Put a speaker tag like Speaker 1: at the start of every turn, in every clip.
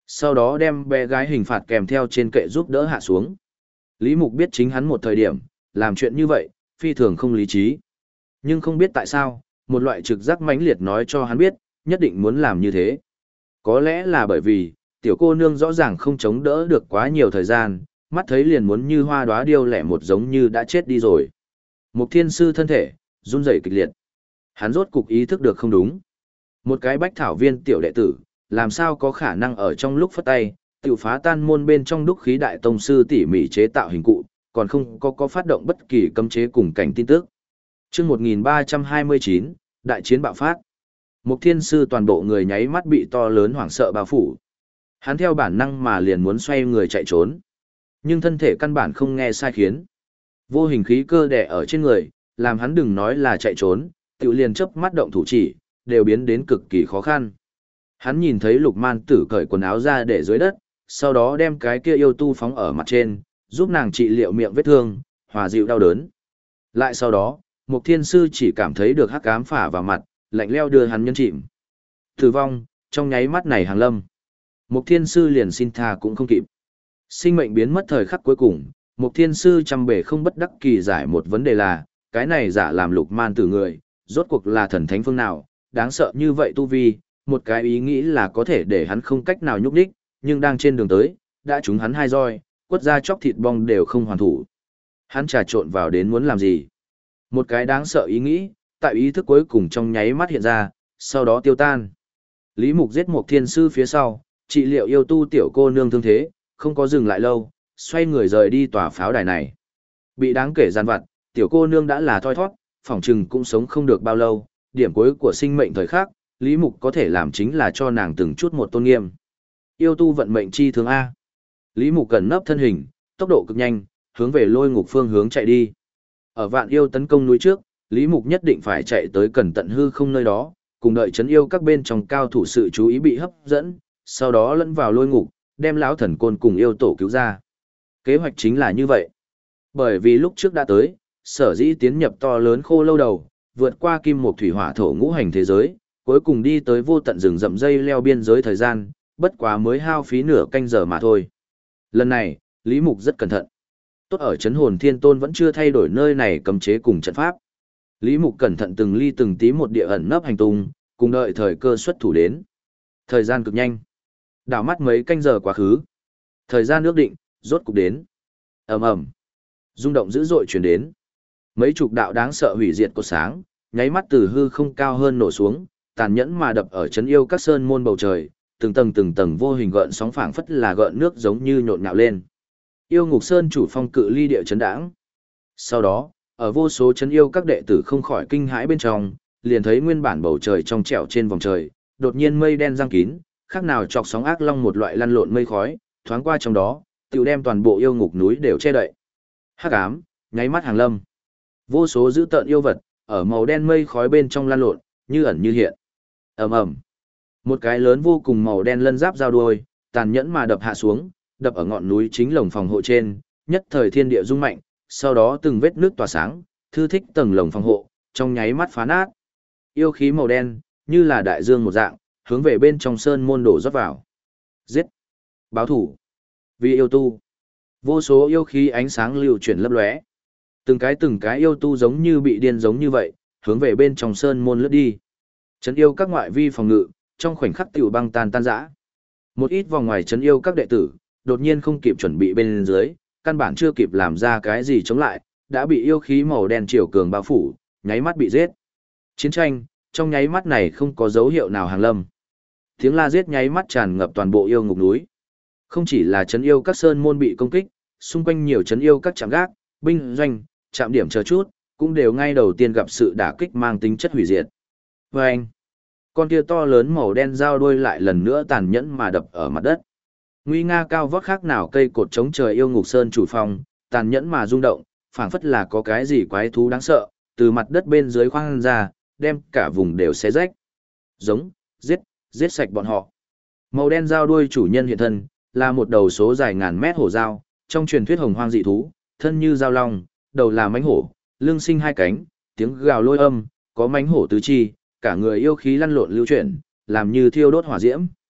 Speaker 1: Sau đó đem bé gái hình phạt kèm theo trên kệ giúp đỡ hạ xuống. Lý Mục biết chính hắn một thời điểm, làm chuyện như vậy, phi thường không lý trí. Nhưng không biết tại sao, một loại trực giác mãnh liệt nói cho hắn biết, nhất định muốn làm như thế. Có lẽ là bởi vì, tiểu cô nương rõ ràng không chống đỡ được quá nhiều thời gian, mắt thấy liền muốn như hoa đóa điêu lẻ một giống như đã chết đi rồi. Mục Thiên Sư thân thể, run rẩy kịch liệt. Hắn rốt cục ý thức được không đúng. Một cái bách thảo viên tiểu đệ tử, làm sao có khả năng ở trong lúc phất tay, tiểu phá tan môn bên trong đúc khí đại tông sư tỉ mỉ chế tạo hình cụ, còn không có phát động bất kỳ cấm chế cùng cảnh tin tức. Chương 1329, đại chiến bạo phát. Mục Thiên Sư toàn bộ người nháy mắt bị to lớn hoảng sợ bao phủ. Hắn theo bản năng mà liền muốn xoay người chạy trốn. Nhưng thân thể căn bản không nghe sai khiến. Vô hình khí cơ đè ở trên người, làm hắn đừng nói là chạy trốn, tiểu liền chớp mắt động thủ chỉ, đều biến đến cực kỳ khó khăn. Hắn nhìn thấy Lục Man Tử cởi quần áo ra để dưới đất, sau đó đem cái kia yêu tu phóng ở mặt trên, giúp nàng trị liệu miệng vết thương, hòa dịu đau đớn. Lại sau đó, Mục Thiên Sư chỉ cảm thấy được hắc ám phả vào mặt, lạnh lẽo đưa hắn nhân chìm. Tử vong, trong nháy mắt này hàng lâm. Mục Thiên Sư liền xin tha cũng không kịp. Sinh mệnh biến mất thời khắc cuối cùng, Mục Thiên Sư trăm bề không bất đắc kỳ giải một vấn đề là, cái này giả làm Lục Man Tử người, rốt cuộc là thần thánh phương nào, đáng sợ như vậy tu vi, một cái ý nghĩ là có thể để hắn không cách nào nhúc nhích, nhưng đang trên đường tới, đã trúng hắn hai roi, quất ra chóc thịt bong đều không hoàn thủ. Hắn trà trộn vào đến muốn làm gì? Một cái đáng sợ ý nghĩ, tại ý thức cuối cùng trong nháy mắt hiện ra, sau đó tiêu tan. Lý Mục giết Mục Thiên Sư phía sau, trị liệu yêu tu tiểu cô nương thương thế, không có dừng lại lâu, xoay người rời đi tòa pháo đài này. Bị đáng kể gian vặt, tiểu cô nương đã là thoi thoát, phỏng chừng cũng sống không được bao lâu, điểm cuối của sinh mệnh thời khắc, Lý Mục có thể làm chính là cho nàng từng chút một tôn nghiêm. Yêu tu vận mệnh chi thương A. Lý Mục cần nấp thân hình, tốc độ cực nhanh, hướng về Lôi Ngục phương hướng chạy đi. Ở Vạn Yêu tấn công núi trước, Lý Mục nhất định phải chạy tới cẩn tận hư không nơi đó, cùng đợi chấn yêu các bên trong cao thủ sự chú ý bị hấp dẫn, sau đó lẫn vào Lôi Ngục, đem lão thần côn cùng yêu tổ cứu ra. Kế hoạch chính là như vậy. Bởi vì lúc trước đã tới, sở dĩ tiến nhập to lớn khô lâu đầu, vượt qua kim một thủy hỏa thổ ngũ hành thế giới, cuối cùng đi tới vô tận rừng rậm dây leo biên giới thời gian, bất quá mới hao phí nửa canh giờ mà thôi. Lần này, Lý Mục rất cẩn thận. Tốt ở chấn hồn thiên tôn vẫn chưa thay đổi nơi này cấm chế cùng trận pháp. Lý Mục cẩn thận từng ly từng tí một địa ẩn nấp hành tung, cùng đợi thời cơ xuất thủ đến. Thời gian cực nhanh. Đảo mắt mấy canh giờ quá khứ. Thời gian ước định, rốt cục đến. Ầm ầm. Rung động dữ dội truyền đến. Mấy chục đạo đáng sợ hủy diệt cột sáng, nháy mắt từ hư không cao hơn nổ xuống, tàn nhẫn mà đập ở chấn yêu các sơn môn bầu trời, từng tầng vô hình gợn sóng phảng phất là gợn nước giống như nhộn nhạo lên. Yêu Ngục Sơn chủ phong cự ly địa chấn đãng. Sau đó, ở vô số chấn yêu các đệ tử không khỏi kinh hãi bên trong, liền thấy nguyên bản bầu trời trong trẻo trên vòng trời, đột nhiên mây đen giăng kín, khác nào chọc sóng ác long một loại lăn lộn mây khói, thoáng qua trong đó, tiểu đem toàn bộ yêu ngục núi đều che đậy. Hắc ám, nháy mắt hàng lâm. Vô số dữ tợn yêu vật, ở màu đen mây khói bên trong lăn lộn, như ẩn như hiện. Ầm ầm. Một cái lớn vô cùng màu đen lân giáp giao đuôi, tàn nhẫn mà đập hạ xuống, đập ở ngọn núi chính lồng phòng hộ trên, nhất thời thiên địa rung mạnh, sau đó từng vết nước tỏa sáng, thư thích tầng lồng phòng hộ, trong nháy mắt phá nát. Yêu khí màu đen, như là đại dương một dạng, hướng về bên trong sơn môn đổ rót vào. Giết! Báo thủ! Vì yêu tu! Vô số yêu khí ánh sáng lưu chuyển lấp lóe. Từng cái yêu tu giống như bị điên giống như vậy, hướng về bên trong sơn môn lướt đi. Trấn yêu các ngoại vi phòng ngự, trong khoảnh khắc tiểu băng tan rã. Một ít vòng ngoài trấn yêu các đệ tử, đột nhiên không kịp chuẩn bị bên dưới, căn bản chưa kịp làm ra cái gì chống lại, đã bị yêu khí màu đen triều cường bao phủ, nháy mắt bị giết. Chiến tranh, trong nháy mắt này không có dấu hiệu nào hàng lâm. Tiếng la giết nháy mắt tràn ngập toàn bộ yêu ngục núi. Không chỉ là trấn yêu các sơn môn bị công kích, xung quanh nhiều trấn yêu các trạm gác, binh doanh, trạm điểm chờ chút, cũng đều ngay đầu tiên gặp sự đả kích mang tính chất hủy diệt. Vâng! Con kia to lớn màu đen giao đuôi lại lần nữa tàn nhẫn mà đập ở mặt đất. Nguy nga cao vót khác nào cây cột chống trời yêu ngục sơn chủ phong, tàn nhẫn mà rung động, phảng phất là có cái gì quái thú đáng sợ, từ mặt đất bên dưới khoang ra, đem cả vùng đều xé rách. Giống, giết sạch bọn họ. Màu đen giao đuôi chủ nhân hiện thân, là một đầu số dài ngàn mét hổ dao, trong truyền thuyết hồng hoang dị thú, thân như dao long, đầu là mãnh hổ, lưng sinh hai cánh, tiếng gào lôi âm, có mãnh hổ tứ chi, cả người yêu khí lăn lộn lưu chuyển, làm như thiêu đốt hỏa diễm.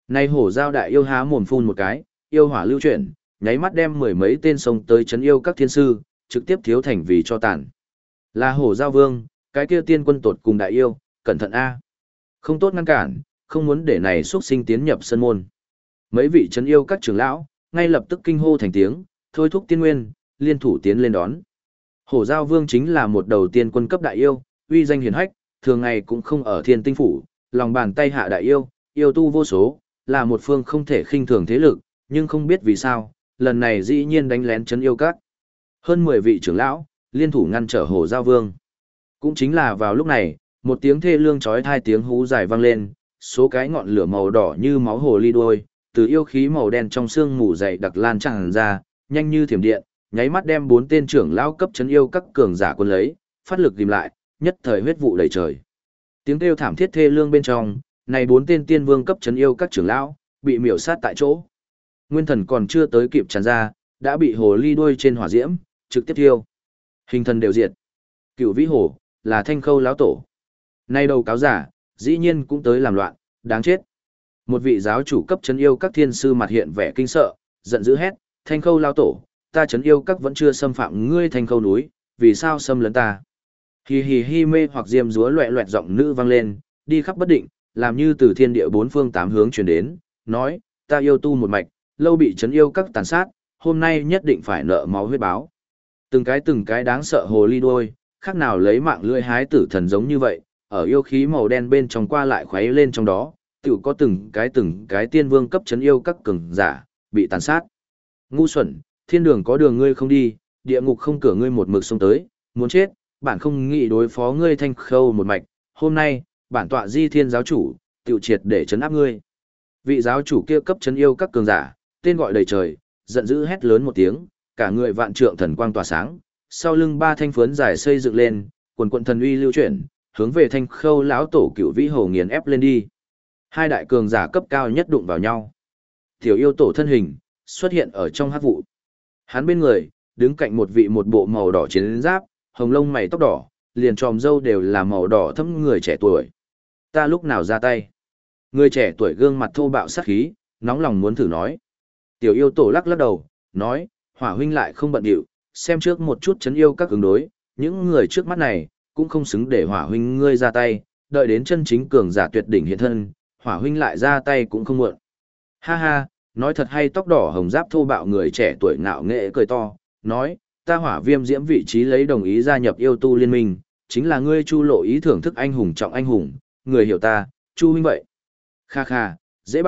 Speaker 1: Nay hổ giao đại yêu há mồm phun một cái, yêu hỏa lưu chuyển, nháy mắt đem mười mấy tên sông tới chấn yêu các thiên sư, trực tiếp thiếu thành vì cho tàn. Là hổ giao vương, cái kia tiên quân tột cùng đại yêu, cẩn thận a. Không tốt ngăn cản, không muốn để này xuất sinh tiến nhập sân môn. Mấy vị chấn yêu các trưởng lão, ngay lập tức kinh hô thành tiếng, thôi thúc tiên nguyên, liên thủ tiến lên đón. Hổ giao vương chính là một đầu tiên quân cấp đại yêu, uy danh hiển hách, thường ngày cũng không ở thiên tinh phủ, lòng bàn tay hạ đại yêu, yêu tu vô số, là một phương không thể khinh thường thế lực, nhưng không biết vì sao, lần này dĩ nhiên đánh lén chấn yêu các. Hơn 10 vị trưởng lão, liên thủ ngăn trở hổ giao vương. Cũng chính là vào lúc này, một tiếng thê lương chói tai tiếng hú dài vang lên, số cái ngọn lửa màu đỏ như máu hồ ly đuôi, từ yêu khí màu đen trong xương mù dày đặc lan tràn ra, nhanh như thiểm điện, nháy mắt đem 4 tên trưởng lão cấp chấn yêu các cường giả quân lấy, phát lực ghim lại, nhất thời huyết vụ đầy trời. Tiếng kêu thảm thiết thê lương bên trong, này 4 tên tiên vương cấp chấn yêu các trưởng lão, bị miểu sát tại chỗ. Nguyên thần còn chưa tới kịp tràn ra, đã bị hồ ly đuôi trên hỏa diễm, trực tiếp thiêu. Hình thần đều diệt. Cửu vĩ hổ, là Thanh Khâu lão tổ. Nay đầu cáo giả, dĩ nhiên cũng tới làm loạn, đáng chết. Một vị giáo chủ cấp chấn yêu các thiên sư mặt hiện vẻ kinh sợ, giận dữ hét, Thanh Khâu lão tổ, ta chấn yêu các vẫn chưa xâm phạm ngươi Thanh Khâu núi, vì sao xâm lấn ta? Hì hì hi mê hoặc diêm rúa loẹ loẹt giọng nữ vang lên, đi khắp bất định, làm như từ thiên địa bốn phương tám hướng truyền đến, nói, ta yêu tu một mạch, lâu bị chấn yêu các tàn sát, hôm nay nhất định phải nợ máu huyết báo. Từng cái đáng sợ hồ ly đuôi, khác nào lấy mạng lưỡi hái tử thần giống như vậy, ở yêu khí màu đen bên trong qua lại khuấy lên trong đó, tự có từng cái tiên vương cấp chấn yêu các cường giả, bị tàn sát. Ngu xuẩn, thiên đường có đường ngươi không đi, địa ngục không cửa ngươi một mực xông tới, muốn chết, bản không nghĩ đối phó ngươi Thanh Khâu một mạch, hôm nay, bản tọa Di Thiên giáo chủ, tiểu triệt để chấn áp ngươi. Vị giáo chủ kia cấp chấn yêu các cường giả, tên gọi đầy trời, giận dữ hét lớn một tiếng, cả người vạn trượng thần quang tỏa sáng, sau lưng 3 thanh phướn dài xây dựng lên, quần quần thần uy lưu chuyển, hướng về Thanh Khâu lão tổ Cửu Vĩ Hồ nghiền ép lên đi. Hai đại cường giả cấp cao nhất đụng vào nhau. Tiểu yêu tổ thân hình xuất hiện ở trong hắc vụ. Hắn bên người đứng cạnh một vị một bộ màu đỏ chiến giáp, hồng lông mày tóc đỏ, liền tròm râu đều là màu đỏ thẫm người trẻ tuổi. Ta lúc nào ra tay? Người trẻ tuổi gương mặt thô bạo sát khí, nóng lòng muốn thử nói. Tiểu yêu tổ lắc lắc đầu, nói, Hỏa huynh lại không bận điệu, xem trước một chút chấn yêu các ứng đối, những người trước mắt này, cũng không xứng để Hỏa huynh ngươi ra tay, đợi đến chân chính cường giả tuyệt đỉnh hiện thân, Hỏa huynh lại ra tay cũng không muộn. Ha ha, nói thật hay, tóc đỏ hồng giáp thô bạo người trẻ tuổi ngạo nghễ cười to, nói, ta Hỏa Viêm Diễm vị trí lấy đồng ý gia nhập yêu tu liên minh, chính là ngươi Chu Lộ Ý thưởng thức anh hùng trọng anh hùng, người hiểu ta, Chu huynh vậy. Kha kha, dễ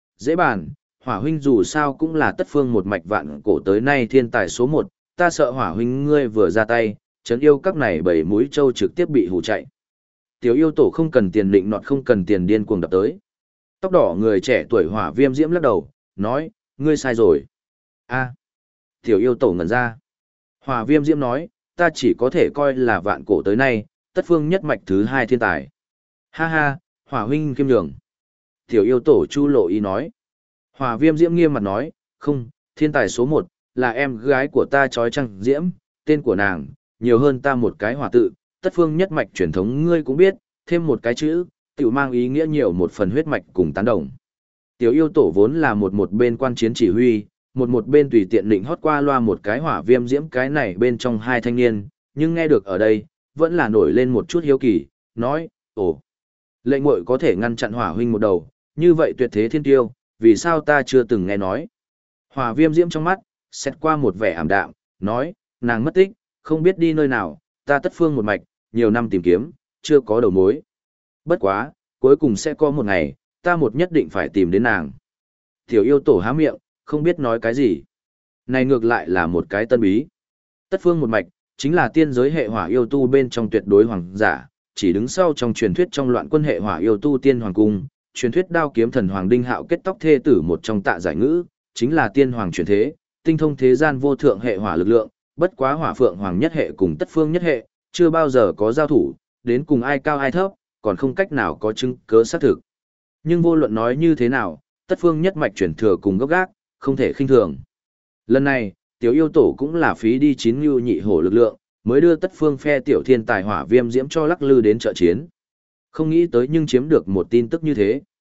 Speaker 1: bàn, Hỏa huynh dù sao cũng là tất phương một mạch vạn cổ tới nay thiên tài số 1, ta sợ Hỏa huynh ngươi vừa ra tay, chấn yêu các này bảy mũi châu trực tiếp bị hù chạy. Tiểu yêu tổ không cần tiền định nọt, không cần tiền điên cuồng đập tới. Tóc đỏ người trẻ tuổi Hỏa Viêm Diễm lắc đầu, nói, ngươi sai rồi. A. Tiểu yêu tổ ngẩn ra. Hỏa Viêm Diễm nói, ta chỉ có thể coi là vạn cổ tới nay, tất phương nhất mạch thứ 2 thiên tài. Ha ha, Hỏa huynh kiêm nhường. Tiểu yêu tổ Chu Lộ Ý nói. Hỏa Viêm Diễm nghiêm mặt nói, không, thiên tài số 1, là em gái của ta Chói Trăng Diễm, tên của nàng, nhiều hơn ta một cái hỏa tự, tất phương nhất mạch truyền thống ngươi cũng biết, thêm một cái chữ, tiểu mang ý nghĩa nhiều một phần huyết mạch cùng tán đồng. Tiểu yêu tổ vốn là một bên quan chiến chỉ huy, một bên tùy tiện định hót qua loa một cái Hỏa Viêm Diễm cái này bên trong hai thanh niên, nhưng nghe được ở đây, vẫn là nổi lên một chút hiếu kỳ, nói, ồ, lệnh muội có thể ngăn chặn Hỏa huynh một đầu, như vậy tuyệt thế thiên tiêu, vì sao ta chưa từng nghe nói. Hỏa Viêm Diễm trong mắt, xét qua một vẻ ảm đạm, nói, nàng mất tích, không biết đi nơi nào, ta tất phương một mạch, nhiều năm tìm kiếm, chưa có đầu mối. Bất quá, cuối cùng sẽ có một ngày, ta một nhất định phải tìm đến nàng. Tiểu yêu tổ há miệng, không biết nói cái gì. Này ngược lại là một cái tân bí. Tất phương một mạch, chính là tiên giới hệ hỏa yêu tu bên trong tuyệt đối hoàng giả, chỉ đứng sau trong truyền thuyết trong loạn quân hệ hỏa yêu tu tiên hoàng cung, truyền thuyết đao kiếm thần hoàng đinh hạo kết tóc thê tử một trong Tạ Giải Ngữ, chính là tiên hoàng truyền thế, tinh thông thế gian vô thượng hệ hỏa lực lượng, bất quá hỏa phượng hoàng nhất hệ cùng tất phương nhất hệ, chưa bao giờ có giao thủ, đến cùng ai cao ai thấp, còn không cách nào có chứng cớ xác thực. Nhưng vô luận nói như thế nào, tất phương nhất mạch truyền thừa cùng gốc gác, không thể khinh thường. Lần này, tiểu yêu tổ cũng là phí đi 9 nhu nhị hổ lực lượng, mới đưa tất phương phe tiểu thiên tài Hỏa Viêm Diễm cho lắc lư đến trợ chiến. Không nghĩ tới nhưng chiếm được một tin tức như thế.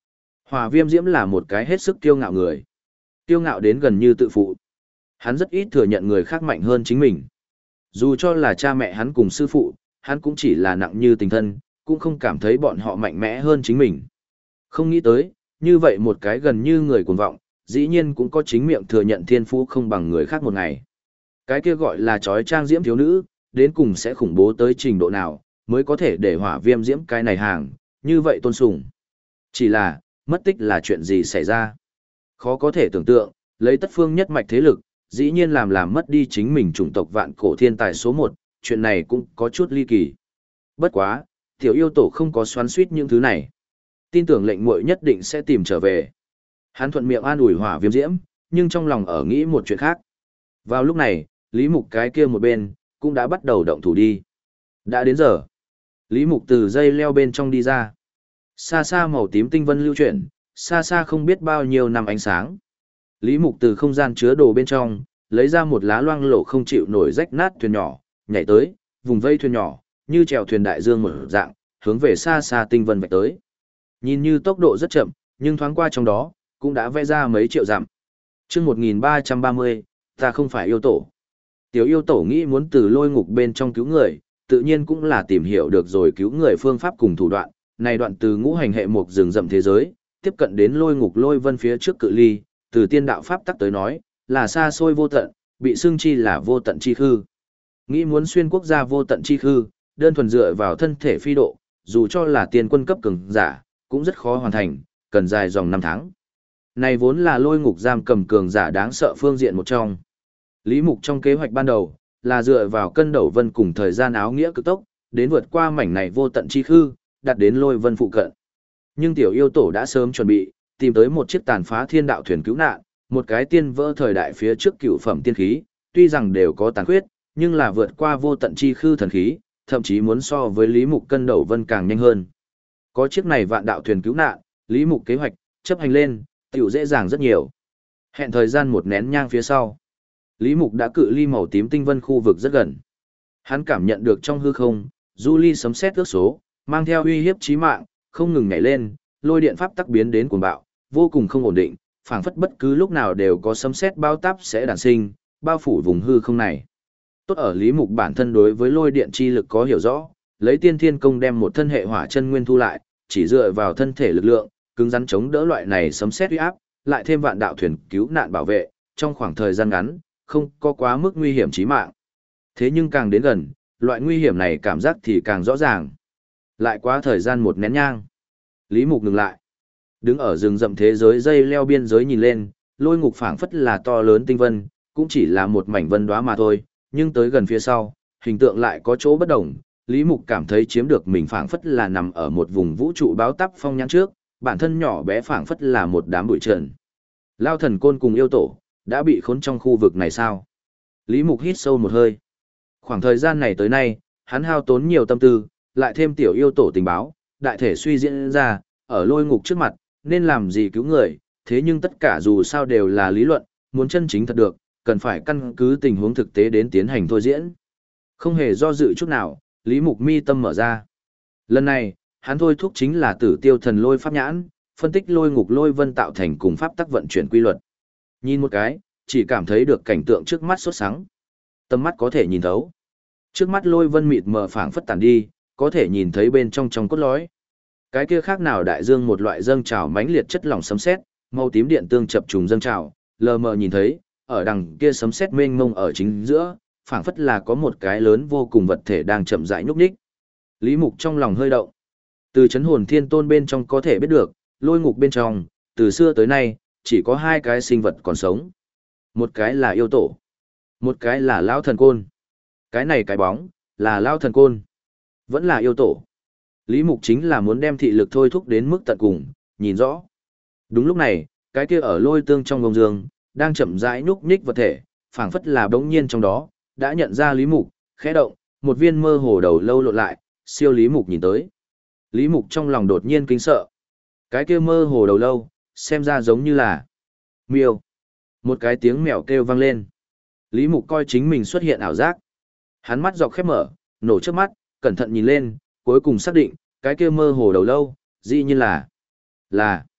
Speaker 1: Hỏa Viêm Diễm là một cái hết sức kiêu ngạo người. Kiêu ngạo đến gần như tự phụ. Hắn rất ít thừa nhận người khác mạnh hơn chính mình. Dù cho là cha mẹ hắn cùng sư phụ, hắn cũng chỉ là nặng như tình thân, cũng không cảm thấy bọn họ mạnh mẽ hơn chính mình. Không nghĩ tới, như vậy một cái gần như người cuồng vọng, dĩ nhiên cũng có chính miệng thừa nhận thiên phú không bằng người khác một ngày. Cái kia gọi là trói trang diễm thiếu nữ, đến cùng sẽ khủng bố tới trình độ nào, mới có thể để Hỏa Viêm Diễm cái này hàng, như vậy tôn sùng. Chỉ là, mất tích là chuyện gì xảy ra? Khó có thể tưởng tượng, lấy tất phương nhất mạch thế lực, dĩ nhiên làm mất đi chính mình chủng tộc vạn cổ thiên tài số 1, chuyện này cũng có chút ly kỳ. Bất quá, tiểu yêu tổ không có xoắn suýt những thứ này. Tin tưởng lệnh muội nhất định sẽ tìm trở về. Hắn thuận miệng an ủi Hỏa Viêm Diễm, nhưng trong lòng ở nghĩ một chuyện khác. Vào lúc này, Lý Mục cái kia một bên, cũng đã bắt đầu động thủ đi. Đã đến giờ. Lý Mục từ dây leo bên trong đi ra. Xa xa màu tím tinh vân lưu chuyển, xa xa không biết bao nhiêu năm ánh sáng. Lý Mục từ không gian chứa đồ bên trong, lấy ra một lá loang lổ không chịu nổi rách nát thuyền nhỏ, nhảy tới, vùng vây thuyền nhỏ, như chèo thuyền đại dương một dạng, hướng về xa xa tinh vân vạch tới. Nhìn như tốc độ rất chậm, nhưng thoáng qua trong đó, cũng đã vẽ ra mấy triệu dặm. Chương 1330, ta không phải yêu tổ. Tiểu yêu tổ nghĩ muốn từ lôi ngục bên trong cứu người, tự nhiên cũng là tìm hiểu được rồi cứu người phương pháp cùng thủ đoạn. Này đoạn từ ngũ hành hệ mục rừng rậm thế giới, tiếp cận đến lôi ngục lôi vân phía trước cự ly, từ tiên đạo pháp tắc tới nói, là xa xôi vô tận, bị xưng chi là vô tận chi khư. Nghĩ muốn xuyên quốc gia vô tận chi khư, đơn thuần dựa vào thân thể phi độ, dù cho là tiên quân cấp cường giả, cũng rất khó hoàn thành, cần dài dòng năm tháng. Này vốn là lôi ngục giam cầm cường giả đáng sợ phương diện một trong. Lý Mục trong kế hoạch ban đầu, là dựa vào cân đẩu vân cùng thời gian áo nghĩa cực tốc, đến vượt qua mảnh này vô tận chi khư, đặt đến lôi vân phụ cận. Nhưng tiểu yêu tổ đã sớm chuẩn bị, tìm tới một chiếc tàn phá thiên đạo thuyền cứu nạn, một cái tiên vỡ thời đại phía trước cựu phẩm tiên khí, tuy rằng đều có tàn khuyết, nhưng là vượt qua vô tận chi khư thần khí, thậm chí muốn so với Lý Mục cân đẩu vân càng nhanh hơn. Có chiếc này vạn đạo thuyền cứu nạn, Lý Mục kế hoạch, chấp hành lên, tiểu dễ dàng rất nhiều. Hẹn thời gian một nén nhang phía sau. Lý Mục đã cự ly màu tím tinh vân khu vực rất gần. Hắn cảm nhận được trong hư không, du ly sấm sét ước số, mang theo uy hiếp chí mạng, không ngừng nhảy lên, lôi điện pháp tắc biến đến cuồng bạo, vô cùng không ổn định, phảng phất bất cứ lúc nào đều có sấm sét bao táp sẽ đản sinh, bao phủ vùng hư không này. Tốt ở Lý Mục bản thân đối với lôi điện chi lực có hiểu rõ, lấy Tiên Thiên Công đem một thân hệ hỏa chân nguyên thu lại, chỉ dựa vào thân thể lực lượng, cứng rắn chống đỡ loại này sấm sét uy áp, lại thêm vạn đạo thuyền cứu nạn bảo vệ, trong khoảng thời gian ngắn, không có quá mức nguy hiểm chí mạng. Thế nhưng càng đến gần, loại nguy hiểm này cảm giác thì càng rõ ràng. Lại quá thời gian một nén nhang. Lý Mục ngừng lại. Đứng ở rừng rậm thế giới dây leo biên giới nhìn lên, lôi ngục phảng phất là to lớn tinh vân, cũng chỉ là một mảnh vân đóa mà thôi, nhưng tới gần phía sau, hình tượng lại có chỗ bất đồng. Lý Mục cảm thấy chiếm được mình phảng phất là nằm ở một vùng vũ trụ báo táp phong nhãn trước, bản thân nhỏ bé phảng phất là một đám bụi trần. Lao thần côn cùng yêu tổ, đã bị khốn trong khu vực này sao? Lý Mục hít sâu một hơi. Khoảng thời gian này tới nay, hắn hao tốn nhiều tâm tư, lại thêm tiểu yêu tổ tình báo, đại thể suy diễn ra, ở lôi ngục trước mặt, nên làm gì cứu người, thế nhưng tất cả dù sao đều là lý luận, muốn chân chính thật được, cần phải căn cứ tình huống thực tế đến tiến hành thôi diễn. Không hề do dự chút nào, Lý Mục mi tâm mở ra. Lần này, hắn thôi thúc chính là tử tiêu thần lôi pháp nhãn, phân tích lôi ngục lôi vân tạo thành cùng pháp tắc vận chuyển quy luật. Nhìn một cái, chỉ cảm thấy được cảnh tượng trước mắt sốt sắng. Tầm mắt có thể nhìn thấu. Trước mắt lôi vân mịt mờ phảng phất tàn đi, có thể nhìn thấy bên trong trong cốt lõi. Cái kia khác nào đại dương một loại dâng trào mãnh liệt chất lỏng sấm sét, màu tím điện tương chập trùng dâng trào, lờ mờ nhìn thấy, ở đằng kia sấm sét mênh mông ở chính giữa, phảng phất là có một cái lớn vô cùng vật thể đang chậm rãi nhúc nhích. Lý Mục trong lòng hơi động. Từ chấn hồn thiên tôn bên trong có thể biết được, lôi ngục bên trong, từ xưa tới nay, chỉ có hai cái sinh vật còn sống. Một cái là yêu tổ, một cái là lão thần côn. Cái này cái bóng, là lão thần côn, vẫn là yêu tổ. Lý Mục chính là muốn đem thị lực thôi thúc đến mức tận cùng, nhìn rõ. Đúng lúc này, cái kia ở lôi tương trong gông dương, đang chậm rãi nhúc nhích vật thể, phảng phất là bỗng nhiên trong đó, đã nhận ra Lý Mục, khẽ động, một viên mơ hồ đầu lâu lộn lại, siêu Lý Mục nhìn tới. Lý Mục trong lòng đột nhiên kinh sợ. Cái kia mơ hồ đầu lâu, xem ra giống như là miêu. Một cái tiếng mèo kêu vang lên. Lý Mục coi chính mình xuất hiện ảo giác. Hắn mắt dọc khép mở, nổ trước mắt, cẩn thận nhìn lên, cuối cùng xác định, cái kia mơ hồ đầu lâu, dĩ nhiên là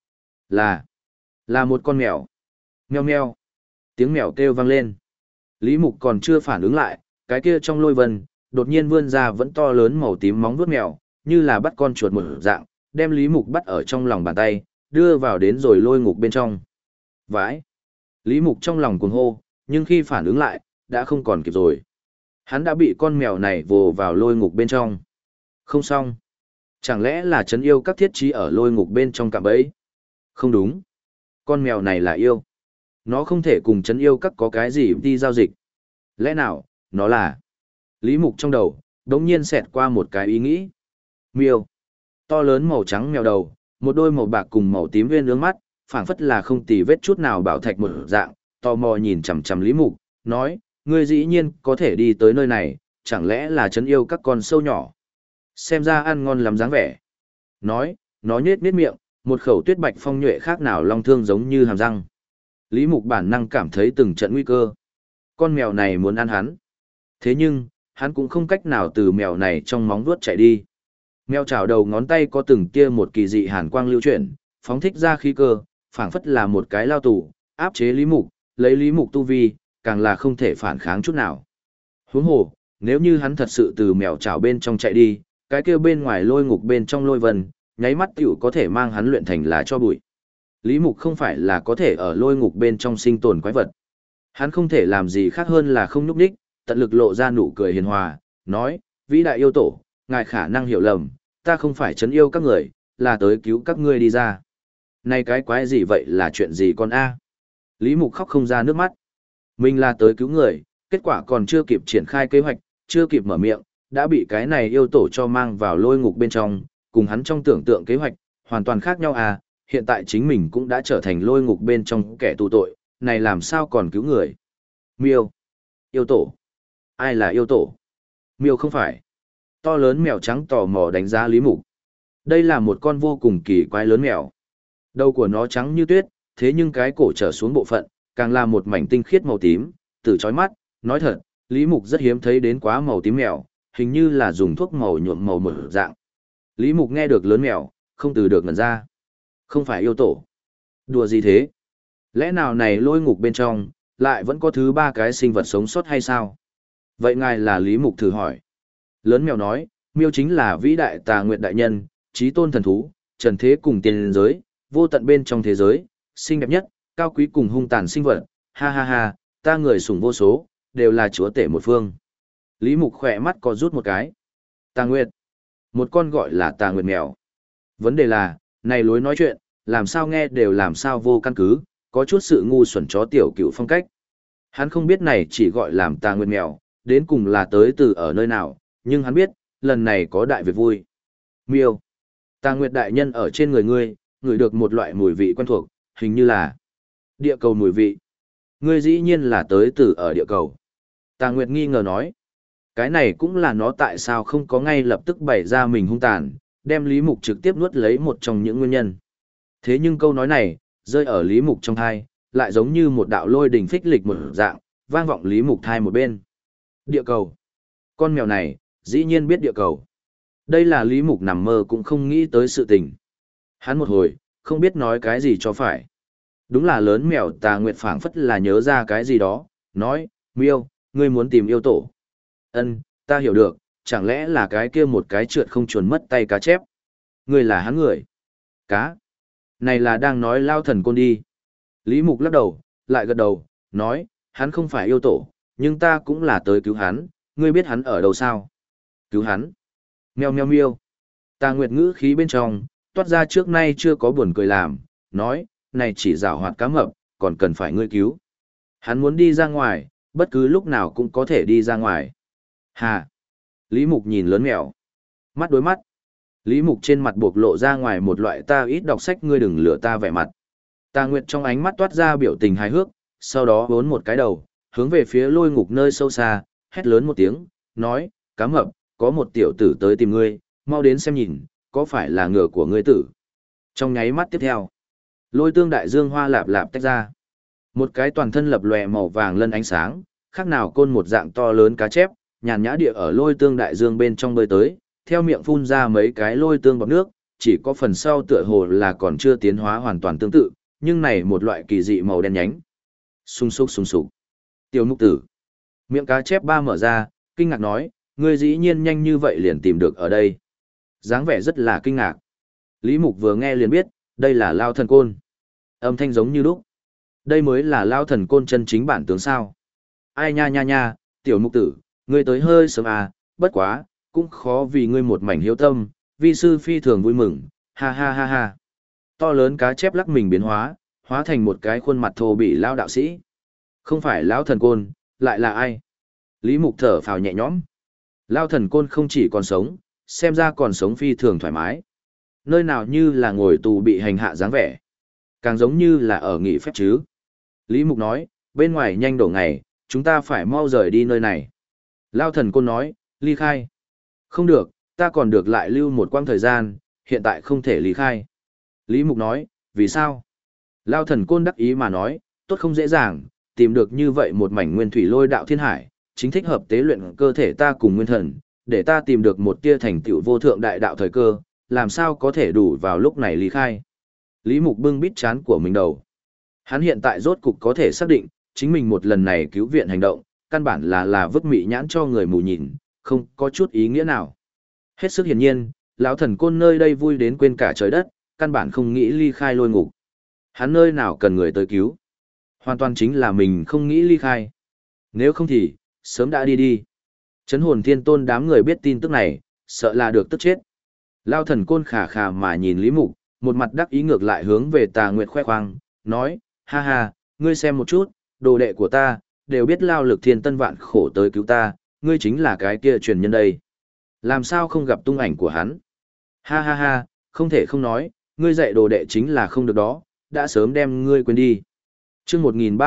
Speaker 1: Là một con mèo. Meo meo. Tiếng mèo kêu vang lên. Lý Mục còn chưa phản ứng lại, cái kia trong lôi vân, đột nhiên vươn ra vẫn to lớn màu tím móng vuốt mèo, như là bắt con chuột một dạng, đem Lý Mục bắt ở trong lòng bàn tay, đưa vào đến rồi lôi ngục bên trong. Vãi! Lý Mục trong lòng cuồng hô, nhưng khi phản ứng lại, đã không còn kịp rồi. Hắn đã bị con mèo này vồ vào lôi ngục bên trong. Không xong. Chẳng lẽ là trấn yêu các thiết trí ở lôi ngục bên trong cạm bẫy? Không đúng. Con mèo này là yêu. Nó không thể cùng trấn yêu các có cái gì đi giao dịch. Lẽ nào, nó là... Lý Mục trong đầu, đống nhiên xẹt qua một cái ý nghĩ. Miêu. To lớn màu trắng mèo đầu, một đôi màu bạc cùng màu tím viên ương mắt, phảng phất là không tì vết chút nào bảo thạch một dạng, tò mò nhìn chằm chằm Lý Mục, nói, ngươi dĩ nhiên có thể đi tới nơi này, chẳng lẽ là trấn yêu các con sâu nhỏ. Xem ra ăn ngon lắm dáng vẻ. Nói, nó nhếch miệng, một khẩu tuyết bạch phong nhuệ khác nào long thương giống như hàm răng. Lý Mục bản năng cảm thấy từng trận nguy cơ. Con mèo này muốn ăn hắn. Thế nhưng, hắn cũng không cách nào từ mèo này trong móng vuốt chạy đi. Mèo chảo đầu ngón tay có từng tia một kỳ dị hàn quang lưu chuyển, phóng thích ra khí cơ, phảng phất là một cái lao tù, áp chế Lý Mục, lấy Lý Mục tu vi, càng là không thể phản kháng chút nào. Huống hồ, nếu như hắn thật sự từ mèo chảo bên trong chạy đi, cái kia bên ngoài lôi ngục bên trong lôi vân, nháy mắt tiểu có thể mang hắn luyện thành lá cho bụi. Lý Mục không phải là có thể ở lôi ngục bên trong sinh tồn quái vật. Hắn không thể làm gì khác hơn là không nhúc nhích, tận lực lộ ra nụ cười hiền hòa, nói, vĩ đại yêu tổ, ngài khả năng hiểu lầm, ta không phải trấn yêu các người, là tới cứu các ngươi đi ra. Này cái quái gì vậy là chuyện gì con a? Lý Mục khóc không ra nước mắt. Mình là tới cứu người, kết quả còn chưa kịp triển khai kế hoạch, chưa kịp mở miệng, đã bị cái này yêu tổ cho mang vào lôi ngục bên trong, cùng hắn trong tưởng tượng kế hoạch, hoàn toàn khác nhau à, hiện tại chính mình cũng đã trở thành lôi ngục bên trong kẻ tù tội, này làm sao còn cứu người. Miêu. Yêu tổ. Ai là yêu tổ? Miêu không phải. To lớn mèo trắng tò mò đánh giá Lý Mục. Đây là một con vô cùng kỳ quái lớn mèo. Đầu của nó trắng như tuyết, thế nhưng cái cổ trở xuống bộ phận, càng là một mảnh tinh khiết màu tím, từ chói mắt, nói thật, Lý Mục rất hiếm thấy đến quá màu tím mèo, hình như là dùng thuốc màu nhuộm màu một dạng. Lý Mục nghe được lớn mèo, không từ được ngẩn ra. Không phải yêu tổ. Đùa gì thế? Lẽ nào này lôi ngục bên trong, lại vẫn có thứ ba cái sinh vật sống sót hay sao? Vậy ngài là Lý Mục thử hỏi. Lớn mèo nói, miêu chính là vĩ đại tà nguyệt đại nhân, trí tôn thần thú, trần thế cùng tiên giới, vô tận bên trong thế giới, xinh đẹp nhất, cao quý cùng hung tàn sinh vật, ha ha ha, ta người sủng vô số, đều là chúa tể một phương. Lý Mục khỏe mắt có rút một cái. Tà nguyệt. Một con gọi là tà nguyệt mèo. Vấn đề là, này lối nói chuyện, làm sao nghe đều làm sao vô căn cứ, có chút sự ngu xuẩn chó tiểu cựu phong cách. Hắn không biết này chỉ gọi làm tà nguyệt mèo, đến cùng là tới từ ở nơi nào, nhưng hắn biết, lần này có đại việc vui. Miêu. Tà nguyệt đại nhân ở trên người ngươi, ngửi được một loại mùi vị quen thuộc, hình như là địa cầu mùi vị. Ngươi dĩ nhiên là tới từ ở địa cầu. Tà nguyệt nghi ngờ nói. Cái này cũng là nó tại sao không có ngay lập tức bày ra mình hung tàn, đem Lý Mục trực tiếp nuốt lấy một trong những nguyên nhân. Thế nhưng câu nói này, rơi ở Lý Mục trong thai, lại giống như một đạo lôi đình phích lịch một dạng, vang vọng Lý Mục thai một bên. Địa cầu. Con mèo này, dĩ nhiên biết địa cầu. Đây là Lý Mục nằm mơ cũng không nghĩ tới sự tình. Hắn một hồi, không biết nói cái gì cho phải. Đúng là lớn mèo tà nguyệt phảng phất là nhớ ra cái gì đó, nói, miêu, ngươi muốn tìm yêu tổ. Ân, ta hiểu được, chẳng lẽ là cái kia một cái trượt không chuồn mất tay cá chép. Ngươi là hắn người. Cá. Này là đang nói lao thần côn đi. Lý Mục lắc đầu, lại gật đầu, nói, hắn không phải yêu tổ, nhưng ta cũng là tới cứu hắn, ngươi biết hắn ở đâu sao? Cứu hắn. Meo meo miêu. Tà nguyệt ngữ khí bên trong, toát ra trước nay chưa có buồn cười làm, nói, này chỉ giảo hoạt cá mập, còn cần phải ngươi cứu. Hắn muốn đi ra ngoài, bất cứ lúc nào cũng có thể đi ra ngoài. Hà. Lý Mục nhìn lớn mèo. Mắt đối mắt. Lý Mục trên mặt buộc lộ ra ngoài một loại ta ít đọc sách ngươi đừng lừa ta vẻ mặt. Tà Nguyệt trong ánh mắt toát ra biểu tình hài hước, sau đó vốn một cái đầu, hướng về phía lôi ngục nơi sâu xa, hét lớn một tiếng, nói, cá mập, có một tiểu tử tới tìm ngươi, mau đến xem nhìn, có phải là ngựa của ngươi tử. Trong nháy mắt tiếp theo, lôi tương đại dương hoa lạp lạp tách ra. Một cái toàn thân lập lòe màu vàng lân ánh sáng, khác nào côn một dạng to lớn cá chép, nhàn nhã địa ở lôi tương đại dương bên trong bơi tới, theo miệng phun ra mấy cái lôi tương bọt nước, chỉ có phần sau tựa hồ là còn chưa tiến hóa hoàn toàn tương tự, nhưng này một loại kỳ dị màu đen nhánh. Sung sục sung sục. Tiểu mục tử. Miệng cá chép ba mở ra, kinh ngạc nói, ngươi dĩ nhiên nhanh như vậy liền tìm được ở đây. Dáng vẻ rất là kinh ngạc. Lý Mục vừa nghe liền biết, đây là Lao Thần Côn. Âm thanh giống như lúc. Đây mới là Lao Thần Côn chân chính bản tướng sao. Ai nha nha nha, tiểu mục tử, ngươi tới hơi sớm à, bất quá, cũng khó vì ngươi một mảnh hiếu tâm, vi sư phi thường vui mừng, ha ha ha ha. To lớn cá chép lắc mình biến hóa, hóa thành một cái khuôn mặt thô bị Lao đạo sĩ. Không phải Lão Thần Côn, lại là ai? Lý Mục thở phào nhẹ nhõm. Lao Thần Côn không chỉ còn sống, xem ra còn sống phi thường thoải mái. Nơi nào như là ngồi tù bị hành hạ dáng vẻ. Càng giống như là ở nghỉ phép chứ. Lý Mục nói, bên ngoài nhanh đổ ngày, chúng ta phải mau rời đi nơi này. Lao Thần Côn nói, ly khai. Không được, ta còn được lại lưu một quãng thời gian, hiện tại không thể ly khai. Lý Mục nói, vì sao? Lao Thần Côn đắc ý mà nói, tốt không dễ dàng, tìm được như vậy một mảnh nguyên thủy lôi đạo thiên hải, chính thích hợp tế luyện cơ thể ta cùng nguyên thần, để ta tìm được một tia thành tựu vô thượng đại đạo thời cơ, làm sao có thể đủ vào lúc này ly khai. Lý Mục bưng bít chán của mình đầu. Hắn hiện tại rốt cục có thể xác định, chính mình một lần này cứu viện hành động, căn bản là vứt mị nhãn cho người mù nhìn, không có chút ý nghĩa nào. Hết sức hiển nhiên, lão Thần Côn nơi đây vui đến quên cả trời đất, căn bản không nghĩ ly khai lôi ngục. Hắn nơi nào cần người tới cứu. Hoàn toàn chính là mình không nghĩ ly khai. Nếu không thì, sớm đã đi đi. Chấn hồn thiên tôn đám người biết tin tức này, sợ là được tức chết. Lao Thần Côn khà khà mà nhìn Lý Mục, một mặt đắc ý ngược lại hướng về Tà Nguyệt khoe khoang, nói, ha ha, ngươi xem một chút, đồ đệ của ta, đều biết lao lực thiên tân vạn khổ tới cứu ta, ngươi chính là cái kia truyền nhân đây. Làm sao không gặp tung ảnh của hắn? Ha ha ha, không thể không nói, ngươi dạy đồ đệ chính là không được đó, đã sớm đem ngươi quên đi. Chương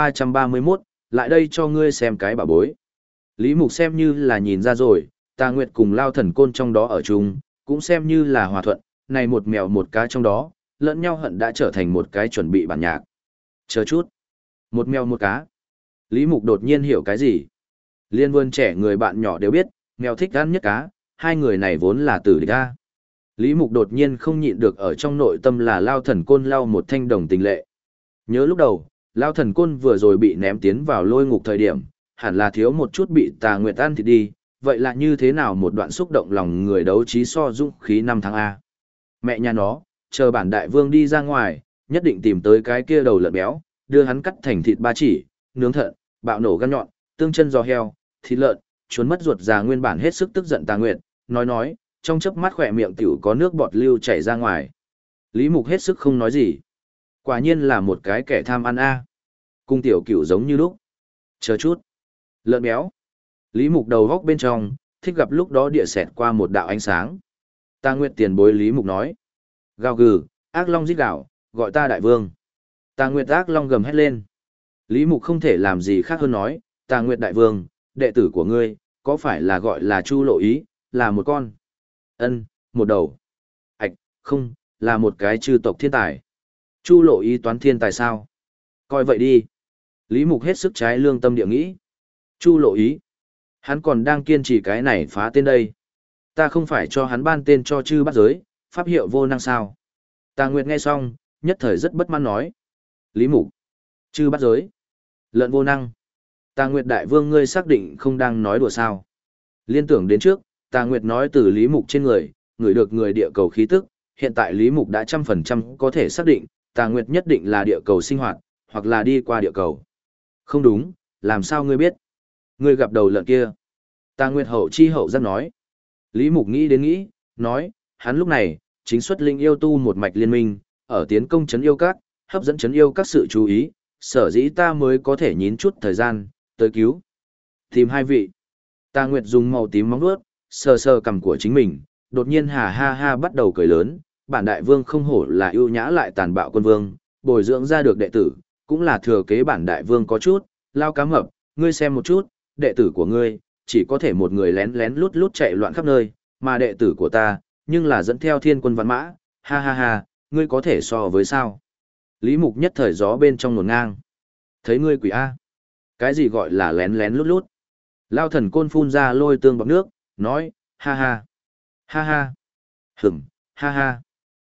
Speaker 1: 1331, lại đây cho ngươi xem cái bảo bối. Lý Mục xem như là nhìn ra rồi, Tà Nguyệt cùng Lao Thần Côn trong đó ở chung, cũng xem như là hòa thuận, này một mèo một cá trong đó, lẫn nhau hận đã trở thành một cái chuẩn bị bản nhạc. Chờ chút. Một mèo một cá. Lý Mục đột nhiên hiểu cái gì? Liên vươn trẻ người bạn nhỏ đều biết, mèo thích ăn nhất cá, hai người này vốn là tử địch a. Lý Mục đột nhiên không nhịn được ở trong nội tâm là Lao Thần Côn lau một thanh đồng tình lệ. Nhớ lúc đầu, Lao Thần Côn vừa rồi bị ném tiến vào lôi ngục thời điểm, hẳn là thiếu một chút bị Tà Nguyệt ăn thịt đi, vậy là như thế nào một đoạn xúc động lòng người đấu trí so dũng khí 5 tháng A. Mẹ nhà nó, chờ bản đại vương đi ra ngoài, nhất định tìm tới cái kia đầu lợn béo, đưa hắn cắt thành thịt ba chỉ, nướng thận, bạo nổ gan nhọn, tương chân giò heo, thịt lợn, chuốn mất ruột già nguyên bản hết sức tức giận Tà Nguyệt, nói, trong chớp mắt khỏe miệng tiểu có nước bọt lưu chảy ra ngoài. Lý Mục hết sức không nói gì. Quả nhiên là một cái kẻ tham ăn A. Cung tiểu cửu giống như lúc. Chờ chút. Lợn béo. Lý Mục đầu góc bên trong, thích gặp lúc đó địa xẹt qua một đạo ánh sáng. Tà Nguyệt tiền bối Lý Mục nói. Gào gừ, ác long rít gào, gọi ta đại vương. Tà Nguyệt ác long gầm hét lên. Lý Mục không thể làm gì khác hơn nói, Tà Nguyệt đại vương, đệ tử của ngươi, có phải là gọi là Chu Lộ Ý, là một con? Ân, một đầu. Ảch, không, là một cái chư tộc thiên tài. Chu Lộ Ý toán thiên tài sao? Coi vậy đi. Lý Mục hết sức trái lương tâm địa nghĩ. Chu Lộ Ý. Hắn còn đang kiên trì cái này phá tên đây. Ta không phải cho hắn ban tên cho chư bắt giới, pháp hiệu vô năng sao. Tà Nguyệt nghe xong, nhất thời rất bất mãn nói. Lý Mục. Chư bắt giới. Lợn vô năng. Tà Nguyệt đại vương ngươi xác định không đang nói đùa sao. Liên tưởng đến trước, Tà Nguyệt nói từ Lý Mục trên người, người được người địa cầu khí tức, hiện tại Lý Mục đã 100% có thể xác định, Tà Nguyệt nhất định là địa cầu sinh hoạt, hoặc là đi qua địa cầu. Không đúng, làm sao ngươi biết? Ngươi gặp đầu lợn kia. Tà Nguyệt hậu chi hậu giác nói. Lý Mục nghĩ đến nghĩ, nói, hắn lúc này, chính xuất linh yêu tu một mạch liên minh, ở tiến công trấn yêu các, hấp dẫn trấn yêu các sự chú ý, sở dĩ ta mới có thể nhín chút thời gian, tới cứu. Tìm hai vị. Tà Nguyệt dùng màu tím móng vuốt, sờ sờ cằm của chính mình, đột nhiên hà ha ha bắt đầu cười lớn, bản đại vương không hổ là ưu nhã lại tàn bạo quân vương, bồi dưỡng ra được đệ tử, cũng là thừa kế bản đại vương có chút, lao cá mập, ngươi xem một chút, đệ tử của ngươi, chỉ có thể một người lén lén lút lút chạy loạn khắp nơi, mà đệ tử của ta, nhưng là dẫn theo thiên quân văn mã, ha ha ha, ngươi có thể so với sao? Lý Mục nhất thời gió bên trong nổn ngang. Thấy ngươi quỷ A. Cái gì gọi là lén lén lút lút? Lao Thần Côn phun ra lôi tương bọc nước, nói, ha ha, ha ha, ha ha.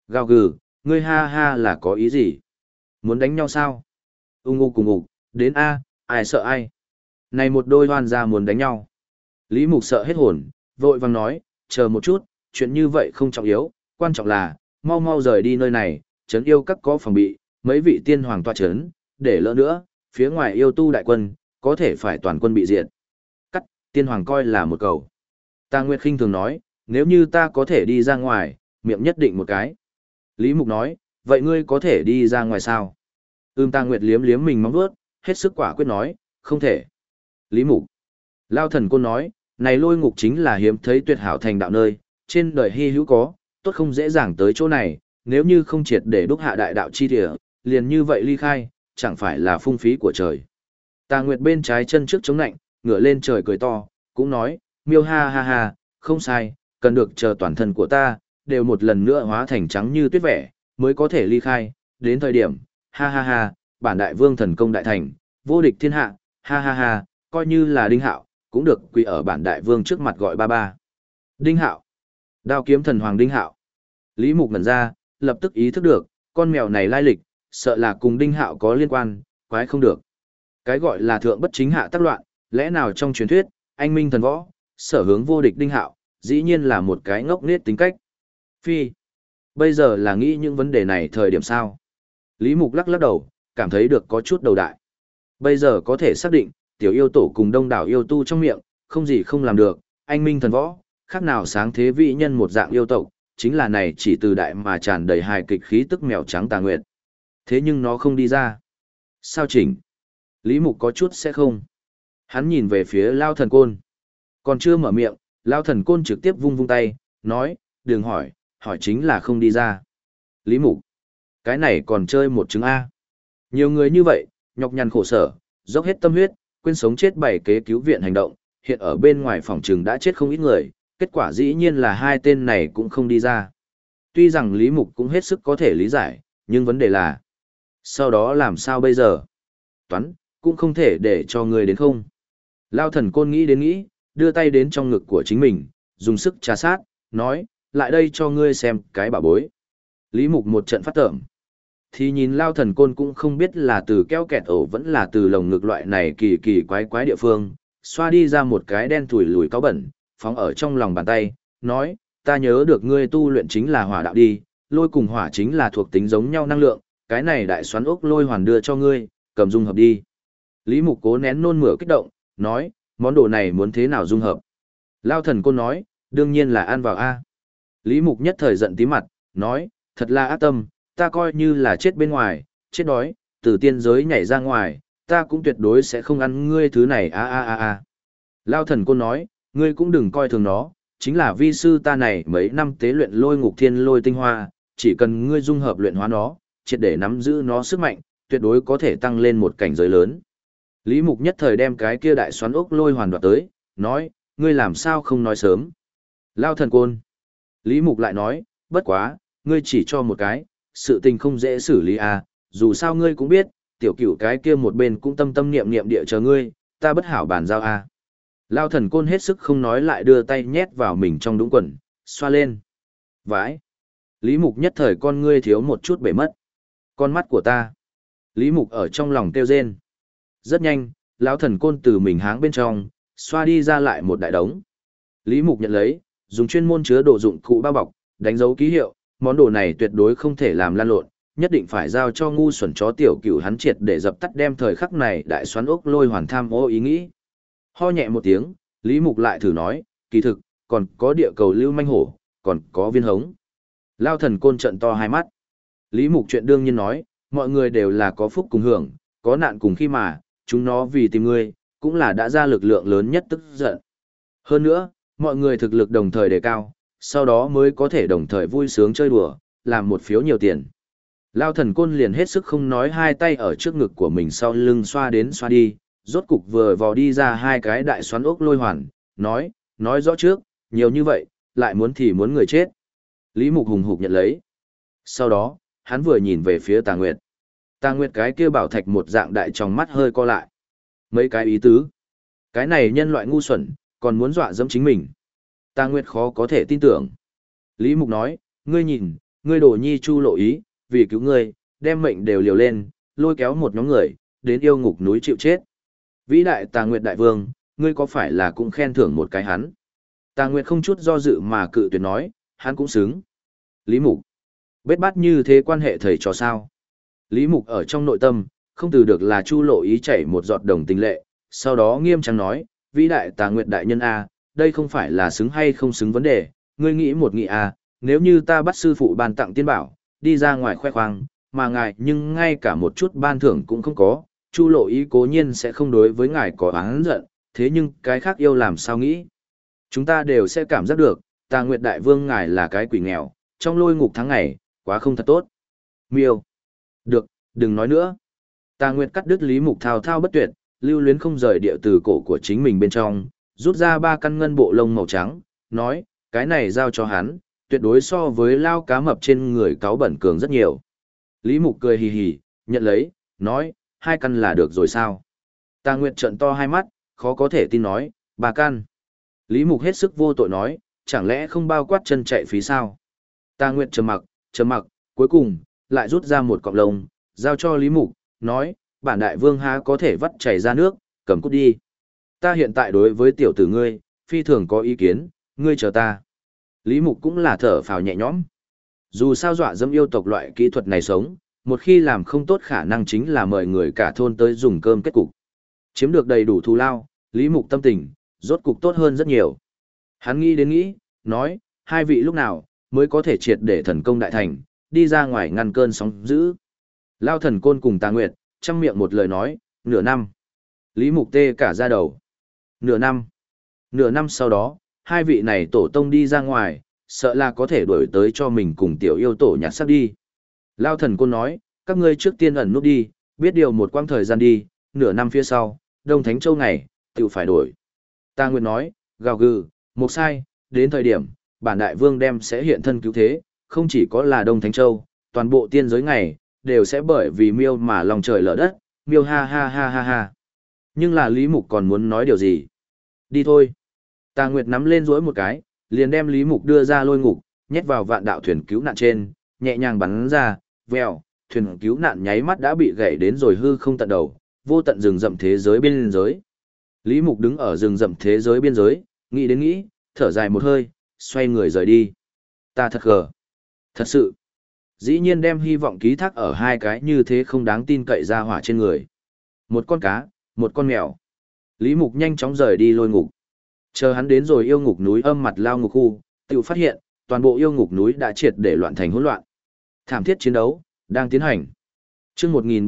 Speaker 1: Gào gừ, ngươi ha ha là có ý gì? Muốn đánh nhau sao? Ung ung cùng ục, đến A, ai sợ ai? Này một đôi hoan gia muốn đánh nhau. Lý Mục sợ hết hồn, vội vàng nói, chờ một chút, chuyện như vậy không trọng yếu, quan trọng là, mau mau rời đi nơi này, trấn yêu các có phòng bị, mấy vị tiên hoàng tọa trấn, để lỡ nữa, phía ngoài yêu tu đại quân, có thể phải toàn quân bị diệt. Cắt, tiên hoàng coi là một cầu. Ta Nguyệt khinh thường nói, nếu như ta có thể đi ra ngoài, miệng nhất định một cái. Lý Mục nói, vậy ngươi có thể đi ra ngoài sao? Ta Nguyệt liếm liếm mình móng vuốt, hết sức quả quyết nói, không thể. Lý Mục. Lao thần côn nói, này lôi ngục chính là hiếm thấy tuyệt hảo thành đạo nơi, trên đời hy hữu có, tốt không dễ dàng tới chỗ này, nếu như không triệt để đúc hạ đại đạo chi địa, liền như vậy ly khai, chẳng phải là phung phí của trời. Tà Nguyệt bên trái chân trước chống nạnh, ngửa lên trời cười to, cũng nói, miêu ha ha ha, không sai, cần được chờ toàn thân của ta, đều một lần nữa hóa thành trắng như tuyết vẻ, mới có thể ly khai, đến thời điểm, ha ha ha, bản đại vương thần công đại thành, vô địch thiên hạ, ha ha ha, coi như là Đinh Hạo, cũng được quỳ ở bản đại vương trước mặt gọi ba ba. Đinh Hạo, đao kiếm thần hoàng Đinh Hạo. Lý Mục ngẩn ra, lập tức ý thức được, con mèo này lai lịch, sợ là cùng Đinh Hạo có liên quan, quái không được. Cái gọi là thượng bất chính hạ tác loạn, lẽ nào trong truyền thuyết, anh minh thần võ, sở hướng vô địch Đinh Hạo, dĩ nhiên là một cái ngốc nết tính cách. Phi, bây giờ là nghĩ những vấn đề này thời điểm sao? Lý Mục lắc lắc đầu, cảm thấy được có chút đầu đại. Bây giờ có thể xác định, tiểu yêu tổ cùng đông đảo yêu tu trong miệng, không gì không làm được, anh minh thần võ, khác nào sáng thế vị nhân một dạng yêu tộc, chính là này chỉ từ đại mà tràn đầy hài kịch khí tức mèo trắng Tà Nguyệt. Thế nhưng nó không đi ra. Sao chỉnh? Lý Mục có chút sẽ không. Hắn nhìn về phía Lao Thần Côn. Còn chưa mở miệng, Lao Thần Côn trực tiếp vung vung tay, nói, đừng hỏi, hỏi chính là không đi ra. Lý Mục, cái này còn chơi một chứng A. Nhiều người như vậy, nhọc nhằn khổ sở, dốc hết tâm huyết, quên sống chết bảy kế cứu viện hành động, hiện ở bên ngoài phòng trừng đã chết không ít người, kết quả dĩ nhiên là hai tên này cũng không đi ra. Tuy rằng Lý Mục cũng hết sức có thể lý giải, nhưng vấn đề là, sau đó làm sao bây giờ? Toán, cũng không thể để cho người đến không. Lao Thần Côn nghĩ đến nghĩ, đưa tay đến trong ngực của chính mình, dùng sức trà sát, nói, lại đây cho ngươi xem cái bảo bối. Lý Mục một trận phát tởm. Thì nhìn Lao Thần Côn cũng không biết là từ keo kẹt ổ vẫn là từ lồng ngực loại này kỳ kỳ quái quái địa phương, xoa đi ra một cái đen thủi lùi cáo bẩn, phóng ở trong lòng bàn tay, nói, ta nhớ được ngươi tu luyện chính là hỏa đạo đi, lôi cùng hỏa chính là thuộc tính giống nhau năng lượng, cái này đại xoắn ốc lôi hoàn đưa cho ngươi, cầm dung hợp đi. Lý Mục cố nén nôn mửa kích động, nói, món đồ này muốn thế nào dung hợp? Lao Thần Côn nói, đương nhiên là ăn vào A. Lý Mục nhất thời giận tí mặt, nói, thật là ác tâm, ta coi như là chết bên ngoài, chết đói, từ tiên giới nhảy ra ngoài, ta cũng tuyệt đối sẽ không ăn ngươi thứ này a. Lao Thần Côn nói, ngươi cũng đừng coi thường nó, chính là vi sư ta này mấy năm tế luyện lôi ngục thiên lôi tinh hoa, chỉ cần ngươi dung hợp luyện hóa nó, triệt để nắm giữ nó sức mạnh, tuyệt đối có thể tăng lên một cảnh giới lớn. Lý Mục nhất thời đem cái kia đại xoắn ốc lôi hoàn đoạt tới, nói, ngươi làm sao không nói sớm. Lao Thần Côn. Lý Mục lại nói, bất quá, ngươi chỉ cho một cái, sự tình không dễ xử lý à, dù sao ngươi cũng biết, tiểu cửu cái kia một bên cũng tâm tâm niệm niệm địa chờ ngươi, ta bất hảo bàn giao à. Lao Thần Côn hết sức không nói lại đưa tay nhét vào mình trong đũng quần, xoa lên. Vãi. Lý Mục nhất thời con ngươi thiếu một chút bể mất. Con mắt của ta. Lý Mục ở trong lòng kêu rên. Rất nhanh, lão Thần Côn từ mình háng bên trong, xoa đi ra lại một đại đống. Lý Mục nhận lấy, dùng chuyên môn chứa đồ dụng cụ bao bọc, đánh dấu ký hiệu, món đồ này tuyệt đối không thể làm lan lộn, nhất định phải giao cho ngu xuẩn chó tiểu cửu hắn triệt để dập tắt đem thời khắc này đại xoắn ốc lôi hoàn tham ô ý nghĩ. Ho nhẹ một tiếng, Lý Mục lại thử nói, kỳ thực, còn có địa cầu lưu manh hổ, còn có viên hống. Lao Thần Côn trận to hai mắt. Lý Mục chuyện đương nhiên nói, mọi người đều là có phúc cùng hưởng, có nạn cùng khi mà, chúng nó vì tìm ngươi, cũng là đã ra lực lượng lớn nhất tức giận. Hơn nữa, mọi người thực lực đồng thời đề cao, sau đó mới có thể đồng thời vui sướng chơi đùa, làm một phiếu nhiều tiền. Lao Thần Côn liền hết sức không nói, hai tay ở trước ngực của mình sau lưng xoa đến xoa đi, rốt cục vừa vò đi ra hai cái đại xoắn ốc lôi hoàn, nói rõ trước, nhiều như vậy, lại muốn thì muốn người chết. Lý Mục hùng hục nhận lấy. Sau đó, hắn vừa nhìn về phía Tà Nguyệt. Tà Nguyệt cái kia bảo thạch một dạng đại trong mắt hơi co lại. Mấy cái ý tứ. Cái này nhân loại ngu xuẩn, còn muốn dọa dẫm chính mình. Tà Nguyệt khó có thể tin tưởng. Lý Mục nói, ngươi nhìn, ngươi đồ nhi Chu Lộ Ý, vì cứu ngươi, đem mệnh đều liều lên, lôi kéo một nhóm người, đến yêu ngục núi chịu chết. Vĩ đại Tà Nguyệt đại vương, ngươi có phải là cũng khen thưởng một cái hắn? Tà Nguyệt không chút do dự mà cự tuyệt nói, hắn cũng xứng. Lý Mục, bết bát như thế quan hệ thầy trò sao? Lý Mục ở trong nội tâm, không từ được là Chu Lộ Ý chảy một giọt đồng tình lệ, sau đó nghiêm trang nói, vĩ đại Tà Nguyệt đại nhân A, đây không phải là xứng hay không xứng vấn đề, ngươi nghĩ một nghị A, nếu như ta bắt sư phụ ban tặng tiên bảo, đi ra ngoài khoe khoang, mà ngài nhưng ngay cả một chút ban thưởng cũng không có, Chu Lộ Ý cố nhiên sẽ không đối với ngài có oán giận, thế nhưng cái khác yêu làm sao nghĩ? Chúng ta đều sẽ cảm giác được, Tà Nguyệt đại vương ngài là cái quỷ nghèo, trong lôi ngục tháng ngày, quá không thật tốt. Miêu. Được, đừng nói nữa. Tà Nguyệt cắt đứt Lý Mục thao thao bất tuyệt, lưu luyến không rời địa từ cổ của chính mình bên trong, rút ra 3 căn ngân bộ lông màu trắng, nói, cái này giao cho hắn, tuyệt đối so với lao cá mập trên người cáo bẩn cường rất nhiều. Lý Mục cười hì hì, nhận lấy, nói, 2 căn là được rồi sao? Tà Nguyệt trợn to hai mắt, khó có thể tin nói, 3 căn. Lý Mục hết sức vô tội nói, chẳng lẽ không bao quát chân chạy phí sao? Tà Nguyệt trầm mặc, cuối cùng, lại rút ra một cọng lông, giao cho Lý Mục, nói, bản đại vương há có thể vắt chảy ra nước, cầm cút đi. Ta hiện tại đối với tiểu tử ngươi, phi thường có ý kiến, ngươi chờ ta. Lý Mục cũng là thở phào nhẹ nhõm. Dù sao dọa dẫm yêu tộc loại kỹ thuật này sống, một khi làm không tốt khả năng chính là mời người cả thôn tới dùng cơm kết cục. Chiếm được đầy đủ thù lao, Lý Mục tâm tình, rốt cục tốt hơn rất nhiều. Hắn nghĩ đến nghĩ, nói, 2 vị lúc nào, mới có thể triệt để thần công đại thành, đi ra ngoài ngăn cơn sóng dữ. Lao Thần Côn cùng Tà Nguyệt, trăm miệng một lời nói, nửa năm. Lý Mục tê cả da đầu. Nửa năm. Nửa năm sau đó, 2 vị này tổ tông đi ra ngoài, sợ là có thể đuổi tới cho mình cùng tiểu yêu tổ nhặt xác đi. Lao Thần Côn nói, các ngươi trước tiên ẩn nút đi, biết điều một quãng thời gian đi, nửa năm phía sau, Đông Thánh Châu ngày, tự phải đổi. Tà Nguyệt nói, gào gừ, một sai, đến thời điểm, bản đại vương đem sẽ hiện thân cứu thế, không chỉ có là Đông Thánh Châu, toàn bộ tiên giới ngày, đều sẽ bởi vì miêu mà lòng trời lở đất, miêu ha ha ha ha ha. Nhưng là Lý Mục còn muốn nói điều gì? Đi thôi. Tà Nguyệt nắm lên duỗi một cái, liền đem Lý Mục đưa ra lôi ngục, nhét vào vạn đạo thuyền cứu nạn trên, nhẹ nhàng bắn ra, vèo, thuyền cứu nạn nháy mắt đã bị gãy đến rồi hư không tận đầu, vô tận rừng rậm thế giới biên giới. Lý Mục đứng ở rừng rậm thế giới biên giới, nghĩ đến nghĩ, thở dài một hơi, xoay người rời đi. Ta thật gờ. Thật sự. Dĩ nhiên đem hy vọng ký thác ở 2 cái như thế không đáng tin cậy ra hỏa trên người. Một con cá, một con mèo. Lý Mục nhanh chóng rời đi lôi ngục. Chờ hắn đến rồi yêu ngục núi âm mặt lao ngục khu, tự phát hiện, toàn bộ yêu ngục núi đã triệt để loạn thành hỗn loạn. Thảm thiết chiến đấu, đang tiến hành. Trước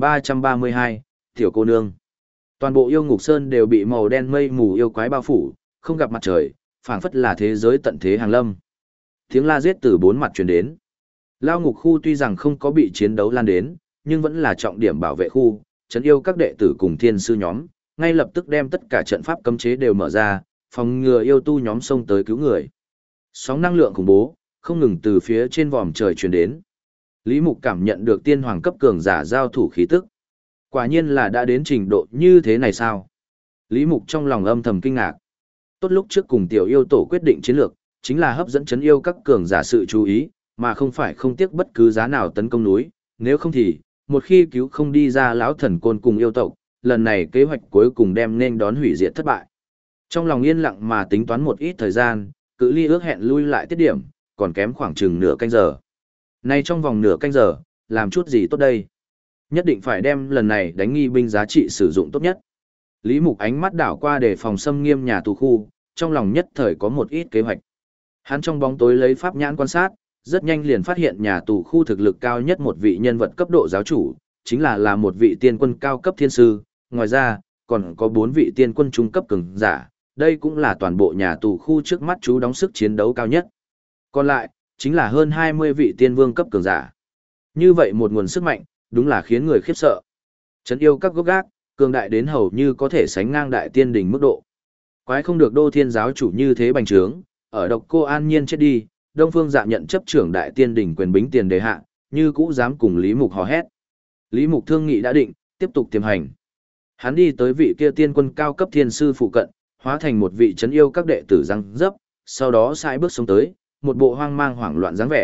Speaker 1: 1332, Tiểu cô nương. Toàn bộ yêu ngục sơn đều bị màu đen mây mù yêu quái bao phủ, không gặp mặt trời, phảng phất là thế giới tận thế hàng lâm. Tiếng la giết từ 4 mặt truyền đến. Lao ngục khu tuy rằng không có bị chiến đấu lan đến, nhưng vẫn là trọng điểm bảo vệ khu, trấn yêu các đệ tử cùng thiên sư nhóm, ngay lập tức đem tất cả trận pháp cấm chế đều mở ra, phòng ngừa yêu tu nhóm xông tới cứu người. Sóng năng lượng khủng bố, không ngừng từ phía trên vòm trời truyền đến. Lý Mục cảm nhận được tiên hoàng cấp cường giả giao thủ khí tức. Quả nhiên là đã đến trình độ như thế này sao? Lý Mục trong lòng âm thầm kinh ngạc. Tốt lúc trước cùng tiểu yêu tổ quyết định chiến lược, chính là hấp dẫn trấn yêu các cường giả sự chú ý, mà không phải không tiếc bất cứ giá nào tấn công núi, nếu không thì, một khi cứu không đi ra lão thần côn cùng yêu tộc, lần này kế hoạch cuối cùng đem nên đón hủy diệt thất bại. Trong lòng yên lặng mà tính toán một ít thời gian, cự ly ước hẹn lui lại tiết điểm, còn kém khoảng chừng nửa canh giờ. Nay trong vòng nửa canh giờ, làm chút gì tốt đây? Nhất định phải đem lần này đánh nghi binh giá trị sử dụng tốt nhất. Lý Mục ánh mắt đảo qua để phòng xâm nghiêm nhà tù khu, trong lòng nhất thời có một ít kế hoạch. Hắn trong bóng tối lấy pháp nhãn quan sát, rất nhanh liền phát hiện nhà tù khu thực lực cao nhất một vị nhân vật cấp độ giáo chủ, chính là một vị tiên quân cao cấp thiên sư, ngoài ra, còn có 4 vị tiên quân trung cấp cường giả, đây cũng là toàn bộ nhà tù khu trước mắt chú đóng sức chiến đấu cao nhất. Còn lại, chính là hơn 20 vị tiên vương cấp cường giả. Như vậy một nguồn sức mạnh, đúng là khiến người khiếp sợ. Trấn yêu các gốc gác, cường đại đến hầu như có thể sánh ngang đại tiên đỉnh mức độ. Quái không được Đô Thiên giáo chủ như thế bành trướng, ở độc cô an nhiên chết đi, Đông Phương Dạ nhận chấp trưởng đại tiên đỉnh quyền bính tiền đề hạ, như cũ dám cùng Lý Mục hò hét. Lý Mục thương nghị đã định, tiếp tục tiềm hành. Hắn đi tới vị kia tiên quân cao cấp thiên sư phụ cận, hóa thành một vị trấn yêu các đệ tử răng dấp, sau đó sai bước xuống tới, một bộ hoang mang hoảng loạn dáng vẻ,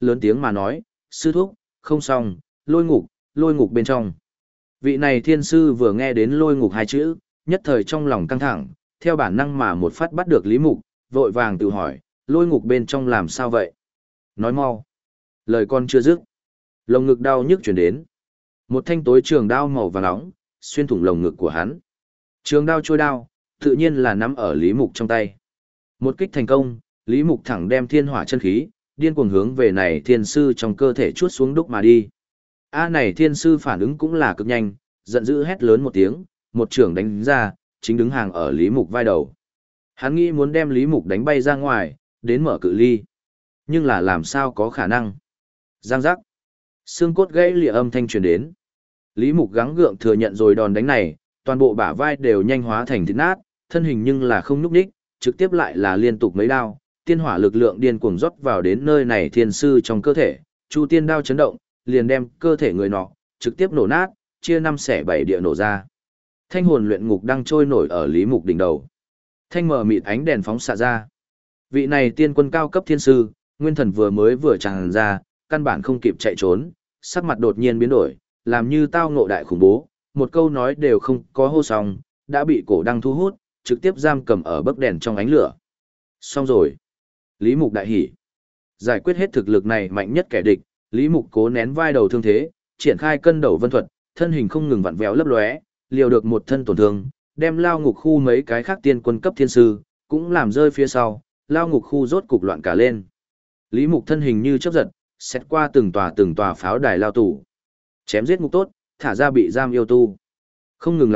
Speaker 1: lớn tiếng mà nói, sư thúc, không xong, lôi ngục bên trong. Vị này thiên sư vừa nghe đến lôi ngục hai chữ, nhất thời trong lòng căng thẳng, theo bản năng mà một phát bắt được Lý Mục, vội vàng tự hỏi, lôi ngục bên trong làm sao vậy? Nói mau. Lời con chưa dứt. Lồng ngực đau nhức chuyển đến. Một thanh tối trường đao màu vàng nóng, xuyên thủng lồng ngực của hắn. Trường đao trôi đao, tự nhiên là nắm ở Lý Mục trong tay. Một kích thành công, Lý Mục thẳng đem thiên hỏa chân khí, điên cuồng hướng về này thiên sư trong cơ thể chuốt xuống đúc mà đi. Này thiên sư phản ứng cũng là cực nhanh, giận dữ hét lớn một tiếng, một trường đánh ra, chính đứng hàng ở Lý Mục vai đầu. Hắn nghĩ muốn đem Lý Mục đánh bay ra ngoài, đến mở cự ly. Nhưng là làm sao có khả năng. Giang giác. Xương cốt gãy lìa âm thanh truyền đến. Lý Mục gắng gượng thừa nhận rồi đòn đánh này, toàn bộ bả vai đều nhanh hóa thành thịt nát, thân hình nhưng là không nhúc nhích, trực tiếp lại là liên tục mấy đao, tiên hỏa lực lượng điên cuồng rót vào đến nơi này thiên sư trong cơ thể, chu tiên đao chấn động, liền đem cơ thể người nọ trực tiếp nổ nát, chia năm xẻ bảy địa nổ ra. Thanh hồn luyện ngục đang trôi nổi ở Lý Mục đỉnh đầu. Thanh mờ mịt ánh đèn phóng xạ ra. Vị này tiên quân cao cấp thiên sư, nguyên thần vừa tràn ra, căn bản không kịp chạy trốn, sắc mặt đột nhiên biến đổi, làm như tao ngộ đại khủng bố, một câu nói đều không có hô xong, đã bị cổ đăng thu hút, trực tiếp giam cầm ở bấc đèn trong ánh lửa. Xong rồi. Lý Mục đại hỉ. Giải quyết hết thực lực này mạnh nhất kẻ địch, Lý Mục cố nén vai đầu thương thế, triển khai cân đầu vân thuật, thân hình không ngừng vặn vẹo lấp lóe, liều được một thân tổn thương, đem lao ngục khu mấy cái khác tiên quân cấp thiên sư, cũng làm rơi phía sau, lao ngục khu rốt cục loạn cả lên. Lý Mục thân hình như chớp giật, xét qua từng tòa pháo đài lao tù. Chém giết ngục tốt, thả ra bị giam yêu tu. Không ngừng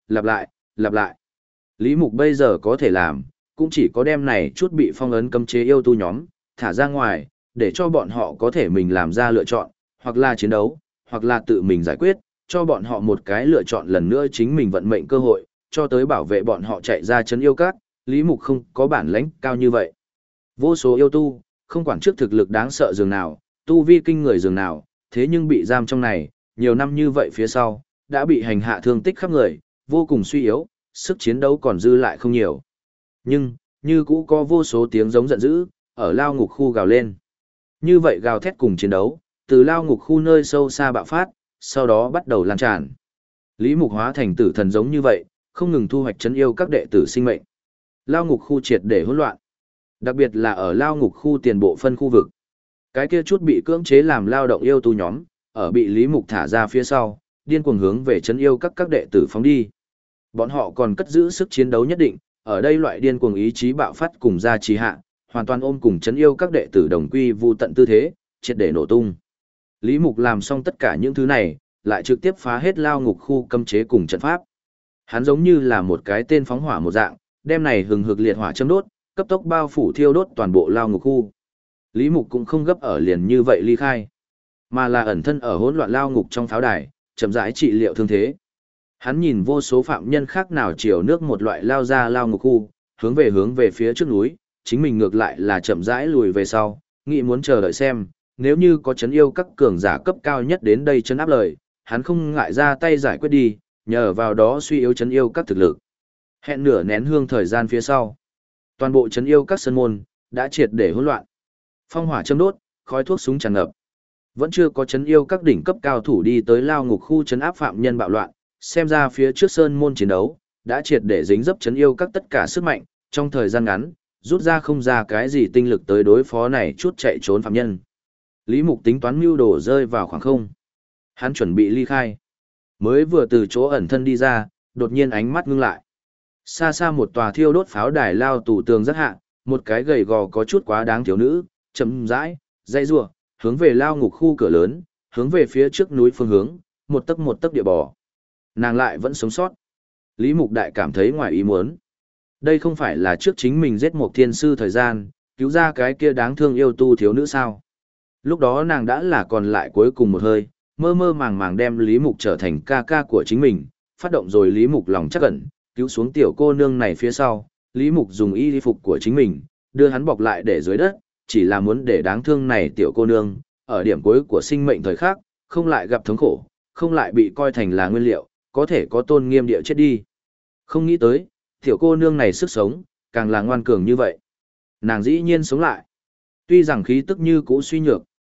Speaker 1: lặp lại. Lý Mục bây giờ có thể làm, cũng chỉ có đem này chút bị phong ấn cấm chế yêu tu nhóm, thả ra ngoài, để cho bọn họ có thể mình làm ra lựa chọn, hoặc là chiến đấu, hoặc là tự mình giải quyết, cho bọn họ một cái lựa chọn lần nữa chính mình vận mệnh cơ hội, cho tới bảo vệ bọn họ chạy ra trấn yêu các, Lý Mục không có bản lãnh cao như vậy. Vô số yêu tu, không quản trước thực lực đáng sợ dường nào, tu vi kinh người dường nào, thế nhưng bị giam trong này, nhiều năm như vậy phía sau, đã bị hành hạ thương tích khắp người, vô cùng suy yếu, sức chiến đấu còn dư lại không nhiều. Nhưng, như cũ có vô số tiếng giống giận dữ, ở lao ngục khu gào lên. Như vậy gào thét cùng chiến đấu, từ lao ngục khu nơi sâu xa bạo phát, sau đó bắt đầu lan tràn. Lý Mục hóa thành tử thần giống như vậy, không ngừng thu hoạch trấn yêu các đệ tử sinh mệnh. Lao ngục khu triệt để hỗn loạn. Đặc biệt là ở lao ngục khu tiền bộ phân khu vực. Cái kia chút bị cưỡng chế làm lao động yêu tu nhóm, ở bị Lý Mục thả ra phía sau, điên cuồng hướng về trấn yêu các đệ tử phóng đi. Bọn họ còn cất giữ sức chiến đấu nhất định, ở đây loại điên cuồng ý chí bạo phát cùng gia trì hạ, hoàn toàn ôm cùng trấn yêu các đệ tử đồng quy vu tận tư thế, triệt để nổ tung. Lý Mục làm xong tất cả những thứ này, lại trực tiếp phá hết lao ngục khu cấm chế cùng trận pháp. Hắn giống như là một cái tên phóng hỏa một dạng, đem này hừng hực liệt hỏa châm đốt, cấp tốc bao phủ thiêu đốt toàn bộ lao ngục khu. Lý Mục cũng không gấp ở liền như vậy ly khai, mà là ẩn thân ở hỗn loạn lao ngục trong pháo đài, chậm rãi trị liệu thương thế. Hắn nhìn vô số phạm nhân khác nào chiều nước một loại lao ra lao ngục khu, hướng về phía trước núi, chính mình ngược lại là chậm rãi lùi về sau, nghĩ muốn chờ đợi xem, nếu như có chấn yêu các cường giả cấp cao nhất đến đây chấn áp lời, hắn không ngại ra tay giải quyết đi, nhờ vào đó suy yếu chấn yêu các thực lực. Hẹn nửa nén hương thời gian phía sau, toàn bộ chấn yêu các sân môn đã triệt để hỗn loạn. Phong hỏa châm đốt, khói thuốc súng tràn ngập. Vẫn chưa có chấn yêu các đỉnh cấp cao thủ đi tới lao ngục khu chấn áp phạm nhân bạo loạn, xem ra phía trước sơn môn chiến đấu đã triệt để dính dấp chấn yêu các tất cả sức mạnh, trong thời gian ngắn, rút ra không ra cái gì tinh lực tới đối phó này chút chạy trốn phạm nhân. Lý Mục tính toán mưu đồ rơi vào khoảng không. Hắn chuẩn bị ly khai. Mới vừa từ chỗ ẩn thân đi ra, đột nhiên ánh mắt ngưng lại. Xa xa một tòa thiêu đốt pháo đài lao tù tường rất hạ, một cái gầy gò có chút quá đáng thiếu nữ, chậm rãi, dây rùa, hướng về lao ngục khu cửa lớn, hướng về phía trước núi phương hướng, một tấc địa bò. Nàng lại vẫn sống sót. Lý Mục Đại cảm thấy ngoài ý muốn. Đây không phải là trước chính mình giết một thiên sư thời gian, cứu ra cái kia đáng thương yêu tu thiếu nữ sao. Lúc đó nàng đã là còn lại cuối cùng một hơi, mơ mơ màng màng đem Lý Mục trở thành ca ca của chính mình, phát động rồi Lý Mục lòng chắc ẩn, cứu xuống tiểu cô nương này phía sau, Lý Mục dùng y phục của chính mình, đưa hắn bọc lại để dưới đất, chỉ là muốn để đáng thương này tiểu cô nương, ở điểm cuối của sinh mệnh thời khắc, không lại gặp thống khổ, không lại bị coi thành là nguyên liệu, có thể có tôn nghiêm địa chết đi. Không nghĩ tới, tiểu cô nương này sức sống, càng là ngoan cường như vậy. Nàng dĩ nhiên sống lại. Tuy rằng khí tức như cũ suy nhược,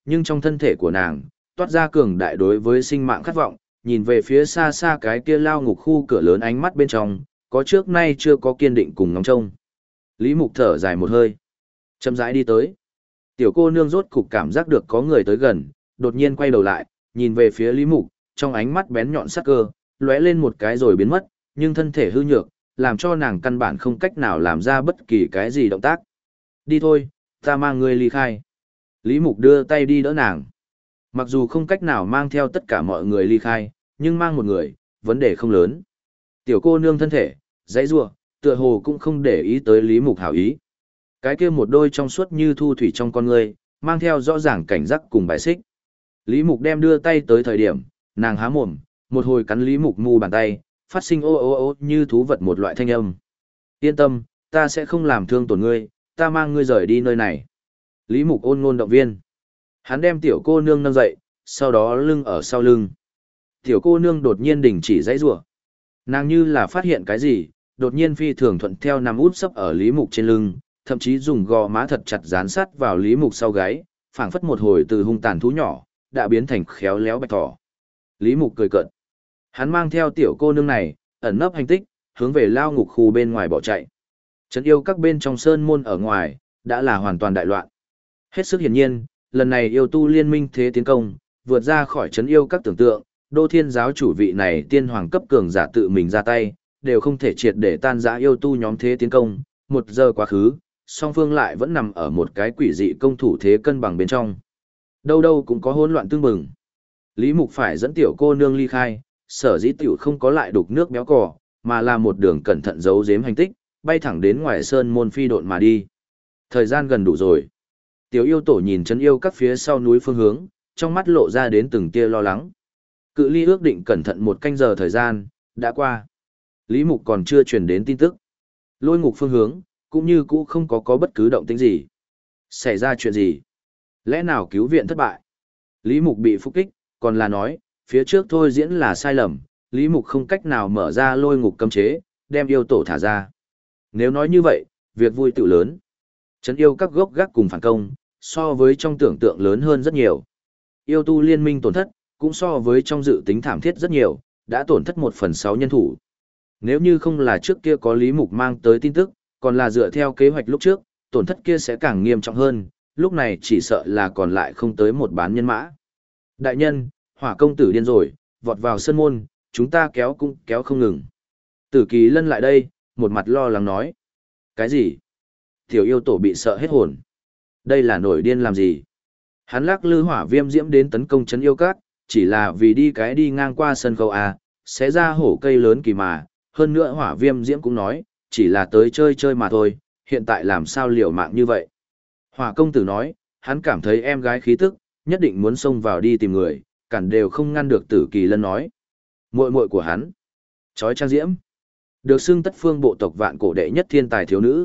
Speaker 1: nhưng trong thân thể của nàng, toát ra cường đại đối với sinh mạng khát vọng, nhìn về phía xa xa cái kia lao ngục khu cửa lớn, ánh mắt bên trong, có trước nay chưa có kiên định cùng ngóng trông. Lý Mục thở dài một hơi, chậm rãi đi tới. Tiểu cô nương rốt cục cảm giác được có người tới gần, đột nhiên quay đầu lại, nhìn về phía Lý Mục, trong ánh mắt bén nhọn sắc cơ, lóe lên một cái rồi biến mất, nhưng thân thể hư nhược, làm cho nàng căn bản không cách nào làm ra bất kỳ cái gì động tác. Đi thôi, ta mang ngươi ly khai. Lý Mục đưa tay đi đỡ nàng. Mặc dù không cách nào mang theo tất cả mọi người ly khai, nhưng mang một người, vấn đề không lớn. Tiểu cô nương thân thể, dãy rủa, tựa hồ cũng không để ý tới Lý Mục hảo ý. Cái kia một đôi trong suốt như thu thủy trong con ngươi, mang theo rõ ràng cảnh giác cùng bài xích. Lý Mục đem đưa tay tới thời điểm, nàng há mồm, một hồi cắn Lý Mục mu bàn tay, phát sinh ô ô ô như thú vật một loại thanh âm. Yên tâm, ta sẽ không làm thương tổn ngươi, ta mang ngươi rời đi nơi này. Lý Mục ôn ngôn động viên. Hắn đem tiểu cô nương nâng dậy, sau đó lưng ở sau lưng. Tiểu cô nương đột nhiên đình chỉ dãy rủa. Nàng như là phát hiện cái gì, đột nhiên phi thường thuận theo nằm út sấp ở Lý Mục trên lưng, thậm chí dùng gò má thật chặt dán sát vào Lý Mục sau gáy, phảng phất một hồi từ hung tàn thú nhỏ, đã biến thành khéo léo bạch thỏ. Lý Mục cười cợt. Hắn mang theo tiểu cô nương này, ẩn nấp hành tích, hướng về lao ngục khu bên ngoài bỏ chạy. Trấn yêu các bên trong sơn môn ở ngoài, đã là hoàn toàn đại loạn. Hết sức hiển nhiên, lần này yêu tu liên minh thế tiến công, vượt ra khỏi trấn yêu các tưởng tượng, Đô Thiên giáo chủ vị này tiên hoàng cấp cường giả tự mình ra tay, đều không thể triệt để tan rã yêu tu nhóm thế tiến công. 1 giờ quá khứ, song phương lại vẫn nằm ở một cái quỷ dị công thủ thế cân bằng bên trong. Đâu đâu cũng có hỗn loạn tương bừng. Lý Mục phải dẫn tiểu cô nương ly khai, sở dĩ tiểu không có lại đục nước béo cò, mà là một đường cẩn thận giấu giếm hành tích, bay thẳng đến ngoài sơn môn phi độn mà đi. Thời gian gần đủ rồi. Tiểu yêu tổ nhìn trấn yêu các phía sau núi phương hướng, trong mắt lộ ra đến từng tia lo lắng. Cự ly ước định cẩn thận 1 canh giờ thời gian, đã qua. Lý Mục còn chưa truyền đến tin tức. Lôi ngục phương hướng, cũng như cũ không có bất cứ động tĩnh gì. Xảy ra chuyện gì? Lẽ nào cứu viện thất bại? Lý Mục bị phục kích, còn là nói, phía trước thôi diễn là sai lầm, Lý Mục không cách nào mở ra lôi ngục cấm chế, đem yêu tổ thả ra. Nếu nói như vậy, việc vui tự lớn. Trấn yêu các gốc gác cùng phản công, so với trong tưởng tượng lớn hơn rất nhiều. Yêu tu liên minh tổn thất, cũng so với trong dự tính thảm thiết rất nhiều, đã tổn thất 1/6 nhân thủ. Nếu như không là trước kia có Lý Mục mang tới tin tức, còn là dựa theo kế hoạch lúc trước, tổn thất kia sẽ càng nghiêm trọng hơn, lúc này chỉ sợ là còn lại không tới một bán nhân mã. Đại nhân, Hỏa công tử điên rồi, vọt vào sân môn, chúng ta kéo cũng kéo không ngừng. Tử Kỳ Lân lại đây, một mặt lo lắng nói. Cái gì? Tiểu yêu tổ bị sợ hết hồn. Đây là nổi điên làm gì? Hắn lắc lư hỏa viêm diễm đến tấn công trấn yêu các, chỉ là vì đi ngang qua sân khấu A, sẽ ra hổ cây lớn kỳ mà. Hơn nữa hỏa viêm diễm cũng nói, chỉ là tới chơi chơi mà thôi, hiện tại làm sao liều mạng như vậy. Hỏa công tử nói, hắn cảm thấy em gái khí tức, nhất định muốn xông vào đi tìm người, cản đều không ngăn được Tử Kỳ Lân nói. Muội muội của hắn, chói trang diễm, được xưng tất phương bộ tộc vạn cổ đệ nhất thiên tài thiếu nữ.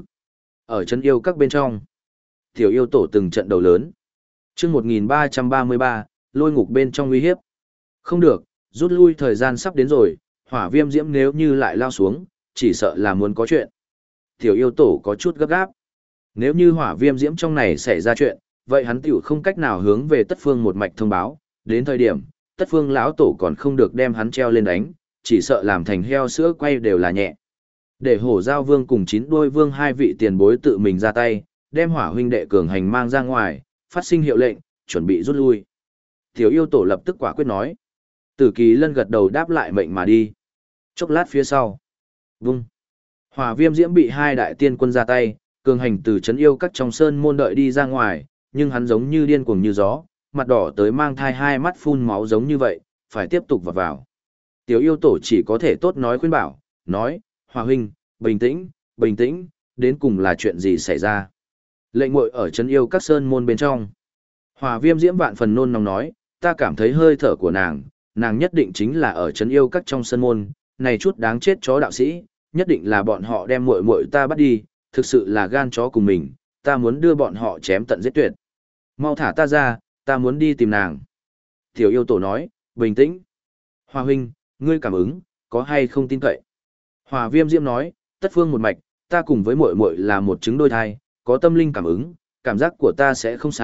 Speaker 1: Ở chân yêu các bên trong, tiểu yêu tổ từng trận đầu lớn. Chương 1333, lôi ngục bên trong uy hiếp. Không được, rút lui thời gian sắp đến rồi, hỏa viêm diễm nếu như lại lao xuống, chỉ sợ là muốn có chuyện. Tiểu yêu tổ có chút gấp gáp. Nếu như hỏa viêm diễm trong này xảy ra chuyện, vậy hắn tiểu không cách nào hướng về tất phương một mạch thông báo, đến thời điểm, tất phương lão tổ còn không được đem hắn treo lên đánh, chỉ sợ làm thành heo sữa quay đều là nhẹ. Để hổ giao vương cùng 9 đuôi vương hai vị tiền bối tự mình ra tay, đem hỏa huynh đệ cường hành mang ra ngoài, phát sinh hiệu lệnh, chuẩn bị rút lui. Tiểu yêu tổ lập tức quả quyết nói. Tử Kỳ Lân gật đầu đáp lại mệnh mà đi. Chốc lát phía sau. Vung. Hỏa viêm diễm bị 2 đại tiên quân ra tay, cường hành từ trấn yêu các trong sơn môn đợi đi ra ngoài, nhưng hắn giống như điên cuồng như gió, mặt đỏ tới mang thai 2 mắt phun máu giống như vậy, phải tiếp tục vào. Tiểu yêu tổ chỉ có thể tốt nói khuyên bảo, nói, Hỏa huynh, bình tĩnh, bình tĩnh, đến cùng là chuyện gì xảy ra. Lệnh muội ở trấn yêu các sơn môn bên trong. Hỏa viêm diễm vạn phần nôn nóng nói, ta cảm thấy hơi thở của nàng nhất định chính là ở trấn yêu các trong sơn môn, này chút đáng chết chó đạo sĩ, nhất định là bọn họ đem muội muội ta bắt đi, thực sự là gan chó cùng mình, ta muốn đưa bọn họ chém tận giết tuyệt. Mau thả ta ra, ta muốn đi tìm nàng. Tiểu yêu tổ nói, bình tĩnh. Hoa huynh, ngươi cảm ứng, có hay không tin cậy? Hỏa viêm diễm nói, tất phương một mạch, ta cùng với muội muội là một trứng đôi thai, có tâm linh cảm ứng, cảm giác của ta sẽ không sai,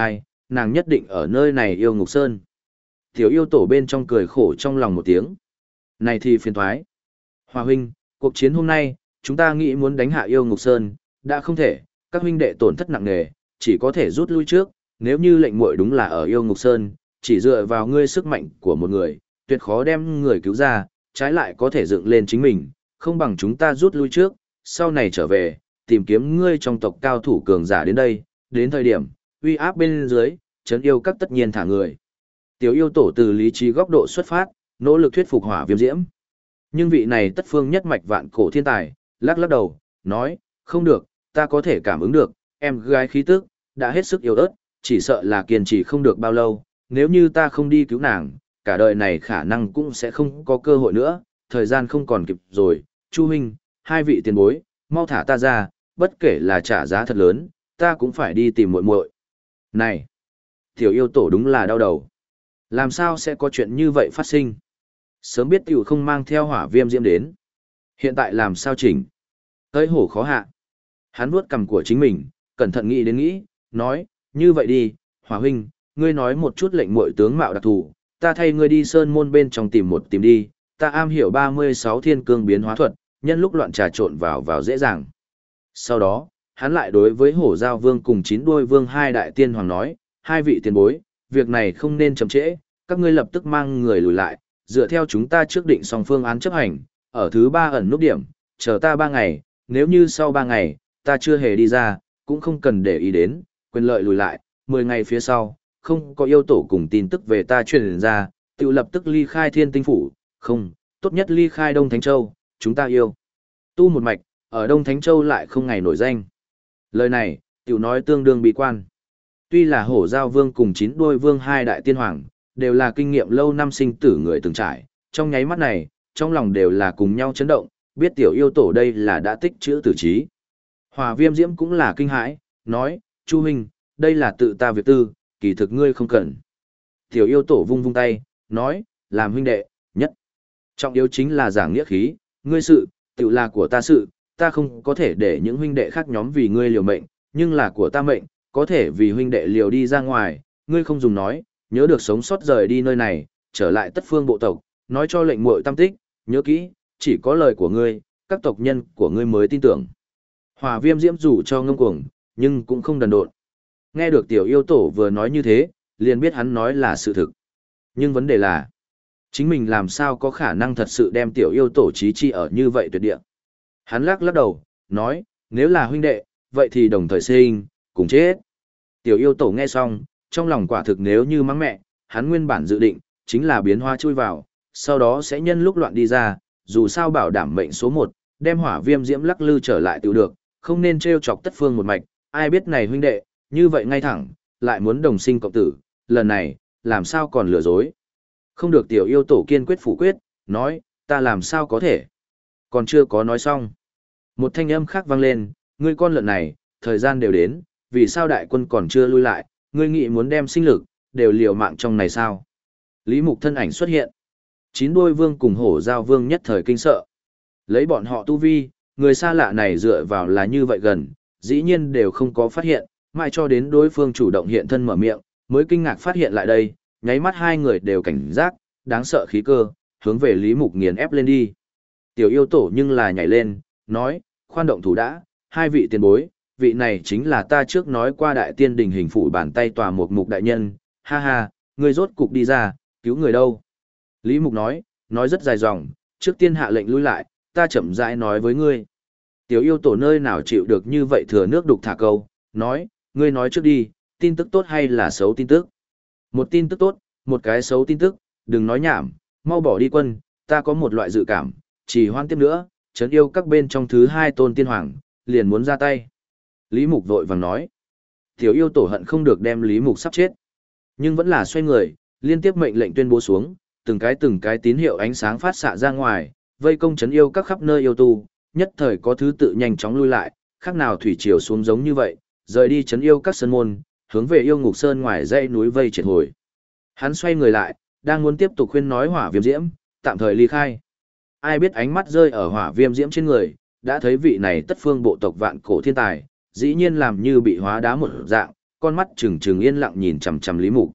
Speaker 1: nàng nhất định ở nơi này yêu ngục sơn. Tiểu yêu tổ bên trong cười khổ trong lòng một tiếng. Này thì phiền thoái. Hòa huynh, cuộc chiến hôm nay, chúng ta nghĩ muốn đánh hạ yêu ngục sơn, đã không thể, các huynh đệ tổn thất nặng nề, chỉ có thể rút lui trước, nếu như lệnh muội đúng là ở yêu ngục sơn, chỉ dựa vào ngươi sức mạnh của một người, tuyệt khó đem người cứu ra, trái lại có thể dựng lên chính mình, không bằng chúng ta rút lui trước, sau này trở về, tìm kiếm ngươi trong tộc cao thủ cường giả đến đây, đến thời điểm, uy áp bên dưới, trấn yêu các tất nhiên thả người. Tiểu yêu tổ từ lý trí góc độ xuất phát, nỗ lực thuyết phục Hỏa Viêm Diễm. Nhưng vị này tất phương nhất mạch vạn cổ thiên tài, lắc lắc đầu, nói, không được, ta có thể cảm ứng được, em gái khí tức, đã hết sức yếu ớt, chỉ sợ là kiên trì không được bao lâu, nếu như ta không đi cứu nàng, cả đời này khả năng cũng sẽ không có cơ hội nữa, thời gian không còn kịp rồi, Chu huynh, hai vị tiền bối, mau thả ta ra, bất kể là trả giá thật lớn, ta cũng phải đi tìm muội muội. Này, tiểu yêu tổ đúng là đau đầu. Làm sao sẽ có chuyện như vậy phát sinh? Sớm biết tiểu không mang theo Hỏa Viêm Diễm đến. Hiện tại làm sao chỉnh? Hơi hổ khó hạ. Hắn vuốt cằm của chính mình, cẩn thận nghĩ đến nghĩ, nói, như vậy đi, Hỏa huynh, ngươi nói một chút lệnh muội tướng mạo đặc thù, ta thay ngươi đi sơn môn bên trong tìm đi, ta am hiểu 36 thiên cương biến hóa thuật, nhân lúc loạn trà trộn vào dễ dàng. Sau đó, hắn lại đối với Hổ Giao Vương cùng Chín Đuôi Vương hai đại tiên hoàng nói, hai vị tiền bối, việc này không nên chậm trễ, các ngươi lập tức mang người lùi lại, dựa theo chúng ta trước định xong phương án chấp hành, ở thứ 3 ẩn nút điểm, chờ ta 3 ngày, nếu như sau 3 ngày, ta chưa hề đi ra, cũng không cần để ý đến, quyền lợi lùi lại, 10 ngày phía sau, không có yêu tổ cùng tin tức về ta truyền ra, tự lập tức ly khai Thiên Tinh Phủ, không, tốt nhất ly khai Đông Thánh Châu, chúng ta yêu. Tu một mạch, ở Đông Thánh Châu lại không ngày nổi danh. Lời này, tiểu nói tương đương bị quan. Tuy là Hổ Giao Vương cùng Chín Đuôi Vương hai đại tiên hoàng, đều là kinh nghiệm lâu năm sinh tử người từng trải, trong nháy mắt này, trong lòng đều là cùng nhau chấn động, biết tiểu yêu tổ đây là đã tích trữ tử trí. Hỏa Viêm Diễm cũng là kinh hãi, nói, Chu huynh, đây là tự ta việc tư, kỳ thực ngươi không cần. Tiểu yêu tổ vung vung tay, nói, làm huynh đệ, nhất. Trọng yếu chính là giảng nghĩa khí, ngươi sự, tự là của ta sự, ta không có thể để những huynh đệ khác nhóm vì ngươi liều mệnh, nhưng là của ta mệnh, có thể vì huynh đệ liều đi ra ngoài, ngươi không dùng nói, nhớ được sống sót rời đi nơi này, trở lại tất phương bộ tộc, nói cho lệnh muội tam tích, nhớ kỹ, chỉ có lời của ngươi, các tộc nhân của ngươi mới tin tưởng. Hỏa Viêm Diễm rủ cho ngông cuồng, nhưng cũng không đần độn. Nghe được tiểu yêu tổ vừa nói như thế, liền biết hắn nói là sự thực. Nhưng vấn đề là, chính mình làm sao có khả năng thật sự đem tiểu yêu tổ trí chi ở như vậy tuyệt địa. Hắn lắc lắc đầu, nói, nếu là huynh đệ, vậy thì đồng thời sinh, cùng chết. Tiểu yêu tổ nghe xong, trong lòng quả thực nếu như mắng mẹ, hắn nguyên bản dự định, chính là biến hóa chui vào, sau đó sẽ nhân lúc loạn đi ra, dù sao bảo đảm mệnh số 1, đem Hỏa Viêm Diễm lắc lư trở lại tự được, không nên trêu chọc tất phương một mạch, ai biết này huynh đệ, như vậy ngay thẳng, lại muốn đồng sinh cộng tử, lần này, làm sao còn lừa dối. Không được tiểu yêu tổ kiên quyết phủ quyết, nói, ta làm sao có thể. Còn chưa có nói xong. Một thanh âm khác vang lên, ngươi con lợn này, thời gian đều đến, vì sao đại quân còn chưa lui lại, ngươi nghĩ muốn đem sinh lực, đều liều mạng trong này sao. Lý Mục thân ảnh xuất hiện. Chín Đuôi Vương cùng Hổ Giao Vương nhất thời kinh sợ. Lấy bọn họ tu vi, người xa lạ này dựa vào là như vậy gần, dĩ nhiên đều không có phát hiện, mãi cho đến đối phương chủ động hiện thân mở miệng, mới kinh ngạc phát hiện lại đây, nháy mắt hai người đều cảnh giác, đáng sợ khí cơ, hướng về Lý Mục nghiền ép lên đi. Tiểu yêu tổ nhưng là nhảy lên, nói, khoan động thủ đã, hai vị tiền bối, vị này chính là ta trước nói qua đại tiên đình hình phủ bàn tay tòa một mục đại nhân, ha ha, ngươi rốt cục đi ra, cứu người đâu. Lý Mục nói rất dài dòng, trước tiên hạ lệnh lui lại, ta chậm rãi nói với ngươi. Tiểu yêu tổ nơi nào chịu được như vậy thừa nước đục thả câu, nói, ngươi nói trước đi, tin tức tốt hay là xấu tin tức. Một tin tức tốt, một cái xấu tin tức, đừng nói nhảm, mau bỏ đi quân, ta có một loại dự cảm, chỉ hoan tiếp nữa, trấn yêu các bên trong thứ 2 tôn tiên hoàng, liền muốn ra tay. Lý Mục vội vàng nói, tiểu yêu tổ hận không được đem Lý Mục sắp chết, nhưng vẫn là xoay người, liên tiếp mệnh lệnh tuyên bố xuống, từng cái tín hiệu ánh sáng phát xạ ra ngoài, vây công trấn yêu các khắp nơi yêu tu, nhất thời có thứ tự nhanh chóng lui lại, khác nào thủy triều xuống giống như vậy, rời đi trấn yêu các sơn môn, hướng về yêu ngục sơn ngoài dãy núi vây triệt hồi. Hắn xoay người lại, đang muốn tiếp tục khuyên nói Hỏa Viêm Diễm, tạm thời ly khai. Ai biết ánh mắt rơi ở Hỏa Viêm Diễm trên người, đã thấy vị này tất phương bộ tộc vạn cổ thiên tài, dĩ nhiên làm như bị hóa đá một dạng, con mắt trừng trừng yên lặng nhìn chằm chằm Lý Mục.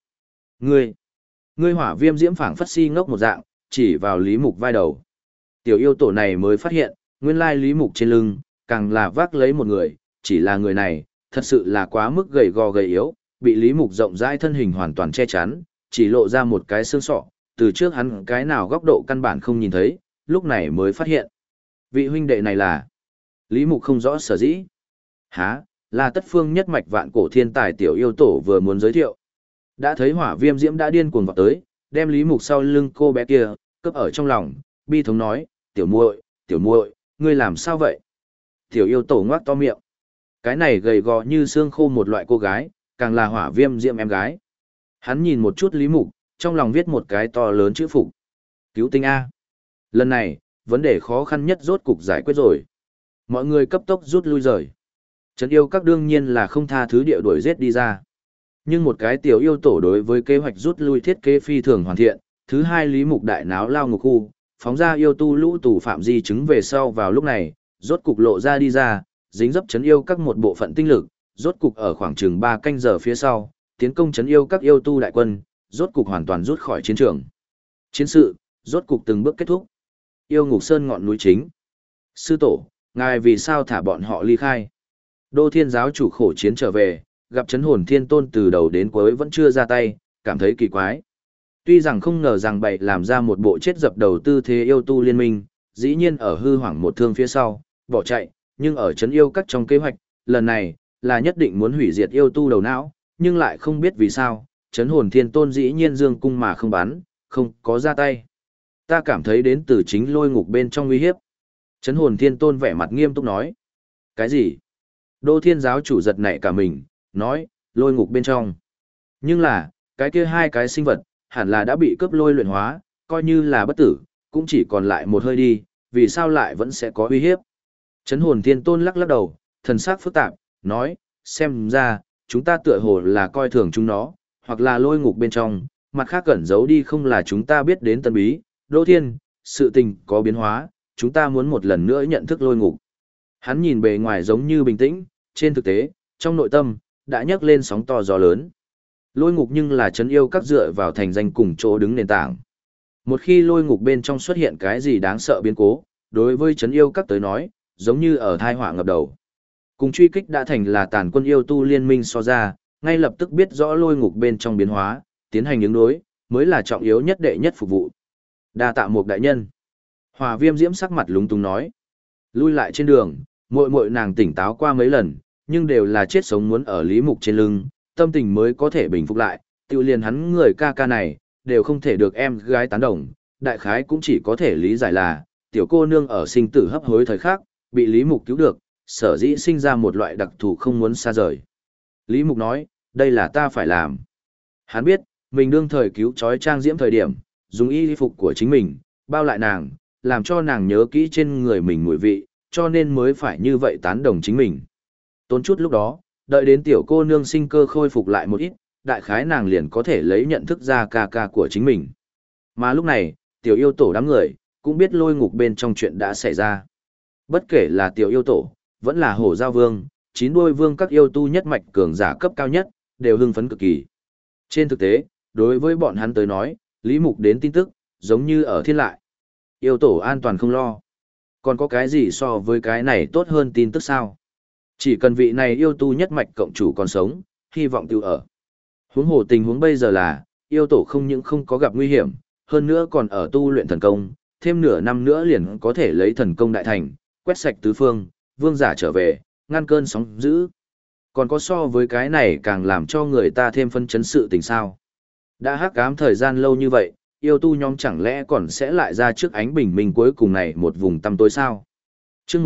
Speaker 1: Ngươi hỏa viêm diễm phảng phất si ngốc một dạng, chỉ vào Lý Mục vai đầu. Tiểu yêu tổ này mới phát hiện, nguyên lai Lý Mục trên lưng, càng là vác lấy một người, chỉ là người này, thật sự là quá mức gầy gò gầy yếu, bị Lý Mục rộng rãi thân hình hoàn toàn che chắn, chỉ lộ ra một cái xương sọ, từ trước hắn cái nào góc độ căn bản không nhìn thấy, lúc này mới phát hiện. Vị huynh đệ này là... Lý Mục không rõ sở dĩ. Hả, là tất phương nhất mạch vạn cổ thiên tài tiểu yêu tổ vừa muốn giới thiệu. Đã thấy hỏa viêm diễm đã điên cuồng vào tới, đem Lý Mục sau lưng cô bé kia, cướp ở trong lòng, bi thống nói, tiểu muội, ngươi làm sao vậy? Tiểu yêu tổ ngoác to miệng. Cái này gầy gò như xương khô một loại cô gái, càng là hỏa viêm diễm em gái. Hắn nhìn một chút Lý Mục, trong lòng viết một cái to lớn chữ phục. Cứu tinh A. Lần này, vấn đề khó khăn nhất rốt cục giải quyết rồi. Mọi người cấp tốc rút lui rời. Trấn yêu các đương nhiên là không tha thứ địa đuổi giết đi ra. Nhưng một cái tiểu yêu tổ đối với kế hoạch rút lui thiết kế phi thường hoàn thiện. Thứ hai Lý Mục đại náo lao ngục khu, phóng ra yêu tu lũ tù phạm di chứng về sau vào lúc này, rốt cục lộ ra đi ra, dính dấp trấn yêu các một bộ phận tinh lực, rốt cục ở khoảng chừng 3 canh giờ phía sau, tiến công trấn yêu các yêu tu đại quân, rốt cục hoàn toàn rút khỏi chiến trường. Chiến sự, rốt cục từng bước kết thúc. Yêu ngục sơn ngọn núi chính. Sư tổ, ngài vì sao thả bọn họ ly khai? Đô Thiên giáo chủ khổ chiến trở về, gặp Chấn Hồn Thiên Tôn từ đầu đến cuối vẫn chưa ra tay, cảm thấy kỳ quái. Tuy rằng không ngờ rằng bậy làm ra một bộ chết dập đầu tư thế yêu tu liên minh, dĩ nhiên ở hư hoảng một thương phía sau, bỏ chạy, nhưng ở trấn yêu các trong kế hoạch, lần này, là nhất định muốn hủy diệt yêu tu đầu não, nhưng lại không biết vì sao, Chấn Hồn Thiên Tôn dĩ nhiên dương cung mà không bắn, không có ra tay. Ta cảm thấy đến từ chính lôi ngục bên trong uy hiếp. Chấn Hồn Thiên Tôn vẻ mặt nghiêm túc nói. Cái gì? Đô Thiên giáo chủ giật nảy cả mình, nói, lôi ngục bên trong. Nhưng là, cái kia hai cái sinh vật, hẳn là đã bị cướp lôi luyện hóa, coi như là bất tử, cũng chỉ còn lại một hơi đi, vì sao lại vẫn sẽ có uy hiếp. Chấn Hồn Thiên Tôn lắc lắc đầu, thần sắc phức tạp, nói, xem ra, chúng ta tựa hồ là coi thường chúng nó, hoặc là lôi ngục bên trong, mặt khác cẩn giấu đi không là chúng ta biết đến tân bí. Đô Thiên, sự tình có biến hóa, chúng ta muốn một lần nữa nhận thức lôi ngục. Hắn nhìn bề ngoài giống như bình tĩnh, trên thực tế, trong nội tâm, đã nhấc lên sóng to gió lớn. Lôi ngục nhưng là trấn yêu các dựa vào thành danh cùng chỗ đứng nền tảng. Một khi lôi ngục bên trong xuất hiện cái gì đáng sợ biến cố, đối với trấn yêu các tới nói, giống như ở thai họa ngập đầu. Cùng truy kích đã thành là tàn quân yêu tu liên minh so ra, ngay lập tức biết rõ lôi ngục bên trong biến hóa, tiến hành ứng đối, mới là trọng yếu nhất đệ nhất phục vụ. Đa tạ một đại nhân. Hỏa viêm diễm sắc mặt lúng túng nói. Lui lại trên đường, muội muội nàng tỉnh táo qua mấy lần, nhưng đều là chết sống muốn ở Lý Mục trên lưng, tâm tình mới có thể bình phục lại, tự liền hắn người ca ca này, đều không thể được em gái tán đồng, đại khái cũng chỉ có thể lý giải là, tiểu cô nương ở sinh tử hấp hối thời khắc, bị Lý Mục cứu được, sở dĩ sinh ra một loại đặc thù không muốn xa rời. Lý Mục nói, đây là ta phải làm. Hắn biết, mình đương thời cứu chói trang diễm thời điểm, dùng y phục của chính mình, bao lại nàng, làm cho nàng nhớ kỹ trên người mình mùi vị, cho nên mới phải như vậy tán đồng chính mình. Tốn chút lúc đó, đợi đến tiểu cô nương sinh cơ khôi phục lại một ít, đại khái nàng liền có thể lấy nhận thức ra ca ca của chính mình. Mà lúc này, tiểu yêu tổ đám người, cũng biết lôi ngục bên trong chuyện đã xảy ra. Bất kể là tiểu yêu tổ, vẫn là hổ giao vương, chín đuôi vương các yêu tu nhất mạch cường giả cấp cao nhất, đều hưng phấn cực kỳ. Trên thực tế, đối với bọn hắn tới nói, Lý Mục đến tin tức, giống như ở thiên lại. Yêu tổ an toàn không lo. Còn có cái gì so với cái này tốt hơn tin tức sao? Chỉ cần vị này yêu tu nhất mạch cộng chủ còn sống, hy vọng tiêu ở. Huống hồ tình huống bây giờ là, yêu tổ không những không có gặp nguy hiểm, hơn nữa còn ở tu luyện thần công, thêm nửa năm nữa liền có thể lấy thần công đại thành, quét sạch tứ phương, vương giả trở về, ngăn cơn sóng dữ. Còn có so với cái này càng làm cho người ta thêm phân chấn sự tình sao. Đã hắc ám thời gian lâu như vậy, yêu tu nhóm chẳng lẽ còn sẽ lại ra trước ánh bình minh cuối cùng này một vùng tăm tối sao? Trước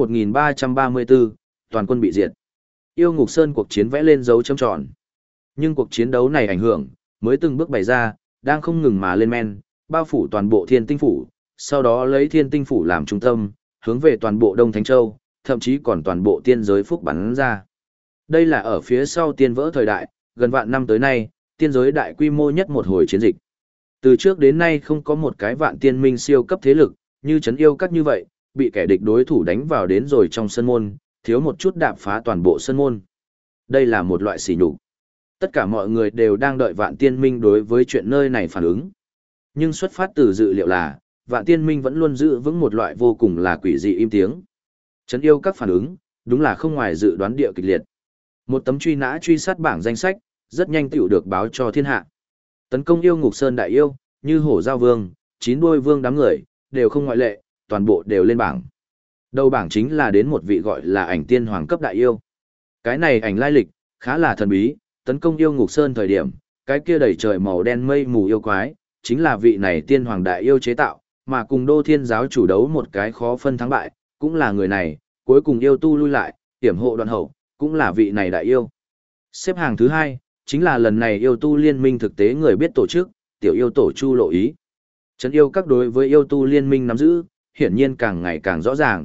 Speaker 1: 1334, toàn quân bị diệt. Yêu ngục sơn cuộc chiến vẽ lên dấu chấm tròn. Nhưng cuộc chiến đấu này ảnh hưởng, mới từng bước bày ra, đang không ngừng mà lên men, bao phủ toàn bộ thiên tinh phủ, sau đó lấy thiên tinh phủ làm trung tâm, hướng về toàn bộ Đông Thánh Châu, thậm chí còn toàn bộ tiên giới phúc bắn ra. Đây là ở phía sau tiên vỡ thời đại, gần vạn năm tới nay, tiên giới đại quy mô nhất một hồi chiến dịch. Từ trước đến nay không có một cái vạn tiên minh siêu cấp thế lực, như trấn yêu các như vậy, bị kẻ địch đối thủ đánh vào đến rồi trong sân môn, thiếu một chút đạp phá toàn bộ sân môn. Đây là một loại sỉ nhục. Tất cả mọi người đều đang đợi Vạn Tiên Minh đối với chuyện nơi này phản ứng. Nhưng xuất phát từ dự liệu là, Vạn Tiên Minh vẫn luôn giữ vững một loại vô cùng là quỷ dị im tiếng. Trấn yêu các phản ứng, đúng là không ngoài dự đoán địa kịch liệt. Một tấm truy nã truy sát bảng danh sách, rất nhanh tựu được báo cho thiên hạ. Tấn công yêu ngục sơn đại yêu, như hổ giao vương, chín đuôi vương đám người, đều không ngoại lệ, toàn bộ đều lên bảng. Đầu bảng chính là đến một vị gọi là ảnh tiên hoàng cấp đại yêu. Cái này ảnh lai lịch, khá là thần bí, tấn công yêu ngục sơn thời điểm, cái kia đầy trời màu đen mây mù yêu quái, chính là vị này tiên hoàng đại yêu chế tạo, mà cùng đô thiên giáo chủ đấu một cái khó phân thắng bại, cũng là người này, cuối cùng yêu tu lui lại, hiểm hộ đoạn hậu, cũng là vị này đại yêu. Xếp hàng thứ hai, chính là lần này yêu tu liên minh thực tế người biết tổ chức, tiểu yêu tổ Chu Lộ Ý. Trấn yêu các đối với yêu tu liên minh nắm giữ, hiển nhiên càng ngày càng rõ ràng.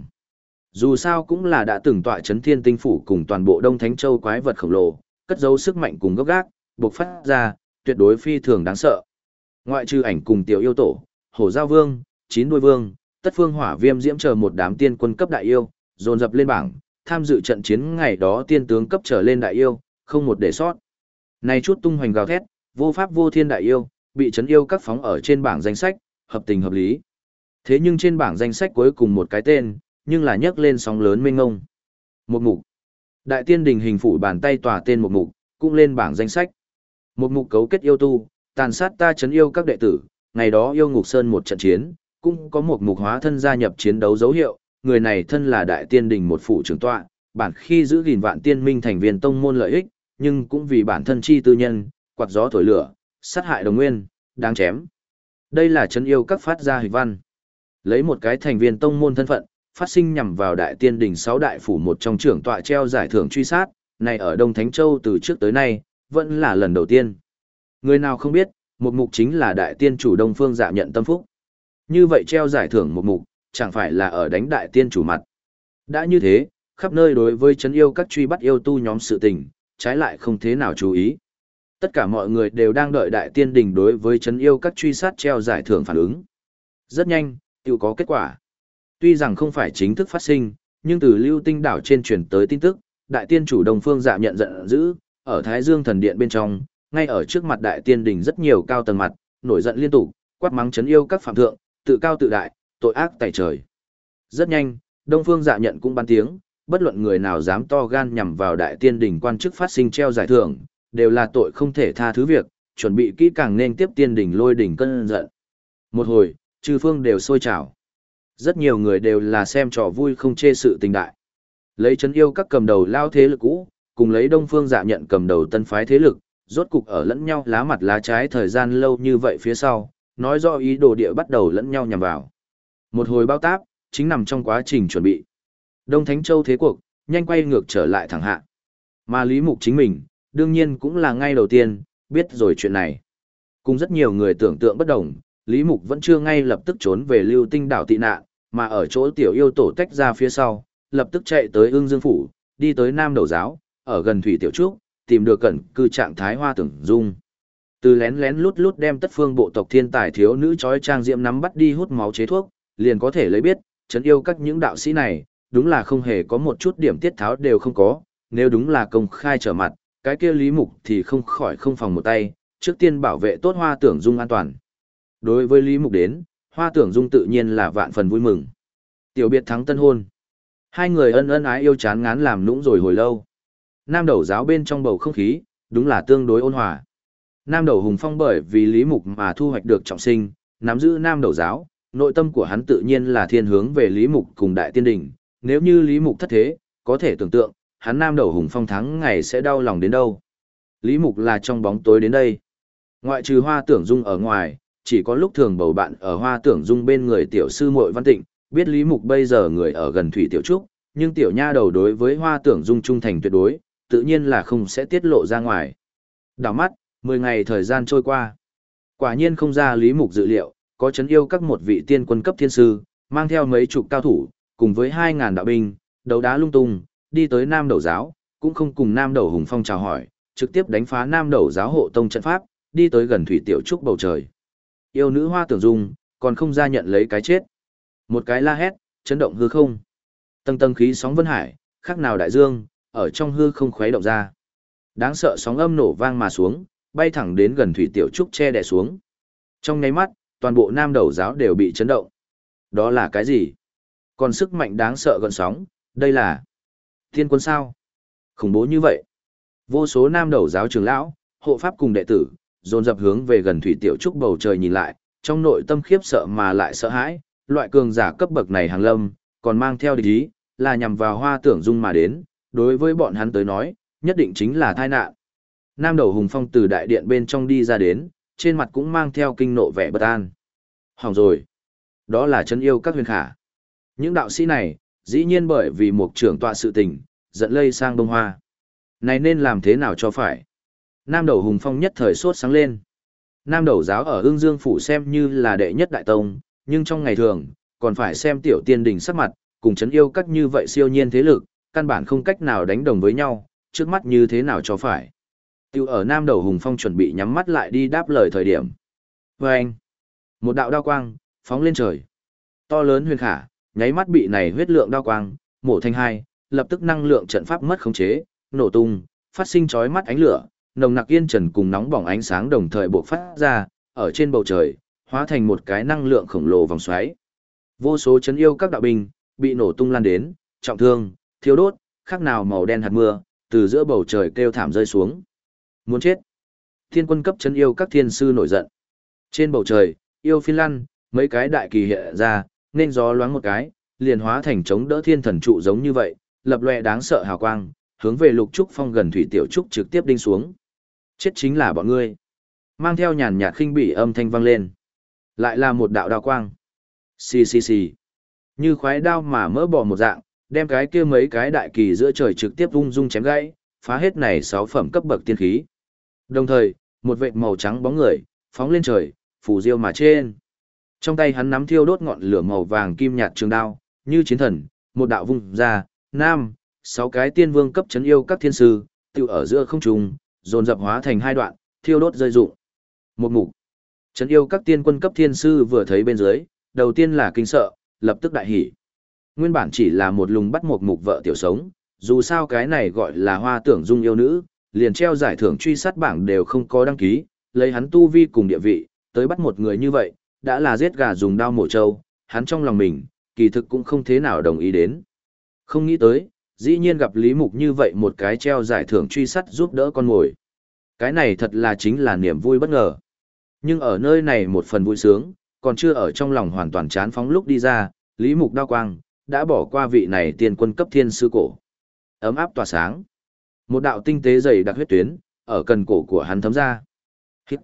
Speaker 1: Dù sao cũng là đã từng tọa trấn thiên tinh phủ cùng toàn bộ Đông Thánh Châu quái vật khổng lồ, cất giấu sức mạnh cùng gốc gác, bộc phát ra, tuyệt đối phi thường đáng sợ. Ngoại trừ ảnh cùng tiểu yêu tổ, hổ giao vương, chín đuôi vương, tất phương hỏa viêm diễm chờ một đám tiên quân cấp đại yêu, dồn dập lên bảng, tham dự trận chiến ngày đó tiên tướng cấp trở lên đại yêu, không một để sót. Này chút tung hoành gào thét, vô pháp vô thiên đại yêu, bị trấn yêu các phóng ở trên bảng danh sách, hợp tình hợp lý. Thế nhưng trên bảng danh sách cuối cùng một cái tên, nhưng là nhấc lên sóng lớn mênh ngông. Một mục. Đại tiên đình hình phủ bàn tay tòa tên một mục, cũng lên bảng danh sách. Một mục cấu kết yêu tu, tàn sát ta trấn yêu các đệ tử, ngày đó yêu ngục sơn một trận chiến, cũng có một mục hóa thân gia nhập chiến đấu dấu hiệu, người này thân là đại tiên đình một phủ trưởng tọa, bản khi giữ gìn vạn tiên minh thành viên tông môn lợi ích, nhưng cũng vì bản thân chi tư nhân, quạt gió thổi lửa, sát hại đồng nguyên, đáng chém. Đây là trấn yêu các phát ra hịch văn. Lấy một cái thành viên tông môn thân phận, phát sinh nhằm vào đại tiên đình 6 đại phủ một trong trưởng tọa treo giải thưởng truy sát, này ở Đông Thánh Châu từ trước tới nay, vẫn là lần đầu tiên. Người nào không biết, một mục chính là đại tiên chủ Đông Phương Dạ Nhận tâm phúc. Như vậy treo giải thưởng một mục, chẳng phải là ở đánh đại tiên chủ mặt. Đã như thế, khắp nơi đối với trấn yêu các truy bắt yêu tu nhóm sự tình, trái lại không thế nào chú ý. Tất cả mọi người đều đang đợi đại tiên đình đối với trấn yêu các truy sát treo giải thưởng phản ứng. Rất nhanh, tự có kết quả. Tuy rằng không phải chính thức phát sinh, nhưng từ Lưu Tinh đảo trên truyền tới tin tức, đại tiên chủ Đông Phương Dạ Nhận giận dữ, ở Thái Dương thần điện bên trong, ngay ở trước mặt đại tiên đình rất nhiều cao tầng mặt, nổi giận liên tục, quát mắng trấn yêu các phạm thượng, tự cao tự đại, tội ác tày trời. Rất nhanh, Đông Phương Dạ Nhận cũng ban tiếng, bất luận người nào dám to gan nhằm vào đại tiên đình quan chức phát sinh treo giải thưởng, đều là tội không thể tha thứ việc, chuẩn bị kỹ càng nên tiếp tiên đình lôi đỉnh cơn giận. Một hồi, chư phương đều sôi trào. Rất nhiều người đều là xem trò vui không chê sự tình đại. Lấy trấn yêu các cầm đầu lao thế lực cũ, cùng lấy Đông Phương Dạ Nhận cầm đầu tân phái thế lực, rốt cục ở lẫn nhau lá mặt lá trái thời gian lâu như vậy phía sau, nói rõ ý đồ địa bắt đầu lẫn nhau nhằm vào. Một hồi bao táp, chính nằm trong quá trình chuẩn bị. Đông Thánh Châu thế cuộc, nhanh quay ngược trở lại thẳng hạ. Mà Lý Mục chính mình, đương nhiên cũng là ngay đầu tiên, biết rồi chuyện này. Cùng rất nhiều người tưởng tượng bất đồng, Lý Mục vẫn chưa ngay lập tức trốn về Lưu Tinh đảo tị nạn, mà ở chỗ tiểu yêu tổ tách ra phía sau, lập tức chạy tới Ưng Dương Phủ, đi tới Nam Đầu Giáo, ở gần Thủy Tiểu Trúc, tìm được cẩn cư trạng thái Hoa Tưởng Dung. Từ lén lén lút lút đem tất phương bộ tộc thiên tài thiếu nữ trói trang diệm nắm bắt đi hút máu chế thuốc, liền có thể lấy biết, trấn yêu các những đạo sĩ này, đúng là không hề có một chút điểm tiết tháo đều không có, nếu đúng là công khai trở mặt, cái kia Lý Mục thì không khỏi không phòng một tay, trước tiên bảo vệ tốt Hoa Tưởng Dung an toàn. Đối với Lý Mục đến, Hoa Tưởng Dung tự nhiên là vạn phần vui mừng. Tiểu biệt thắng tân hôn. Hai người ân ân ái yêu chán ngán làm nũng rồi hồi lâu. Nam Đầu Giáo bên trong bầu không khí, đúng là tương đối ôn hòa. Nam Đầu Hùng Phong bởi vì Lý Mục mà thu hoạch được trọng sinh, nắm giữ Nam Đầu Giáo, nội tâm của hắn tự nhiên là thiên hướng về Lý Mục cùng Đại Tiên Đình. Nếu như Lý Mục thất thế, có thể tưởng tượng, hắn Nam Đầu Hùng Phong thắng ngày sẽ đau lòng đến đâu. Lý Mục là trong bóng tối đến đây. Ngoại trừ Hoa Tưởng Dung ở ngoài, chỉ có lúc thường bầu bạn ở Hoa Tưởng Dung bên người tiểu sư muội Văn Tịnh, biết Lý Mục bây giờ người ở gần Thủy Tiểu Trúc, nhưng tiểu nha đầu đối với Hoa Tưởng Dung trung thành tuyệt đối, tự nhiên là không sẽ tiết lộ ra ngoài. Đảo mắt, 10 ngày thời gian trôi qua. Quả nhiên không ra Lý Mục dự liệu, có trấn yêu các một vị tiên quân cấp thiên sư, mang theo mấy chục cao thủ, cùng với 2.000 đạo binh, đấu đá lung tung, đi tới Nam Đầu Giáo, cũng không cùng Nam Đầu Hùng Phong chào hỏi, trực tiếp đánh phá Nam Đầu Giáo hộ tông trận pháp, đi tới gần Thủy Tiểu Trúc bầu trời. Yêu nữ Hoa Tưởng Dung, còn không ra nhận lấy cái chết. Một cái la hét, chấn động hư không. Tầng tầng khí sóng vân hải, khác nào đại dương, ở trong hư không khuấy động ra. Đáng sợ sóng âm nổ vang mà xuống, bay thẳng đến gần thủy tiểu trúc che đè xuống. Trong nháy mắt, toàn bộ nam đầu giáo đều bị chấn động. Đó là cái gì? Còn sức mạnh đáng sợ gần sóng, đây là thiên quân sao? Khủng bố như vậy. Vô số nam đầu giáo trưởng lão, hộ pháp cùng đệ tử, dồn dập hướng về gần thủy tiểu trúc bầu trời nhìn lại, trong nội tâm khiếp sợ mà lại sợ hãi, loại cường giả cấp bậc này hàng lâm, còn mang theo địch ý, là nhằm vào Hoa Tưởng Dung mà đến, đối với bọn hắn tới nói, nhất định chính là tai nạn. Nam đầu hùng phong từ đại điện bên trong đi ra đến, trên mặt cũng mang theo kinh nộ vẻ bất an. Hỏng rồi. Đó là chân yêu các huyền khả. Những đạo sĩ này, dĩ nhiên bởi vì một trưởng tọa sự tình, giận lây sang Đông Hoa. Này nên làm thế nào cho phải? Nam đầu hùng phong nhất thời sốt sáng lên. Nam đầu giáo ở Ưng Dương Phủ xem như là đệ nhất đại tông, nhưng trong ngày thường, còn phải xem tiểu tiên đình sắc mặt, cùng chấn yêu các như vậy siêu nhiên thế lực, căn bản không cách nào đánh đồng với nhau, trước mắt như thế nào cho phải. Tiêu ở Nam đầu hùng phong chuẩn bị nhắm mắt lại đi đáp lời thời điểm. Và anh, một đạo đao quang, phóng lên trời. To lớn huyền khả, nháy mắt bị này huyết lượng đao quang, mổ thành hai, lập tức năng lượng trận pháp mất khống chế, nổ tung, phát sinh chói mắt ánh lửa, nồng nặc yên trần cùng nóng bỏng ánh sáng đồng thời bộc phát ra, ở trên bầu trời, hóa thành một cái năng lượng khổng lồ vòng xoáy. Vô số chấn yêu các đạo binh, bị nổ tung lan đến, trọng thương, thiêu đốt, khác nào màu đen hạt mưa, từ giữa bầu trời kêu thảm rơi xuống. Muốn chết. Thiên quân cấp chấn yêu các thiên sư nổi giận. Trên bầu trời, yêu phiên lăn, mấy cái đại kỳ hiện ra, nên gió loáng một cái, liền hóa thành chống đỡ thiên thần trụ giống như vậy, lập lòe đáng sợ hào quang, hướng về Lục Trúc Phong gần thủy tiểu trúc trực tiếp đinh xuống. Chết chính là bọn ngươi. Mang theo nhàn nhạt khinh bỉ âm thanh vang lên. Lại là một đạo đao quang. Xì xì xì. Như khoái đao mà mỡ bỏ một dạng, đem cái kia mấy cái đại kỳ giữa trời trực tiếp ung dung chém gãy, phá hết này 6 phẩm cấp bậc tiên khí. Đồng thời, một vệt màu trắng bóng người, phóng lên trời, phủ diêu mà trên. Trong tay hắn nắm thiêu đốt ngọn lửa màu vàng kim nhạt trường đao, như chiến thần, một đạo vung ra, nam, 6 cái tiên vương cấp chấn yêu các thiên sư, tiêu ở giữa không trung, dồn dập hóa thành hai đoạn, thiêu đốt rơi rụng. Một mục. Chấn yêu các tiên quân cấp thiên sư vừa thấy bên dưới, đầu tiên là kinh sợ, lập tức đại hỉ. Nguyên bản chỉ là một lùng bắt một mục vợ tiểu sống, dù sao cái này gọi là Hoa Tưởng Dung yêu nữ, liền treo giải thưởng truy sát bảng đều không có đăng ký, lấy hắn tu vi cùng địa vị, tới bắt một người như vậy, đã là giết gà dùng đao mổ trâu, hắn trong lòng mình, kỳ thực cũng không thế nào đồng ý đến. Không nghĩ tới, dĩ nhiên gặp Lý Mục như vậy một cái treo giải thưởng truy sát giúp đỡ con mồi. Cái này thật là chính là niềm vui bất ngờ. Nhưng ở nơi này một phần vui sướng, còn chưa ở trong lòng hoàn toàn chán phóng lúc đi ra, Lý Mục đao quang, đã bỏ qua vị này tiền quân cấp thiên sư cổ. Ấm áp tỏa sáng. Một đạo tinh tế dày đặc huyết tuyến, ở cần cổ của hắn thấm ra. Hít,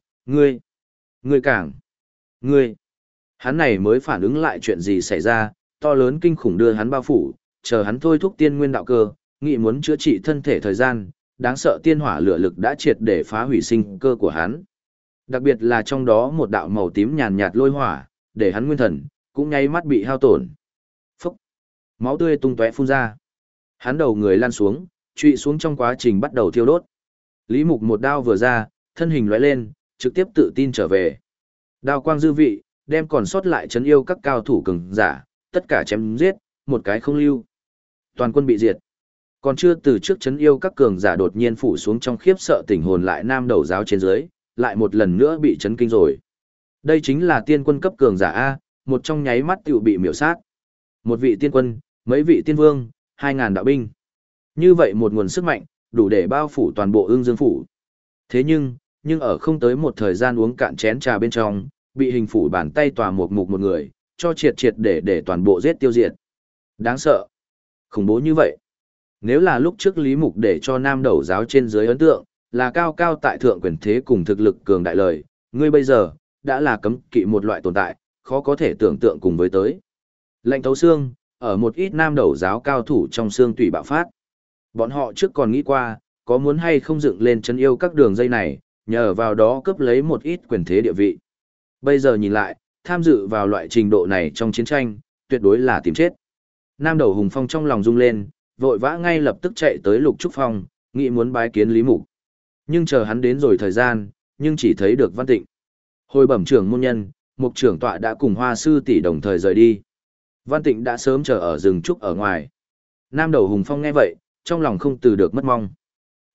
Speaker 1: ngươi càng, ngươi. Hắn này mới phản ứng lại chuyện gì xảy ra, to lớn kinh khủng đưa hắn bao phủ, chờ hắn thôi thúc tiên nguyên đạo cơ, nghĩ muốn chữa trị thân thể thời gian, đáng sợ tiên hỏa lửa lực đã triệt để phá hủy sinh cơ của hắn. Đặc biệt là trong đó một đạo màu tím nhàn nhạt lôi hỏa, để hắn nguyên thần, cũng nháy mắt bị hao tổn. Phốc, máu tươi tung tóe phun ra. Hắn đầu người lăn xuống, trụy xuống trong quá trình bắt đầu thiêu đốt. Lý Mục một đao vừa ra, thân hình lóe lên, trực tiếp tự tin trở về. Đao quang dư vị, đem còn sót lại chấn yêu các cao thủ cường giả, tất cả chém giết, một cái không lưu. Toàn quân bị diệt. Còn chưa từ trước chấn yêu các cường giả đột nhiên phủ xuống trong khiếp sợ tỉnh hồn lại nam đầu giáo trên dưới, lại một lần nữa bị chấn kinh rồi. Đây chính là tiên quân cấp cường giả A, một trong nháy mắt tiểu bị miểu sát. Một vị tiên quân, mấy vị tiên vương, 2.000 đạo binh. Như vậy một nguồn sức mạnh, đủ để bao phủ toàn bộ Ưng Dương Phủ. Thế nhưng ở không tới một thời gian uống cạn chén trà bên trong, bị hình phủ bàn tay tòa một mục một người, cho triệt để toàn bộ giết tiêu diệt. Đáng sợ. Khủng bố như vậy. Nếu là lúc trước Lý Mục để cho nam đầu giáo trên dưới ấn tượng, là cao cao tại thượng quyền thế cùng thực lực cường đại lời, ngươi bây giờ, đã là cấm kỵ một loại tồn tại, khó có thể tưởng tượng cùng với tới. Lệnh thấu xương, ở một ít nam đầu giáo cao thủ trong xương tủy bạo phát. Bọn họ trước còn nghĩ qua, có muốn hay không dựng lên chân yêu các đường dây này, nhờ vào đó cướp lấy một ít quyền thế địa vị. Bây giờ nhìn lại, tham dự vào loại trình độ này trong chiến tranh, tuyệt đối là tìm chết. Nam đầu Hùng Phong trong lòng rung lên, vội vã ngay lập tức chạy tới Lục Trúc Phong, nghĩ muốn bái kiến Lý Mục. Nhưng chờ hắn đến rồi thời gian, nhưng chỉ thấy được Văn Tịnh. Hồi bẩm trưởng môn nhân, Mục trưởng tọa đã cùng Hoa sư tỷ đồng thời rời đi. Văn Tịnh đã sớm chờ ở rừng trúc ở ngoài. Nam đầu Hùng Phong nghe vậy, trong lòng không từ được mất mong.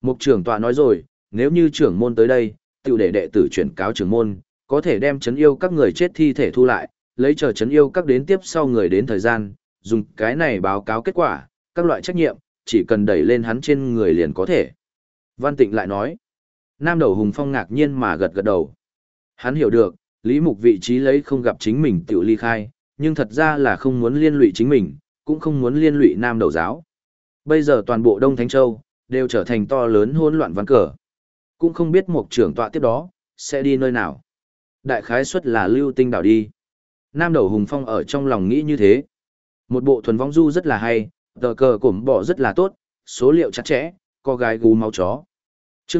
Speaker 1: Mục trưởng tọa nói rồi, nếu như trưởng môn tới đây, tiểu để đệ tử chuyển cáo trưởng môn, có thể đem trấn yêu các người chết thi thể thu lại, lấy chờ trấn yêu các đến tiếp sau người đến thời gian, dùng cái này báo cáo kết quả, các loại trách nhiệm, chỉ cần đẩy lên hắn trên người liền có thể. Văn Tịnh lại nói, Nam Đầu Hùng Phong ngạc nhiên mà gật gật đầu. Hắn hiểu được, Lý Mục vị trí lấy không gặp chính mình tiểu ly khai, nhưng thật ra là không muốn liên lụy chính mình, cũng không muốn liên lụy Nam Đầu giáo. Bây giờ toàn bộ Đông Thánh Châu đều trở thành to lớn hỗn loạn ván cờ. Cũng không biết Mục trưởng tọa tiếp đó sẽ đi nơi nào. Đại khái suất là Lưu Tinh đảo đi. Nam Đầu Hùng Phong ở trong lòng nghĩ như thế. Một bộ thuần vong du rất là hay, tờ cờ cổm bỏ rất là tốt, số liệu chặt chẽ, có gái gú máu chó. Chương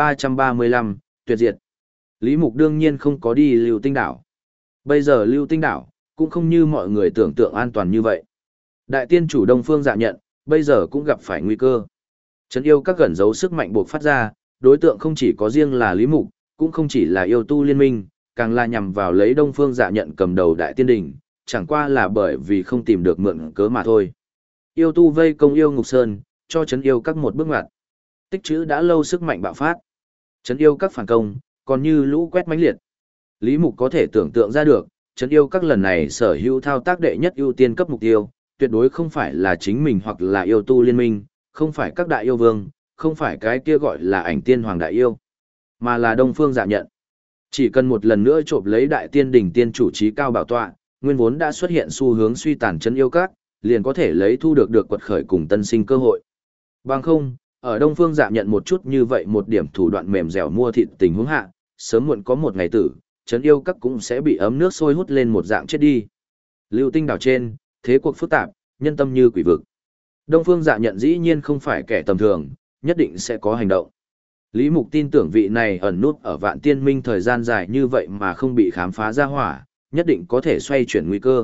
Speaker 1: 1335, tuyệt diệt. Lý Mục đương nhiên không có đi Lưu Tinh đảo. Bây giờ Lưu Tinh đảo cũng không như mọi người tưởng tượng an toàn như vậy. Đại tiên chủ Đông Phương Dạ Nhận bây giờ cũng gặp phải nguy cơ. Trấn yêu các gần giấu sức mạnh buộc phát ra, đối tượng không chỉ có riêng là Lý Mục, cũng không chỉ là yêu tu liên minh, càng là nhằm vào lấy Đông Phương Dạ Nhận cầm đầu đại tiên đình, chẳng qua là bởi vì không tìm được mượn cớ mà thôi. Yêu tu vây công yêu ngục sơn, cho trấn yêu các một bước ngoặt. Tích trữ đã lâu sức mạnh bạo phát. Trấn yêu các phản công, còn như lũ quét mãnh liệt. Lý Mục có thể tưởng tượng ra được, trấn yêu các lần này sở hữu thao tác đệ nhất ưu tiên cấp mục tiêu, tuyệt đối không phải là chính mình hoặc là yêu tu liên minh, không phải các đại yêu vương, không phải cái kia gọi là ảnh tiên hoàng đại yêu, mà là Đông Phương Dạ Nhận. Chỉ cần một lần nữa trộm lấy đại tiên đỉnh tiên chủ trí cao bảo tọa, nguyên vốn đã xuất hiện xu hướng suy tàn trấn yêu các, liền có thể lấy thu được quật khởi cùng tân sinh cơ hội. Bằng không, ở Đông Phương Dạ Nhận một chút như vậy một điểm thủ đoạn mềm dẻo mua thịt tình huống hạ, sớm muộn có một ngày tử, trấn yêu các cũng sẽ bị ấm nước sôi hút lên một dạng chết đi. Lưu Tinh đảo trên, thế cuộc phức tạp, nhân tâm như quỷ vực. Đông Phương Dạ Nhận dĩ nhiên không phải kẻ tầm thường, nhất định sẽ có hành động. Lý Mục tin tưởng vị này ẩn nút ở Vạn Tiên Minh thời gian dài như vậy mà không bị khám phá ra hỏa, nhất định có thể xoay chuyển nguy cơ.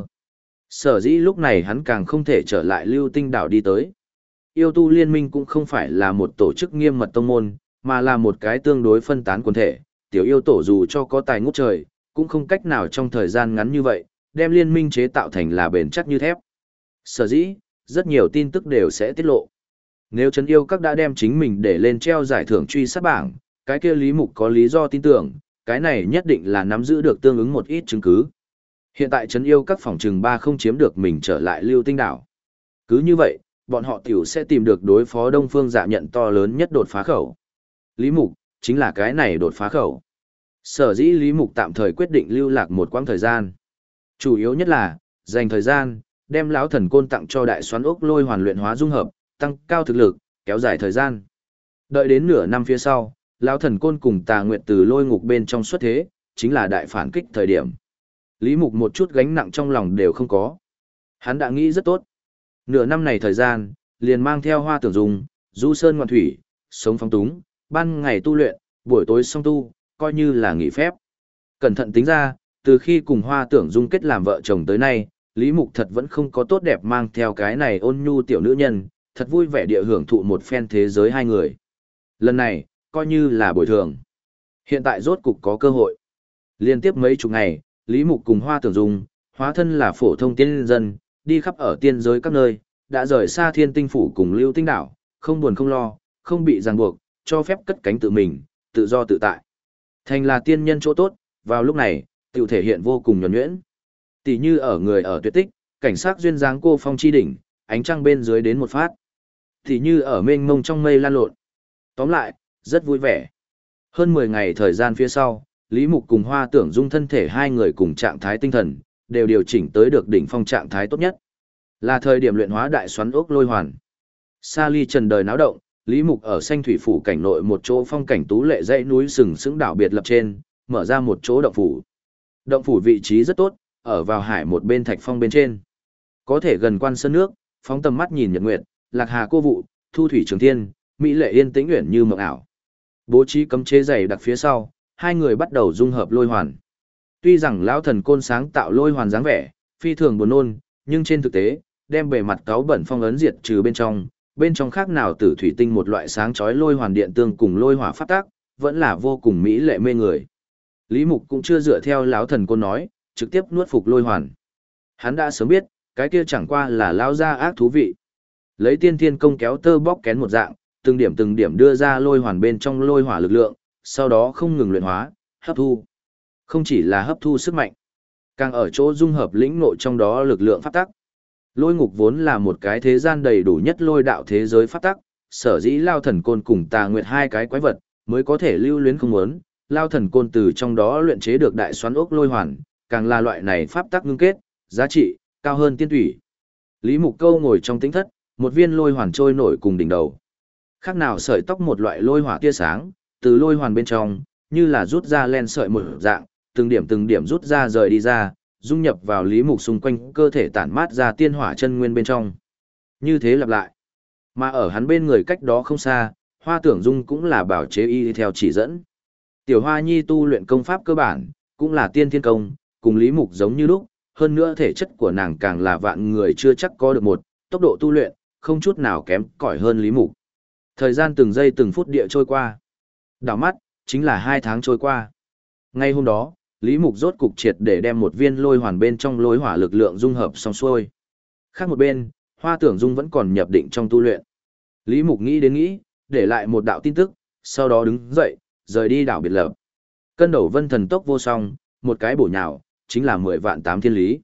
Speaker 1: Sở dĩ lúc này hắn càng không thể trở lại Lưu Tinh đảo đi tới. Yêu tu liên minh cũng không phải là một tổ chức nghiêm mật tông môn, mà là một cái tương đối phân tán quần thể. Tiểu yêu tổ dù cho có tài ngút trời, cũng không cách nào trong thời gian ngắn như vậy, đem liên minh chế tạo thành là bền chắc như thép. Sở dĩ, rất nhiều tin tức đều sẽ tiết lộ. Nếu trấn yêu các đã đem chính mình để lên treo giải thưởng truy sát bảng, cái kia Lý Mục có lý do tin tưởng, cái này nhất định là nắm giữ được tương ứng một ít chứng cứ. Hiện tại trấn yêu các phòng trừng 3 không chiếm được mình trở lại Lưu Tinh đảo. Cứ như vậy, bọn họ tiểu sẽ tìm được đối phó Đông Phương Dạ Nhận to lớn nhất đột phá khẩu. Lý Mục, chính là cái này đột phá khẩu. Sở dĩ Lý Mục tạm thời quyết định lưu lạc một quãng thời gian. Chủ yếu nhất là, dành thời gian, đem lão thần côn tặng cho đại xoắn ốc lôi hoàn luyện hóa dung hợp, tăng cao thực lực, kéo dài thời gian. Đợi đến nửa năm phía sau, lão thần côn cùng Tà Nguyệt từ lôi ngục bên trong xuất thế, chính là đại phản kích thời điểm. Lý Mục một chút gánh nặng trong lòng đều không có. Hắn đã nghĩ rất tốt. Nửa năm này thời gian, liền mang theo Hoa Tưởng Dung, du sơn ngoạn thủy, sống phóng túng, ban ngày tu luyện, buổi tối song tu, coi như là nghỉ phép. Cẩn thận tính ra, từ khi cùng Hoa Tưởng Dung kết làm vợ chồng tới nay, Lý Mục thật vẫn không có tốt đẹp mang theo cái này ôn nhu tiểu nữ nhân, thật vui vẻ địa hưởng thụ một phen thế giới hai người. Lần này, coi như là bồi thường. Hiện tại rốt cục có cơ hội. Liên tiếp mấy chục ngày, Lý Mục cùng Hoa Tưởng Dung, hóa thân là phổ thông tiên dân, đi khắp ở tiên giới các nơi, đã rời xa Thiên Tinh phủ cùng Lưu Tinh đảo, không buồn không lo, không bị ràng buộc, cho phép cất cánh tự mình, tự do tự tại. Thành là tiên nhân chỗ tốt, vào lúc này, tiểu thể hiện vô cùng nhuần nhuyễn. Tỷ như ở người ở tuyệt tích, cảnh sát duyên dáng cô phong chi đỉnh, ánh trăng bên dưới đến một phát. Tỷ như ở mênh mông trong mây lan lộn. Tóm lại, rất vui vẻ. Hơn 10 ngày thời gian phía sau, Lý Mục cùng Hoa Tưởng Dung thân thể hai người cùng trạng thái tinh thần, đều điều chỉnh tới được đỉnh phong trạng thái tốt nhất. Là thời điểm luyện hóa đại xoắn ốc lôi hoàn. Sa ly trần đời náo động, Lý Mục ở xanh thủy phủ cảnh nội một chỗ phong cảnh tú lệ dãy núi sừng sững đảo biệt lập trên, mở ra một chỗ động phủ. Động phủ vị trí rất tốt, ở vào hải một bên thạch phong bên trên. Có thể gần quan sơn nước, phóng tầm mắt nhìn nhật nguyệt, lạc hà cô vụ, thu thủy trường thiên, mỹ lệ yên tĩnh uyển như mộng ảo. Bố trí cấm chế dày đặc phía sau, hai người bắt đầu dung hợp lôi hoàn. Tuy rằng lão thần côn sáng tạo lôi hoàn dáng vẻ, phi thường buồn nôn, nhưng trên thực tế, đem bề mặt cáo bẩn phong ấn diệt trừ bên trong khác nào tử thủy tinh một loại sáng chói lôi hoàn điện tương cùng lôi hỏa phát tác, vẫn là vô cùng mỹ lệ mê người. Lý Mục cũng chưa dựa theo lão thần côn nói, trực tiếp nuốt phục lôi hoàn. Hắn đã sớm biết, cái kia chẳng qua là lão gia ác thú vị. Lấy tiên thiên công kéo tơ bóc kén một dạng, từng điểm đưa ra lôi hoàn bên trong lôi hỏa lực lượng, sau đó không ngừng luyện hóa, hấp thu. Không chỉ là hấp thu sức mạnh, càng ở chỗ dung hợp lĩnh ngộ trong đó lực lượng pháp tắc. Lôi ngục vốn là một cái thế gian đầy đủ nhất lôi đạo thế giới pháp tắc, sở dĩ Lao Thần Côn cùng Tà Nguyệt hai cái quái vật mới có thể lưu luyến không muốn. Lao Thần Côn từ trong đó luyện chế được đại xoắn ốc lôi hoàn, càng là loại này pháp tắc ngưng kết, giá trị cao hơn tiên thủy. Lý Mục Câu ngồi trong tĩnh thất, một viên lôi hoàn trôi nổi cùng đỉnh đầu. Khác nào sợi tóc một loại lôi hỏa tia sáng, từ lôi hoàn bên trong, như là rút ra len sợi một dạng, từng điểm rút ra rời đi ra, dung nhập vào Lý Mục xung quanh cơ thể tản mát ra tiên hỏa chân nguyên bên trong. Như thế lặp lại. Mà ở hắn bên người cách đó không xa, Hoa Tưởng Dung cũng là bảo chế y theo chỉ dẫn. Tiểu Hoa Nhi tu luyện công pháp cơ bản, cũng là tiên thiên công, cùng Lý Mục giống như lúc, hơn nữa thể chất của nàng càng là vạn người chưa chắc có được một, tốc độ tu luyện, không chút nào kém cỏi hơn Lý Mục. Thời gian từng giây từng phút địa trôi qua. Đảo mắt, chính là 2 tháng trôi qua. Ngay hôm đó, Lý Mục rốt cục triệt để đem một viên lôi hoàn bên trong lôi hỏa lực lượng dung hợp xong xuôi. Khác một bên, Hoa Tưởng Dung vẫn còn nhập định trong tu luyện. Lý Mục nghĩ đến nghĩ, để lại một đạo tin tức, sau đó đứng dậy, rời đi đảo biệt lập. Cân đầu vân thần tốc vô song, một cái bổ nhào, chính là 10 vạn 8 thiên lý.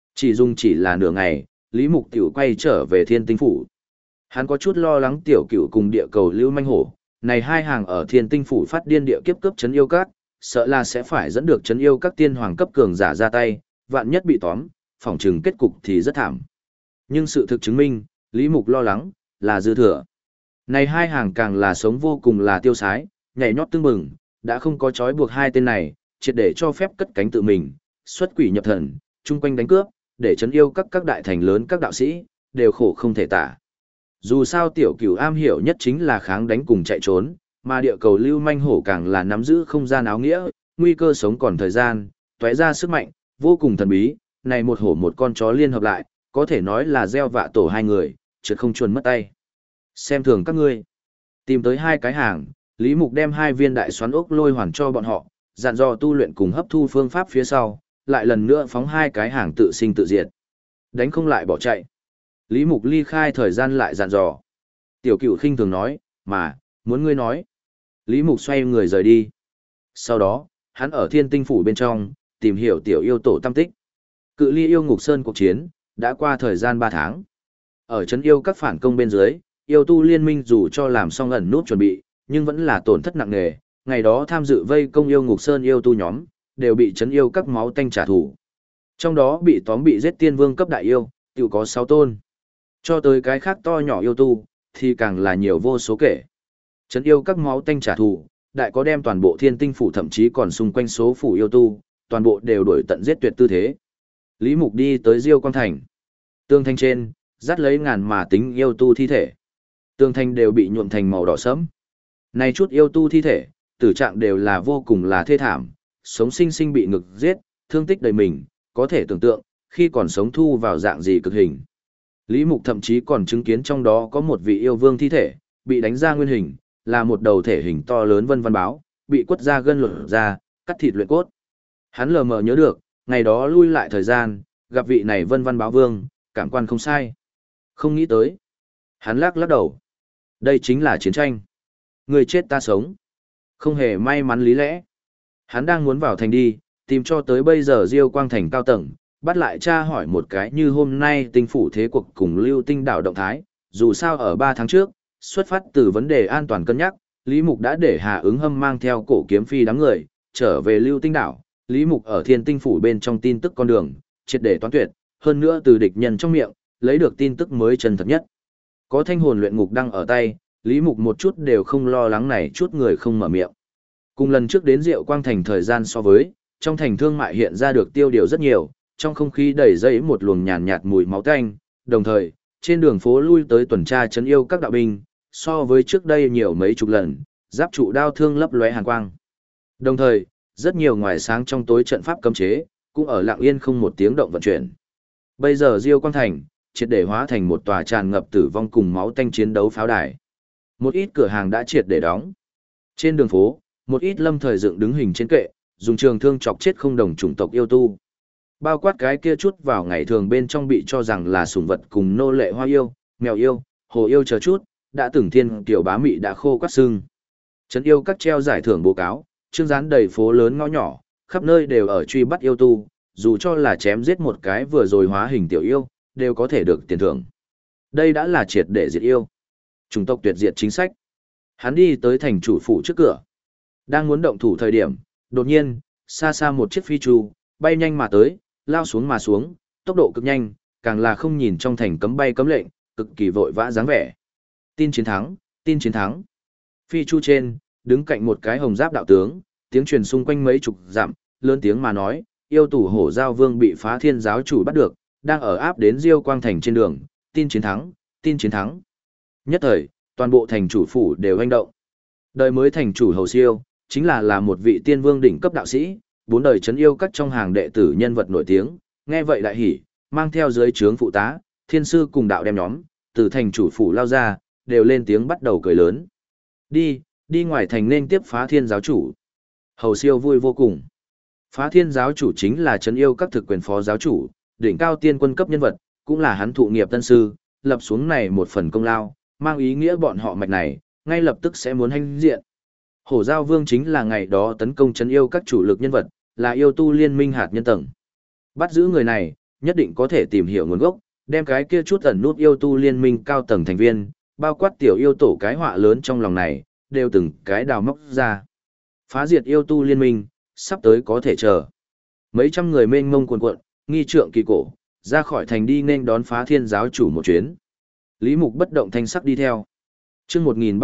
Speaker 1: Chỉ là nửa ngày, Lý Mục tiểu quay trở về Thiên Tinh Phủ. Hắn có chút lo lắng tiểu cửu cùng địa cầu lưu manh hổ, này hai hàng ở Thiên Tinh Phủ phát điên địa kiếp cướp chấn yêu các, sợ là sẽ phải dẫn được chấn yêu các tiên hoàng cấp cường giả ra tay, vạn nhất bị tóm, phỏng chừng kết cục thì rất thảm. Nhưng sự thực chứng minh, Lý Mục lo lắng, là dư thừa. Này hai hàng càng là sống vô cùng là tiêu sái, nhảy nhót tưng bừng, đã không có trói buộc hai tên này, triệt để cho phép cất cánh tự mình, xuất quỷ nhập thần, chung quanh đánh cướp, để chấn yêu các đại thành lớn các đạo sĩ, đều khổ không thể tả. Dù sao tiểu cửu am hiểu nhất chính là kháng đánh cùng chạy trốn, mà địa cầu lưu manh hổ càng là nắm giữ không gian áo nghĩa, nguy cơ sống còn thời gian, tóe ra sức mạnh, vô cùng thần bí, này một hổ một con chó liên hợp lại, có thể nói là gieo vạ tổ hai người, trượt không chuồn mất tay. Xem thường các ngươi. Tìm tới hai cái hàng, Lý Mục đem 2 viên đại xoắn ốc lôi hoàn cho bọn họ, dặn dò tu luyện cùng hấp thu phương pháp phía sau, lại lần nữa phóng 2 cái hàng tự sinh tự diệt. Đánh không lại bỏ chạy. Lý Mục ly khai thời gian lại dặn dò. Tiểu Cửu khinh thường nói, mà, muốn ngươi nói. Lý Mục xoay người rời đi. Sau đó, hắn ở Thiên Tinh Phủ bên trong, tìm hiểu tiểu yêu tổ tâm tích. Cự ly yêu ngục sơn cuộc chiến, đã qua thời gian 3 tháng. Ở trấn yêu các phản công bên dưới, yêu tu liên minh dù cho làm xong ẩn nút chuẩn bị, nhưng vẫn là tổn thất nặng nề. Ngày đó tham dự vây công yêu ngục sơn yêu tu nhóm, đều bị trấn yêu các máu tanh trả thù. Trong đó bị tóm bị giết tiên vương cấp đại yêu, tiểu có 6 tôn. Cho tới cái khác to nhỏ yêu tu, thì càng là nhiều vô số kể. Trấn yêu các máu tanh trả thù, đại có đem toàn bộ Thiên Tinh Phủ thậm chí còn xung quanh số phủ yêu tu, toàn bộ đều đổi tận giết tuyệt tư thế. Lý Mục đi tới Diêu Quang Thành. Tường thành trên, dắt lấy ngàn mà tính yêu tu thi thể. Tường thành đều bị nhuộm thành màu đỏ sẫm. Này chút yêu tu thi thể, tử trạng đều là vô cùng là thê thảm, sống sinh sinh bị ngực giết, thương tích đầy mình, có thể tưởng tượng, khi còn sống thu vào dạng gì cực hình. Lý Mục thậm chí còn chứng kiến trong đó có một vị yêu vương thi thể, bị đánh ra nguyên hình, là một đầu thể hình to lớn vân văn báo, bị quất ra gân lột ra, cắt thịt luyện cốt. Hắn lờ mờ nhớ được, ngày đó lui lại thời gian, gặp vị này vân văn báo vương, cảm quan không sai. Không nghĩ tới. Hắn lắc lắc đầu. Đây chính là chiến tranh. Người chết ta sống. Không hề may mắn lý lẽ. Hắn đang muốn vào thành đi, tìm cho tới bây giờ Diêu Quang Thành cao tầng, bắt lại tra hỏi một cái như hôm nay tinh phủ thế cuộc cùng lưu tinh đảo động thái. Dù sao ở 3 tháng trước, xuất phát từ vấn đề an toàn cân nhắc, Lý Mục đã để Hà Ứng Hâm mang theo cổ kiếm phi đám người, trở về lưu tinh đảo. Lý Mục ở Thiên Tinh Phủ bên trong tin tức con đường, triệt để toán tuyệt, hơn nữa từ địch nhân trong miệng, lấy được tin tức mới chân thật nhất. Có thanh hồn luyện ngục đăng ở tay, Lý Mục một chút đều không lo lắng này chút người không mở miệng. Cùng lần trước đến Diệu Quang Thành thời gian so với, trong thành thương mại hiện ra được tiêu điều rất nhiều, trong không khí đầy dẫy một luồng nhàn nhạt mùi máu tanh, đồng thời, trên đường phố lui tới tuần tra trấn yêu các đạo binh, so với trước đây nhiều mấy chục lần, giáp trụ đao thương lấp lóe hàn quang. Đồng thời, rất nhiều ngoài sáng trong tối trận pháp cấm chế, cũng ở lặng yên không một tiếng động vận chuyển. Bây giờ Diêu Quang Thành, triệt để hóa thành một tòa tràn ngập tử vong cùng máu tanh chiến đấu pháo đài. Một ít cửa hàng đã triệt để đóng. Trên đường phố, một ít lâm thời dựng đứng hình trên kệ, dùng trường thương chọc chết không đồng chủng tộc yêu tu. Bao quát cái kia chút vào ngày thường bên trong bị cho rằng là sủng vật cùng nô lệ hoa yêu, mèo yêu, hồ yêu chờ chút, đã từng thiên tiểu bá mị đã khô quắt xương. Trấn yêu các treo giải thưởng báo cáo, chương dán đầy phố lớn ngõ nhỏ, khắp nơi đều ở truy bắt yêu tu, dù cho là chém giết một cái vừa rồi hóa hình tiểu yêu, đều có thể được tiền thưởng. Đây đã là triệt để diệt yêu. Chủng tộc tuyệt diệt chính sách. Hắn đi tới thành chủ phủ trước cửa. Đang muốn động thủ thời điểm, đột nhiên, xa xa một chiếc phi chu, bay nhanh mà tới, lao xuống mà xuống, tốc độ cực nhanh, càng là không nhìn trong thành cấm bay cấm lệnh, cực kỳ vội vã dáng vẻ. Tin chiến thắng, tin chiến thắng. Phi chu trên, đứng cạnh một cái hồng giáp đạo tướng, tiếng truyền xung quanh mấy chục dặm, lớn tiếng mà nói, yêu tù hổ giao vương bị Phá Thiên giáo chủ bắt được, đang ở áp đến Diêu Quang thành trên đường, tin chiến thắng, tin chiến thắng. Nhất thời, toàn bộ thành chủ phủ đều hành động. Đời mới thành chủ Hầu Siêu, chính là một vị tiên vương đỉnh cấp đạo sĩ, bốn đời trấn yêu các trong hàng đệ tử nhân vật nổi tiếng, nghe vậy đại hỉ, mang theo dưới trướng phụ tá, thiên sư cùng đạo đem nhóm, từ thành chủ phủ lao ra, đều lên tiếng bắt đầu cười lớn. Đi ngoài thành nên tiếp Phá Thiên giáo chủ. Hầu Siêu vui vô cùng. Phá Thiên giáo chủ chính là trấn yêu các thực quyền phó giáo chủ, đỉnh cao tiên quân cấp nhân vật, cũng là hắn thụ nghiệp tân sư, lập xuống này một phần công lao, mang ý nghĩa bọn họ mạch này, ngay lập tức sẽ muốn hanh diện. Hổ Giao Vương chính là ngày đó tấn công trấn yêu các chủ lực nhân vật, là yêu tu liên minh hạt nhân tầng. Bắt giữ người này, nhất định có thể tìm hiểu nguồn gốc, đem cái kia chút ẩn nút yêu tu liên minh cao tầng thành viên, bao quát tiểu yêu tổ cái họa lớn trong lòng này, đều từng cái đào móc ra. Phá diệt yêu tu liên minh, sắp tới có thể chờ. Mấy trăm người mênh mông cuồn cuộn, nghi trượng kỳ cổ, ra khỏi thành đi nên đón Phá Thiên giáo chủ một chuyến. Lý Mục bất động thanh sắc đi theo. Chương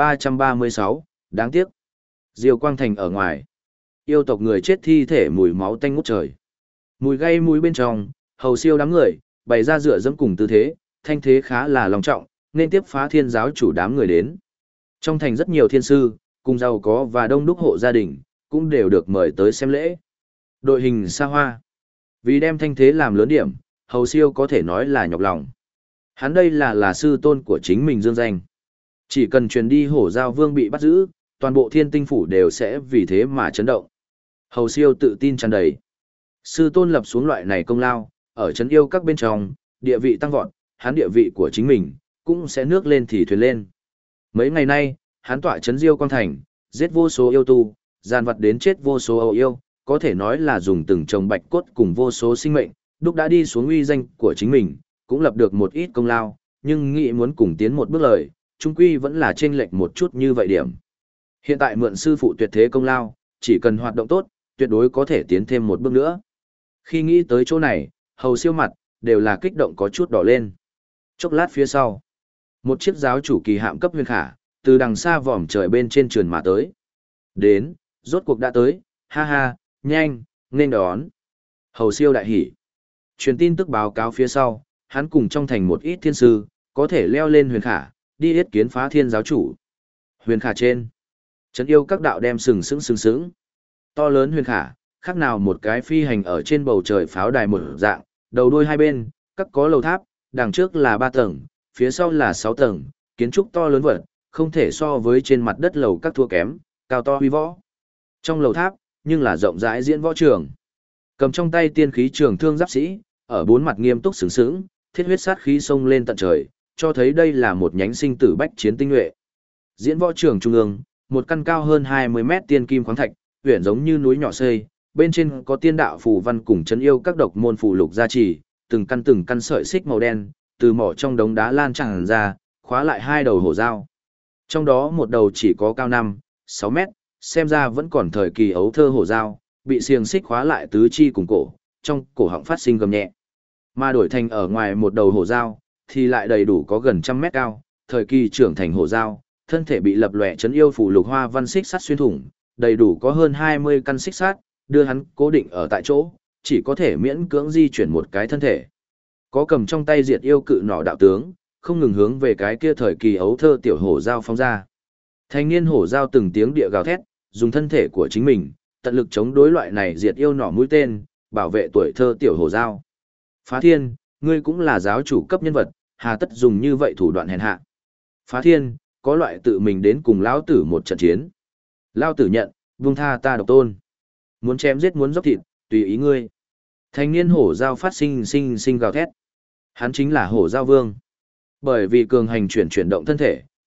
Speaker 1: 1336, đáng tiếc. Diêu Quang thành ở ngoài. Yêu tộc người chết thi thể mùi máu tanh ngút trời. Mùi gây mũi bên trong, Hầu Siêu đám người, bày ra dựa dẫm cùng tư thế, thanh thế khá là long trọng, nên tiếp Phá Thiên giáo chủ đám người đến. Trong thành rất nhiều thiên sư, cùng giàu có và đông đúc hộ gia đình, cũng đều được mời tới xem lễ. Đội hình xa hoa. Vì đem thanh thế làm lớn điểm, Hầu Siêu có thể nói là nhọc lòng. Hắn đây là sư tôn của chính mình dương danh. Chỉ cần truyền đi Hổ Giao Vương bị bắt giữ, toàn bộ Thiên Tinh phủ đều sẽ vì thế mà chấn động. Hầu Siêu tự tin tràn đầy. Sư tôn lập xuống loại này công lao, ở trấn yêu các bên trong, địa vị tăng vọt, hắn địa vị của chính mình cũng sẽ nước lên thì thuyền lên. Mấy ngày nay, hắn tọa trấn Diêu Quang thành, giết vô số yêu tu, gian vật đến chết vô số âu yêu, có thể nói là dùng từng chồng bạch cốt cùng vô số sinh mệnh, đúc đã đi xuống uy danh của chính mình, cũng lập được một ít công lao, nhưng nghĩ muốn cùng tiến một bước lời, chung quy vẫn là chênh lệch một chút như vậy điểm. Hiện tại mượn sư phụ tuyệt thế công lao, chỉ cần hoạt động tốt, tuyệt đối có thể tiến thêm một bước nữa. Khi nghĩ tới chỗ này, Hầu Siêu mặt, đều là kích động có chút đỏ lên. Chốc lát phía sau, một chiếc giáo chủ kỳ hạm cấp huyền khả, từ đằng xa vòm trời bên trên trườn mà tới. Đến, rốt cuộc đã tới, ha ha, nhanh, nên đón. Hầu Siêu đại hỉ. Truyền tin tức báo cáo phía sau, hắn cùng trong thành một ít thiên sư, có thể leo lên huyền khả, đi yết kiến Phá Thiên giáo chủ. Huyền khả trên, trấn yêu các đạo đem sừng sững. To lớn huyền khả, khác nào một cái phi hành ở trên bầu trời pháo đài một dạng, đầu đuôi hai bên, các có lầu tháp, đằng trước là 3 tầng, phía sau là 6 tầng, kiến trúc to lớn vật, không thể so với trên mặt đất lầu các thua kém, cao to huy võ. Trong lầu tháp, nhưng là rộng rãi diễn võ trường. Cầm trong tay tiên khí trường thương giáp sĩ, ở bốn mặt nghiêm túc sướng, thiết huyết sát khí xông lên tận trời, cho thấy đây là một nhánh sinh tử bách chiến tinh nhuệ. Diễn võ trường trung ương, một căn cao hơn 20 mét tiên kim khoáng thạch, uyển giống như núi nhỏ xây, bên trên có tiên đạo phù văn cùng trấn yêu các độc môn phù lục gia trì, từng căn sợi xích màu đen, từ mỏ trong đống đá lan tràn ra, khóa lại hai đầu hổ dao. Trong đó một đầu chỉ có cao 5-6 mét, xem ra vẫn còn thời kỳ ấu thơ hổ dao, bị xiềng xích khóa lại tứ chi cùng cổ, trong cổ họng phát sinh gầm nhẹ. Mà đổi thành ở ngoài một đầu hổ dao, thì lại đầy đủ có gần 100 mét cao, thời kỳ trưởng thành hổ dao, thân thể bị lập lòe trấn yêu phù lục hoa văn xích sắt xuyên thủng, đầy đủ có hơn 20 căn xích sắt, đưa hắn cố định ở tại chỗ, chỉ có thể miễn cưỡng di chuyển một cái thân thể. Có cầm trong tay diệt yêu cự nỏ đạo tướng, không ngừng hướng về cái kia thời kỳ ấu thơ tiểu hổ dao phóng ra. Thanh niên hổ dao từng tiếng địa gào thét, dùng thân thể của chính mình, tận lực chống đối loại này diệt yêu nỏ mũi tên, bảo vệ tuổi thơ tiểu hổ dao. Phá Thiên, ngươi cũng là giáo chủ cấp nhân vật, hà tất dùng như vậy thủ đoạn hèn hạ. Phá Thiên, có loại tự mình đến cùng lão tử một trận chiến. Lão tử nhận, buông tha ta độc tôn. Muốn chém giết muốn dốc thịt, tùy ý ngươi. Thanh niên hổ dao phát sinh gào thét. Hắn chính là hổ dao vương. Bởi vì cường hành chuyển động thân thể,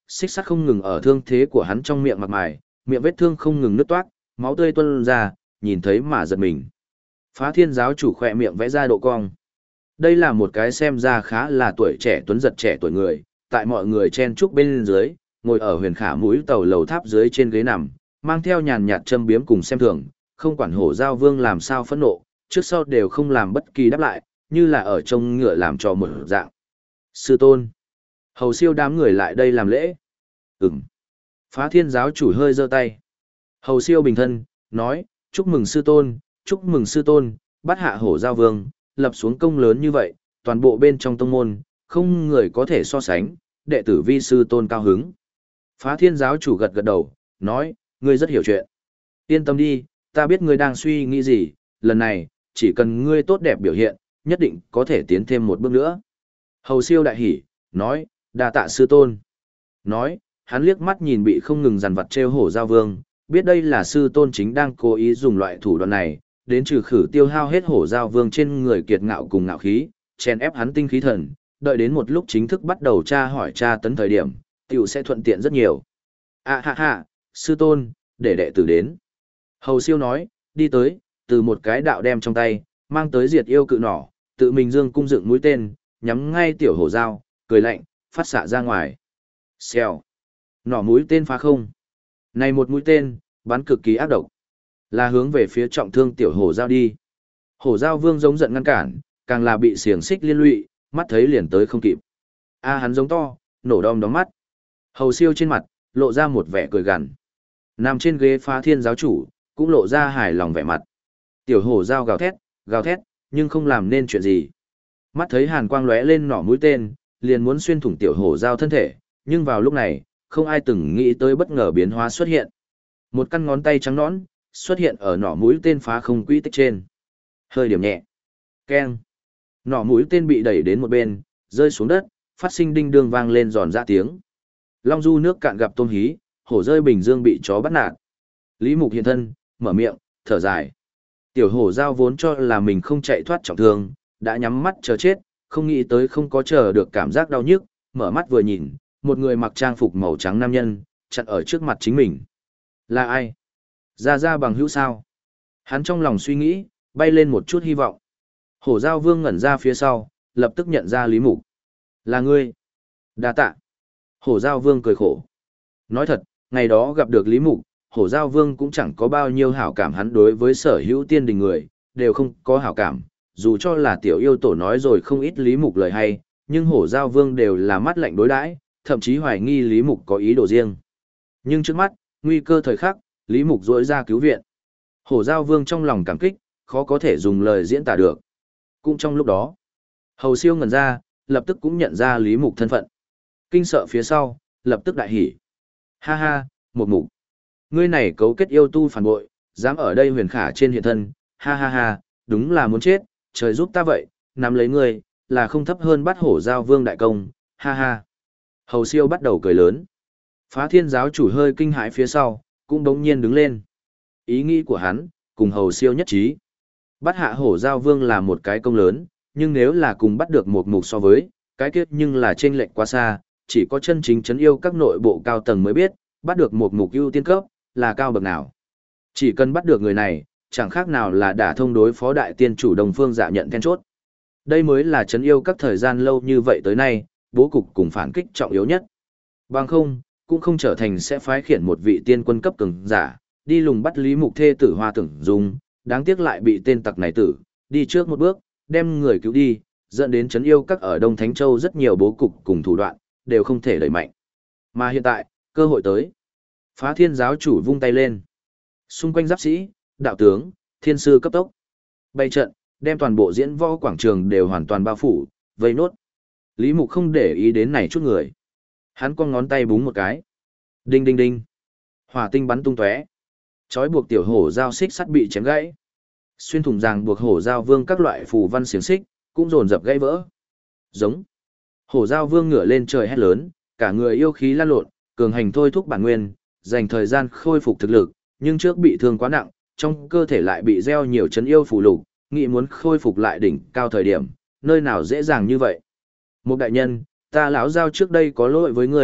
Speaker 1: xích sắt không ngừng ở thương thế của hắn trong miệng mặt mài, miệng vết thương không ngừng nứt toát, máu tươi tuôn ra, nhìn thấy mà giật mình. Phá Thiên giáo chủ khỏe miệng vẽ ra độ cong. Đây là một cái xem ra khá là tuổi trẻ tuấn giật trẻ tuổi người, tại mọi người chen chúc bên dưới, ngồi ở huyền khả mũi tàu lầu tháp dưới trên ghế nằm, mang theo nhàn nhạt châm biếm cùng xem thường, không quản hổ giao vương làm sao phẫn nộ, trước sau đều không làm bất kỳ đáp lại, như là ở trông ngựa làm trò một dạng. Sư tôn. Hầu siêu đám người lại đây làm lễ. Ừm. Phá Thiên giáo chủ hơi giơ tay. Hầu siêu bình thân, nói, chúc mừng sư tôn, chúc mừng sư tôn, bắt hạ hổ giao vương, lập xuống công lớn như vậy, toàn bộ bên trong tông môn, không người có thể so sánh, đệ tử vi sư tôn cao hứng. Phá Thiên giáo chủ gật gật đầu, nói, ngươi rất hiểu chuyện. Yên tâm đi, ta biết ngươi đang suy nghĩ gì, lần này, chỉ cần ngươi tốt đẹp biểu hiện, nhất định có thể tiến thêm một bước nữa. Hầu siêu đại hỉ, nói, đa tạ sư tôn. Nói, hắn liếc mắt nhìn bị không ngừng dằn vặt trêu hổ giao vương, biết đây là sư tôn chính đang cố ý dùng loại thủ đoạn này, đến trừ khử tiêu hao hết hổ giao vương trên người kiệt ngạo cùng ngạo khí, chèn ép hắn tinh khí thần, đợi đến một lúc chính thức bắt đầu tra hỏi tra tấn thời điểm, tiểu sẽ thuận tiện rất nhiều. À ha ha, sư tôn, để đệ tử đến. Hầu siêu nói, đi tới, từ một cái đạo đem trong tay, mang tới diệt yêu cự nỏ, tự mình dương cung dựng mũi tên, nhắm ngay tiểu hổ dao, cười lạnh, phát xạ ra ngoài. Xèo. Nỏ mũi tên phá không. Này một mũi tên, bắn cực kỳ ác độc. Là hướng về phía trọng thương tiểu hổ dao đi. Hổ dao vương giống giận ngăn cản, càng là bị xiềng xích liên lụy, mắt thấy liền tới không kịp. A hắn giống to, nổ đom đóm mắt. Hầu siêu trên mặt, lộ ra một vẻ cười gằn. Nằm trên ghế Phá Thiên giáo chủ, cũng lộ ra hài lòng vẻ mặt. Tiểu hổ dao gào thét, nhưng không làm nên chuyện gì. Mắt thấy hàn quang lóe lên nỏ mũi tên, liền muốn xuyên thủng tiểu hổ dao thân thể, nhưng vào lúc này, không ai từng nghĩ tới bất ngờ biến hóa xuất hiện. Một căn ngón tay trắng nõn, xuất hiện ở nỏ mũi tên phá không quỹ tích trên. Hơi điểm nhẹ. Keng. Nỏ mũi tên bị đẩy đến một bên, rơi xuống đất, phát sinh đinh đương vang lên giòn ra tiếng. Long du nước cạn gặp tôm hí, hổ rơi bình dương bị chó bắt nạt. Lý Mục hiện thân, mở miệng, thở dài. Tiểu hổ giao vốn cho là mình không chạy thoát trọng thương, đã nhắm mắt chờ chết, không nghĩ tới không có chờ được cảm giác đau nhức, mở mắt vừa nhìn, một người mặc trang phục màu trắng nam nhân, chặn ở trước mặt chính mình. Là ai? Ra ra bằng hữu sao? Hắn trong lòng suy nghĩ, bay lên một chút hy vọng. Hổ giao vương ngẩn ra phía sau, lập tức nhận ra Lý Mục. Là ngươi. Đa tạ. Hổ giao vương cười khổ. Nói thật, ngày đó gặp được Lý Mục, hổ giao vương cũng chẳng có bao nhiêu hảo cảm, hắn đối với sở hữu tiên đình người, đều không có hảo cảm, dù cho là tiểu yêu tổ nói rồi không ít Lý Mục lời hay, nhưng hổ giao vương đều là mắt lạnh đối đãi, thậm chí hoài nghi Lý Mục có ý đồ riêng. Nhưng trước mắt, nguy cơ thời khắc, Lý Mục rỗi ra cứu viện. Hổ giao vương trong lòng cảm kích, khó có thể dùng lời diễn tả được. Cũng trong lúc đó, hầu siêu ngẩn ra, lập tức cũng nhận ra Lý Mục thân phận. Kinh sợ phía sau, lập tức đại hỉ. Ha ha, một mục. Ngươi này cấu kết yêu tu phản bội, dám ở đây huyền khả trên hiện thân, ha ha ha, đúng là muốn chết, trời giúp ta vậy, nắm lấy ngươi, là không thấp hơn bắt hổ giao vương đại công, ha ha. Hầu siêu bắt đầu cười lớn. Phá Thiên giáo chủ hơi kinh hãi phía sau, cũng đống nhiên đứng lên. Ý nghĩ của hắn, cùng hầu siêu nhất trí. Bắt hạ hổ giao vương là một cái công lớn, nhưng nếu là cùng bắt được một mục so với, cái kết nhưng là chênh lệch quá xa, chỉ có chân chính chấn yêu các nội bộ cao tầng mới biết, bắt được một mục ưu tiên cấp, là cao bậc nào. Chỉ cần bắt được người này, chẳng khác nào là đả thông đối phó đại tiên chủ Đồng Phương Dạ nhận then chốt. Đây mới là chấn yêu các thời gian lâu như vậy tới nay, bố cục cùng phản kích trọng yếu nhất. Bằng không, cũng không trở thành sẽ phái khiển một vị tiên quân cấp cường giả, đi lùng bắt Lý Mục thê tử Hoa Tưởng Dung, đáng tiếc lại bị tên tặc này tử, đi trước một bước, đem người cứu đi, dẫn đến chấn yêu các ở Đông Thánh Châu rất nhiều bố cục cùng thủ đoạn, đều không thể đẩy mạnh. Mà hiện tại, cơ hội tới. Phá Thiên giáo chủ vung tay lên. Xung quanh giáp sĩ, đạo tướng, thiên sư cấp tốc. Bày trận, đem toàn bộ diễn võ quảng trường đều hoàn toàn bao phủ, vây nốt. Lý Mục không để ý đến này chút người. Hắn con ngón tay búng một cái. Đinh đinh đinh. Hỏa tinh bắn tung tóe. Chói buộc tiểu hổ giao xích sắt bị chém gãy. Xuyên thủng ràng buộc hổ giao vương các loại phù văn xiềng xích, cũng dồn dập gãy vỡ. Giống. Hổ giao vương ngửa lên trời hét lớn, cả người yêu khí lan lộn, cường hành thôi thúc bản nguyên, dành thời gian khôi phục thực lực, nhưng trước bị thương quá nặng, trong cơ thể lại bị gieo nhiều chấn yêu phù lục, nghĩ muốn khôi phục lại đỉnh cao thời điểm, nơi nào dễ dàng như vậy. Một đại nhân, ta lão giao trước đây có lỗi với ngươi,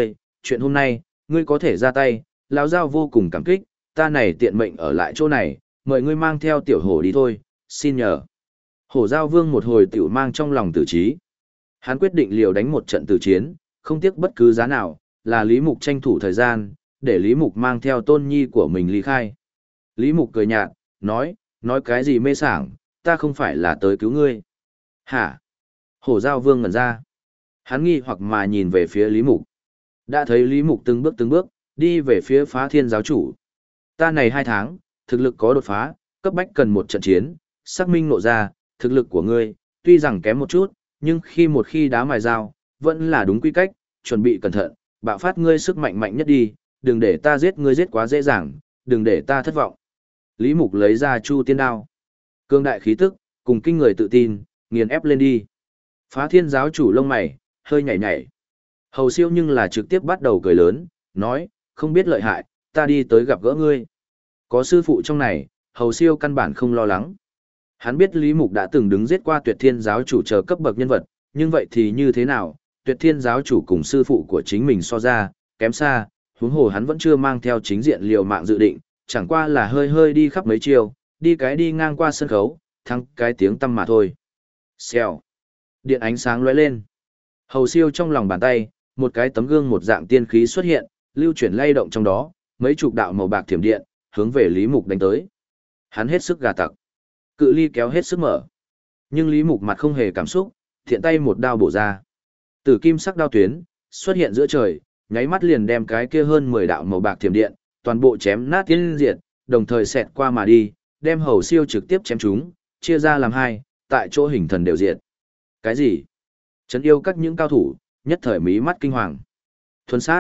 Speaker 1: chuyện hôm nay, ngươi có thể ra tay, lão giao vô cùng cảm kích, ta này tiện mệnh ở lại chỗ này, mời ngươi mang theo tiểu hổ đi thôi, xin nhờ. Hổ giao vương một hồi tiểu mang trong lòng tử trí. Hắn quyết định liều đánh một trận tử chiến, không tiếc bất cứ giá nào, là Lý Mục tranh thủ thời gian, để Lý Mục mang theo tôn nhi của mình ly khai. Lý Mục cười nhạt, nói cái gì mê sảng, ta không phải là tới cứu ngươi. Hả? Hổ giao vương ngẩn ra. Hắn nghi hoặc mà nhìn về phía Lý Mục. Đã thấy Lý Mục từng bước, đi về phía Phá Thiên giáo chủ. Ta này 2 tháng, thực lực có đột phá, cấp bách cần một trận chiến, xác minh nộ ra, thực lực của ngươi, tuy rằng kém một chút, nhưng khi đá mài dao, vẫn là đúng quy cách, chuẩn bị cẩn thận, bạo phát ngươi sức mạnh mạnh nhất đi, đừng để ta giết ngươi giết quá dễ dàng, đừng để ta thất vọng. Lý Mục lấy ra Chu Tiên Đao. Cương đại khí tức, cùng kinh người tự tin, nghiền ép lên đi. Phá Thiên giáo chủ lông mày, hơi nhảy nhảy. Hầu Siêu nhưng là trực tiếp bắt đầu cười lớn, nói, không biết lợi hại, ta đi tới gặp gỡ ngươi. Có sư phụ trong này, Hầu Siêu căn bản không lo lắng. Hắn biết Lý Mục đã từng đứng giết qua Tuyệt Thiên giáo chủ chờ cấp bậc nhân vật, nhưng vậy thì như thế nào, Tuyệt Thiên giáo chủ cùng sư phụ của chính mình so ra, kém xa, huống hồ hắn vẫn chưa mang theo chính diện liều mạng dự định, chẳng qua là hơi đi khắp mấy chiều, đi ngang qua sân khấu, thắng cái tiếng tăm mà thôi. Xèo. Điện ánh sáng lóe lên. Hầu Siêu trong lòng bàn tay, một cái tấm gương một dạng tiên khí xuất hiện, lưu chuyển lay động trong đó, mấy chục đạo màu bạc thiểm điện, hướng về Lý Mục đánh tới. Hắn hết sức gà tặc. Cự ly kéo hết sức mở. Nhưng Lý Mục mặt không hề cảm xúc, thiện tay một đao bổ ra. Tử kim sắc đao tuyến, xuất hiện giữa trời, nháy mắt liền đem cái kia hơn 10 đạo màu bạc thiểm điện, toàn bộ chém nát tiến diệt, đồng thời xẹt qua mà đi, đem Hầu Siêu trực tiếp chém chúng, chia ra làm 2, tại chỗ hình thần đều diệt. Cái gì? Trấn yêu các những cao thủ, nhất thời mí mắt kinh hoàng. Thuần sát.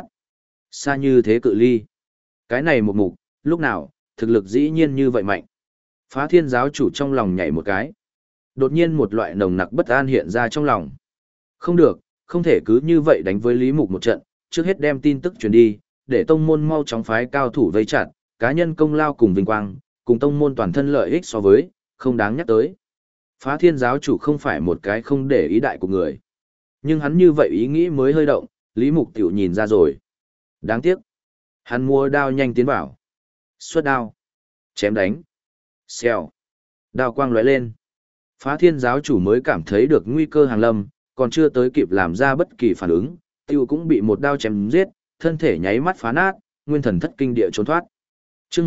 Speaker 1: Xa như thế cự ly. Cái này một mục, lúc nào, thực lực dĩ nhiên như vậy mạnh. Phá Thiên giáo chủ trong lòng nhảy một cái. Đột nhiên một loại nồng nặc bất an hiện ra trong lòng. Không được, không thể cứ như vậy đánh với Lý Mục một trận, trước hết đem tin tức truyền đi, để tông môn mau chóng phái cao thủ vây chặt, cá nhân công lao cùng vinh quang, cùng tông môn toàn thân lợi ích so với, không đáng nhắc tới. Phá Thiên giáo chủ không phải một cái không để ý đại của người. Nhưng hắn như vậy ý nghĩ mới hơi động, Lý Mục tiểu nhìn ra rồi. Đáng tiếc. Hắn mua đao nhanh tiến vào. Xuất đao. Chém đánh. Xèo. Đao quang lóe lên. Phá Thiên giáo chủ mới cảm thấy được nguy cơ hàng lâm, còn chưa tới kịp làm ra bất kỳ phản ứng, tiêu cũng bị một đao chém giết, thân thể nháy mắt phá nát, nguyên thần thất kinh địa trốn thoát. Chương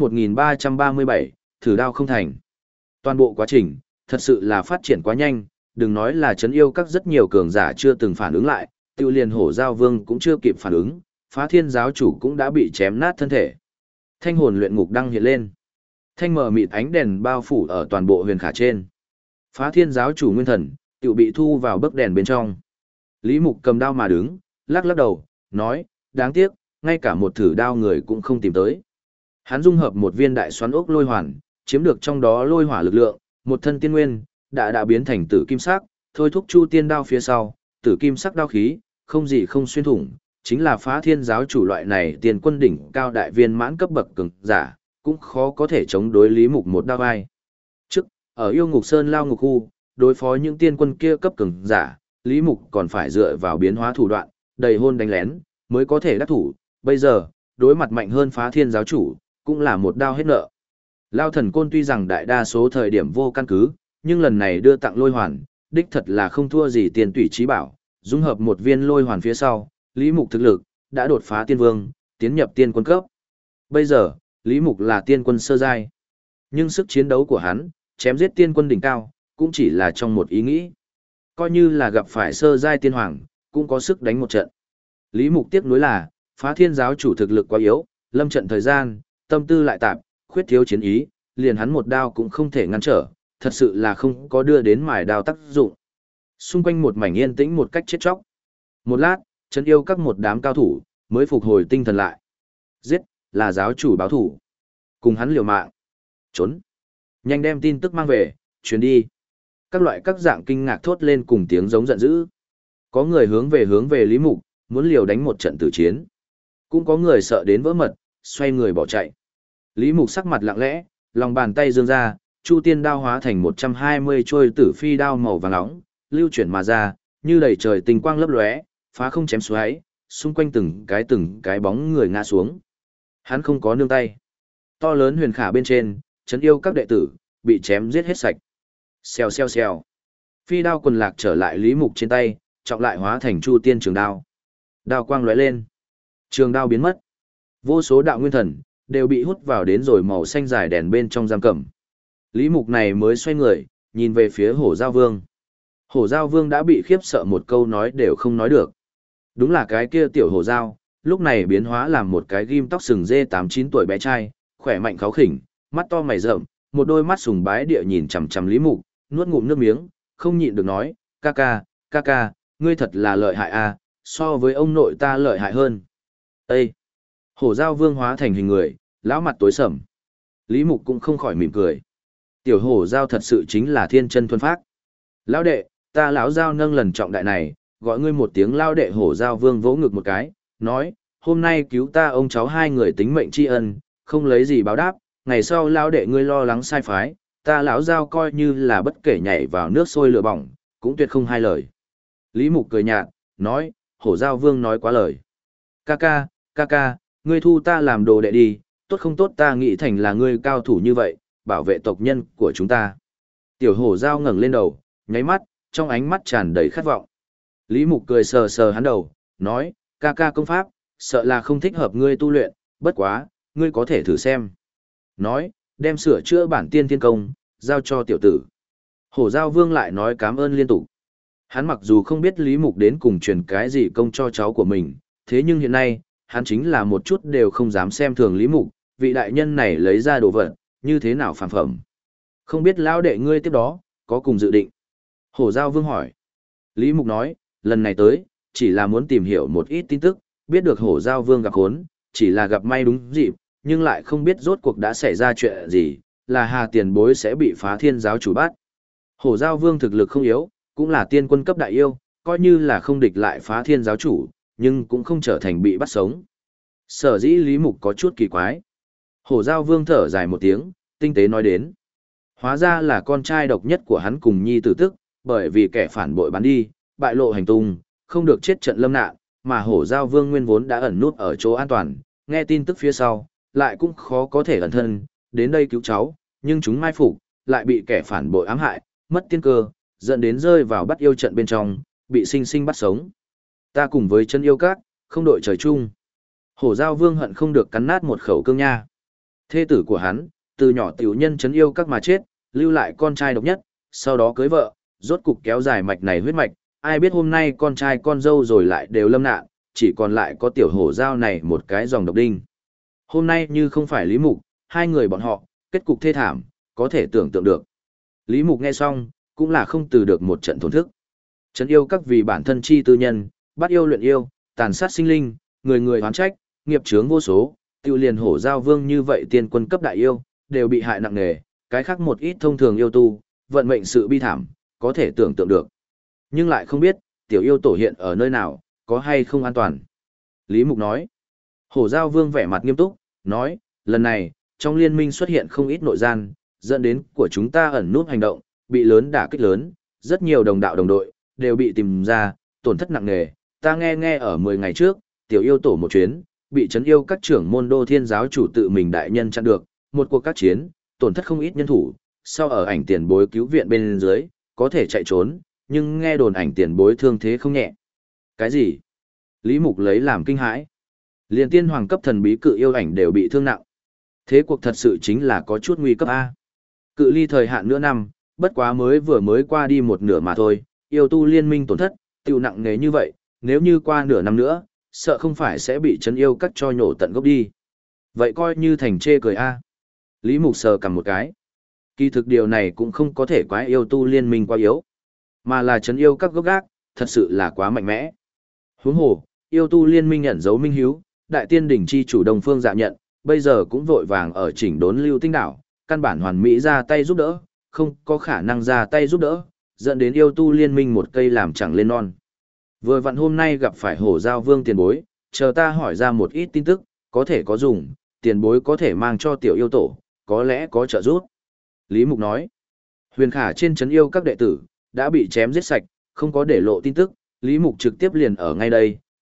Speaker 1: 1337, thử đao không thành. Toàn bộ quá trình, thật sự là phát triển quá nhanh, đừng nói là trấn yêu các rất nhiều cường giả chưa từng phản ứng lại, tiêu liền hổ giao vương cũng chưa kịp phản ứng, Phá Thiên giáo chủ cũng đã bị chém nát thân thể. Thanh hồn luyện ngục đăng hiện lên. Thanh mờ mịt ánh đèn bao phủ ở toàn bộ huyền khả trên. Phá Thiên giáo chủ nguyên thần, tiểu bị thu vào bức đèn bên trong. Lý Mục cầm đao mà đứng, lắc lắc đầu, nói, đáng tiếc, ngay cả một thử đao người cũng không tìm tới. Hắn dung hợp một viên đại xoắn ốc lôi hoàn, chiếm được trong đó lôi hỏa lực lượng, một thân tiên nguyên, đã biến thành tử kim sắc, thôi thúc Chu Tiên đao phía sau, tử kim sắc đao khí, không gì không xuyên thủng, chính là Phá Thiên giáo chủ loại này tiền quân đỉnh cao đại viên mãn cấp bậc cường giả, cũng khó có thể chống đối Lý Mục một đao vai. Trước, ở yêu ngục sơn lao ngục khu, đối phó những tiên quân kia cấp cường giả, Lý Mục còn phải dựa vào biến hóa thủ đoạn, đầy hôn đánh lén, mới có thể đắc thủ. Bây giờ, đối mặt mạnh hơn Phá Thiên giáo chủ, cũng là một đao hết nợ. Lao thần côn tuy rằng đại đa số thời điểm vô căn cứ, nhưng lần này đưa tặng lôi hoàn, đích thật là không thua gì tiền tủy trí bảo, dung hợp một viên lôi hoàn phía sau, Lý Mục thực lực, đã đột phá tiên vương, tiến nhập tiên quân cấp. Bây giờ, Lý Mục là tiên quân sơ giai. Nhưng sức chiến đấu của hắn, chém giết tiên quân đỉnh cao, cũng chỉ là trong một ý nghĩ. Coi như là gặp phải sơ giai tiên hoàng, cũng có sức đánh một trận. Lý Mục tiếc nuối là, Phá Thiên giáo chủ thực lực quá yếu, lâm trận thời gian, tâm tư lại tạp, khuyết thiếu chiến ý, liền hắn một đao cũng không thể ngăn trở, thật sự là không có đưa đến mài đao tác dụng. Xung quanh một mảnh yên tĩnh một cách chết chóc. Một lát, trấn yêu các một đám cao thủ, mới phục hồi tinh thần lại. Giết, là giáo chủ báo thủ. Cùng hắn liều mạng. Trốn. Nhanh đem tin tức mang về, truyền đi. Các loại các dạng kinh ngạc thốt lên cùng tiếng giống giận dữ. Có người hướng về Lý Mục, muốn liều đánh một trận tử chiến. Cũng có người sợ đến vỡ mật, xoay người bỏ chạy. Lý Mục sắc mặt lặng lẽ, lòng bàn tay giương ra, Chu Tiên đao hóa thành 120 trôi tử phi đao màu vàng nóng, lưu chuyển mà ra, như đầy trời tinh quang lấp lóe, phá không chém xoáy, xung quanh từng cái bóng người ngã xuống. Hắn không có nương tay. To lớn huyền khả bên trên, trấn yêu các đệ tử, bị chém giết hết sạch. Xèo xèo xèo. Phi đao quần lạc trở lại Lý Mục trên tay, trọng lại hóa thành chu tiên trường đao. Đao quang lóe lên. Trường đao biến mất. Vô số đạo nguyên thần, đều bị hút vào đến rồi màu xanh dài đèn bên trong giam cầm. Lý Mục này mới xoay người, nhìn về phía Hổ Giao Vương. Hổ Giao Vương đã bị khiếp sợ một câu nói đều không nói được. Đúng là cái kia tiểu hổ giao, lúc này biến hóa làm một cái ghim tóc sừng dê 8-9 tuổi bé trai, khỏe mạnh kháu khỉnh, mắt to mày rậm, một đôi mắt sùng bái địa nhìn chằm chằm Lý Mục, nuốt ngụm nước miếng, không nhịn được nói, ca ca, ngươi thật là lợi hại a, so với ông nội ta lợi hại hơn. Ê! Hổ Giao Vương hóa thành hình người, lão mặt tối sầm. Lý Mục cũng không khỏi mỉm cười. Tiểu hổ giao thật sự chính là thiên chân thuần phác. Lão đệ, ta lão giao nâng lần trọng đại này, gọi ngươi một tiếng lao đệ. Hổ Giao Vương vỗ ngực một cái, nói, hôm nay cứu ta ông cháu hai người tính mệnh tri ân, không lấy gì báo đáp, ngày sau lao đệ ngươi lo lắng sai phái, ta lão giao coi như là bất kể nhảy vào nước sôi lửa bỏng, cũng tuyệt không hai lời. Lý Mục cười nhạt, nói, Hổ Giao Vương nói quá lời. Ca ca, ngươi thu ta làm đồ đệ đi, tốt không tốt ta nghĩ thành là ngươi cao thủ như vậy, bảo vệ tộc nhân của chúng ta. Tiểu hổ giao ngẩng lên đầu, nháy mắt, trong ánh mắt tràn đầy khát vọng. Lý Mục cười sờ sờ hắn đầu, nói, ca công pháp, sợ là không thích hợp ngươi tu luyện, bất quá, ngươi có thể thử xem. Nói, đem sửa chữa bản tiên thiên công, giao cho tiểu tử. Hổ Giao Vương lại nói cảm ơn liên tục. Hắn mặc dù không biết Lý Mục đến cùng truyền cái gì công cho cháu của mình, thế nhưng hiện nay, hắn chính là một chút đều không dám xem thường Lý Mục, vị đại nhân này lấy ra đồ vật, như thế nào phàm phẩm. Không biết lão đệ ngươi tiếp đó, có cùng dự định. Hổ Giao Vương hỏi. Lý Mục nói, lần này tới, chỉ là muốn tìm hiểu một ít tin tức, biết được Hổ Giao Vương gặp hốn, chỉ là gặp may đúng dịp, nhưng lại không biết rốt cuộc đã xảy ra chuyện gì, là Hà Tiền Bối sẽ bị Phá Thiên giáo chủ bắt. Hổ Giao Vương thực lực không yếu, cũng là tiên quân cấp đại yêu, coi như là không địch lại Phá Thiên giáo chủ, nhưng cũng không trở thành bị bắt sống. Sở dĩ Lý Mục có chút kỳ quái. Hổ Giao Vương thở dài một tiếng, tinh tế nói đến. Hóa ra là con trai độc nhất của hắn cùng nhi tử tức, bởi vì kẻ phản bội bắn đi, bại lộ hành tung, không được chết trận lâm nạn, mà Hổ Giao Vương nguyên vốn đã ẩn nút ở chỗ an toàn, nghe tin tức phía sau, lại cũng khó có thể ẩn thân, đến đây cứu cháu, nhưng chúng mai phục, lại bị kẻ phản bội ám hại, mất tiên cơ, dẫn đến rơi vào bắt yêu trận bên trong, bị sinh sinh bắt sống. Ta cùng với chân yêu các, không đội trời chung. Hổ Giao Vương hận không được cắn nát một khẩu cương nha. Thê tử của hắn, từ nhỏ tiểu nhân chấn yêu các mà chết, lưu lại con trai độc nhất, sau đó cưới vợ, rốt cục kéo dài mạch này huyết mạch, ai biết hôm nay con trai con dâu rồi lại đều lâm nạn, chỉ còn lại có tiểu hổ giao này một cái dòng độc đinh. Hôm nay như không phải Lý Mục, hai người bọn họ, kết cục thê thảm, có thể tưởng tượng được. Lý Mục nghe xong, cũng là không từ được một trận thổn thức. Chấn yêu các vì bản thân chi tư nhân, bắt yêu luyện yêu, tàn sát sinh linh, người người oán trách, nghiệp chướng vô số, tiêu liền Hổ Giao Vương như vậy tiên quân cấp đại yêu, đều bị hại nặng nề, cái khác một ít thông thường yêu tu, vận mệnh sự bi thảm, có thể tưởng tượng được. Nhưng lại không biết, tiểu yêu tổ hiện ở nơi nào, có hay không an toàn. Lý Mục nói, Hổ Giao Vương vẻ mặt nghiêm túc, nói, lần này, trong liên minh xuất hiện không ít nội gian, dẫn đến của chúng ta ẩn nút hành động, bị lớn đả kích lớn, rất nhiều đồng đạo đồng đội, đều bị tìm ra, tổn thất nặng nề. Ta nghe ở 10 ngày trước, tiểu yêu tổ một chuyến, bị trấn yêu các trưởng môn đô thiên giáo chủ tự mình đại nhân chặn được, một cuộc các chiến, tổn thất không ít nhân thủ, sau ở ảnh tiền bối cứu viện bên dưới, có thể chạy trốn, nhưng nghe đồn ảnh tiền bối thương thế không nhẹ. Cái gì? Lý Mục lấy làm kinh hãi. Liên tiên hoàng cấp thần bí cự yêu ảnh đều bị thương nặng. Thế cuộc thật sự chính là có chút nguy cấp A. Cự ly thời hạn nửa năm, bất quá mới qua đi một nửa mà thôi, yêu tu liên minh tổn thất, tiêu nặng nề như vậy, nếu như qua nửa năm nữa, sợ không phải sẽ bị trấn yêu cắt cho nhổ tận gốc đi. Vậy coi như thành chê cười A. Lý Mục sờ cầm một cái. Kỳ thực điều này cũng không có thể quái yêu tu liên minh quá yếu, mà là trấn yêu các gốc gác, thật sự là quá mạnh mẽ. Huống hồ, yêu tu liên minh nhận dấu minh hiếu, đại tiên đỉnh chi chủ Đông Phương Dạ Nhận, bây giờ cũng vội vàng ở chỉnh đốn Lưu Tinh đảo, căn bản hoàn mỹ ra tay giúp đỡ, không có khả năng ra tay giúp đỡ, dẫn đến yêu tu liên minh một cây làm chẳng lên non. Vừa vặn hôm nay gặp phải Hổ Giao Vương tiền bối, chờ ta hỏi ra một ít tin tức, có thể có dùng, tiền bối có thể mang cho tiểu yêu tổ, có lẽ có trợ giúp. Lý Mục nói, huyền khả trên trấn yêu các đệ tử, đã bị chém giết sạch, không có để lộ tin tức, Lý Mục trực tiếp liền ở ngay đây,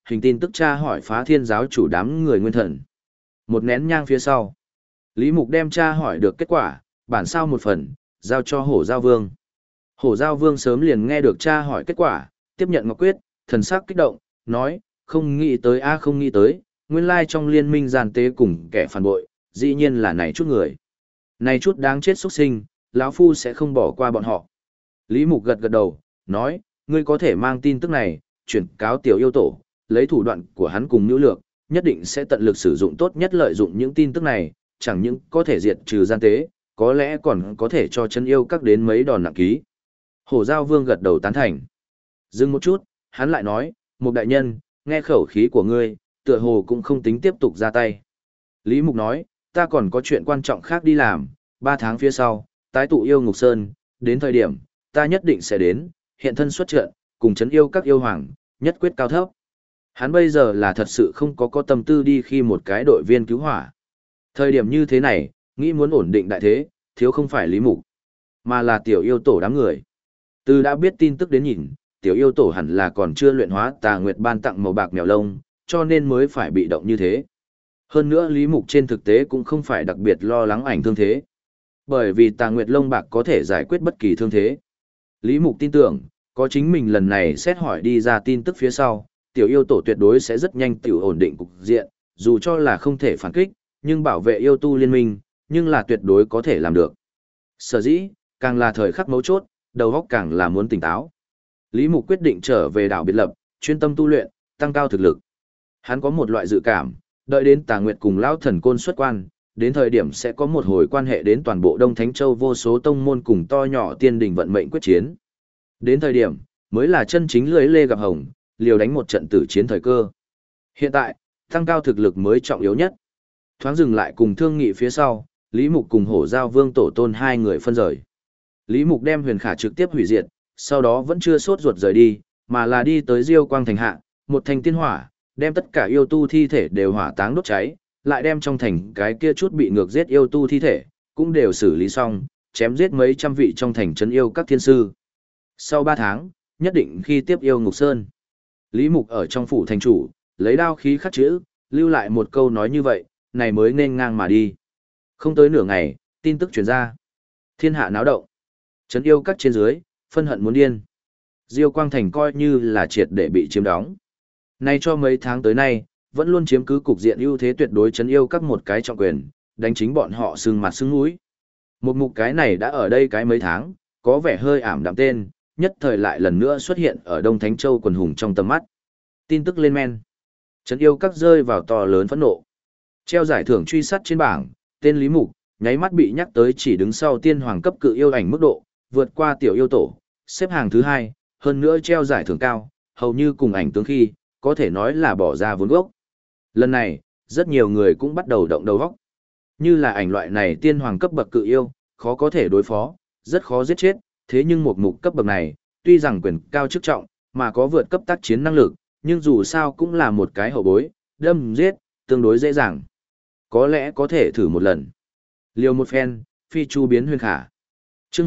Speaker 1: hình tin tức tra hỏi phá thiên giáo chủ đám người nguyên thần. Một nén nhang phía sau, Lý Mục đem tra hỏi được kết quả, bản sao một phần, giao cho Hổ Giao Vương. Hổ Giao Vương sớm liền nghe được tra hỏi kết quả, tiếp nhận ngọc quyết, thần sắc kích động, nói, không nghĩ tới không nghĩ tới, nguyên lai trong liên minh gian tế cùng kẻ phản bội, dĩ nhiên là này chút người. Này chút đáng chết xuất sinh, lão phu sẽ không bỏ qua bọn họ. Lý Mục gật gật đầu, nói, ngươi có thể mang tin tức này, chuyển cáo tiểu yêu tổ, lấy thủ đoạn của hắn cùng nữ lược, nhất định sẽ tận lực sử dụng tốt nhất lợi dụng những tin tức này, chẳng những có thể diệt trừ gian tế, có lẽ còn có thể cho chân yêu các đến mấy đòn nặng ký. Hổ Giao Vương gật đầu tán thành. Dừng một chút, hắn lại nói, một đại nhân, nghe khẩu khí của ngươi, tựa hồ cũng không tính tiếp tục ra tay. Lý Mục nói, ta còn có chuyện quan trọng khác đi làm, 3 tháng phía sau, tái tụ yêu Ngục Sơn, đến thời điểm, ta nhất định sẽ đến, hiện thân xuất trận, cùng chấn yêu các yêu hoàng, nhất quyết cao thấp. Hắn bây giờ là thật sự không có tâm tư đi khi một cái đội viên cứu hỏa. Thời điểm như thế này, nghĩ muốn ổn định đại thế, thiếu không phải Lý Mục, mà là tiểu yêu tổ đám người. Từ đã biết tin tức đến nhìn, tiểu yêu tổ hẳn là còn chưa luyện hóa Tà Nguyệt ban tặng màu bạc mèo lông, cho nên mới phải bị động như thế. Hơn nữa Lý Mục trên thực tế cũng không phải đặc biệt lo lắng ảnh thương thế. Bởi vì Tà Nguyệt lông bạc có thể giải quyết bất kỳ thương thế. Lý Mục tin tưởng, có chính mình lần này xét hỏi đi ra tin tức phía sau, tiểu yêu tổ tuyệt đối sẽ rất nhanh tiểu ổn định cục diện, dù cho là không thể phản kích, nhưng bảo vệ yêu tu liên minh, nhưng là tuyệt đối có thể làm được. Sở dĩ, càng là thời khắc mấu chốt, đầu óc càng là muốn tỉnh táo. Lý Mục quyết định trở về đảo biệt lập, chuyên tâm tu luyện, tăng cao thực lực. Hắn có một loại dự cảm, đợi đến Tà Nguyệt cùng Lão Thần Côn xuất quan, đến thời điểm sẽ có một hồi quan hệ đến toàn bộ Đông Thánh Châu vô số tông môn cùng to nhỏ tiên đình vận mệnh quyết chiến. Đến thời điểm, mới là chân chính lưỡi lê gặp hồng, liều đánh một trận tử chiến thời cơ. Hiện tại, tăng cao thực lực mới trọng yếu nhất. Thoáng dừng lại cùng thương nghị phía sau, Lý Mục cùng Hổ Giao Vương tổ tôn hai người phân rời. Lý Mục đem Huyền Khả trực tiếp hủy diệt, sau đó vẫn chưa sốt ruột rời đi, mà là đi tới Diêu Quang thành hạ, một thành tiên hỏa, đem tất cả yêu tu thi thể đều hỏa táng đốt cháy, lại đem trong thành cái kia chút bị ngược giết yêu tu thi thể, cũng đều xử lý xong, chém giết mấy trăm vị trong thành trấn yêu các thiên sư. Sau 3 tháng, nhất định khi tiếp yêu Ngục Sơn. Lý Mục ở trong phủ thành chủ, lấy đao khí khắc chữ, lưu lại một câu nói như vậy, này mới nên ngang mà đi. Không tới nửa ngày, tin tức truyền ra. Thiên hạ náo động. Trấn yêu các trên dưới, phân hận muốn điên. Diêu Quang thành coi như là triệt để bị chiếm đóng. Nay cho mấy tháng tới nay, vẫn luôn chiếm cứ cục diện ưu thế tuyệt đối trấn yêu các một cái trọng quyền, đánh chính bọn họ sưng mặt sưng mũi. Một mục cái này đã ở đây cái mấy tháng, có vẻ hơi ảm đạm tên, nhất thời lại lần nữa xuất hiện ở Đông Thánh Châu quần hùng trong tầm mắt. Tin tức lên men. Trấn yêu các rơi vào to lớn phẫn nộ. Treo giải thưởng truy sát trên bảng, tên Lý Mục, nháy mắt bị nhắc tới chỉ đứng sau tiên hoàng cấp cự yêu ảnh mức độ, vượt qua tiểu yêu tổ, xếp hàng thứ 2, hơn nữa treo giải thưởng cao, hầu như cùng ảnh tướng khi, có thể nói là bỏ ra vốn gốc. Lần này, rất nhiều người cũng bắt đầu động đầu óc. Như là ảnh loại này tiên hoàng cấp bậc cự yêu, khó có thể đối phó, rất khó giết chết, thế nhưng một mục cấp bậc này, tuy rằng quyền cao chức trọng, mà có vượt cấp tác chiến năng lực, nhưng dù sao cũng là một cái hậu bối, đâm giết, tương đối dễ dàng. Có lẽ có thể thử một lần. Liều một phen, phi chu biến Huyền Khả. Chương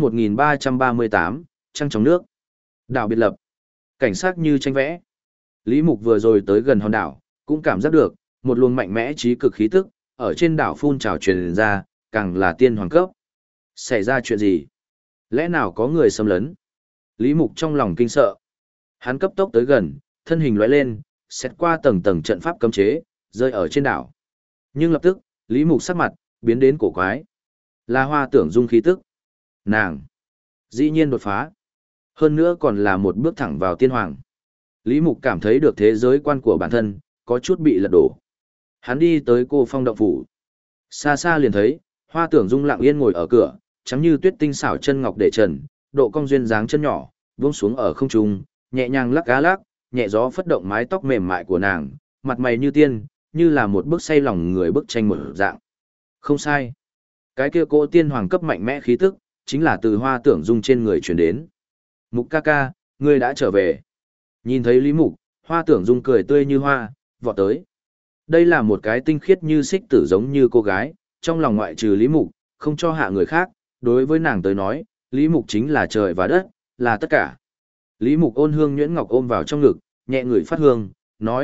Speaker 1: 1338, trăng trong nước. Đảo biệt lập. Cảnh sát như tranh vẽ. Lý Mục vừa rồi tới gần hòn đảo, cũng cảm giác được một luồng mạnh mẽ trí cực khí tức ở trên đảo phun trào truyền ra, càng là tiên hoàng cấp. Xảy ra chuyện gì? Lẽ nào có người xâm lấn? Lý Mục trong lòng kinh sợ. Hắn cấp tốc tới gần, thân hình lóe lên, xét qua tầng tầng trận pháp cấm chế, rơi ở trên đảo. Nhưng lập tức, Lý Mục sắc mặt biến đến cổ quái. Là Hoa Tưởng Dung khí tức. Nàng dĩ nhiên đột phá. Hơn nữa còn là một bước thẳng vào tiên hoàng. Lý Mục cảm thấy được thế giới quan của bản thân có chút bị lật đổ. Hắn đi tới Cô Phong động phủ. Xa xa liền thấy, Hoa Tưởng Dung lặng yên ngồi ở cửa, trắng như tuyết tinh xảo chân ngọc để trần, độ cong duyên dáng chân nhỏ, buông xuống ở không trung, nhẹ nhàng lắc cá lắc, nhẹ gió phất động mái tóc mềm mại của nàng, mặt mày như tiên, như là một bức say lòng người bức tranh một dạng. Không sai. Cái kia cô tiên hoàng cấp mạnh mẽ khí tức, chính là từ Hoa Tưởng Dung trên người truyền đến. Mục ca ca, ngươi đã trở về. Nhìn thấy Lý Mục, Hoa Tưởng Dung cười tươi như hoa, vọt tới. Đây là một cái tinh khiết như xích tử giống như cô gái, trong lòng ngoại trừ Lý Mục, không cho hạ người khác, đối với nàng tới nói, Lý Mục chính là trời và đất, là tất cả. Lý Mục ôn hương nhuyễn ngọc ôm vào trong ngực, nhẹ người phát hương, nói,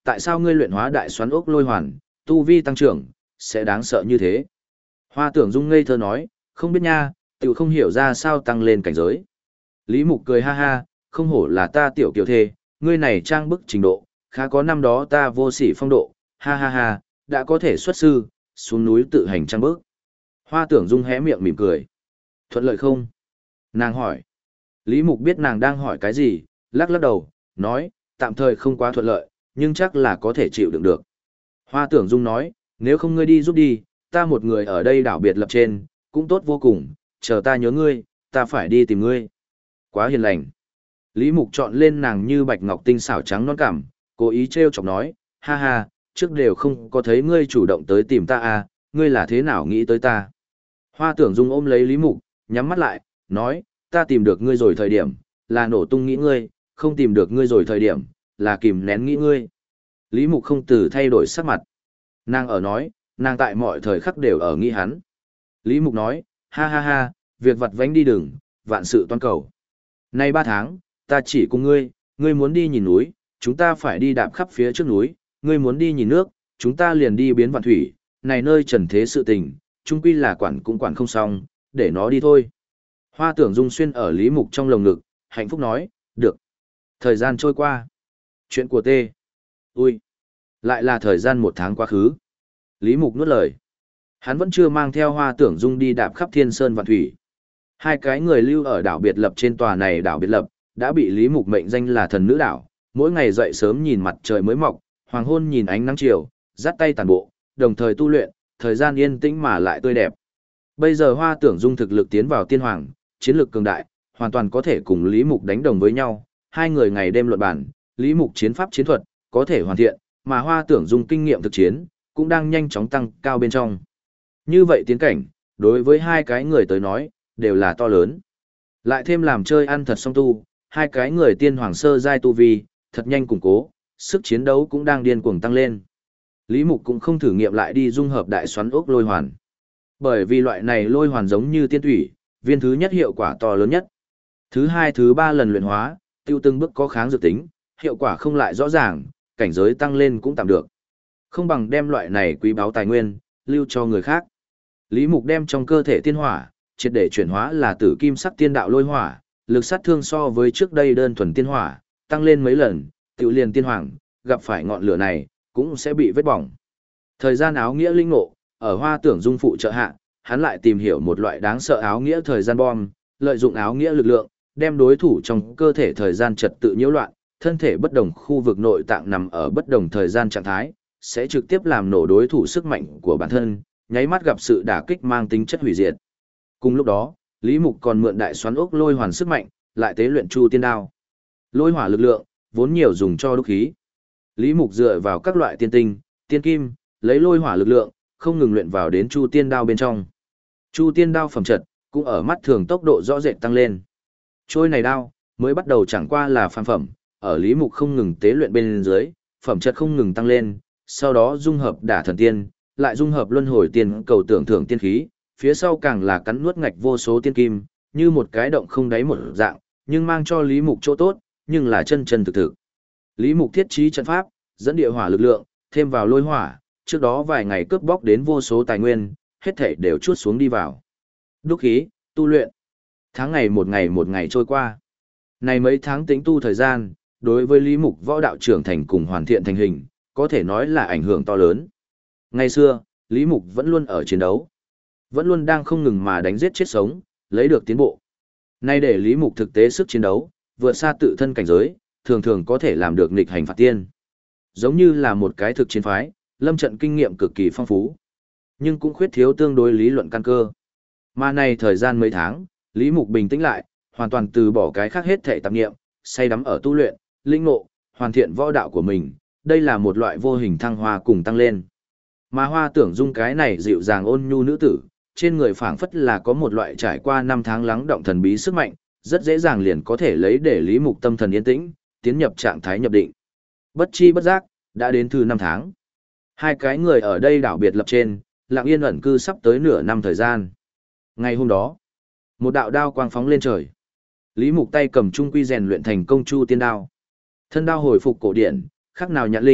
Speaker 1: tại sao ngươi luyện hóa đại xoắn ốc lôi hoàn, tu vi tăng trưởng, sẽ đáng sợ như thế? Hoa Tưởng Dung ngây thơ nói, không biết nha, tiểu không hiểu ra sao tăng lên cảnh giới. Lý Mục cười ha ha, không hổ là ta tiểu kiều thê, ngươi này trang bức trình độ, khá có năm đó ta vô sỉ phong độ, ha ha ha, đã có thể xuất sư, xuống núi tự hành trang bức. Hoa Tưởng Dung hé miệng mỉm cười. Thuận lợi không? Nàng hỏi. Lý Mục biết nàng đang hỏi cái gì, lắc lắc đầu, nói, tạm thời không quá thuận lợi, nhưng chắc là có thể chịu đựng được. Hoa Tưởng Dung nói, nếu không ngươi đi giúp đi, ta một người ở đây đảo biệt lập trên, cũng tốt vô cùng, chờ ta nhớ ngươi, ta phải đi tìm ngươi. Quá hiền lành. Lý Mục chọn lên nàng như bạch ngọc tinh xảo trắng non cảm, cố ý trêu chọc nói, ha ha, trước đều không có thấy ngươi chủ động tới tìm ta à, ngươi là thế nào nghĩ tới ta. Hoa Tưởng Dung ôm lấy Lý Mục, nhắm mắt lại, nói, ta tìm được ngươi rồi thời điểm, là nổ tung nghĩ ngươi, không tìm được ngươi rồi thời điểm, là kìm nén nghĩ ngươi. Lý Mục không từ thay đổi sắc mặt. Nàng ở nói, nàng tại mọi thời khắc đều ở nghĩ hắn. Lý Mục nói, ha ha ha, việc vặt vãnh đi đừng, vạn sự toan cầu. Nay 3 tháng, ta chỉ cùng ngươi, ngươi muốn đi nhìn núi, chúng ta phải đi đạp khắp phía trước núi, ngươi muốn đi nhìn nước, chúng ta liền đi biến vạn thủy, này nơi trần thế sự tình, chung quy là quản cũng quản không xong, để nó đi thôi. Hoa Tưởng Dung xuyên ở Lý Mục trong lồng ngực, hạnh phúc nói, được. Thời gian trôi qua. Chuyện của tê. Ui. Lại là thời gian 1 tháng quá khứ. Lý Mục nuốt lời. Hắn vẫn chưa mang theo Hoa Tưởng Dung đi đạp khắp thiên sơn vạn thủy. Hai cái người lưu ở đảo biệt lập trên tòa này đảo biệt lập, đã bị Lý Mục mệnh danh là thần nữ đảo. Mỗi ngày dậy sớm nhìn mặt trời mới mọc, hoàng hôn nhìn ánh nắng chiều, dắt tay tàn bộ, đồng thời tu luyện, thời gian yên tĩnh mà lại tươi đẹp. Bây giờ Hoa Tưởng Dung thực lực tiến vào tiên hoàng, chiến lược cường đại, hoàn toàn có thể cùng Lý Mục đánh đồng với nhau. Hai người ngày đêm luận bàn, Lý Mục chiến pháp chiến thuật, có thể hoàn thiện, mà Hoa Tưởng Dung kinh nghiệm thực chiến, cũng đang nhanh chóng tăng cao bên trong. Như vậy tiến cảnh, đối với hai cái người tới nói, đều là to lớn. Lại thêm làm chơi ăn thật song tu, hai cái người tiên hoàng sơ giai tu vi, thật nhanh củng cố, sức chiến đấu cũng đang điên cuồng tăng lên. Lý Mục cũng không thử nghiệm lại đi dung hợp đại xoắn ốc lôi hoàn. Bởi vì loại này lôi hoàn giống như tiên thủy, viên thứ nhất hiệu quả to lớn nhất. Thứ hai thứ ba lần luyện hóa, tiêu từng bước có kháng dược tính, hiệu quả không lại rõ ràng, cảnh giới tăng lên cũng tạm được. Không bằng đem loại này quý báu tài nguyên, lưu cho người khác. Lý Mục đem trong cơ thể tiên hỏa, triệt để chuyển hóa là tử kim sắc tiên đạo lôi hỏa, lực sát thương so với trước đây đơn thuần tiên hỏa, tăng lên mấy lần, tiểu liền tiên hoàng, gặp phải ngọn lửa này, cũng sẽ bị vết bỏng. Thời gian áo nghĩa linh ngộ, ở Hoa Tưởng Dung phụ trợ hạ, hắn lại tìm hiểu một loại đáng sợ áo nghĩa thời gian bom, lợi dụng áo nghĩa lực lượng, đem đối thủ trong cơ thể thời gian trật tự nhiễu loạn, thân thể bất đồng khu vực nội tạng nằm ở bất đồng thời gian trạng thái, sẽ trực tiếp làm nổ đối thủ sức mạnh của bản thân, nháy mắt gặp sự đả kích mang tính chất hủy diệt. Cùng lúc đó, Lý Mục còn mượn đại xoắn ốc lôi hoàn sức mạnh, lại tế luyện Chu Tiên Đao. Lôi hỏa lực lượng, vốn nhiều dùng cho đúc khí. Lý Mục dựa vào các loại tiên tinh, tiên kim, lấy lôi hỏa lực lượng, không ngừng luyện vào đến Chu Tiên Đao bên trong. Chu Tiên Đao phẩm chất cũng ở mắt thường tốc độ rõ rệt tăng lên. Trôi này đao, mới bắt đầu chẳng qua là phàm phẩm, ở Lý Mục không ngừng tế luyện bên dưới, phẩm chất không ngừng tăng lên, sau đó dung hợp đả thần tiên, lại dung hợp luân hồi tiên cầu tưởng thưởng tiên khí, phía sau càng là cắn nuốt ngạch vô số tiên kim, như một cái động không đáy một dạng, nhưng mang cho Lý Mục chỗ tốt, nhưng là chân chân thực thực. Lý Mục thiết trí trận pháp, dẫn địa hỏa lực lượng, thêm vào lôi hỏa, trước đó vài ngày cướp bóc đến vô số tài nguyên, hết thảy đều chuốt xuống đi vào. Đúc khí, tu luyện. Tháng ngày một ngày trôi qua. Này mấy tháng tính tu thời gian, đối với Lý Mục võ đạo trưởng thành cùng hoàn thiện thành hình, có thể nói là ảnh hưởng to lớn. Ngày xưa, Lý Mục vẫn luôn ở chiến đấu, vẫn luôn đang không ngừng mà đánh giết chết sống, lấy được tiến bộ. Nay để Lý Mục thực tế sức chiến đấu, vượt xa tự thân cảnh giới, thường thường có thể làm được nghịch hành phạt tiên. Giống như là một cái thực chiến phái, lâm trận kinh nghiệm cực kỳ phong phú, nhưng cũng khuyết thiếu tương đối lý luận căn cơ. Mà này thời gian mấy tháng, Lý Mục bình tĩnh lại, hoàn toàn từ bỏ cái khác hết thảy tạp niệm, say đắm ở tu luyện, linh ngộ, hoàn thiện võ đạo của mình, đây là một loại vô hình thăng hoa cùng tăng lên. Mà Hoa Tưởng Dung cái này dịu dàng ôn nhu nữ tử, trên người phảng phất là có một loại trải qua 5 tháng lắng động thần bí sức mạnh, rất dễ dàng liền có thể lấy để Lý Mục tâm thần yên tĩnh, tiến nhập trạng thái nhập định. Bất chi bất giác, đã đến thứ 5 tháng. Hai cái người ở đây đảo biệt lập trên, lặng yên ẩn cư sắp tới nửa năm thời gian. Ngày hôm đó, một đạo đao quang phóng lên trời. Lý Mục tay cầm trung quy rèn luyện thành công Chu Tiên Đao. Thân đao hồi phục cổ điển, khác nào nhạn linh,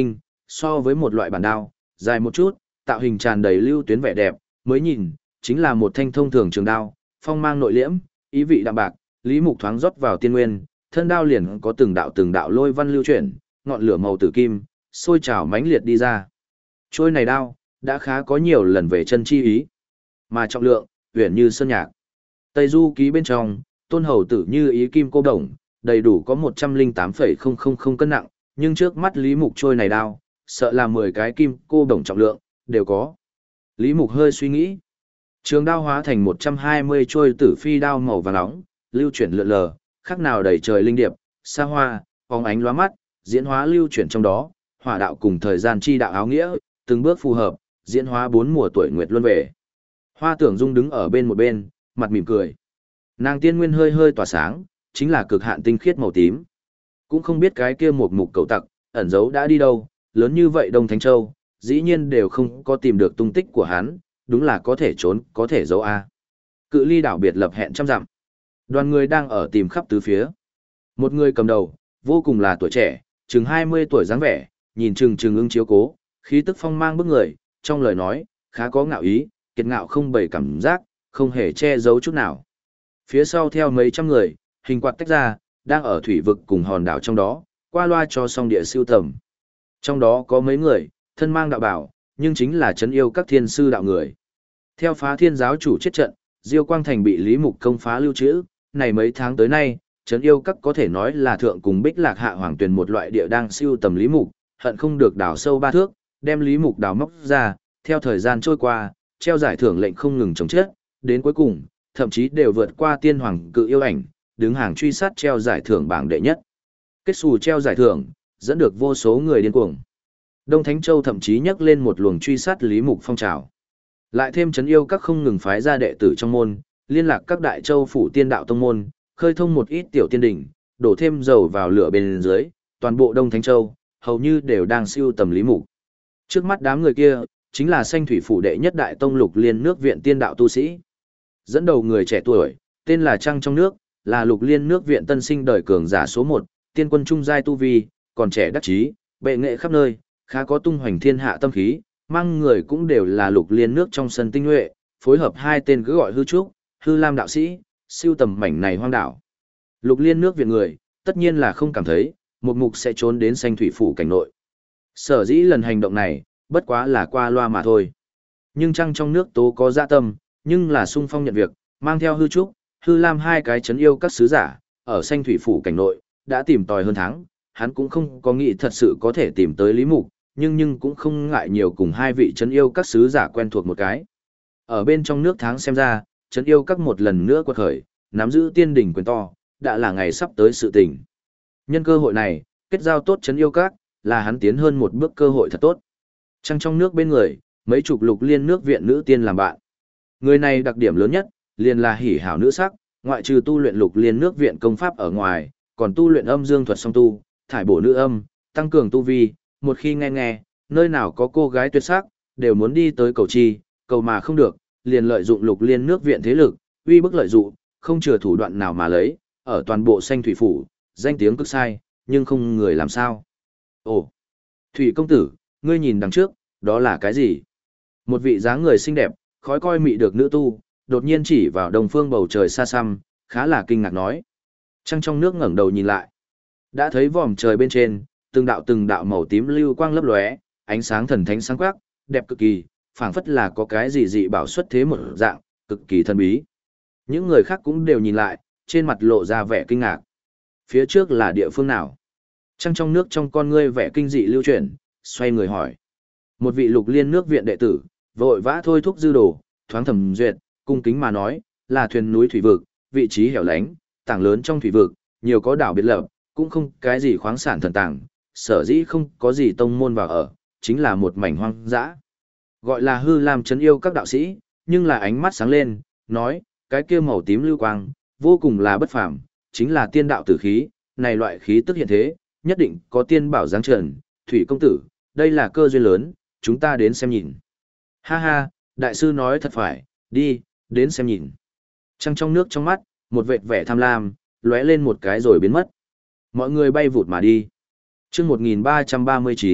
Speaker 1: so với một loại bản đao, dài một chút, tạo hình tràn đầy lưu tuyến vẻ đẹp, mới nhìn, chính là một thanh thông thường trường đao, phong mang nội liễm, ý vị đạm bạc, Lý Mục thoáng rót vào tiên nguyên, thân đao liền có từng đạo lôi văn lưu chuyển, ngọn lửa màu tử kim, sôi trào mãnh liệt đi ra. Trôi này đao, đã khá có nhiều lần về chân chi ý, mà trọng lượng, huyền như sơn nhạc. Tây Du ký bên trong, tôn hầu tử như ý kim cô đồng, đầy đủ có 108,000 cân nặng, nhưng trước mắt Lý Mục trôi này đao, sợ là 10 cái kim cô đồng trọng lượng, đều có. Lý Mục hơi suy nghĩ. Trường đao hóa thành 120 trôi tử phi đao màu vàng nóng, lưu chuyển lượn lờ, khác nào đầy trời linh điệp, xa hoa, phóng ánh lóa mắt, diễn hóa lưu chuyển trong đó, hỏa đạo cùng thời gian chi đạo áo nghĩa, từng bước phù hợp, diễn hóa 4 mùa tuổi nguyệt luân về. Hoa Tưởng Dung đứng ở bên một bên, mặt mỉm cười. Nàng tiên nguyên hơi hơi tỏa sáng, chính là cực hạn tinh khiết màu tím. Cũng không biết cái kia một mục cầu tặc, ẩn giấu đã đi đâu, lớn như vậy Đông Thánh Châu, dĩ nhiên đều không có tìm được tung tích của hắn, đúng là có thể trốn, có thể giấu a. Cự ly đảo biệt lập hẹn trăm dặm. Đoàn người đang ở tìm khắp tứ phía. Một người cầm đầu, vô cùng là tuổi trẻ, chừng 20 tuổi dáng vẻ, nhìn chừng ưng chiếu cố, khí tức phong mang bức người, trong lời nói, khá có ngạo ý, kiệt ngạo không bày cảm giác, không hề che giấu chút nào. Phía sau theo mấy trăm người, hình quạt tách ra, đang ở thủy vực cùng hòn đảo trong đó, qua loa cho xong địa siêu tầm. Trong đó có mấy người, thân mang đạo bảo, nhưng chính là trấn yêu các thiên sư đạo người. Theo Phá Thiên giáo chủ chết trận, Diêu Quang Thành bị Lý Mục công phá lưu trữ, này mấy tháng tới nay, trấn yêu các có thể nói là thượng cùng Bích Lạc Hạ Hoàng Tuyền một loại địa đang siêu tầm Lý Mục, hận không được đào sâu 3 thước, đem Lý Mục đào móc ra, theo thời gian trôi qua, treo giải thưởng lệnh không ngừng chống chết, đến cuối cùng, thậm chí đều vượt qua tiên hoàng cự yêu ảnh, đứng hàng truy sát treo giải thưởng bảng đệ nhất. Kết xù treo giải thưởng, dẫn được vô số người điên cuồng. Đông Thánh Châu thậm chí nhắc lên một luồng truy sát Lý Mục phong trào. Lại thêm trấn yêu các không ngừng phái ra đệ tử trong môn, liên lạc các đại châu phủ tiên đạo tông môn, khơi thông một ít tiểu tiên đỉnh, đổ thêm dầu vào lửa bên dưới, toàn bộ Đông Thánh Châu, hầu như đều đang siêu tầm Lý Mục. Trước mắt đám người kia, chính là Sanh Thủy phủ đệ nhất đại tông Lục Liên nước viện tiên đạo tu sĩ. Dẫn đầu người trẻ tuổi, tên là Trăng trong nước, là Lục Liên nước viện tân sinh đời cường giả số 1, tiên quân trung giai tu vi, còn trẻ đắc chí, bệ nghệ khắp nơi, khá có tung hoành thiên hạ tâm khí, mang người cũng đều là Lục Liên nước trong sân tinh nhuệ, phối hợp hai tên cứ gọi Hư Trúc, Hư Lam đạo sĩ, siêu tầm mảnh này hoang đảo. Lục Liên nước viện người, tất nhiên là không cảm thấy, một mục sẽ trốn đến Sanh Thủy phủ cảnh nội. Sở dĩ lần hành động này, bất quá là qua loa mà thôi. Nhưng Trăng trong nước tố có dạ tâm, nhưng là sung phong nhận việc, mang theo Hư Trúc, Hư Lam hai cái trấn yêu các sứ giả, ở Sanh Thủy phủ cảnh nội, đã tìm tòi hơn tháng, hắn cũng không có nghĩ thật sự có thể tìm tới Lý Mục, nhưng cũng không ngại nhiều cùng hai vị trấn yêu các sứ giả quen thuộc một cái. Ở bên trong nước tháng xem ra, trấn yêu các một lần nữa quật khởi, nắm giữ tiên đỉnh quyền to, đã là ngày sắp tới sự tình. Nhân cơ hội này, kết giao tốt trấn yêu các, là hắn tiến hơn một bước cơ hội thật tốt. Trăng trong nước bên người, mấy chục Lục Liên nước viện nữ tiên làm bạn. Người này đặc điểm lớn nhất, liền là hỉ hảo nữ sắc, ngoại trừ tu luyện Lục Liên nước viện công pháp ở ngoài, còn tu luyện âm dương thuật song tu, thải bổ nữ âm, tăng cường tu vi, một khi nghe, nơi nào có cô gái tuyệt sắc, đều muốn đi tới cầu chi, cầu mà không được, liền lợi dụng Lục Liên nước viện thế lực, uy bức lợi dụng, không chừa thủ đoạn nào mà lấy, ở toàn bộ Sanh Thủy phủ, danh tiếng cực sai, nhưng không người làm sao. Ồ, Thủy công tử, ngươi nhìn đằng trước, đó là cái gì? Một vị dáng người xinh đẹp, khói coi mị được nữ tu, đột nhiên chỉ vào đông phương bầu trời xa xăm, khá là kinh ngạc nói. Trăng trong nước ngẩng đầu nhìn lại, đã thấy vòm trời bên trên, từng đạo màu tím lưu quang lấp lóe, ánh sáng thần thánh sáng quắc, đẹp cực kỳ, phảng phất là có cái gì dị bảo xuất thế một dạng, cực kỳ thần bí. Những người khác cũng đều nhìn lại, trên mặt lộ ra vẻ kinh ngạc. Phía trước là địa phương nào? Trăng trong nước trong con ngươi vẻ kinh dị lưu chuyển, xoay người hỏi. Một vị Lục Liên nước viện đệ tử, vội vã thôi thúc dư đồ, thoáng thẩm duyệt, cung kính mà nói, là thuyền núi thủy vực, vị trí hẻo lánh, tảng lớn trong thủy vực, nhiều có đảo biệt lập, cũng không cái gì khoáng sản thần tàng, sở dĩ không có gì tông môn vào ở, chính là một mảnh hoang dã. Gọi là Hư Lam trấn yêu các đạo sĩ, nhưng là ánh mắt sáng lên, nói, cái kia màu tím lưu quang, vô cùng là bất phàm, chính là tiên đạo tử khí, này loại khí tức hiện thế, nhất định có tiên bảo giáng trần, Thủy công tử, đây là cơ duyên lớn, chúng ta đến xem nhìn. Ha ha, đại sư nói thật phải, đi, đến xem nhìn. Trăng trong nước trong mắt, một vệt vẻ tham lam, lóe lên một cái rồi biến mất. Mọi người bay vụt mà đi. Chương 1339,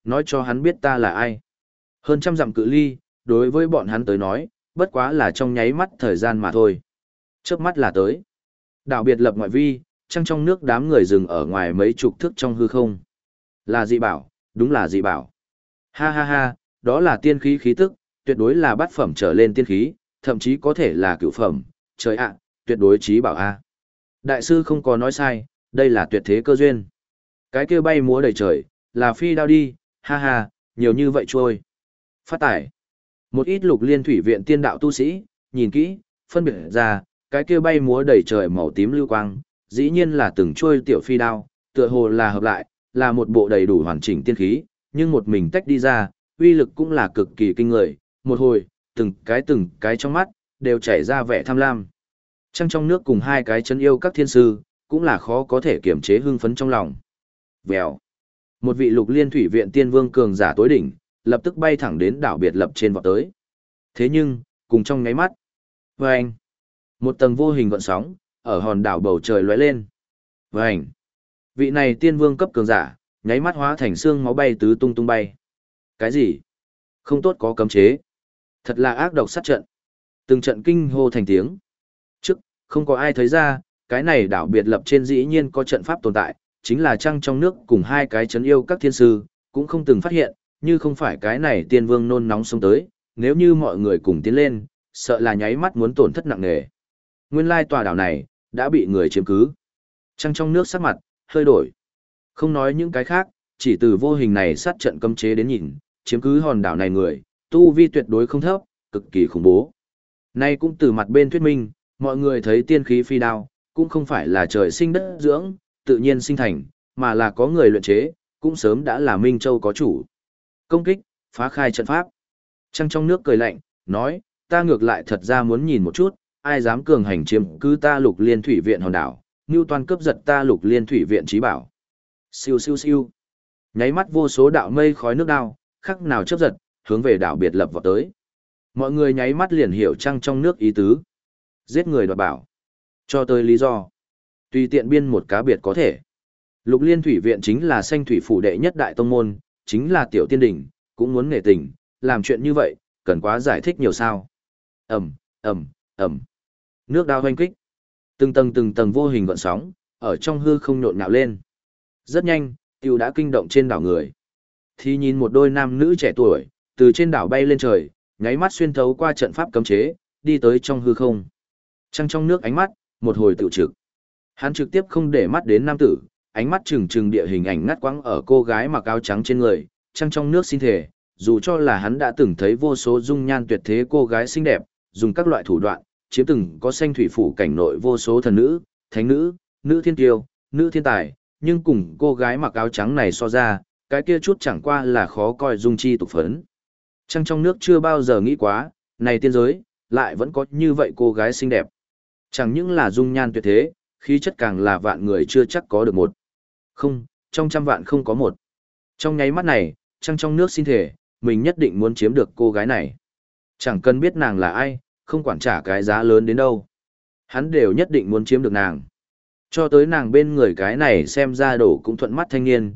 Speaker 1: nói cho hắn biết ta là ai. Hơn trăm dặm cự ly, đối với bọn hắn tới nói, bất quá là trong nháy mắt thời gian mà thôi. Chớp mắt là tới. Đảo biệt lập ngoại vi, trăng trong nước đám người dừng ở ngoài mấy chục thước trong hư không. Là dị bảo, đúng là dị bảo. Ha ha ha, đó là tiên khí khí tức, tuyệt đối là bát phẩm trở lên tiên khí, thậm chí có thể là cửu phẩm, trời ạ, tuyệt đối chí bảo a. Đại sư không có nói sai, đây là tuyệt thế cơ duyên. Cái kia bay múa đầy trời, là phi đao đi, ha ha, nhiều như vậy trôi. Phát tải. Một ít lục liên thủy viện tiên đạo tu sĩ, nhìn kỹ, phân biệt ra, cái kia bay múa đầy trời màu tím lưu quang, dĩ nhiên là từng trôi tiểu phi đao, tựa hồ là hợp lại, là một bộ đầy đủ hoàn chỉnh tiên khí, nhưng một mình tách đi ra, uy lực cũng là cực kỳ kinh người, một hồi, từng cái trong mắt, đều chảy ra vẻ tham lam. Trăng trong nước cùng hai cái chân yêu các thiên sư, cũng là khó có thể kiềm chế hưng phấn trong lòng. Vèo. Một vị lục liên thủy viện tiên vương cường giả tối đỉnh, lập tức bay thẳng đến đảo biệt lập trên vọt tới. Thế nhưng, cùng trong nháy mắt, vâng, một tầng vô hình gợn sóng, ở hòn đảo bầu trời lóe lên. Vâng, vị này tiên vương cấp cường giả, nháy mắt hóa thành xương máu bay tứ tung tung bay. Cái gì? Không tốt có cấm chế. Thật là ác độc sát trận. Từng trận kinh hô thành tiếng. Trước, không có ai thấy ra, cái này đảo biệt lập trên dĩ nhiên có trận pháp tồn tại, chính là trăng trong nước cùng hai cái chấn yêu các thiên sư, cũng không từng phát hiện, như không phải cái này tiên vương nôn nóng xông tới, nếu như mọi người cùng tiến lên, sợ là nháy mắt muốn tổn thất nặng nề. Nguyên lai tòa đảo này, đã bị người chiếm cứ. Trăng trong nước sắc mặt, hơi đổi. Không nói những cái khác, chỉ từ vô hình này sát trận cấm chế đến nhìn, chiếm cứ hòn đảo này người, tu vi tuyệt đối không thấp, cực kỳ khủng bố. Nay cũng từ mặt bên thuyết minh, mọi người thấy tiên khí phi đao, cũng không phải là trời sinh đất dưỡng, tự nhiên sinh thành, mà là có người luyện chế, cũng sớm đã là Minh Châu có chủ. Công kích, phá khai trận pháp. Trăng trong nước cười lạnh, nói, ta ngược lại thật ra muốn nhìn một chút, ai dám cường hành chiếm cứ ta lục liên thủy viện hòn đảo, ngưu toàn cướp giật ta lục liên thủy viện trí bảo. Siêu siêu siêu. Nháy mắt vô số đạo mây khói nước đao, khắc nào chớp giật, hướng về đảo biệt lập vào tới. Mọi người nháy mắt liền hiểu trăng trong nước ý tứ. Giết người đoạt bảo. Cho tới lý do. Tùy tiện biên một cá biệt có thể. Lục liên thủy viện chính là sanh thủy phủ đệ nhất đại tông môn, chính là tiểu tiên đỉnh, cũng muốn nghệ tình, làm chuyện như vậy, cần quá giải thích nhiều sao. Ẩm, Ẩm, Ẩm. Nước đao hoanh kích. Từng tầng vô hình gọn sóng, ở trong hư không nhộn nhạo lên. Rất nhanh, tiêu đã kinh động trên đảo người. Thì nhìn một đôi nam nữ trẻ tuổi, từ trên đảo bay lên trời, nháy mắt xuyên thấu qua trận pháp cấm chế, đi tới trong hư không. Trăng trong nước ánh mắt, một hồi tự trực. Hắn trực tiếp không để mắt đến nam tử, ánh mắt trừng trừng địa hình ảnh ngắt quãng ở cô gái mặc áo trắng trên người, trăng trong nước xin thể, dù cho là hắn đã từng thấy vô số dung nhan tuyệt thế cô gái xinh đẹp, dùng các loại thủ đoạn, chiếm từng có sanh thủy phủ cảnh nội vô số thần nữ, thánh nữ, nữ thiên kiêu, nữ thiên tài, nhưng cùng cô gái mặc áo trắng này so ra, cái kia chút chẳng qua là khó coi dung chi tục phấn. Trăng trong nước chưa bao giờ nghĩ quá, này tiên giới, lại vẫn có như vậy cô gái xinh đẹp. Chẳng những là dung nhan tuyệt thế, khí chất càng là vạn người chưa chắc có được một. Không, trong trăm vạn không có một. Trong nháy mắt này, trăng trong nước xin thể, mình nhất định muốn chiếm được cô gái này. Chẳng cần biết nàng là ai, không quản trả cái giá lớn đến đâu. Hắn đều nhất định muốn chiếm được nàng. Cho tới nàng bên người cái này xem ra đổ cũng thuận mắt thanh niên,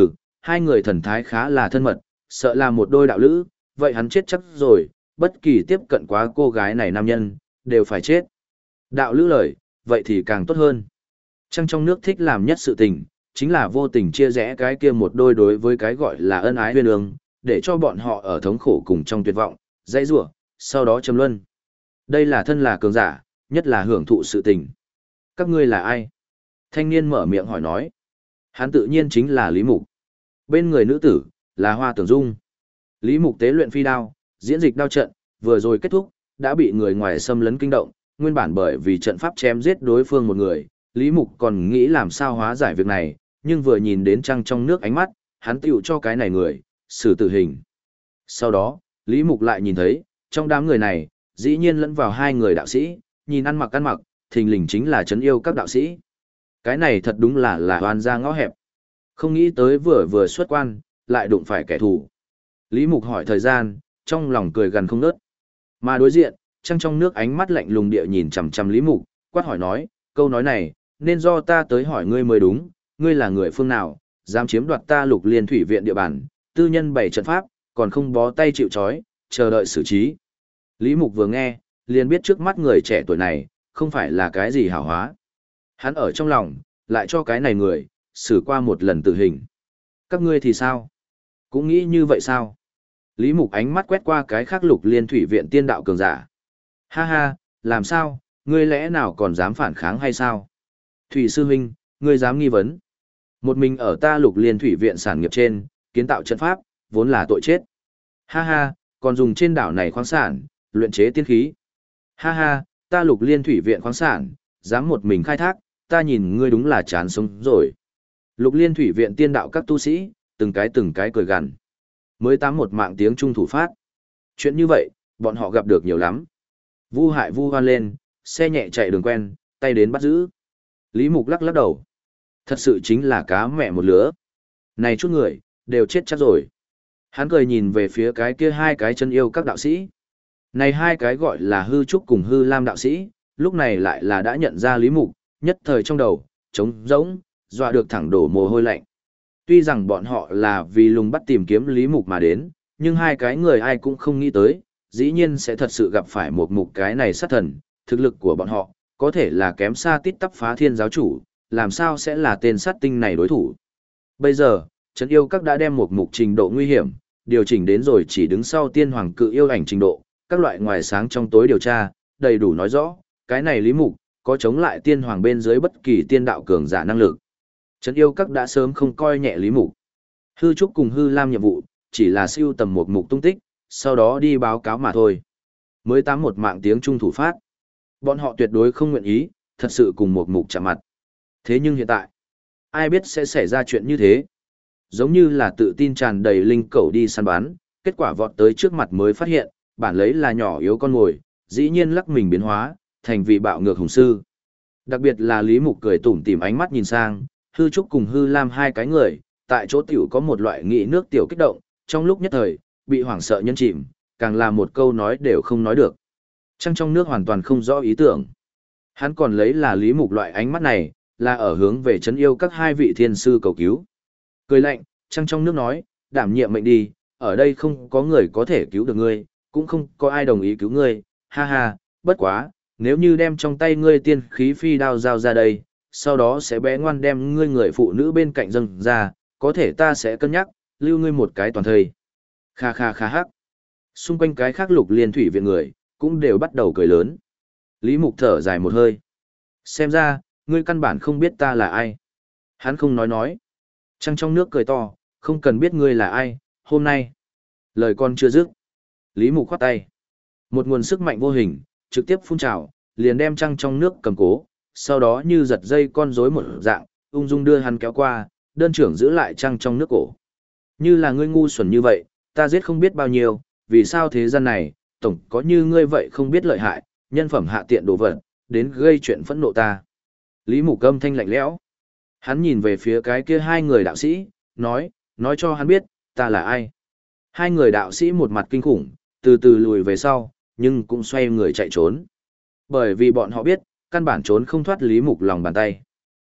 Speaker 1: hai người thần thái khá là thân mật, sợ là một đôi đạo lữ, vậy hắn chết chắc rồi, bất kỳ tiếp cận quá cô gái này nam nhân, đều phải chết. Đạo lữ lời, vậy thì càng tốt hơn. Trăng trong nước thích làm nhất sự tình, chính là vô tình chia rẽ cái kia một đôi đối với cái gọi là ân ái huyên ương, để cho bọn họ ở thống khổ cùng trong tuyệt vọng, dãy rủa, sau đó châm luân. Đây là thân là cường giả, nhất là hưởng thụ sự tình. Các ngươi là ai? Thanh niên mở miệng hỏi nói. Hắn tự nhiên chính là Lý Mục. Bên người nữ tử, là Hoa Tưởng Dung. Lý Mục tế luyện phi đao, diễn dịch đao trận, vừa rồi kết thúc, đã bị người ngoài xâm lấn kinh động, nguyên bản bởi vì trận pháp chém giết đối phương một người, Lý Mục còn nghĩ làm sao hóa giải việc này, nhưng vừa nhìn đến trăng trong nước ánh mắt, hắn tựu cho cái này người, xử tử hình. Sau đó, Lý Mục lại nhìn thấy, trong đám người này, dĩ nhiên lẫn vào hai người đạo sĩ, nhìn ăn mặc, thình lình chính là trấn yêu các đạo sĩ. Cái này thật đúng là oan ra ngõ hẹp. Không nghĩ tới vừa xuất quan, lại đụng phải kẻ thù. Lý Mục hỏi thời gian, trong lòng cười gần không nớt. Mà đối diện, trăng trong nước ánh mắt lạnh lùng địa nhìn chằm chằm Lý Mục, quát hỏi nói, câu nói này, nên do ta tới hỏi ngươi mới đúng, ngươi là người phương nào, dám chiếm đoạt ta lục liên thủy viện địa bàn, Tư nhân bày trận pháp, còn không bó tay chịu trói, chờ đợi xử trí. Lý Mục vừa nghe, liền biết trước mắt người trẻ tuổi này, không phải là cái gì hảo hóa. Hắn ở trong lòng, lại cho cái này người, xử qua một lần tử hình. Các ngươi thì sao? Cũng nghĩ như vậy sao? Lý Mục ánh mắt quét qua cái khác Lục Liên Thủy Viện tiên đạo cường giả. Ha ha, làm sao, ngươi lẽ nào còn dám phản kháng hay sao? Thủy sư huynh, ngươi dám nghi vấn. Một mình ở ta Lục Liên Thủy Viện sản nghiệp trên, kiến tạo trận pháp, vốn là tội chết. Ha ha, còn dùng trên đảo này khoáng sản, luyện chế tiên khí. Ha ha, ta Lục Liên Thủy Viện khoáng sản, dám một mình khai thác, ta nhìn ngươi đúng là chán sống rồi. Lục Liên Thủy Viện tiên đạo các tu sĩ, từng cái cười gằn. Mới tám một mạng tiếng trung thủ phát. Chuyện như vậy, bọn họ gặp được nhiều lắm. Vu hại vu hoan lên, xe nhẹ chạy đường quen, tay đến bắt giữ. Lý Mục lắc lắc đầu. Thật sự chính là cá mẹ một lứa. Này chút người, đều chết chắc rồi. Hắn cười nhìn về phía cái kia hai cái chân yêu các đạo sĩ. Này hai cái gọi là hư trúc cùng hư lam đạo sĩ, lúc này lại là đã nhận ra Lý Mục, nhất thời trong đầu, trống rỗng, dọa được thẳng đổ mồ hôi lạnh. Tuy rằng bọn họ là vì lùng bắt tìm kiếm Lý Mục mà đến, nhưng hai cái người ai cũng không nghĩ tới, dĩ nhiên sẽ thật sự gặp phải một mục cái này sát thần, thực lực của bọn họ, có thể là kém xa tít tắp phá thiên giáo chủ, làm sao sẽ là tên sát tinh này đối thủ. Bây giờ, Trấn Yêu Các đã đem một mục trình độ nguy hiểm, điều chỉnh đến rồi chỉ đứng sau tiên hoàng cự yêu ảnh trình độ, các loại ngoài sáng trong tối điều tra, đầy đủ nói rõ, cái này Lý Mục, có chống lại tiên hoàng bên dưới bất kỳ tiên đạo cường giả năng lực. Trấn Yêu Các đã sớm không coi nhẹ Lý Mục. Hư Trúc cùng Hư Lam nhiệm vụ, chỉ là siêu tầm một mục tung tích, sau đó đi báo cáo mà thôi. Mới tám một mạng tiếng trung thủ phát. Bọn họ tuyệt đối không nguyện ý, thật sự cùng một mục chạm mặt. Thế nhưng hiện tại, ai biết sẽ xảy ra chuyện như thế? Giống như là tự tin tràn đầy linh cẩu đi săn bắn, kết quả vọt tới trước mặt mới phát hiện, bản lấy là nhỏ yếu con mồi, dĩ nhiên lắc mình biến hóa, thành vị bạo ngược hùng sư. Đặc biệt là Lý Mục cười tủm tỉm ánh mắt nhìn sang, Hư Trúc cùng Hư Lam hai cái người, tại chỗ tiểu có một loại nghị nước tiểu kích động, trong lúc nhất thời, bị hoảng sợ nhân chìm, càng là một câu nói đều không nói được. Trăng trong nước hoàn toàn không rõ ý tưởng. Hắn còn lấy là Lý Mục loại ánh mắt này, là ở hướng về Trấn Yêu Các hai vị thiên sư cầu cứu. Cười lạnh, Trăng trong nước nói, đảm nhiệm mệnh đi, ở đây không có người có thể cứu được ngươi, cũng không có ai đồng ý cứu ngươi, ha ha, bất quá, nếu như đem trong tay ngươi tiên khí phi đao giao ra đây, sau đó sẽ bé ngoan đem ngươi người phụ nữ bên cạnh dâng ra, có thể ta sẽ cân nhắc, lưu ngươi một cái toàn thời. Kha kha kha hắc. Xung quanh cái khác Lục Liên Thủy Viện người, cũng đều bắt đầu cười lớn. Lý Mục thở dài một hơi. Xem ra, ngươi căn bản không biết ta là ai. Hắn không nói. Trăng trong nước cười to, không cần biết ngươi là ai, hôm nay. Lời con chưa dứt. Lý Mục khoát tay. Một nguồn sức mạnh vô hình, trực tiếp phun trào, liền đem trăng trong nước cầm cố, sau đó như giật dây con rối một dạng, ung dung đưa hắn kéo qua, đơn trưởng giữ lại trăng trong nước cổ. Như là ngươi ngu xuẩn như vậy, ta giết không biết bao nhiêu, vì sao thế gian này, tổng có như ngươi vậy không biết lợi hại, nhân phẩm hạ tiện đồ vật, đến gây chuyện phẫn nộ ta. Lý Mục âm thanh lạnh lẽo. Hắn nhìn về phía cái kia hai người đạo sĩ, nói cho hắn biết, ta là ai. Hai người đạo sĩ một mặt kinh khủng, từ từ lùi về sau, nhưng cũng xoay người chạy trốn. Bởi vì bọn họ biết, căn bản trốn không thoát Lý Mục lòng bàn tay.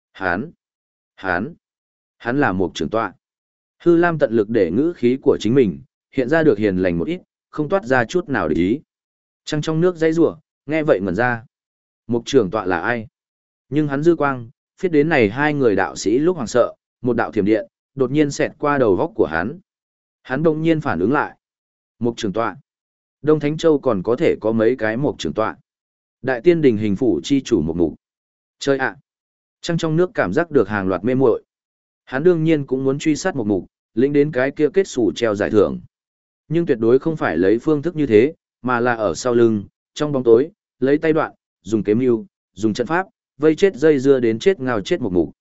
Speaker 1: Hắn là một trưởng tọa. Hư Lam tận lực để ngữ khí của chính mình, hiện ra được hiền lành một ít, không toát ra chút nào để ý. Trăng trong nước dãy rủa, nghe vậy ngẩn ra. Một trưởng tọa là ai? Nhưng hắn dư quang, phiết đến này hai người đạo sĩ lúc hoảng sợ, một đạo thiểm điện, đột nhiên xẹt qua đầu góc của hắn. Hắn đông nhiên phản ứng lại. Một trưởng tọa. Đông Thánh Châu còn có thể có mấy cái một trưởng tọa. Đại tiên đình hình phủ chi chủ một mục. Chơi ạ. Trăng trong nước cảm giác được hàng loạt mê muội. Hắn đương nhiên cũng muốn truy sát một mục, lĩnh đến cái kia kết sủ treo giải thưởng. Nhưng tuyệt đối không phải lấy phương thức như thế, mà là ở sau lưng, trong bóng tối, lấy tay đoạn, dùng kế mưu, dùng trận pháp, vây chết dây dưa đến chết ngao chết một mục.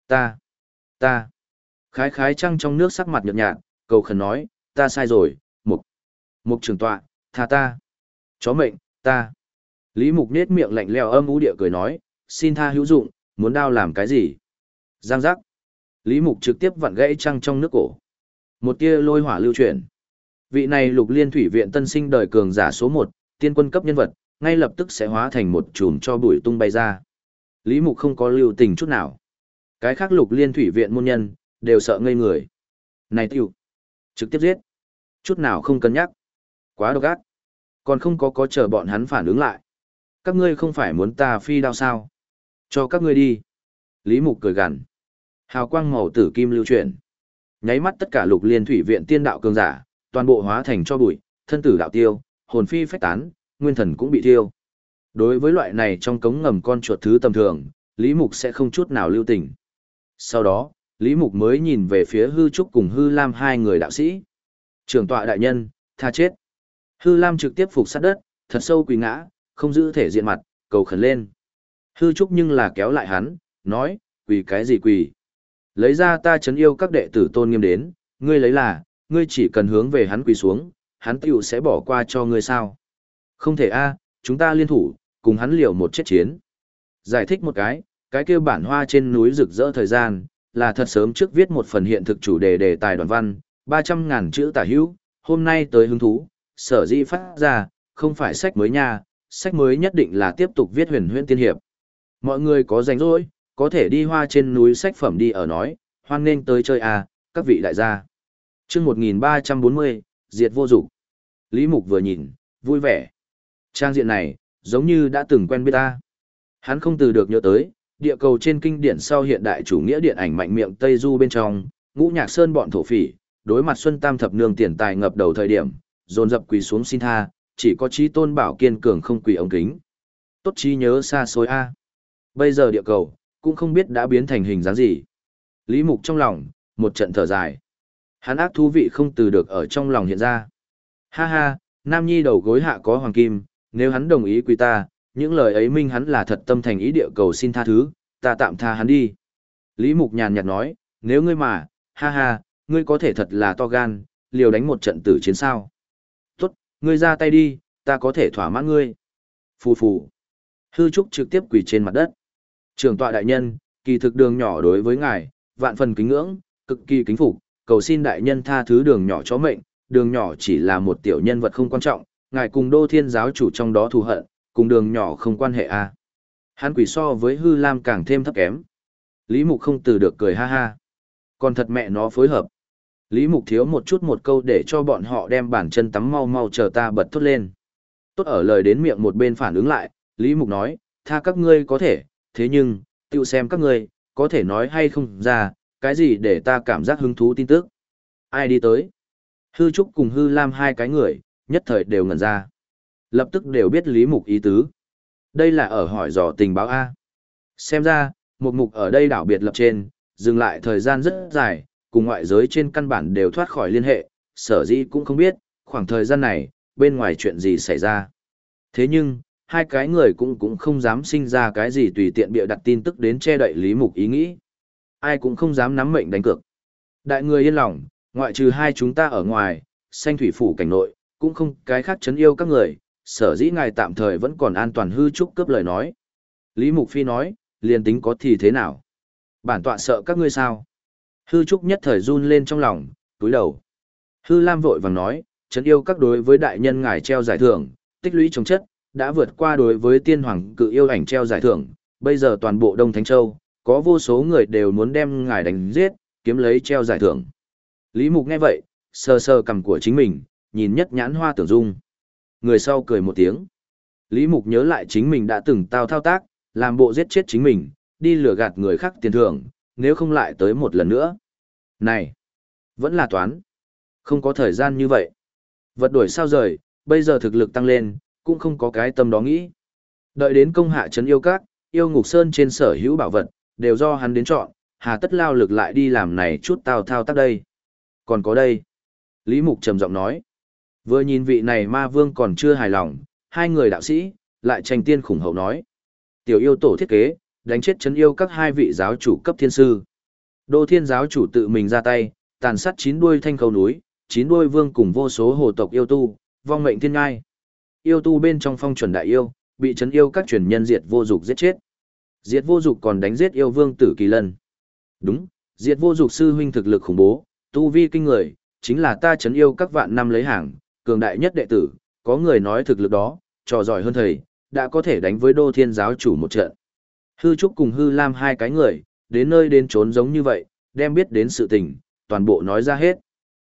Speaker 1: Ta. Khái trăng trong nước sắc mặt nhợt nhạt, cầu khẩn nói, ta sai rồi, mục trưởng tọa, tha ta. Chó mệnh, ta. Lý Mục nết miệng lạnh lẽo âm u địa cười nói, xin tha hữu dụng, muốn đao làm cái gì? Giang giác. Lý Mục trực tiếp vặn gãy trăng trong nước cổ. Một tia lôi hỏa lưu chuyển. Vị này Lục Liên Thủy Viện tân sinh đời cường giả số 1, tiên quân cấp nhân vật, ngay lập tức sẽ hóa thành một chùm cho bụi tung bay ra. Lý Mục không có lưu tình chút nào. Cái khác Lục Liên Thủy Viện môn nhân, đều sợ ngây người. Này tiểu, Trực tiếp giết. Chút nào không cân nhắc. Quá độc ác. Còn không có chờ bọn hắn phản ứng lại. Các ngươi không phải muốn ta phi đao sao? Cho các ngươi đi. Lý Mục cười gằn. Hào quang màu tử kim lưu chuyển. Nháy mắt tất cả Lục Liên Thủy Viện tiên đạo cường giả, toàn bộ hóa thành cho bụi, thân tử đạo tiêu, hồn phi phách tán, nguyên thần cũng bị thiêu. Đối với loại này trong cống ngầm con chuột thứ tầm thường, Lý Mục sẽ không chút nào lưu tình. Sau đó, Lý Mục mới nhìn về phía Hư Trúc cùng Hư Lam hai người đạo sĩ. Trưởng tọa đại nhân, tha chết. Hư Lam trực tiếp phục sát đất, thật sâu quỳ ngã, không giữ thể diện mặt, cầu khẩn lên. Hư Trúc nhưng là kéo lại hắn, nói, quỳ cái gì quỳ? Lấy ra ta trấn yêu các đệ tử tôn nghiêm đến, ngươi lấy là, ngươi chỉ cần hướng về hắn quỳ xuống, hắn tiểu sẽ bỏ qua cho ngươi sao? Không thể a, chúng ta liên thủ, cùng hắn liều một chết chiến. Giải thích một cái kia bản hoa trên núi rực rỡ thời gian, là thật sớm trước viết một phần hiện thực chủ đề đề tài đoạn văn, 300.000 chữ tả hữu, hôm nay tới hứng thú, sở dĩ phát ra, không phải sách mới nha, sách mới nhất định là tiếp tục viết huyền huyễn tiên hiệp. Mọi người có rảnh rỗi, có thể đi hoa trên núi sách phẩm đi ở nói, hoan nghênh tới chơi à, các vị đại gia. Chương 1340, Diệt vô dục. Lý Mục vừa nhìn, vui vẻ. Trang diện này, giống như đã từng quen biết ta. Hắn không từ được nhớ tới, địa cầu trên kinh điển sau hiện đại chủ nghĩa điện ảnh mạnh miệng Tây Du bên trong, Ngũ Nhạc Sơn bọn thổ phỉ, đối mặt Xuân Tam thập nương tiền tài ngập đầu thời điểm, dồn dập quỳ xuống xin tha, chỉ có Chí Tôn Bảo kiên cường không quỳ ống kính. Tốt trí nhớ xa xôi a. Bây giờ địa cầu cũng không biết đã biến thành hình dáng gì. Lý Mục trong lòng một trận thở dài. Hắn ác thú vị không từ được ở trong lòng hiện ra. Ha ha, Nam Nhi đầu gối hạ có hoàng kim, nếu hắn đồng ý quỳ ta, những lời ấy minh hắn là thật tâm thành ý địa cầu xin tha thứ, ta tạm tha hắn đi. Lý Mục nhàn nhạt nói, nếu ngươi mà, ha ha, ngươi có thể thật là to gan, liều đánh một trận tử chiến sao. Tốt, ngươi ra tay đi, ta có thể thỏa mãn ngươi. Phù phù. Hư Trúc trực tiếp quỳ trên mặt đất. Trưởng tọa đại nhân, kỳ thực đường nhỏ đối với ngài, vạn phần kính ngưỡng, cực kỳ kính phục, cầu xin đại nhân tha thứ đường nhỏ chó mệnh, đường nhỏ chỉ là một tiểu nhân vật không quan trọng, ngài cùng Đô Thiên giáo chủ trong đó thù hận, cùng đường nhỏ không quan hệ a. Hắn quỷ so với Hư Lam càng thêm thấp kém. Lý Mục không từ được cười ha ha. Còn thật mẹ nó phối hợp. Lý Mục thiếu một chút một câu để cho bọn họ đem bàn chân tắm mau mau chờ ta bật thốt lên. Tốt ở lời đến miệng một bên phản ứng lại, Lý Mục nói, tha các ngươi có thể, thế nhưng, tự xem các ngươi, có thể nói hay không ra, cái gì để ta cảm giác hứng thú tin tức. Ai đi tới? Hư Trúc cùng Hư Lam hai cái người, nhất thời đều ngẩn ra. Lập tức đều biết Lý Mục ý tứ. Đây là ở hỏi dò tình báo A. Xem ra, một mục ở đây đảo biệt lập trên, dừng lại thời gian rất dài, cùng ngoại giới trên căn bản đều thoát khỏi liên hệ, sở dĩ cũng không biết, khoảng thời gian này, bên ngoài chuyện gì xảy ra. Thế nhưng, hai cái người cũng không dám sinh ra cái gì tùy tiện bịa đặt tin tức đến che đậy Lý Mục ý nghĩ. Ai cũng không dám nắm mệnh đánh cược. Đại người yên lòng, ngoại trừ hai chúng ta ở ngoài, Xanh Thủy Phủ cảnh nội, cũng không cái khác chấn yêu các người, sở dĩ ngài tạm thời vẫn còn an toàn. Hư Trúc cướp lời nói. Lý Mục Phi nói, liền tính có thì thế nào? Bản tọa sợ các ngươi sao? Hư Trúc nhất thời run lên trong lòng, túi đầu. Hư Lam vội vàng nói, chấn yêu các đối với đại nhân ngài treo giải thưởng, tích lũy chống chất, đã vượt qua đối với tiên hoàng cự yêu ảnh treo giải thưởng, bây giờ toàn bộ Đông Thánh Châu, có vô số người đều muốn đem ngài đánh giết, kiếm lấy treo giải thưởng. Lý Mục nghe vậy, sờ sờ cằm của chính mình, nhìn nhất nhãn hoa tưởng dung. Người sau cười một tiếng. Lý Mục nhớ lại chính mình đã từng thao tác, làm bộ giết chết chính mình, đi lừa gạt người khác tiền thưởng, nếu không lại tới một lần nữa. Này, vẫn là toán. Không có thời gian như vậy. Vật đổi sao rời, bây giờ thực lực tăng lên, cũng không có cái tâm đó nghĩ. Đợi đến công hạ trấn yêu các, yêu ngục sơn trên sở hữu bảo vật, đều do hắn đến chọn, hà tất lao lực lại đi làm này chút thao tác đây. Còn có đây. Lý Mục trầm giọng nói. Vừa nhìn vị này ma vương còn chưa hài lòng, hai người đạo sĩ, lại tranh tiên khủng hậu nói. Tiểu yêu tổ thiết kế, đánh chết trấn yêu các hai vị giáo chủ cấp thiên sư. Đô Thiên giáo chủ tự mình ra tay, tàn sát 9 đuôi thanh khâu núi, 9 đuôi vương cùng vô số hồ tộc yêu tu, vong mệnh thiên ngai. Yêu tu bên trong phong chuẩn đại yêu, bị trấn yêu các truyền nhân diệt vô dục giết chết. Diệt vô dục còn đánh giết yêu vương Tử Kỳ Lân. Đúng, diệt vô dục sư huynh thực lực khủng bố, tu vi kinh người, chính là ta trấn yêu các vạn năm lấy hàng, cường đại nhất đệ tử, có người nói thực lực đó, trò giỏi hơn thầy, đã có thể đánh với Đô Thiên giáo chủ một trận. Hư Trúc cùng Hư Lam hai cái người, đến nơi đến trốn giống như vậy, đem biết đến sự tình, toàn bộ nói ra hết.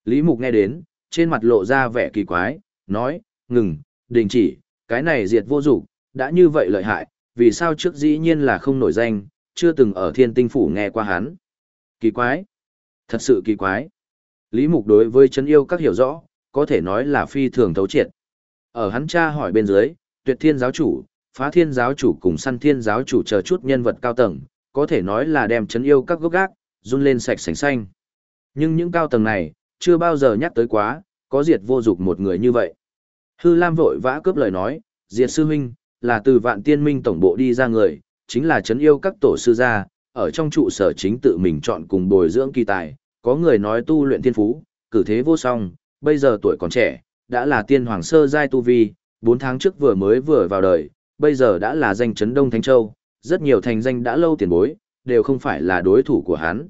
Speaker 1: Lý Mục nghe đến, trên mặt lộ ra vẻ kỳ quái, nói, ngừng, đình chỉ, cái này diệt vô dục, đã như vậy lợi hại, vì sao trước dĩ nhiên là không nổi danh, chưa từng ở Thiên Tinh Phủ nghe qua hắn. Kỳ quái, thật sự kỳ quái. Lý Mục đối với chấn yêu các hiểu rõ, có thể nói là phi thường thấu triệt. Ở hắn tra hỏi bên dưới, Tuyệt Thiên giáo chủ, Phá Thiên giáo chủ cùng Săn Thiên giáo chủ chờ chút nhân vật cao tầng, có thể nói là đem chấn yêu các gốc gác, run lên sạch sành xanh. Nhưng những cao tầng này, chưa bao giờ nhắc tới quá, có diệt vô dục một người như vậy. Hư Lam vội vã cướp lời nói, diệt sư huynh, là từ Vạn Tiên Minh tổng bộ đi ra người, chính là chấn yêu các tổ sư gia, ở trong trụ sở chính tự mình chọn cùng bồi dưỡng kỳ tài, có người nói tu luyện thiên phú, cử thế vô song, bây giờ tuổi còn trẻ, đã là tiên hoàng sơ giai tu vi, 4 tháng trước vừa vào đời, bây giờ đã là danh chấn Đông Thánh Châu, rất nhiều thành danh đã lâu tiền bối, đều không phải là đối thủ của hắn.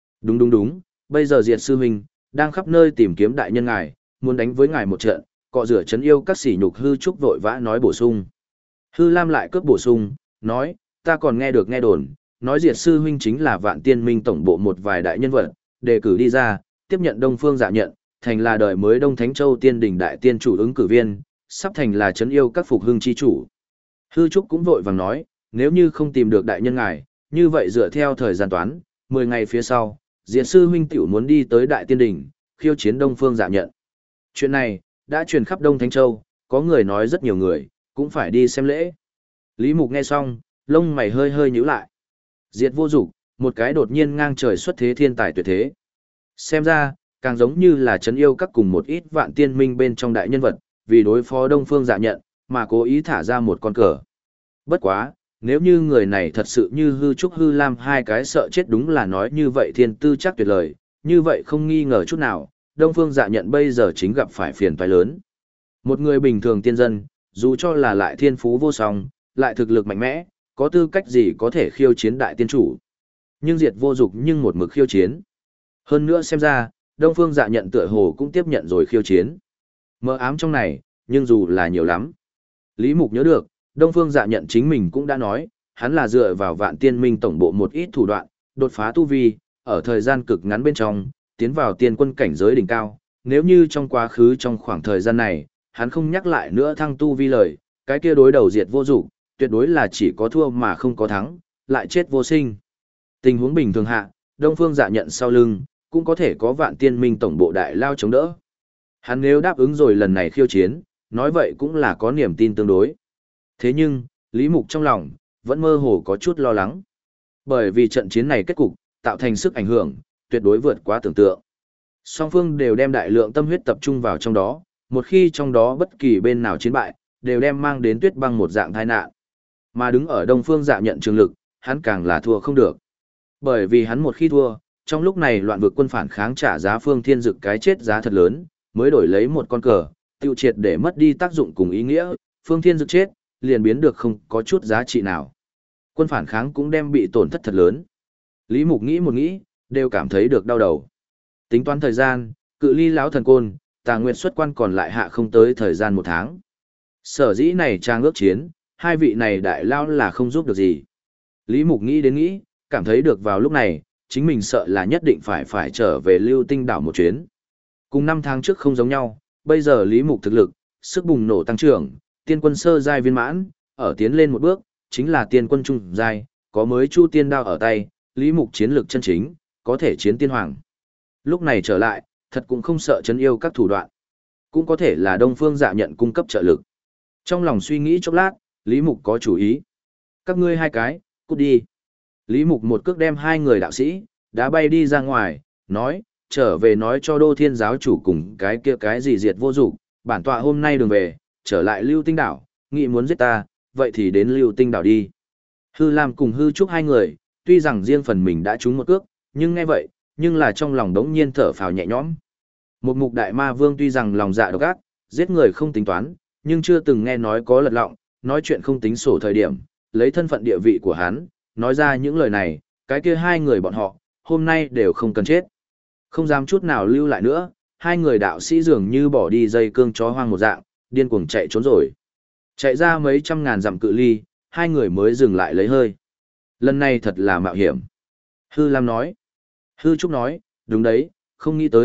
Speaker 1: Đúng, bây giờ diệt sư huynh, đang khắp nơi tìm kiếm đại nhân ngài, muốn đánh với ngài một trận, cọ rửa chấn yêu các sỉ nhục hư trúc vội vã nói bổ sung. Hư Lam lại cướp bổ sung, nói, ta còn nghe được nghe đồn, nói diệt sư huynh chính là Vạn Tiên Minh tổng bộ một vài đại nhân vật, đề cử đi ra, tiếp nhận Đông Phương Dạ nhận, thành là đời mới Đông Thánh Châu tiên đỉnh đại tiên chủ ứng cử viên, sắp thành là chấn yêu các phục hưng chi chủ. Hư Trúc cũng vội vàng nói, nếu như không tìm được đại nhân ngài, như vậy dựa theo thời gian toán, 10 ngày phía sau, diệt sư huynh tiểu muốn đi tới đại tiên đỉnh, khiêu chiến Đông Phương Dạ nhận. Chuyện này, đã truyền khắp Đông Thánh Châu, có người nói rất nhiều người, cũng phải đi xem lễ. Lý Mục nghe xong, lông mày hơi hơi nhíu lại. Diệt vô dục, một cái đột nhiên ngang trời xuất thế thiên tài tuyệt thế. Xem ra, càng giống như là chấn yêu các cùng một ít Vạn Tiên Minh bên trong đại nhân vật, vì đối phó Đông Phương Dạ nhận, mà cố ý thả ra một con cờ. Bất quá, nếu như người này thật sự như Hư Trúc Hư Lam hai cái sợ chết đúng là nói như vậy thiên tư chắc tuyệt lời, như vậy không nghi ngờ chút nào, Đông Phương Dạ nhận bây giờ chính gặp phải phiền toái lớn. Một người bình thường tiên dân, dù cho là lại thiên phú vô song, lại thực lực mạnh mẽ, có tư cách gì có thể khiêu chiến đại tiên chủ. Nhưng diệt vô dục nhưng một mực khiêu chiến. Hơn nữa xem ra, Đông Phương Dạ nhận tựa hồ cũng tiếp nhận rồi khiêu chiến. Mơ ám trong này, nhưng dù là nhiều lắm. Lý Mục nhớ được, Đông Phương Dạ nhận chính mình cũng đã nói, hắn là dựa vào Vạn Tiên Minh tổng bộ một ít thủ đoạn, đột phá tu vi, ở thời gian cực ngắn bên trong, tiến vào tiên quân cảnh giới đỉnh cao. Nếu như trong quá khứ trong khoảng thời gian này, hắn không nhắc lại nữa thăng tu vi lời, cái kia đối đầu diệt vô dục, tuyệt đối là chỉ có thua mà không có thắng, lại chết vô sinh. Tình huống bình thường hạ, Đông Phương Dạ nhận sau lưng, cũng có thể có Vạn Tiên Minh tổng bộ đại lao chống đỡ. Hắn nếu đáp ứng rồi lần này khiêu chiến, nói vậy cũng là có niềm tin tương đối. Thế nhưng, Lý Mục trong lòng, vẫn mơ hồ có chút lo lắng. Bởi vì trận chiến này kết cục, tạo thành sức ảnh hưởng, tuyệt đối vượt quá tưởng tượng. Song phương đều đem đại lượng tâm huyết tập trung vào trong đó, một khi trong đó bất kỳ bên nào chiến bại, đều đem mang đến tuyết băng một dạng tai nạn. Mà đứng ở Đông Phương Dạ nhận trường lực, hắn càng là thua không được. Bởi vì hắn một khi thua, trong lúc này loạn vực quân phản kháng trả giá Phương Thiên Dực cái chết giá thật lớn, mới đổi lấy một con cờ, tiêu triệt để mất đi tác dụng cùng ý nghĩa, Phương Thiên Dực chết, liền biến được không có chút giá trị nào. Quân phản kháng cũng đem bị tổn thất thật lớn. Lý Mục nghĩ một nghĩ, đều cảm thấy được đau đầu. Tính toán thời gian, cự ly lão thần côn, Tà Nguyệt xuất quan còn lại hạ không tới thời gian 1 tháng. Sở dĩ này trang ước chiến, hai vị này đại lao là không giúp được gì. Lý Mục nghĩ đến nghĩ, cảm thấy được vào lúc này, chính mình sợ là nhất định phải trở về Lưu Tinh đảo một chuyến. Cùng 5 tháng trước không giống nhau, bây giờ Lý Mục thực lực, sức bùng nổ tăng trưởng, tiên quân sơ giai viên mãn, ở tiến lên một bước, chính là tiên quân trung giai, có mới chu tiên đao ở tay, Lý Mục chiến lược chân chính, có thể chiến tiên hoàng. Lúc này trở lại, thật cũng không sợ chấn yêu các thủ đoạn. Cũng có thể là Đông Phương Dạ nhận cung cấp trợ lực. Trong lòng suy nghĩ chốc lát, Lý Mục có chủ ý. Các ngươi hai cái, cút đi. Lý Mục một cước đem hai người đạo sĩ, đã bay đi ra ngoài, nói, trở về nói cho Đô Thiên giáo chủ cùng cái kia cái gì diệt vô dụng, bản tọa hôm nay đường về, trở lại Lưu Tinh đảo, nghĩ muốn giết ta, vậy thì đến Lưu Tinh đảo đi. Hư Lam cùng Hư Trúc hai người, tuy rằng riêng phần mình đã trúng một cước, nhưng nghe vậy, nhưng là trong lòng đống nhiên thở phào nhẹ nhõm. Một mục đại ma vương tuy rằng lòng dạ độc ác, giết người không tính toán, nhưng chưa từng nghe nói có lật lọng, nói chuyện không tính sổ thời điểm, lấy thân phận địa vị của hắn, nói ra những lời này, cái kia hai người bọn họ, hôm nay đều không cần chết. Không dám chút nào lưu lại nữa, hai người đạo sĩ dường như bỏ đi dây cương chó hoang một dạng, điên cuồng chạy trốn rồi. Chạy ra mấy trăm ngàn dặm cự ly, hai người mới dừng lại lấy hơi. Lần này thật là mạo hiểm. Hư Lam nói. Hư Trúc nói, đúng đấy, không nghĩ tới,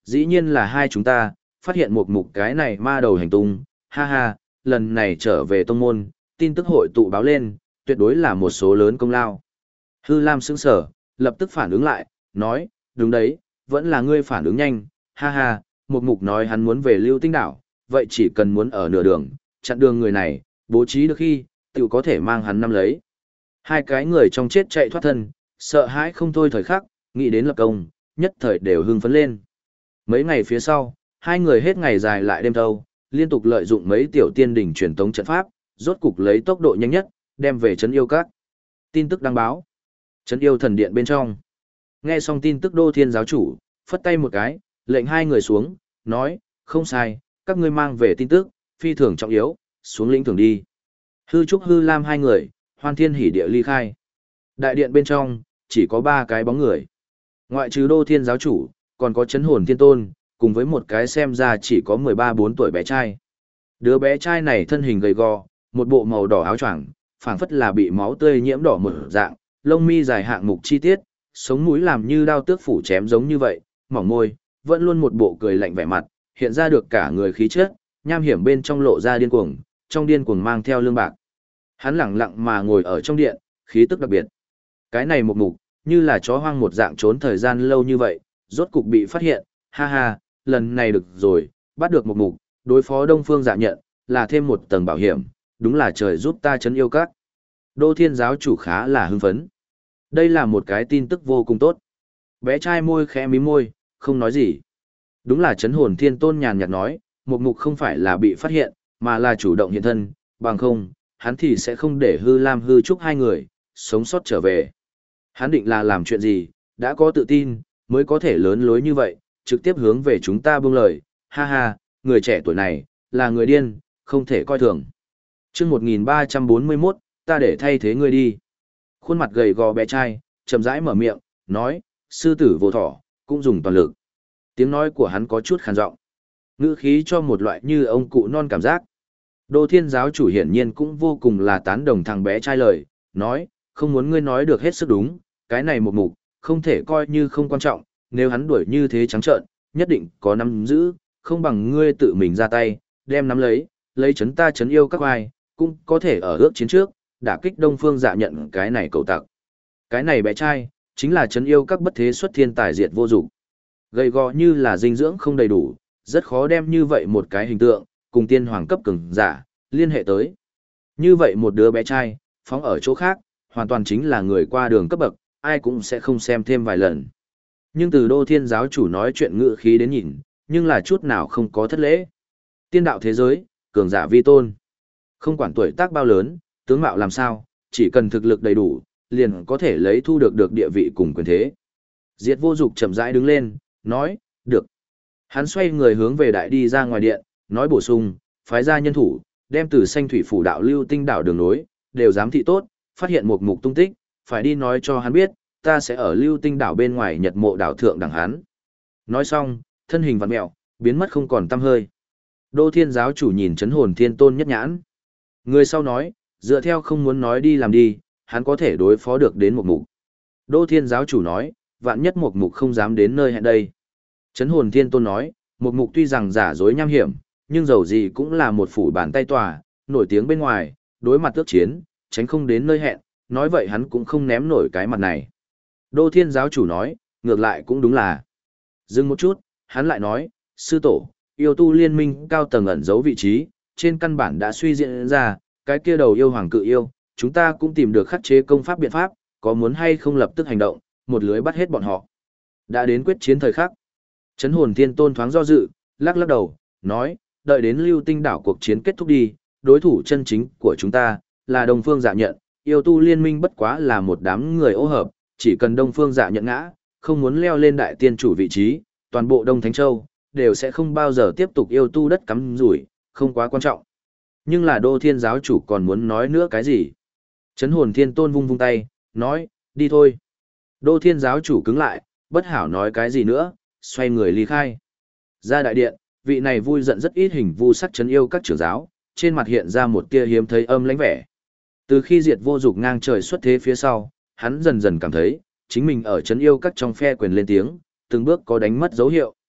Speaker 1: Dĩ nhiên là hai chúng ta, phát hiện một mục cái này ma đầu hành tung, ha ha, lần này trở về tông môn, tin tức hội tụ báo lên, tuyệt đối là một số lớn công lao. Hư Lam sững sở, lập tức phản ứng lại, nói, đúng đấy, vẫn là ngươi phản ứng nhanh, ha ha, một mục nói hắn muốn về Lưu Tinh đảo, vậy chỉ cần muốn ở nửa đường, chặn đường người này, bố trí được khi, tự có thể mang hắn nắm lấy. Hai cái người trong chết chạy thoát thân, sợ hãi không thôi thời khắc, nghĩ đến lập công, nhất thời đều hưng phấn lên. Mấy ngày phía sau, hai người hết ngày dài lại đêm thâu, liên tục lợi dụng mấy tiểu tiên đỉnh truyền tống trận pháp, rốt cục lấy tốc độ nhanh nhất, đem về trấn yêu các. Tin tức đăng báo. Trấn yêu thần điện bên trong. Nghe xong tin tức Đô Thiên giáo chủ, phất tay một cái, lệnh hai người xuống, nói, không sai, các ngươi mang về tin tức, phi thường trọng yếu, xuống lĩnh thường đi. Hư Trúc Hư Lam hai người, hoan thiên hỉ địa ly khai. Đại điện bên trong, chỉ có ba cái bóng người. Ngoại trừ Đô Thiên giáo chủ, còn có Chấn Hồn Thiên Tôn, cùng với một cái xem ra chỉ có 13-14 tuổi bé trai. Đứa bé trai này thân hình gầy gò, một bộ màu đỏ áo choàng, phảng phất là bị máu tươi nhiễm đỏ một dạng, lông mi dài hạng mục chi tiết, sống mũi làm như đao tước phủ chém giống như vậy, mỏng môi, vẫn luôn một bộ cười lạnh vẻ mặt, hiện ra được cả người khí chất, nham hiểm bên trong lộ ra điên cuồng, trong điên cuồng mang theo lương bạc. Hắn lẳng lặng mà ngồi ở trong điện, khí tức đặc biệt. Cái này một mục, như là chó hoang một dạng trốn thời gian lâu như vậy, rốt cục bị phát hiện, ha ha, lần này được rồi, bắt được một mục, đối phó Đông Phương Dạ Nhận, là thêm một tầng bảo hiểm, đúng là trời giúp ta trấn yêu các. Đô Thiên giáo chủ khá là hưng phấn. Đây là một cái tin tức vô cùng tốt. Bé trai môi khẽ mím môi, không nói gì. Đúng là Chấn Hồn Thiên Tôn nhàn nhạt nói, một mục không phải là bị phát hiện, mà là chủ động hiện thân, bằng không, hắn thì sẽ không để Hư Lam Hư Trúc hai người, sống sót trở về. Hắn định là làm chuyện gì, đã có tự tin, mới có thể lớn lối như vậy, trực tiếp hướng về chúng ta buông lời, ha ha, người trẻ tuổi này, là người điên, không thể coi thường. Chương 1341, ta để thay thế ngươi đi. Khuôn mặt gầy gò bé trai, chậm rãi mở miệng, nói, sư tử vô thỏ, cũng dùng toàn lực. Tiếng nói của hắn có chút khàn giọng, ngữ khí cho một loại như ông cụ non cảm giác. Đô Thiên giáo chủ hiển nhiên cũng vô cùng là tán đồng thằng bé trai lời, nói, không muốn ngươi nói được hết sức đúng, cái này một mục, không thể coi như không quan trọng, nếu hắn đuổi như thế trắng trợn, nhất định có nắm giữ, không bằng ngươi tự mình ra tay, đem nắm lấy chấn ta chấn yêu các ai, cũng có thể ở ước chiến trước, đả kích Đông Phương Dạ Nhận cái này cậu tặc. Cái này bé trai, chính là chấn yêu các bất thế xuất thiên tài diệt vô dụng. Gầy gò như là dinh dưỡng không đầy đủ, rất khó đem như vậy một cái hình tượng, cùng tiên hoàng cấp cường giả, liên hệ tới. Như vậy một đứa bé trai, phóng ở chỗ khác, hoàn toàn chính là người qua đường cấp bậc, ai cũng sẽ không xem thêm vài lần. Nhưng từ Đô Thiên giáo chủ nói chuyện ngữ khí đến nhìn, nhưng là chút nào không có thất lễ. Tiên đạo thế giới, cường giả vi tôn. Không quản tuổi tác bao lớn, tướng mạo làm sao, chỉ cần thực lực đầy đủ, liền có thể lấy thu được địa vị cùng quyền thế. Diệt vô dục chậm rãi đứng lên, nói, được. Hắn xoay người hướng về đại đi ra ngoài điện, nói bổ sung, phái ra nhân thủ, đem từ xanh thủy phủ đạo Lưu Tinh đảo đường nối, đều giám thị tốt, phát hiện một mục tung tích, phải đi nói cho hắn biết, ta sẽ ở Lưu Tinh đảo bên ngoài Nhật Mộ đảo thượng đẳng hắn. Nói xong, thân hình vặn mẹo, biến mất không còn tăm hơi. Đô Thiên giáo chủ nhìn Chấn Hồn Thiên Tôn nhất nhãn. Người sau nói, dựa theo không muốn nói đi làm đi, hắn có thể đối phó được đến một mục. Đô Thiên giáo chủ nói, vạn nhất một mục không dám đến nơi hẹn đây. Chấn Hồn Thiên Tôn nói, một mục tuy rằng giả dối nham hiểm, nhưng dầu gì cũng là một phủ bàn tay tòa, nổi tiếng bên ngoài, đối mặt tước chiến, tránh không đến nơi hẹn, nói vậy hắn cũng không ném nổi cái mặt này. Đô Thiên giáo chủ nói, ngược lại cũng đúng là. Dừng một chút, hắn lại nói, sư tổ, yêu tu liên minh cao tầng ẩn giấu vị trí, trên căn bản đã suy diễn ra, cái kia đầu yêu hoàng cự yêu, chúng ta cũng tìm được khắc chế công pháp biện pháp, có muốn hay không lập tức hành động, một lưới bắt hết bọn họ. Đã đến quyết chiến thời khắc. Chấn Hồn Thiên Tôn thoáng do dự, lắc lắc đầu, nói, đợi đến Lưu Tinh đảo cuộc chiến kết thúc đi, đối thủ chân chính của chúng ta, là Đông Phương Dạ Nhận, yêu tu liên minh bất quá là một đám người ô hợp, chỉ cần Đông Phương Dạ Nhận ngã, không muốn leo lên đại tiên chủ vị trí, toàn bộ Đông Thánh Châu, đều sẽ không bao giờ tiếp tục yêu tu đất cắm rủi, không quá quan trọng. Nhưng là Đô Thiên giáo chủ còn muốn nói nữa cái gì? Chấn Hồn Thiên Tôn vung vung tay, nói, đi thôi. Đô Thiên giáo chủ cứng lại, bất hảo nói cái gì nữa, xoay người ly khai. Ra đại điện, vị này vui giận rất ít hình vu sắc chấn yêu các trưởng giáo, trên mặt hiện ra một tia hiếm thấy âm lãnh vẻ. Từ khi diệt vô dục ngang trời xuất thế phía sau, hắn dần dần cảm thấy, chính mình ở chấn yêu các trong phe quyền lên tiếng, từng bước có đánh mất dấu hiệu.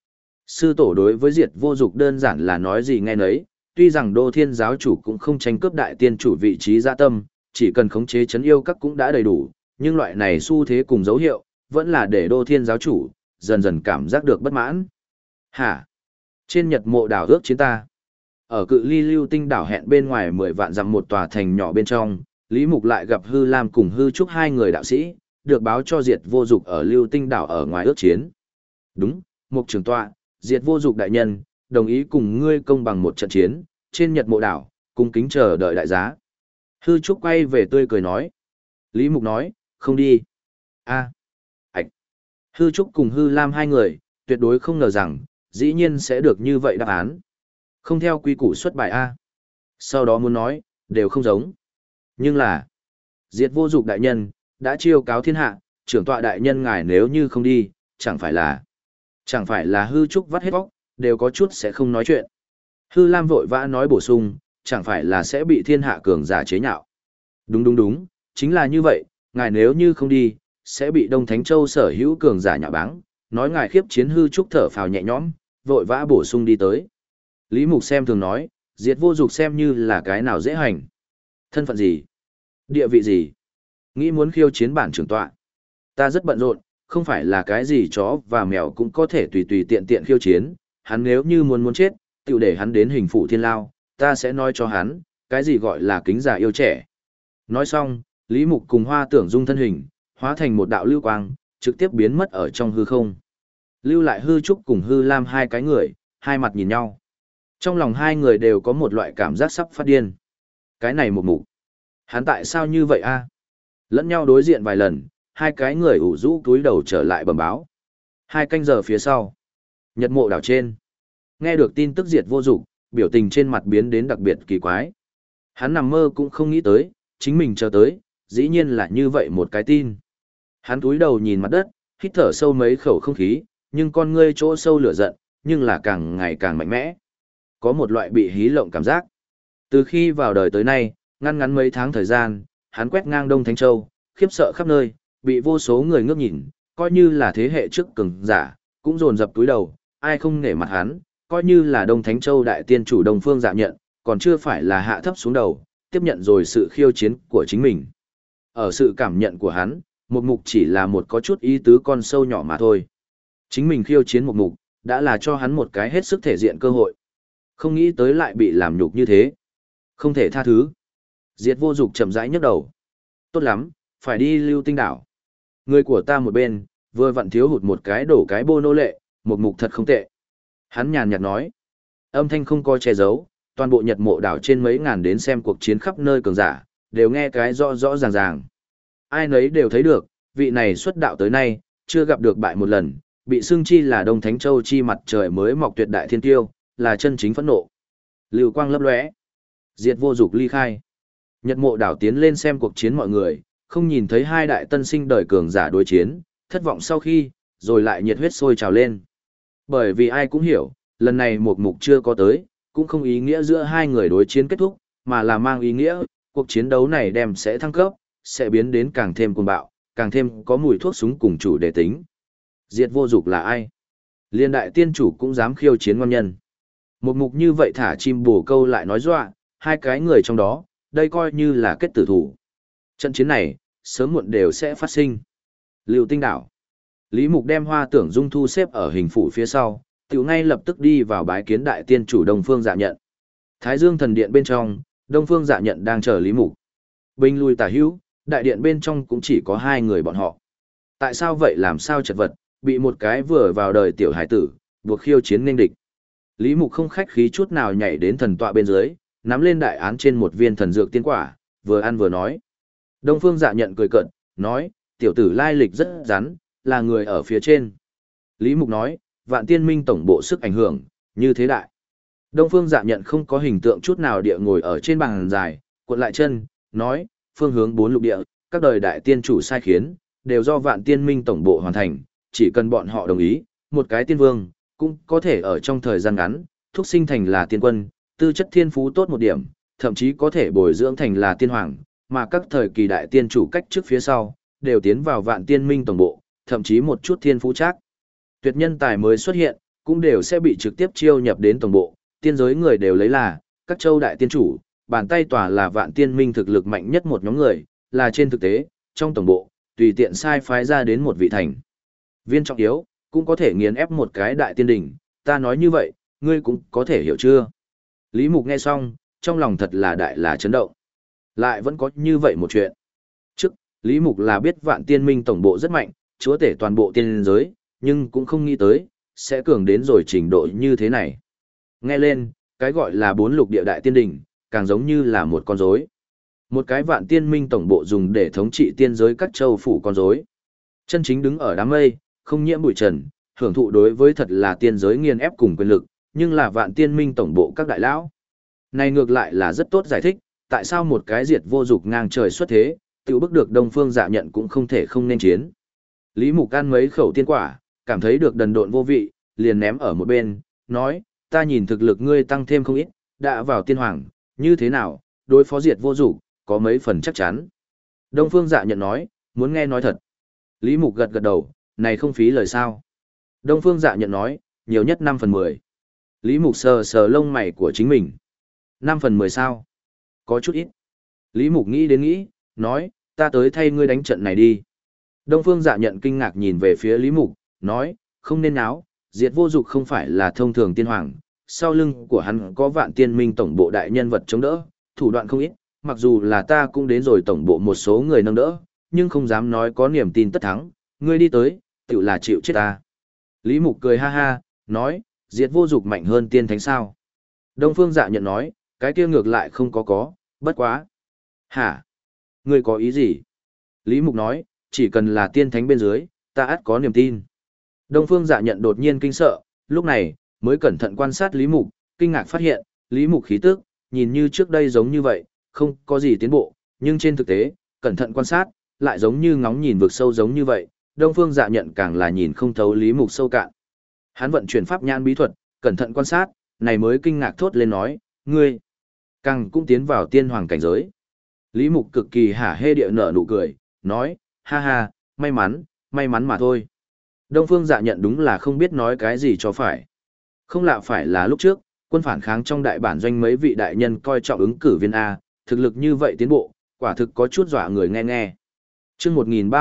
Speaker 1: Sư tổ đối với Diệt Vô Dục đơn giản là nói gì nghe nấy, tuy rằng Đô Thiên giáo chủ cũng không tranh cướp đại tiên chủ vị trí dạ tâm, chỉ cần khống chế chấn yêu các cũng đã đầy đủ, nhưng loại này xu thế cùng dấu hiệu, vẫn là để Đô Thiên giáo chủ dần dần cảm giác được bất mãn. Hả? Trên Nhật Mộ đảo ước chiến ta. Ở cự ly Lưu Tinh đảo hẹn bên ngoài 10 vạn dặm một tòa thành nhỏ bên trong, Lý Mục lại gặp Hư Lam cùng Hư Trúc hai người đạo sĩ, được báo cho Diệt Vô Dục ở Lưu Tinh đảo ở ngoài ước chiến. Đúng, Mục trưởng tọa, Diệt Vô Dục đại nhân, đồng ý cùng ngươi công bằng một trận chiến, trên Nhật Mộ đảo, cung kính chờ đợi đại giá. Hư Trúc quay về tươi cười nói. Lý Mục nói, không đi. A. Ảch. Hư Trúc cùng Hư Lam hai người, tuyệt đối không ngờ rằng, dĩ nhiên sẽ được như vậy đáp án. Không theo quy củ xuất bài A. Sau đó muốn nói, đều không giống. Nhưng là, Diệt Vô Dục đại nhân, đã chiêu cáo thiên hạ, trưởng tọa đại nhân ngài nếu như không đi, chẳng phải là Hư Trúc vắt hết bóc, đều có chút sẽ không nói chuyện. Hư Lam vội vã nói bổ sung, chẳng phải là sẽ bị thiên hạ cường giả chế nhạo. Đúng, chính là như vậy, ngài nếu như không đi, sẽ bị Đông Thánh Châu sở hữu cường giả nhạo báng, nói ngài khiếp chiến. Hư Trúc thở phào nhẹ nhõm, vội vã bổ sung đi tới. Lý Mục xem thường nói, Diệt Vô Dục xem như là cái nào dễ hành. Thân phận gì? Địa vị gì? Nghĩ muốn khiêu chiến bản trưởng tọa. Ta rất bận rộn, không phải là cái gì chó và mèo cũng có thể tùy tùy tiện tiện khiêu chiến. Hắn nếu như muốn chết, tiểu để hắn đến hình phủ thiên lao, ta sẽ nói cho hắn, cái gì gọi là kính già yêu trẻ. Nói xong, Lý Mục cùng Hoa Tưởng Dung thân hình, hóa thành một đạo lưu quang, trực tiếp biến mất ở trong hư không. Lưu lại Hư Trúc cùng Hư Lam hai cái người, hai mặt nhìn nhau. Trong lòng hai người đều có một loại cảm giác sắp phát điên. Cái này một mục. Hắn tại sao như vậy a? Lẫn nhau đối diện vài lần, hai cái người ủ rũ túi đầu trở lại bẩm báo. 2 canh giờ phía sau. Nhật Mộ đảo trên. Nghe được tin tức Diệt Vô Dục, biểu tình trên mặt biến đến đặc biệt kỳ quái. Hắn nằm mơ cũng không nghĩ tới, chính mình chờ tới, dĩ nhiên là như vậy một cái tin. Hắn túi đầu nhìn mặt đất, hít thở sâu mấy khẩu không khí, nhưng con ngươi chỗ sâu lửa giận, nhưng là càng ngày càng mạnh mẽ. Có một loại bị hí lộng cảm giác. Từ khi vào đời tới nay, ngắn mấy tháng thời gian, hắn quét ngang Đông Thánh Châu, khiếp sợ khắp nơi, bị vô số người ngước nhìn, coi như là thế hệ trước cường giả, cũng dồn dập túi đầu, ai không nể mặt hắn, coi như là Đông Thánh Châu đại tiên chủ Đông Phương Dạ Nhận, còn chưa phải là hạ thấp xuống đầu, tiếp nhận rồi sự khiêu chiến của chính mình. Ở sự cảm nhận của hắn, một mục chỉ là một có chút ý tứ con sâu nhỏ mà thôi. Chính mình khiêu chiến một mục, đã là cho hắn một cái hết sức thể diện cơ hội. Không nghĩ tới lại bị làm nhục như thế. Không thể tha thứ. Diệt Vô Dục chậm rãi nhấc đầu. Tốt lắm, phải đi Lưu Tinh đảo. Người của ta một bên, vừa vặn thiếu hụt một cái đổ cái bô nô lệ, một mục thật không tệ. Hắn nhàn nhạt nói. Âm thanh không có che giấu, toàn bộ Nhật Mộ đảo trên mấy ngàn đến xem cuộc chiến khắp nơi cường giả, đều nghe cái rõ rõ ràng ràng. Ai nấy đều thấy được, vị này xuất đạo tới nay, chưa gặp được bại một lần, bị xưng chi là Đông Thánh Châu chi mặt trời mới mọc tuyệt đại thiên tiêu, là chân chính phẫn nộ. Lưu quang lấp lóe, Diệt Vô Dục ly khai. Nhật Mộ đảo tiến lên xem cuộc chiến mọi người, không nhìn thấy hai đại tân sinh đời cường giả đối chiến, thất vọng sau khi, rồi lại nhiệt huyết sôi trào lên. Bởi vì ai cũng hiểu, lần này một mục chưa có tới, cũng không ý nghĩa giữa hai người đối chiến kết thúc, mà là mang ý nghĩa, cuộc chiến đấu này đem sẽ thăng cấp, sẽ biến đến càng thêm cuồng bạo, càng thêm có mùi thuốc súng cùng chủ đề tính. Diệt Vô Dục là ai? Liên đại tiên chủ cũng dám khiêu chiến ngon nhân. Một mục như vậy thả chim bồ câu lại nói dọa, hai cái người trong đó, đây coi như là kết tử thủ. Trận chiến này, sớm muộn đều sẽ phát sinh. Lưu Tinh đảo. Lý Mục đem Hoa Tưởng Dung thu xếp ở hình phủ phía sau, tiểu ngay lập tức đi vào bái kiến đại tiên chủ Đông Phương Dạ Nhận. Thái Dương thần điện bên trong, Đông Phương Dạ Nhận đang chờ Lý Mục. Binh lui tả hữu, đại điện bên trong cũng chỉ có hai người bọn họ. Tại sao vậy, làm sao chật vật, bị một cái vừa vào đời tiểu hải tử, buộc khiêu chiến nên địch. Lý Mục không khách khí chút nào nhảy đến thần tọa bên dưới, nắm lên đại án trên một viên thần dược tiên quả, vừa ăn vừa nói. Đông Phương Dạ Nhận cười cợt, nói, tiểu tử lai lịch rất rắn, là người ở phía trên. Lý Mục nói, Vạn Tiên Minh tổng bộ sức ảnh hưởng, như thế đại. Đông Phương Dạ Nhận không có hình tượng chút nào địa ngồi ở trên bàn dài, cuộn lại chân, nói, phương hướng 4 lục địa, các đời đại tiên chủ sai khiến, đều do Vạn Tiên Minh tổng bộ hoàn thành, chỉ cần bọn họ đồng ý, một cái tiên vương, cũng có thể ở trong thời gian ngắn, thúc sinh thành là tiên quân, tư chất thiên phú tốt một điểm, thậm chí có thể bồi dưỡng thành là tiên hoàng, mà các thời kỳ đại tiên chủ cách trước phía sau, đều tiến vào Vạn Tiên Minh tổng bộ, thậm chí một chút thiên phú chắc. Tuyệt nhân tài mới xuất hiện, cũng đều sẽ bị trực tiếp chiêu nhập đến tổng bộ, tiên giới người đều lấy là, các châu đại tiên chủ, bàn tay tòa là vạn tiên minh thực lực mạnh nhất một nhóm người, là trên thực tế, trong tổng bộ, tùy tiện sai phái ra đến một vị thành viên trọng yếu, cũng có thể nghiền ép một cái đại tiên đỉnh, ta nói như vậy, ngươi cũng có thể hiểu chưa? Lý Mục nghe xong, trong lòng thật là đại là chấn động. Lại vẫn có như vậy một chuyện. Trước, Lý Mục là biết vạn tiên minh tổng bộ rất mạnh, chúa tể toàn bộ tiên giới, nhưng cũng không nghĩ tới, sẽ cường đến rồi trình độ như thế này. Nghe lên, cái gọi là bốn lục địa đại tiên đỉnh, càng giống như là một con rối. Một cái vạn tiên minh tổng bộ dùng để thống trị tiên giới các châu phủ con rối. Chân chính đứng ở đám mây, không nhiễm bụi trần, hưởng thụ đối với thật là tiên giới nghiền ép cùng quyền lực, nhưng là vạn tiên minh tổng bộ các đại lão. Này ngược lại là rất tốt giải thích, tại sao một cái diệt vô dục ngang trời xuất thế, tự bức được Đông Phương Dạ Nhận cũng không thể không nên chiến. Lý Mục ăn mấy khẩu tiên quả, cảm thấy được đần độn vô vị, liền ném ở một bên, nói, ta nhìn thực lực ngươi tăng thêm không ít, đã vào tiên hoàng, như thế nào, đối phó diệt vô dục, có mấy phần chắc chắn. Đông Phương Dạ Nhận nói, muốn nghe nói thật. Lý Mục gật gật đầu, này không phí lời sao. Đông Phương Dạ Nhận nói, nhiều nhất 5/10. Lý Mục sờ sờ lông mày của chính mình. 5/10 sao? Có chút ít. Lý Mục nghĩ đến nghĩ, nói, ta tới thay ngươi đánh trận này đi. Đông Phương Dạ Nhận kinh ngạc nhìn về phía Lý Mục, nói, không nên náo, diệt vô dục không phải là thông thường tiên hoàng, sau lưng của hắn có vạn tiên minh tổng bộ đại nhân vật chống đỡ, thủ đoạn không ít, mặc dù là ta cũng đến rồi tổng bộ một số người nâng đỡ, nhưng không dám nói có niềm tin tất thắng, ngươi đi tới, tự là chịu chết ta. Lý Mục cười ha ha, nói, diệt vô dục mạnh hơn tiên thánh sao. Đông Phương Dạ Nhận nói, cái kia ngược lại không có, bất quá. Hả? Ngươi có ý gì? Lý Mục nói, chỉ cần là tiên thánh bên dưới, ta ắt có niềm tin. Đông Phương Dạ Nhận đột nhiên kinh sợ, lúc này, mới cẩn thận quan sát Lý Mục, kinh ngạc phát hiện, Lý Mục khí tức, nhìn như trước đây giống như vậy, không có gì tiến bộ, nhưng trên thực tế, cẩn thận quan sát, lại giống như ngóng nhìn vực sâu giống như vậy, Đông Phương Dạ Nhận càng là nhìn không thấu Lý Mục sâu cạn. Hắn vận chuyển pháp nhãn bí thuật, cẩn thận quan sát, này mới kinh ngạc thốt lên nói, ngươi, càng cũng tiến vào tiên hoàng cảnh giới. Lý Mục cực kỳ hả hê địa nở nụ cười, nói, ha ha, may mắn mà thôi. Đông Phương Dạ Nhận đúng là không biết nói cái gì cho phải. Không lạ phải là lúc trước, quân phản kháng trong đại bản doanh mấy vị đại nhân coi trọng ứng cử viên A, thực lực như vậy tiến bộ, quả thực có chút dọa người nghe nghe. Chương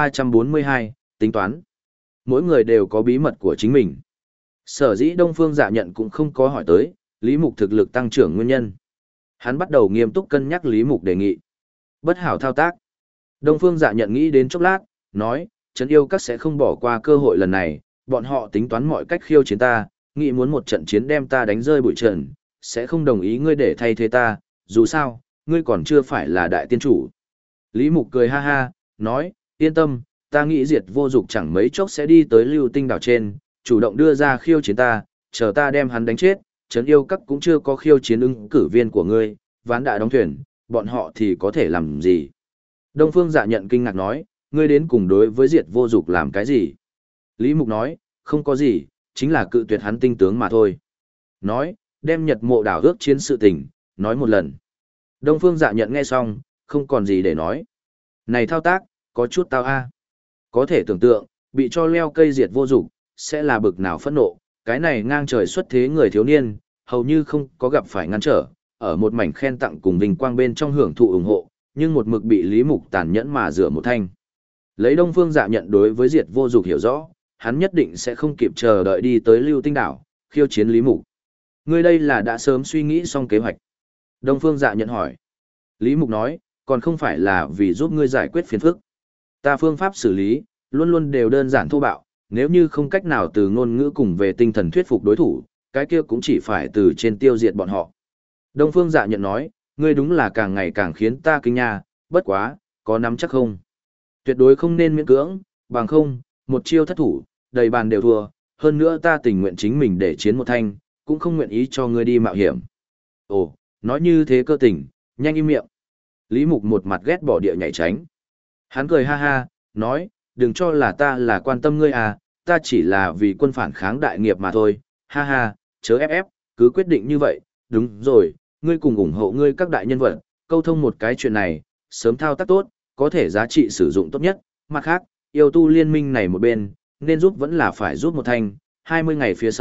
Speaker 1: 1342, tính toán. Mỗi người đều có bí mật của chính mình. Sở dĩ Đông Phương Dạ Nhận cũng không có hỏi tới, Lý Mục thực lực tăng trưởng nguyên nhân. Hắn bắt đầu nghiêm túc cân nhắc Lý Mục đề nghị. Bất hảo thao tác. Đông Phương Dạ Nhận nghĩ đến chốc lát, nói, Trấn Yêu Các sẽ không bỏ qua cơ hội lần này, bọn họ tính toán mọi cách khiêu chiến ta, nghĩ muốn một trận chiến đem ta đánh rơi bụi trần, sẽ không đồng ý ngươi để thay thế ta, dù sao, ngươi còn chưa phải là đại tiên chủ. Lý Mục cười ha ha, nói, yên tâm, ta nghĩ diệt vô dục chẳng mấy chốc sẽ đi tới Lưu Tinh đảo trên, chủ động đưa ra khiêu chiến ta, chờ ta đem hắn đánh chết, Trấn Yêu Các cũng chưa có khiêu chiến ứng cử viên của ngươi, ván đã đóng thuyền, bọn họ thì có thể làm gì? Đông Phương Dạ Nhận kinh ngạc nói, ngươi đến cùng đối với diệt vô dục làm cái gì? Lý Mục nói, không có gì, chính là cự tuyệt hắn tinh tướng mà thôi. Nói, đem Nhật Mộ đảo ước chiến sự tình, nói một lần. Đông Phương Dạ Nhận nghe xong, không còn gì để nói. Này thao tác, có chút tao a. Có thể tưởng tượng, bị cho leo cây diệt vô dục, sẽ là bực nào phẫn nộ, cái này ngang trời xuất thế người thiếu niên, hầu như không có gặp phải ngăn trở, ở một mảnh khen tặng cùng vinh quang bên trong hưởng thụ ủng hộ, nhưng một mực bị Lý Mục tàn nhẫn mà rửa một thanh. Lấy Đông Phương Dạ Nhận đối với diệt vô dục hiểu rõ, hắn nhất định sẽ không kịp chờ đợi đi tới Lưu Tinh đảo, khiêu chiến Lý Mục. Ngươi đây là đã sớm suy nghĩ xong kế hoạch. Đông Phương Dạ Nhận hỏi. Lý Mục nói, còn không phải là vì giúp ngươi giải quyết phiền phức. Ta phương pháp xử lý, luôn luôn đều đơn giản thô bạo, nếu như không cách nào từ ngôn ngữ cùng về tinh thần thuyết phục đối thủ, cái kia cũng chỉ phải từ trên tiêu diệt bọn họ. Đông Phương Dạ Nhận nói, ngươi đúng là càng ngày càng khiến ta kinh nha, bất quá, có nắm chắc không? Tuyệt đối không nên miễn cưỡng, bằng không, một chiêu thất thủ, đầy bàn đều thua, hơn nữa ta tình nguyện chính mình để chiến một thanh, cũng không nguyện ý cho ngươi đi mạo hiểm. Ồ, nói như thế cơ tình, nhanh im miệng. Lý Mục một mặt ghét bỏ địa nhảy tránh. Hắn cười ha ha, nói, đừng cho là ta là quan tâm ngươi à, ta chỉ là vì quân phản kháng đại nghiệp mà thôi, ha ha, chớ ép, cứ quyết định như vậy, đúng rồi, ngươi cùng ủng hộ ngươi các đại nhân vật, câu thông một cái chuyện này, sớm thao tác tốt, có thể giá trị sử dụng tốt nhất, mặt khác, yêu tu liên minh này một bên, nên giúp vẫn là phải giúp một thanh, 20 ngày phía sau,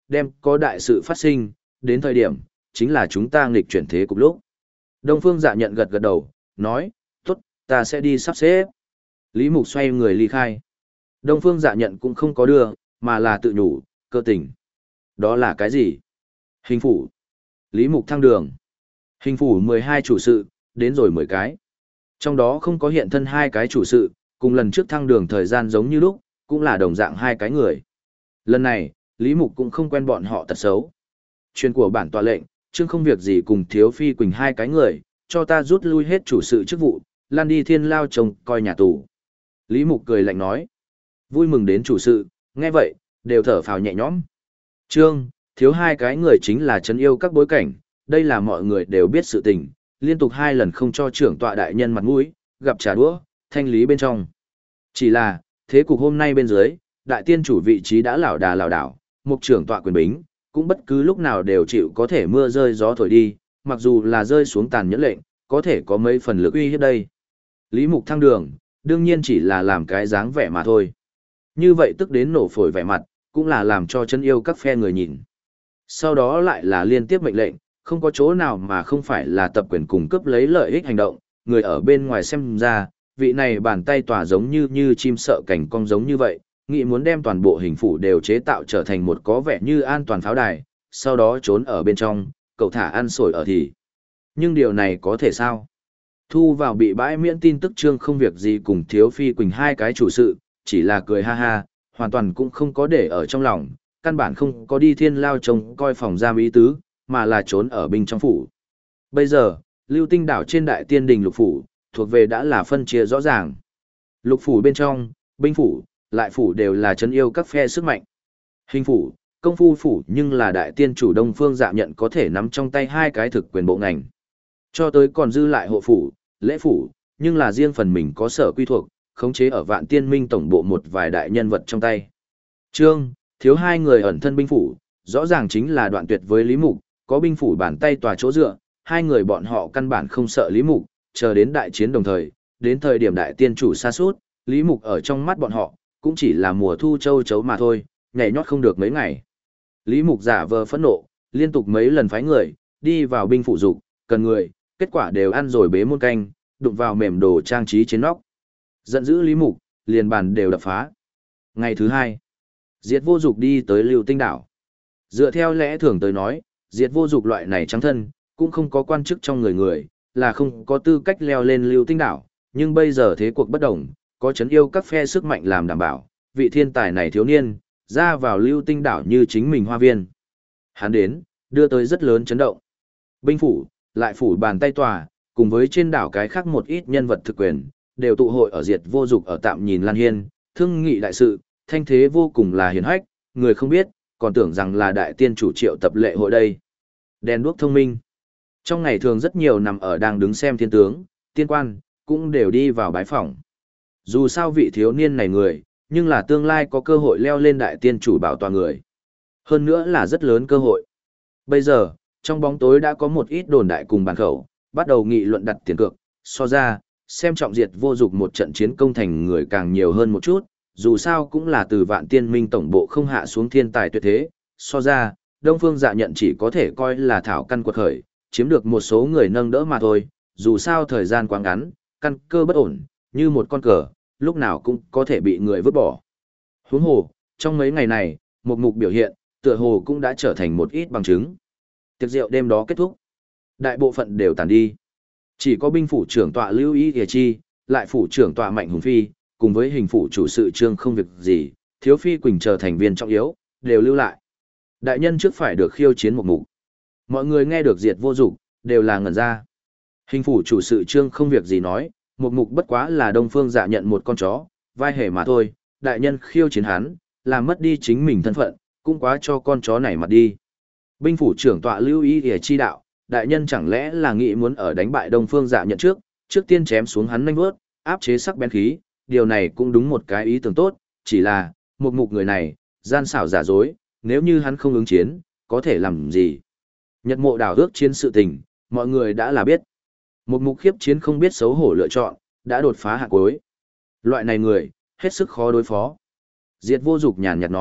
Speaker 1: đem có đại sự phát sinh, đến thời điểm, chính là chúng ta nghịch chuyển thế cục lúc. Đông Phương Dạ Nhận gật gật đầu, nói, tốt, ta sẽ đi sắp xếp. Lý Mục xoay người ly khai. Đông Phương Dạ Nhận cũng không có đưa, mà là tự nhủ, cơ tình. Đó là cái gì? Hình phủ. Lý Mục thăng đường. Hình phủ 12 chủ sự, đến rồi 10 cái. Trong đó không có hiện thân 2 cái chủ sự, cùng lần trước thăng đường thời gian giống như lúc, cũng là đồng dạng 2 cái người. Lần này, Lý Mục cũng không quen bọn họ tật xấu. Chuyên của bản tòa lệnh, chương không việc gì cùng Thiếu Phi Quỳnh 2 cái người, cho ta rút lui hết chủ sự chức vụ, lan đi thiên lao trông coi nhà tù. Lý Mục cười lạnh nói. Vui mừng đến chủ sự, nghe vậy, đều thở phào nhẹ nhõm. Trương, thiếu 2 cái người chính là trấn yêu các bối cảnh, đây là mọi người đều biết sự tình, liên tục 2 lần không cho trưởng tọa đại nhân mặt mũi, gặp trà đũa, thanh lý bên trong. Chỉ là, thế cục hôm nay bên dưới, đại tiên chủ vị trí đã lảo đảo, mục trưởng tọa quyền bính, cũng bất cứ lúc nào đều chịu có thể mưa rơi gió thổi đi, mặc dù là rơi xuống tàn nhẫn lệnh, có thể có mấy phần lực uy hiếp đây. Lý Mục thăng đường, đương nhiên chỉ là làm cái dáng vẻ mà thôi. Như vậy tức đến nổ phổi vẻ mặt, cũng là làm cho chân yêu các phe người nhìn. Sau đó lại là liên tiếp mệnh lệnh, không có chỗ nào mà không phải là tập quyền cung cấp lấy lợi ích hành động, người ở bên ngoài xem ra, vị này bàn tay tỏa giống như chim sợ cảnh cong giống như vậy, nghĩ muốn đem toàn bộ hình phủ đều chế tạo trở thành một có vẻ như an toàn pháo đài, sau đó trốn ở bên trong, cậu thả ăn sổi ở thì. Nhưng điều này có thể sao? Thu vào bị bãi miễn tin tức trương không việc gì cùng Thiếu Phi Quỳnh 2 cái chủ sự, chỉ là cười ha ha, hoàn toàn cũng không có để ở trong lòng, căn bản không có đi thiên lao trông coi phòng giam ý tứ, mà là trốn ở binh trong phủ. Bây giờ, Lưu Tinh đảo trên đại tiên đình lục phủ, thuộc về đã là phân chia rõ ràng. Lục phủ bên trong, binh phủ, lại phủ đều là trấn yêu các phe sức mạnh. Hình phủ, công phu phủ nhưng là đại tiên chủ Đông Phương Dạ Nhận có thể nắm trong tay 2 cái thực quyền bộ ngành. Cho tới còn dư lại hộ phủ, lễ phủ, nhưng là riêng phần mình có sở quy thuộc, khống chế ở Vạn Tiên Minh tổng bộ một vài đại nhân vật trong tay. Trương, thiếu 2 người ẩn thân binh phủ, rõ ràng chính là đoạn tuyệt với Lý Mục, có binh phủ bàn tay tòa chỗ dựa, 2 người bọn họ căn bản không sợ Lý Mục, chờ đến đại chiến đồng thời, đến thời điểm đại tiên chủ sa sút, Lý Mục ở trong mắt bọn họ, cũng chỉ là mùa thu châu chấu mà thôi, nhảy nhót không được mấy ngày. Lý Mục giả vờ phẫn nộ, liên tục mấy lần phái người, đi vào binh phủ dục, cần người, kết quả đều ăn rồi bế muôn canh, đụng vào mềm đồ trang trí trên nóc. Giận dữ Lý Mục, liền bàn đều đập phá. Ngày thứ 2, Diệt Vô Dục đi tới Lưu Tinh đảo. Dựa theo lẽ thường tới nói, Diệt Vô Dục loại này trắng thân, cũng không có quan chức trong người, là không có tư cách leo lên Lưu Tinh đảo, nhưng bây giờ thế cuộc bất đồng, có trấn yêu các phe sức mạnh làm đảm bảo, vị thiên tài này thiếu niên, ra vào Lưu Tinh đảo như chính mình hoa viên. Hắn đến, đưa tới rất lớn chấn động. Binh phủ, lại phủ bàn tay tòa, cùng với trên đảo cái khác một ít nhân vật thực quyền, đều tụ hội ở Diệt Vô Dục ở tạm nhìn Lan Hiên, thương nghị đại sự, thanh thế vô cùng là hiển hách, người không biết, còn tưởng rằng là đại tiên chủ Triệu tập lệ hội đây. Đèn đuốc thông minh. Trong ngày thường rất nhiều nằm ở đang đứng xem thiên tướng, tiên quan, cũng đều đi vào bái phỏng. Dù sao vị thiếu niên này người, nhưng là tương lai có cơ hội leo lên đại tiên chủ bảo tòa người. Hơn nữa là rất lớn cơ hội. Bây giờ, trong bóng tối đã có một ít đồn đại cùng bàn khẩu, bắt đầu nghị luận đặt tiền cược, so ra, xem trọng Diệt Vô Dục một trận chiến công thành người càng nhiều hơn một chút, dù sao cũng là từ Vạn Tiên Minh tổng bộ không hạ xuống thiên tài tuyệt thế, so ra, Đông Phương Dạ Nhận chỉ có thể coi là thảo căn quật khởi, chiếm được một số người nâng đỡ mà thôi, dù sao thời gian quá ngắn, căn cơ bất ổn, như một con cờ, lúc nào cũng có thể bị người vứt bỏ. Huống hồ, trong mấy ngày này, một mục biểu hiện, tựa hồ cũng đã trở thành một ít bằng chứng. Tiệc rượu đêm đó kết thúc, đại bộ phận đều tàn đi. Chỉ có binh phủ trưởng tọa Lưu Ý Kìa Chi, lại phủ trưởng tọa Mạnh Hùng Phi, cùng với hình phủ chủ sự Trương không việc gì, Thiếu Phi Quỳnh chờ thành viên trọng yếu, đều lưu lại. Đại nhân trước phải được khiêu chiến một mục. Mọi người nghe được Diệt Vô Dục, đều là ngẩn ra. Hình phủ chủ sự Trương không việc gì nói, một mục bất quá là Đông Phương Dạ Nhận một con chó, vai hề mà thôi, đại nhân khiêu chiến hắn, làm mất đi chính mình thân phận, cũng quá cho con chó này mặt đi. Binh phủ trưởng tọa Lưu Ý Kìa Chi đạo, đại nhân chẳng lẽ là nghĩ muốn ở đánh bại Đông Phương Dạ Nhận trước tiên chém xuống hắn nhanh vớt, áp chế sắc bén khí, điều này cũng đúng một cái ý tưởng tốt, chỉ là, một mục người này, gian xảo giả dối, nếu như hắn không ứng chiến, có thể làm gì? Nhật Mộ đảo ước chiến sự tình, mọi người đã là biết. Một mục khiếp chiến không biết xấu hổ lựa chọn, đã đột phá hạ cuối. Loại này người, hết sức khó đối phó. Diệt Vô Dục nhàn nhạt nói,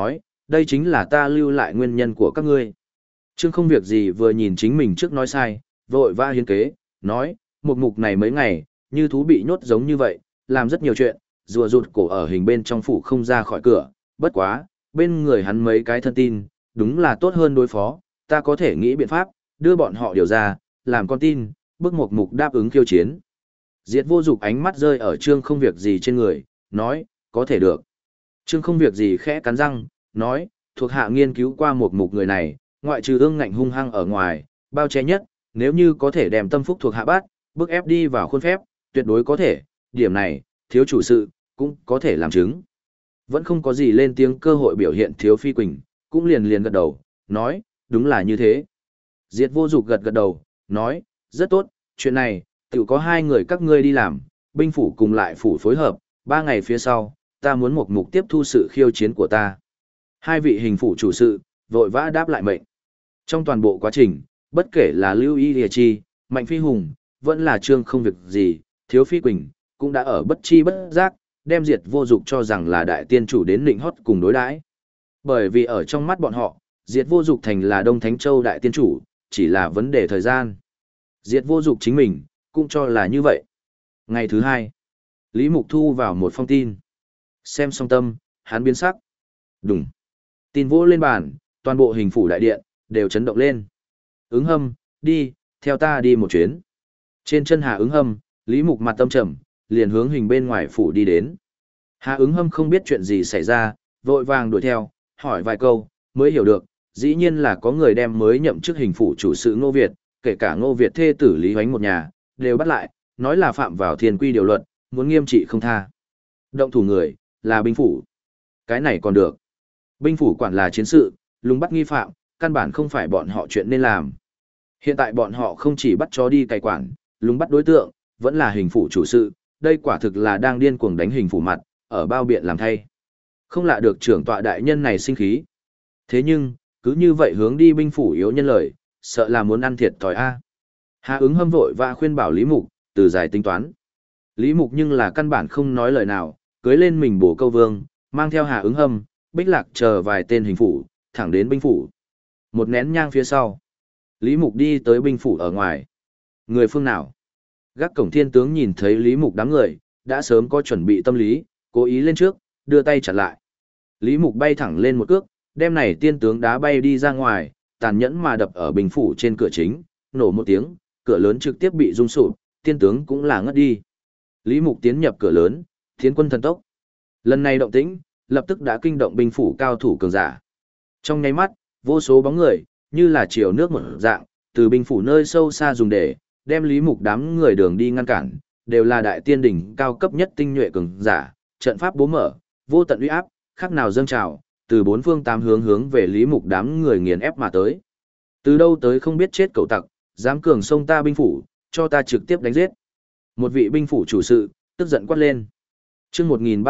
Speaker 1: đây chính là ta lưu lại nguyên nhân của các ngươi. Trương không việc gì vừa nhìn chính mình trước nói sai, vội vã hiến kế, nói, một mục này mấy ngày, như thú bị nhốt giống như vậy, làm rất nhiều chuyện, rùa rụt cổ ở hình bên trong phủ không ra khỏi cửa, bất quá, bên người hắn mấy cái thân tin, đúng là tốt hơn đối phó, ta có thể nghĩ biện pháp, đưa bọn họ điều ra, làm con tin, bức một mục đáp ứng khiêu chiến. Diệt vô dục ánh mắt rơi ở Trương không việc gì trên người, nói, có thể được. Trương không việc gì khẽ cắn răng, nói, thuộc hạ nghiên cứu qua một mục người này, ngoại trừ ương ngạnh hung hăng ở ngoài, bao che nhất, nếu như có thể đem tâm phúc thuộc hạ bắt, bức ép đi vào khuôn phép, tuyệt đối có thể, điểm này, thiếu chủ sự, cũng có thể làm chứng. Vẫn không có gì lên tiếng cơ hội biểu hiện Thiếu Phi Quỳnh, cũng liền liền gật đầu, nói, đúng là như thế. Diệt vô dục gật gật đầu, nói, rất tốt, chuyện này, tự có hai người các ngươi đi làm, binh phủ cùng lại phủ phối hợp, 3 ngày phía sau, ta muốn một mục tiếp thu sự khiêu chiến của ta. Hai vị hình phủ chủ sự, vội vã đáp lại mệnh. Trong toàn bộ quá trình, bất kể là Lưu Y Lìa Chi, Mạnh Phi Hùng, vẫn là Trương không việc gì, Thiếu Phi Quỳnh, cũng đã ở bất chi bất giác, đem Diệt vô dục cho rằng là đại tiên chủ đến nịnh hót cùng đối đãi. Bởi vì ở trong mắt bọn họ, Diệt vô dục thành là Đông Thánh Châu đại tiên chủ, chỉ là vấn đề thời gian. Diệt vô dục chính mình, cũng cho là như vậy. Ngày thứ 2, Lý Mục thu vào một phong tin. Xem xong tâm, hắn biến sắc. Đùng. Tin vỗ lên bàn, toàn bộ hình phủ đại điện, đều chấn động lên. Ứng Hâm, đi, theo ta đi một chuyến. Trên chân Hà Ứng Hâm, Lý Mục mặt tâm trầm, liền hướng hình bên ngoài phủ đi đến. Hà Ứng Hâm không biết chuyện gì xảy ra, vội vàng đuổi theo, hỏi vài câu, mới hiểu được, dĩ nhiên là có người đem mới nhậm chức hình phủ chủ sự Ngô Việt, kể cả Ngô Việt thê tử Lý Hoánh một nhà, đều bắt lại, nói là phạm vào thiên quy điều luật, muốn nghiêm trị không tha. Động thủ người, là binh phủ. Cái này còn được. Binh phủ quản là chiến sự, lùng bắt nghi phạm, căn bản không phải bọn họ chuyện nên làm. Hiện tại bọn họ không chỉ bắt chó đi cày quản, lùng bắt đối tượng, vẫn là hình phủ chủ sự, đây quả thực là đang điên cuồng đánh hình phủ mặt, ở bao biện làm thay. Không lạ được trưởng tọa đại nhân này sinh khí. Thế nhưng, cứ như vậy hướng đi binh phủ yếu nhân lời, sợ là muốn ăn thiệt thòi a. Hà Ứng Hâm vội và khuyên bảo Lý Mục, từ dài tính toán. Lý Mục nhưng là căn bản không nói lời nào, cưới lên mình bổ câu vương, mang theo Hà Ứng Hâm, Bích Lạc chờ vài tên hình phủ, thẳng đến binh phủ. Một nén nhang phía sau, Lý Mục đi tới binh phủ ở ngoài. Người phương nào? Gác cổng thiên tướng nhìn thấy Lý Mục đám người, đã sớm có chuẩn bị tâm lý, cố ý lên trước, đưa tay chặn lại. Lý Mục bay thẳng lên một cước, đem này tiên tướng đá bay đi ra ngoài, tàn nhẫn mà đập ở binh phủ trên cửa chính, nổ một tiếng, cửa lớn trực tiếp bị rung sụp, tiên tướng cũng là ngất đi. Lý Mục tiến nhập cửa lớn, tiến quân thần tốc. Lần này động tĩnh, lập tức đã kinh động binh phủ cao thủ cường giả. Trong nháy mắt, vô số bóng người, như là chiều nước một dạng, từ binh phủ nơi sâu xa dùng để đem Lý Mục đám người đường đi ngăn cản, đều là đại tiên đỉnh cao cấp nhất tinh nhuệ cường giả, trận pháp bố mở, vô tận uy áp, khác nào dâng trào, từ bốn phương tám hướng hướng về Lý Mục đám người nghiền ép mà tới. Từ đâu tới không biết chết cậu tặc, dám cường xông ta binh phủ, cho ta trực tiếp đánh giết. Một vị binh phủ chủ sự, tức giận quát lên. Chương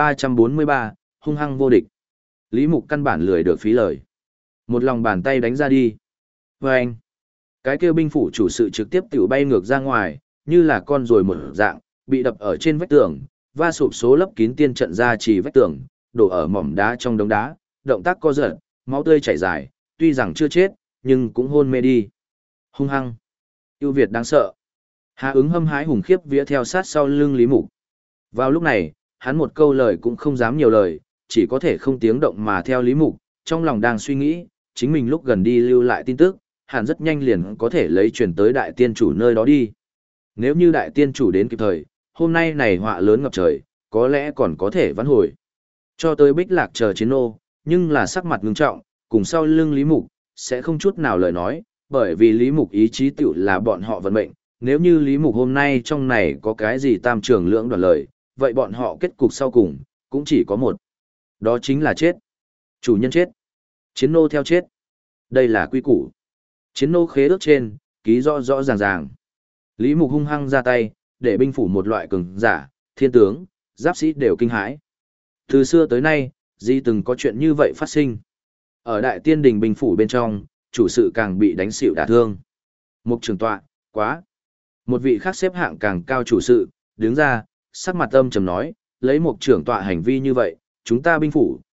Speaker 1: 1343, hung hăng vô địch. Lý Mục căn bản lười được phí lời. Một lòng bàn tay đánh ra đi. Vâng! Cái kêu binh phủ chủ sự trực tiếp tiểu bay ngược ra ngoài, như là con rồi một dạng, bị đập ở trên vách tường, va sụp số lấp kín tiên trận ra chỉ vách tường, đổ ở mỏm đá trong đống đá, động tác co giật, máu tươi chảy dài, tuy rằng chưa chết, nhưng cũng hôn mê đi. Hung hăng! Ưu Việt đáng sợ! Hà Ứng hâm hái hùng khiếp vía theo sát sau lưng Lý Mục. Vào lúc này, hắn một câu lời cũng không dám nhiều lời, chỉ có thể không tiếng động mà theo Lý Mục, trong lòng đang suy nghĩ, chính mình lúc gần đi lưu lại tin tức, hẳn rất nhanh liền có thể lấy chuyển tới đại tiên chủ nơi đó đi. Nếu như đại tiên chủ đến kịp thời, hôm nay này họa lớn ngập trời, có lẽ còn có thể vãn hồi. Cho tới Bích Lạc chờ chiến ô, nhưng là sắc mặt ngưng trọng, cùng sau lưng Lý Mục, sẽ không chút nào lời nói, bởi vì Lý Mục ý chí tiểu là bọn họ vận mệnh, nếu như Lý Mục hôm nay trong này có cái gì tam trường lưỡng đoàn lời, vậy bọn họ kết cục sau cùng, cũng chỉ có một. Đó chính là chết. Chủ nhân chết. Chiến nô theo chết. Đây là quy củ. Chiến nô khế ước trên, ký rõ rõ ràng ràng. Lý Mục hung hăng ra tay, để binh phủ một loại cường giả, thiên tướng, giáp sĩ đều kinh hãi. Từ xưa tới nay, gì từng có chuyện như vậy phát sinh. Ở đại tiên đình binh phủ bên trong, chủ sự càng bị đánh xỉu đả thương. Mục trường tọa, quá. Một vị khác xếp hạng càng cao chủ sự, đứng ra, sắc mặt âm trầm nói, lấy mục trưởng tọa hành vi như vậy, chúng ta binh phủ,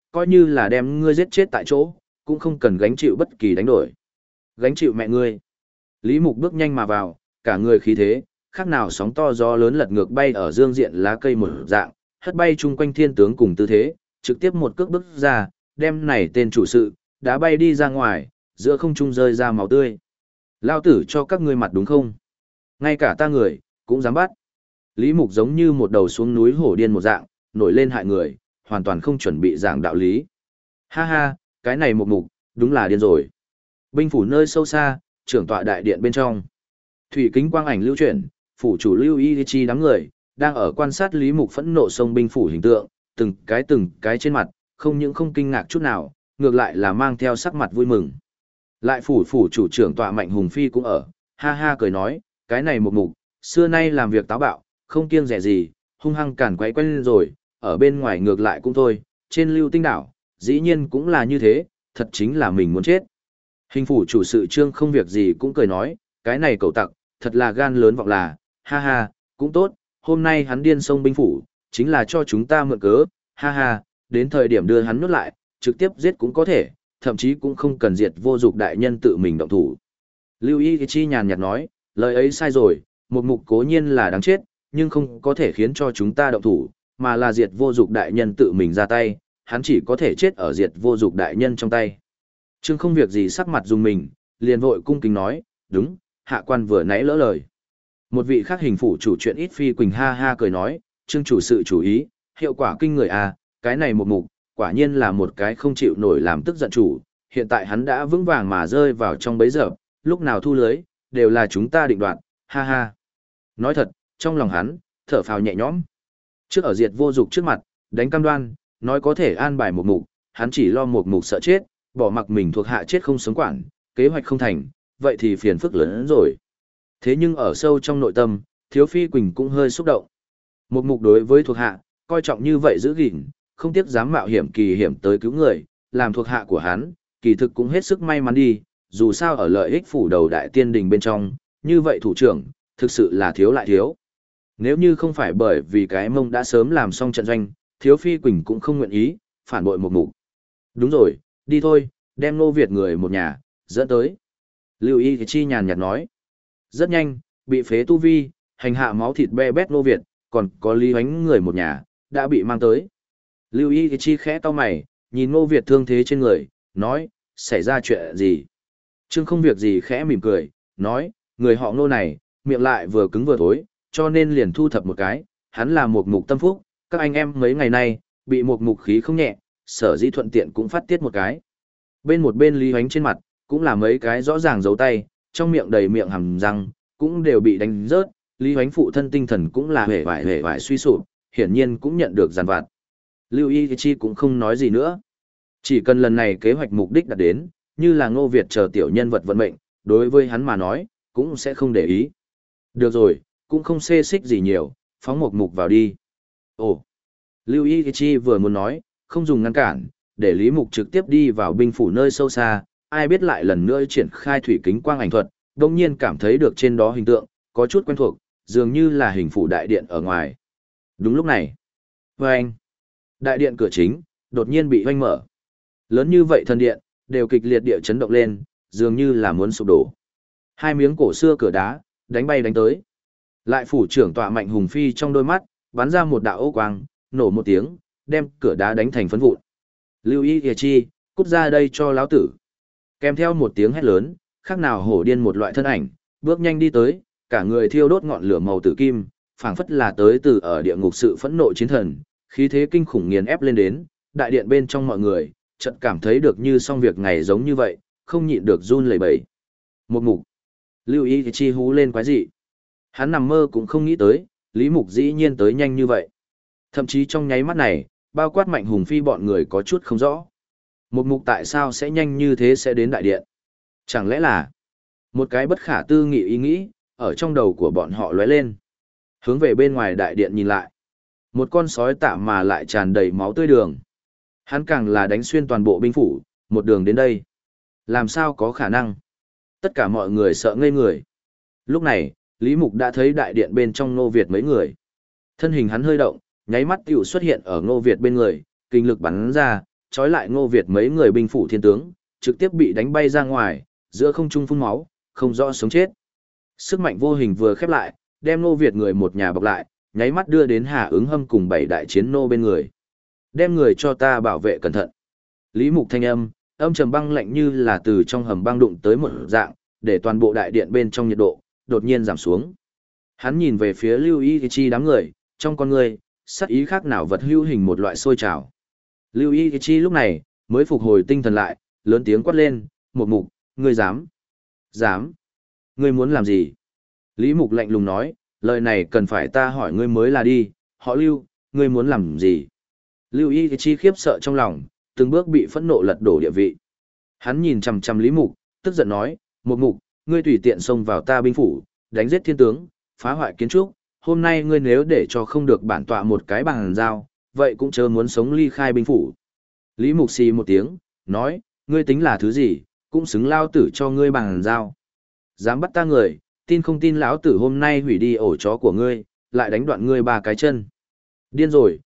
Speaker 1: coi như là đem ngươi giết chết tại chỗ, cũng không cần gánh chịu bất kỳ đánh đổi. Gánh chịu mẹ ngươi. Lý Mục bước nhanh mà vào, cả người khí thế, khác nào sóng to gió lớn lật ngược bay ở dương diện lá cây một dạng, hất bay chung quanh thiên tướng cùng tư thế, trực tiếp một cước bước ra, đem này tên chủ sự, đã bay đi ra ngoài, giữa không trung rơi ra máu tươi. Lao tử cho các ngươi mặt đúng không? Ngay cả ta người, cũng dám bắt. Lý Mục giống như một đầu xuống núi hổ điên một dạng, nổi lên hại người, hoàn toàn không chuẩn bị giảng đạo lý. Ha ha, cái này một mục, đúng là điên rồi. Binh phủ nơi sâu xa, trưởng tọa đại điện bên trong. Thủy kính quang ảnh lưu chuyển, phủ chủ Lưu Y Chi đám người, đang ở quan sát Lý Mục phẫn nộ sông binh phủ hình tượng, từng cái trên mặt, không những không kinh ngạc chút nào, ngược lại là mang theo sắc mặt vui mừng. Lại phủ chủ trưởng tọa Mạnh Hùng Phi cũng ở, ha ha cười nói, cái này một mục, xưa nay làm việc táo bạo, không kiêng dè gì, hung hăng càn quấy quen lên rồi, ở bên ngoài ngược lại cũng thôi, trên Lưu Tinh đảo, dĩ nhiên cũng là như thế, thật chính là mình muốn chết. Hình phủ chủ sự trương không việc gì cũng cười nói, cái này cậu tặc, thật là gan lớn vọng là, ha ha, cũng tốt, hôm nay hắn điên sông binh phủ, chính là cho chúng ta mượn cớ, ha ha, đến thời điểm đưa hắn nuốt lại, trực tiếp giết cũng có thể, thậm chí cũng không cần diệt vô dục đại nhân tự mình động thủ. Lưu Y Chi nhàn nhạt nói, lời ấy sai rồi, một mục cố nhiên là đáng chết, nhưng không có thể khiến cho chúng ta động thủ, mà là diệt vô dục đại nhân tự mình ra tay, hắn chỉ có thể chết ở diệt vô dục đại nhân trong tay. Trương không việc gì sắc mặt dùng mình, liền vội cung kính nói, đúng, hạ quan vừa nãy lỡ lời. Một vị khác hình phủ chủ chuyện ít phi quỳnh ha ha cười nói, Trương chủ sự chủ ý, hiệu quả kinh người à, cái này một mục, quả nhiên là một cái không chịu nổi làm tức giận chủ, hiện tại hắn đã vững vàng mà rơi vào trong bấy giờ, lúc nào thu lưới, đều là chúng ta định đoạt, ha ha. Nói thật, trong lòng hắn, thở phào nhẹ nhõm. Trước ở diệt vô dục trước mặt, đánh cam đoan, nói có thể an bài một mục, hắn chỉ lo một mục sợ chết, bỏ mặc mình thuộc hạ chết không sống quản, kế hoạch không thành, vậy thì phiền phức lớn hơn rồi. Thế nhưng ở sâu trong nội tâm, Thiếu Phi Quỳnh cũng hơi xúc động. Một mục đối với thuộc hạ, coi trọng như vậy giữ gìn, không tiếc dám mạo hiểm kỳ hiểm tới cứu người, làm thuộc hạ của hắn, kỳ thực cũng hết sức may mắn đi, dù sao ở lợi ích phủ đầu đại tiên đình bên trong, như vậy thủ trưởng, thực sự là thiếu lại thiếu. Nếu như không phải bởi vì cái mông đã sớm làm xong trận doanh, Thiếu Phi Quỳnh cũng không nguyện ý, phản bội một mục. Đúng rồi, đi thôi, đem Nô Việt người một nhà, dẫn tới. Lưu Y Chi nhàn nhạt nói. Rất nhanh, bị phế tu vi, hành hạ máu thịt be bét Nô Việt, còn có Lý Hoánh người một nhà, đã bị mang tới. Lưu Y Chi khẽ to mày, nhìn Nô Việt thương thế trên người, nói, xảy ra chuyện gì? Trương không việc gì khẽ mỉm cười, nói, người họ Nô này, miệng lại vừa cứng vừa thối, cho nên liền thu thập một cái, hắn là một mục tâm phúc, các anh em mấy ngày nay, bị một mục khí không nhẹ, sở dĩ thuận tiện cũng phát tiết một cái. Một bên Lý Hoánh trên mặt, cũng là mấy cái rõ ràng dấu tay, trong miệng đầy miệng hàm răng, cũng đều bị đánh rớt, Lý Hoánh phụ thân tinh thần cũng là hề vải suy sụp, hiển nhiên cũng nhận được giàn vặt. Lưu Y Chi cũng không nói gì nữa. Chỉ cần lần này kế hoạch mục đích đạt đến, như là Ngô Việt chờ tiểu nhân vật vận mệnh, đối với hắn mà nói, cũng sẽ không để ý. Được rồi, cũng không xê xích gì nhiều, phóng một mục vào đi. Ồ, Lưu Y Chi vừa muốn nói, không dùng ngăn cản, để Lý Mục trực tiếp đi vào binh phủ nơi sâu xa, ai biết lại lần nữa triển khai thủy kính quang ảnh thuật, đồng nhiên cảm thấy được trên đó hình tượng, có chút quen thuộc, dường như là hình phủ đại điện ở ngoài. Đúng lúc này, vâng, đại điện cửa chính, đột nhiên bị hoanh mở. Lớn như vậy thần điện, đều kịch liệt địa chấn động lên, dường như là muốn sụp đổ. Hai miếng cổ xưa cửa đá, đánh bay đánh tới. Lại phủ trưởng tọa Mạnh Hùng Phi trong đôi mắt, bắn ra một đạo ô quang, nổ một tiếng, đem cửa đá đánh thành phấn vụn. Lưu Y Kìa Chi, cút ra đây cho lão tử. Kèm theo một tiếng hét lớn, khác nào hổ điên một loại thân ảnh, bước nhanh đi tới, cả người thiêu đốt ngọn lửa màu tử kim, phảng phất là tới từ ở địa ngục sự phẫn nộ chiến thần, khí thế kinh khủng nghiền ép lên đến, đại điện bên trong mọi người, chợt cảm thấy được như xong việc ngày giống như vậy, không nhịn được run lẩy bẩy. Một mục. Lưu Y Chi hú lên quái dị. Hắn nằm mơ cũng không nghĩ tới, Lý Mục dĩ nhiên tới nhanh như vậy. Thậm chí trong nháy mắt này, bao quát Mạnh Hùng Phi bọn người có chút không rõ. Một mục tại sao sẽ nhanh như thế sẽ đến đại điện? Chẳng lẽ là một cái bất khả tư nghị ý nghĩ, ở trong đầu của bọn họ lóe lên. Hướng về bên ngoài đại điện nhìn lại. Một con sói tạ mà lại tràn đầy máu tươi đường. Hắn càng là đánh xuyên toàn bộ binh phủ, một đường đến đây. Làm sao có khả năng? Tất cả mọi người sợ ngây người. Lúc này, Lý Mục đã thấy đại điện bên trong Ngô Việt mấy người. Thân hình hắn hơi động, nháy mắt tiểu xuất hiện ở Ngô Việt bên người, kinh lực bắn ra, trói lại Ngô Việt mấy người binh phủ thiên tướng, trực tiếp bị đánh bay ra ngoài, giữa không trung phun máu, không rõ sống chết. Sức mạnh vô hình vừa khép lại, đem Ngô Việt người một nhà bọc lại, nháy mắt đưa đến Hà Ứng Hâm cùng 7 đại chiến nô bên người. Đem người cho ta bảo vệ cẩn thận. Lý Mục thanh âm trầm băng lạnh như là từ trong hầm băng đụng tới một dạng, để toàn bộ đại điện bên trong nhiệt độ đột nhiên giảm xuống. Hắn nhìn về phía Lưu Y Chi đám người, trong con người, sắc ý khác nào vật hữu hình một loại sôi trào. Lưu Y Chi lúc này mới phục hồi tinh thần lại, lớn tiếng quát lên, "Một Mục, ngươi dám? Dám? Ngươi muốn làm gì?" Lý Mục lạnh lùng nói, "Lời này cần phải ta hỏi ngươi mới là đi, họ Lưu, ngươi muốn làm gì?" Lưu Y Chi khiếp sợ trong lòng, từng bước bị phẫn nộ lật đổ địa vị. Hắn nhìn chằm chằm Lý Mục, tức giận nói, "Một Mục, ngươi tùy tiện xông vào ta binh phủ, đánh giết thiên tướng, phá hoại kiến trúc, hôm nay ngươi nếu để cho không được bản tọa một cái bằng dao, vậy cũng chớ muốn sống ly khai binh phủ." Lý Mục xì một tiếng, nói, "Ngươi tính là thứ gì, cũng xứng lao tử cho ngươi bằng dao. Dám bắt ta người, tin không tin lão tử hôm nay hủy đi ổ chó của ngươi, lại đánh đoạn ngươi 3 cái chân." Điên rồi,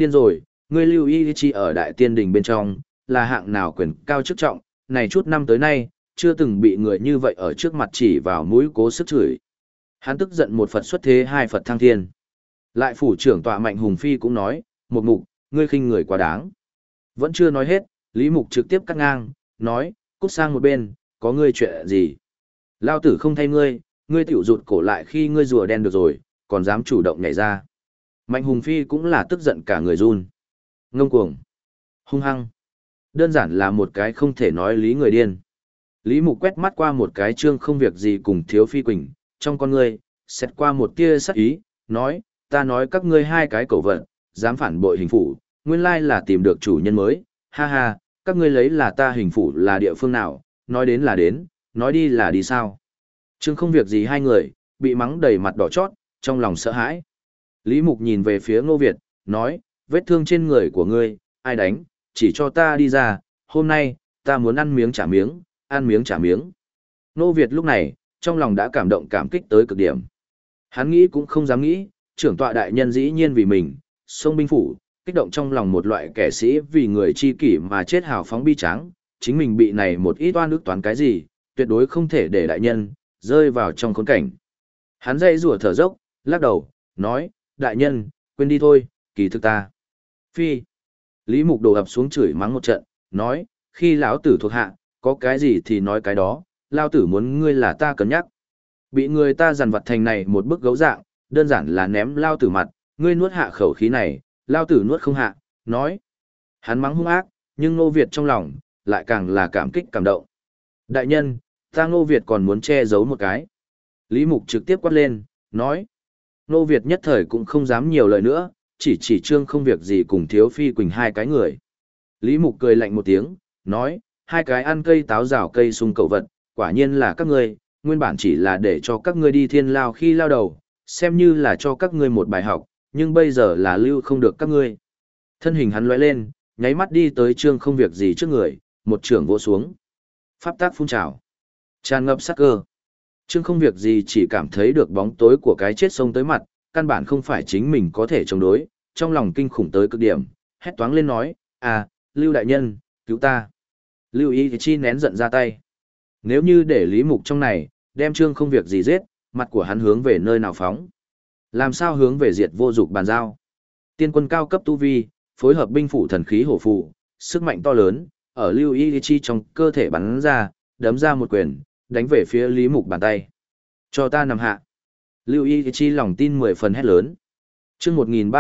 Speaker 1: ngươi Lưu Y Chi ở đại tiên đình bên trong, là hạng nào quyền cao chức trọng, này chút năm tới nay, chưa từng bị người như vậy ở trước mặt chỉ vào mũi cố sức chửi. Hắn tức giận một Phật xuất thế, 2 Phật thăng thiên. Lại phủ trưởng tọa Mạnh Hùng Phi cũng nói, "Một Mục, ngươi khinh người quá đáng." Vẫn chưa nói hết, Lý Mục trực tiếp cắt ngang, nói, "Cút sang một bên, có ngươi chuyện gì? Lao tử không thay ngươi tiểu rụt cổ lại khi ngươi rùa đen được rồi, còn dám chủ động nhảy ra." Mạnh Hùng Phi cũng là tức giận cả người run. Ngông cuồng, hung hăng, đơn giản là một cái không thể nói lý người điên. Lý Mục quét mắt qua một cái Trương Không Việc Gì cùng Thiếu Phi Quỳnh, trong con ngươi xét qua một tia sắc ý, nói, "Ta nói các ngươi 2 cái cẩu vật, dám phản bội hình phủ, nguyên lai là tìm được chủ nhân mới, ha ha, các ngươi lấy là ta hình phủ là địa phương nào, nói đến là đến, nói đi là đi sao?" Trương Không Việc Gì 2 người, bị mắng đầy mặt đỏ chót, trong lòng sợ hãi. Lý Mục nhìn về phía Ngô Việt, nói, "Vết thương trên người của ngươi, ai đánh, chỉ cho ta đi ra, hôm nay, ta muốn ăn miếng trả miếng, ăn miếng trả miếng." Ngô Việt lúc này, trong lòng đã cảm động cảm kích tới cực điểm. Hắn nghĩ cũng không dám nghĩ, trưởng tọa đại nhân dĩ nhiên vì mình, xông binh phủ, kích động trong lòng một loại kẻ sĩ vì người chi kỷ mà chết hào phóng bi tráng, chính mình bị này một ít oan ức toán cái gì, tuyệt đối không thể để đại nhân rơi vào trong khốn cảnh. Hắn dây rủa thở dốc, lắc đầu, nói, "Đại nhân, quên đi thôi, kỳ thực ta." Phi. Lý Mục đổ ập xuống chửi mắng một trận, nói, "Khi lão tử thuộc hạ, có cái gì thì nói cái đó, lao tử muốn ngươi là ta cân nhắc. Bị người ta dằn vặt thành này một bức gấu dạng, đơn giản là ném lao tử mặt, ngươi nuốt hạ khẩu khí này, lao tử nuốt không hạ." Nói. Hắn mắng hung ác, nhưng Ngô Việt trong lòng, lại càng là cảm kích cảm động. "Đại nhân, ta Ngô Việt còn muốn che giấu một cái." Lý Mục trực tiếp quát lên, nói. Ngô Việt nhất thời cũng không dám nhiều lời nữa, chỉ Trương Không Việc Gì cùng Thiếu Phi Quỳnh 2 cái người. Lý Mục cười lạnh một tiếng, nói, "2 cái ăn cây táo rào cây sung cẩu vật, quả nhiên là các ngươi, nguyên bản chỉ là để cho các ngươi đi thiên lao khi lao đầu, xem như là cho các ngươi một bài học, nhưng bây giờ là lưu không được các ngươi." Thân hình hắn lóe lên, nháy mắt đi tới Trương Không Việc Gì trước người, một chưởng vỗ xuống. Pháp tác phun trào, tràn ngập sát cơ. Trương Không Việc Gì chỉ cảm thấy được bóng tối của cái chết xông tới mặt, căn bản không phải chính mình có thể chống đối, trong lòng kinh khủng tới cực điểm, hét toáng lên nói, Lưu đại nhân, cứu ta." Lưu Y Chi nén giận ra tay. Nếu như để Lý Mục trong này, đem Trương Không Việc Gì giết, mặt của hắn hướng về nơi nào phóng? Làm sao hướng về diệt vô dục bàn giao? Tiên quân cao cấp tu vi, phối hợp binh phủ thần khí hổ phụ, sức mạnh to lớn, ở Lưu Y Chi trong cơ thể bắn ra, đấm ra một quyền, đánh về phía Lý Mục bàn tay. "Cho ta nằm hạ." Lưu Y Chi lòng tin 10 phần hét lớn. Chương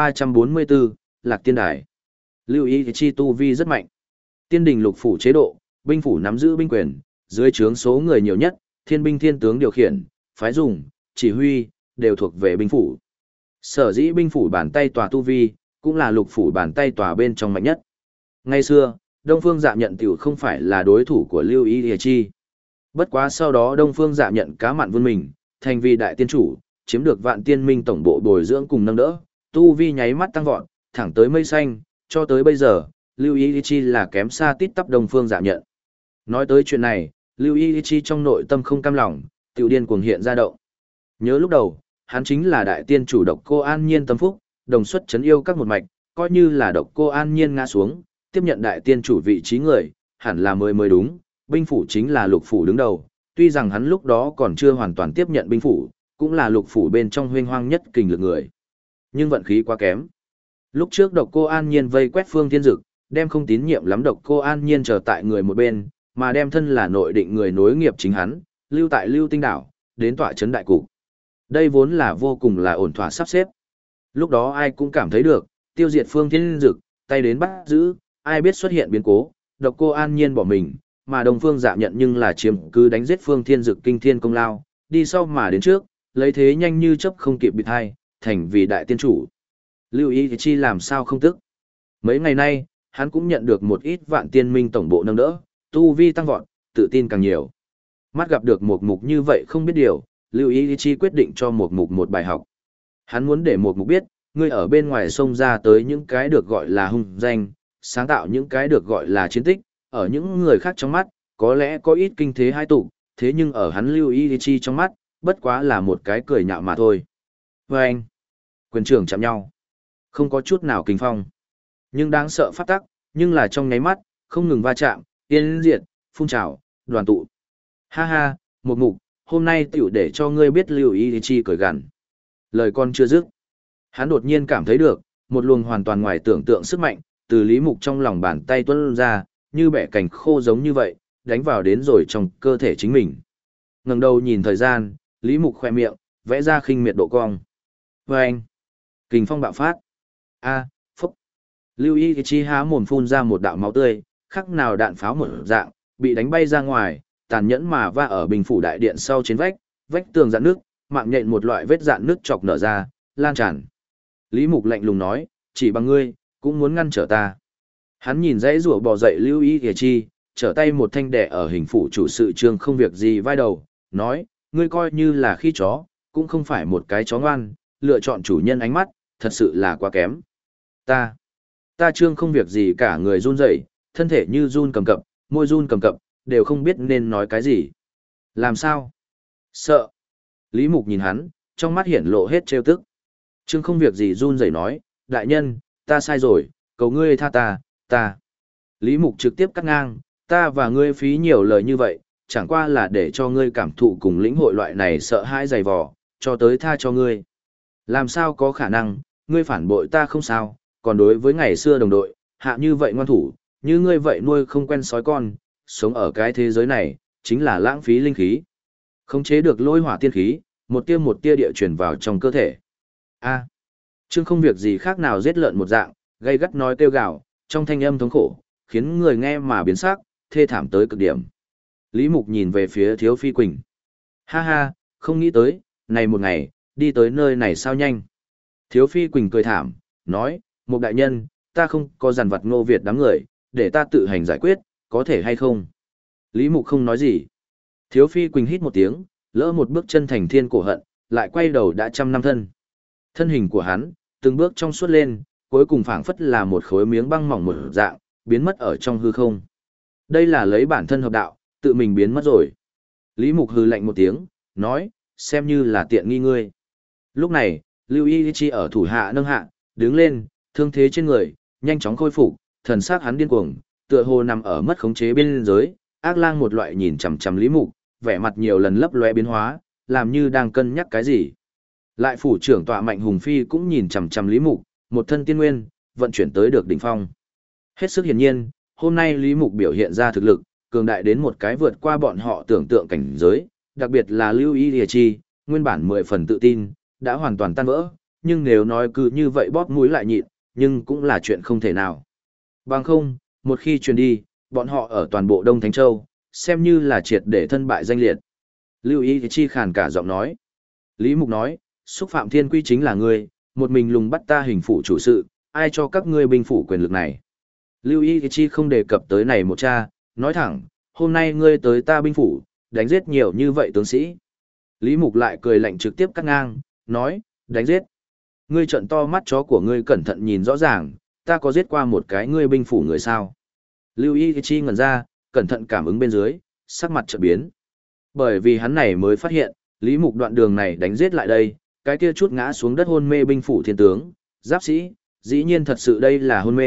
Speaker 1: 1344, Lạc Tiên Đài. Lưu Y Chi tu vi rất mạnh. Tiên đình lục phủ chế độ, binh phủ nắm giữ binh quyền, dưới trướng số người nhiều nhất, thiên binh thiên tướng điều khiển, phái dùng, chỉ huy, đều thuộc về binh phủ. Sở dĩ binh phủ bàn tay tòa tu vi, cũng là lục phủ bàn tay tòa bên trong mạnh nhất. Ngày xưa, Đông Phương Dạ Nhận tiểu không phải là đối thủ của Lưu Y Chi. Bất quá sau đó Đông Phương Dạ Nhận cá mặn vươn mình, thành vì đại tiên chủ, chiếm được Vạn Tiên Minh tổng bộ bồi dưỡng cùng nâng đỡ, tu vi nháy mắt tăng vọt, thẳng tới mây xanh, cho tới bây giờ, Lưu Y Chi là kém xa tít tắp Đông Phương Dạ Nhận. Nói tới chuyện này, Lưu Y Chi trong nội tâm không cam lòng, tiểu điên cuồng hiện ra động. Nhớ lúc đầu, hắn chính là đại tiên chủ Độc Cô An Nhiên tâm phúc, đồng xuất chấn yêu các một mạch, coi như là Độc Cô An Nhiên ngã xuống, tiếp nhận đại tiên chủ vị trí người, hẳn là mới mới đúng, binh phủ chính là lục phủ đứng đầu, tuy rằng hắn lúc đó còn chưa hoàn toàn tiếp nhận binh phủ, cũng là lục phủ bên trong huynh hoang nhất kình lực người. Nhưng vận khí quá kém. Lúc trước Độc Cô An Nhiên vây quét Phương Thiên Dực, đem không tín nhiệm lắm Độc Cô An Nhiên chờ tại người một bên, mà đem thân là nội định người nối nghiệp chính hắn, lưu tại Lưu Tinh đảo, đến tọa trấn đại cục. Đây vốn là vô cùng là ổn thỏa sắp xếp. Lúc đó ai cũng cảm thấy được, tiêu diệt Phương Thiên Dực, tay đến bắt giữ, ai biết xuất hiện biến cố, Độc Cô An Nhiên bỏ mình, mà Đông Phương Dạ nhận nhưng là chiếm cứ đánh giết Phương Thiên Dực kinh thiên công lao, đi sau mà đến trước, lấy thế nhanh như chớp không kịp bị thay, thành vì đại tiên chủ. Lưu Ý Chi làm sao không tức. Mấy ngày nay, hắn cũng nhận được một ít Vạn Tiên Minh tổng bộ nâng đỡ, tu vi tăng vọt, tự tin càng nhiều. Mắt gặp được một mục như vậy không biết điều, Lưu Ý Chi quyết định cho một mục một bài học. Hắn muốn để một mục biết, ngươi ở bên ngoài sông ra tới những cái được gọi là hung danh, sáng tạo những cái được gọi là chiến tích, ở những người khác trong mắt, có lẽ có ít kinh thế hai tụ, thế nhưng ở hắn Lưu Ý Chi trong mắt, bất quá là một cái cười nhạo mà thôi. Và anh, quyền trưởng chạm nhau, không có chút nào kinh phong, nhưng đáng sợ phát tắc, nhưng là trong nháy mắt, không ngừng va chạm, yên diệt, phun trào, đoàn tụ. Ha ha, một mục, hôm nay tiểu để cho ngươi biết Lưu Ý Chi cười gằn. Lời con chưa dứt, hắn đột nhiên cảm thấy được, một luồng hoàn toàn ngoài tưởng tượng sức mạnh, từ Lý Mục trong lòng bàn tay tuôn ra, như bẻ cành khô giống như vậy, đánh vào đến rồi trong cơ thể chính mình. Ngẩng đầu nhìn thời gian, Lý Mục khoe miệng, vẽ ra khinh miệt độ cong. Và anh, kình phong bạo phát. A, phúc. Lưu Ý Chi há mồm phun ra một đạo máu tươi, khắc nào đạn pháo một dạng, bị đánh bay ra ngoài, tàn nhẫn mà va ở bình phủ đại điện sau trên vách, vách tường rạn nước, mạng nhện một loại vết rạn nước chọc nở ra, lan tràn. Lý Mục lạnh lùng nói, chỉ bằng ngươi, cũng muốn ngăn trở ta. Hắn nhìn dãy rủa bò dậy Lưu Ý Chi, trở tay một thanh đẻ ở hình phủ chủ sự trương không việc gì vai đầu, nói, ngươi coi như là khi chó, cũng không phải một cái chó ngoan, lựa chọn chủ nhân ánh mắt, thật sự là quá kém. Ta trương không việc gì cả người run rẩy, thân thể như run cầm cập, môi run cầm cập, đều không biết nên nói cái gì. Làm sao? Sợ. Lý Mục nhìn hắn, trong mắt hiển lộ hết trêu tức. Trương không việc gì run rẩy nói, đại nhân, ta sai rồi, cầu ngươi tha ta. Lý Mục trực tiếp cắt ngang, ta và ngươi phí nhiều lời như vậy, chẳng qua là để cho ngươi cảm thụ cùng lĩnh hội loại này sợ hãi dày vò, cho tới tha cho ngươi. Làm sao có khả năng, ngươi phản bội ta không sao, còn đối với ngày xưa đồng đội, hạ như vậy ngoan thủ, như ngươi vậy nuôi không quen sói con, sống ở cái thế giới này, chính là lãng phí linh khí. Khống chế được lôi hỏa tiên khí, một tia địa truyền vào trong cơ thể. A. Trương không việc gì khác nào giết lợn một dạng, gây gắt nói kêu gào, trong thanh âm thống khổ, khiến người nghe mà biến sắc, thê thảm tới cực điểm. Lý Mục nhìn về phía Thiếu Phi Quỳnh. Ha ha, không nghĩ tới, này một ngày, đi tới nơi này sao nhanh. Thiếu Phi Quỳnh cười thảm, nói, Mục đại nhân, ta không có dằn vặt Ngô Việt đám người, để ta tự hành giải quyết, có thể hay không? Lý Mục không nói gì. Thiếu Phi Quỳnh hít một tiếng, lỡ một bước chân thành thiên cổ hận, lại quay đầu đã 100 năm thân. Thân hình của hắn, từng bước trong suốt lên, cuối cùng phảng phất là một khối miếng băng mỏng một dạng, biến mất ở trong hư không. Đây là lấy bản thân hợp đạo, tự mình biến mất rồi. Lý Mục hừ lạnh một tiếng, nói, xem như là tiện nghi ngươi. Lúc này, Lưu Ý Chi ở thủ hạ nâng hạ, đứng lên, thương thế trên người, nhanh chóng khôi phục, thần sắc hắn điên cuồng, tựa hồ nằm ở mất khống chế bên giới, ác lang một loại nhìn chằm chằm Lý Mục, vẻ mặt nhiều lần lấp lóe biến hóa, làm như đang cân nhắc cái gì. Lại phủ trưởng tọa Mạnh Hùng Phi cũng nhìn chằm chằm Lý Mục, một thân tiên nguyên, vận chuyển tới được đỉnh phong. Hết sức hiển nhiên, hôm nay Lý Mục biểu hiện ra thực lực, cường đại đến một cái vượt qua bọn họ tưởng tượng cảnh giới, đặc biệt là Lưu Ý Chi, nguyên bản 10 phần tự tin, đã hoàn toàn tan vỡ, nhưng nếu nói cứ như vậy bóp mũi lại nhịn, nhưng cũng là chuyện không thể nào. Bằng không, một khi truyền đi, bọn họ ở toàn bộ Đông Thánh Châu, xem như là triệt để thân bại danh liệt. Lưu Ý Chi khàn cả giọng nói. Lý Mục nói, xúc phạm thiên quy chính là ngươi, một mình lùng bắt ta hình phủ chủ sự, ai cho các ngươi binh phủ quyền lực này. Lưu Ý Chi không đề cập tới này một cha, nói thẳng, hôm nay ngươi tới ta binh phủ, đánh giết nhiều như vậy tướng sĩ. Lý Mục lại cười lạnh trực tiếp cắt ngang, nói, đánh giết. Ngươi trợn to mắt chó của ngươi cẩn thận nhìn rõ ràng, ta có giết qua một cái ngươi binh phủ người sao. Lưu Ý Chi ngẩn ra, cẩn thận cảm ứng bên dưới, sắc mặt chợt biến. Bởi vì hắn này mới phát hiện, Lý Mục đoạn đường này đánh giết lại đây, cái kia chút ngã xuống đất hôn mê binh phủ thiên tướng, giáp sĩ, dĩ nhiên thật sự đây là hôn mê,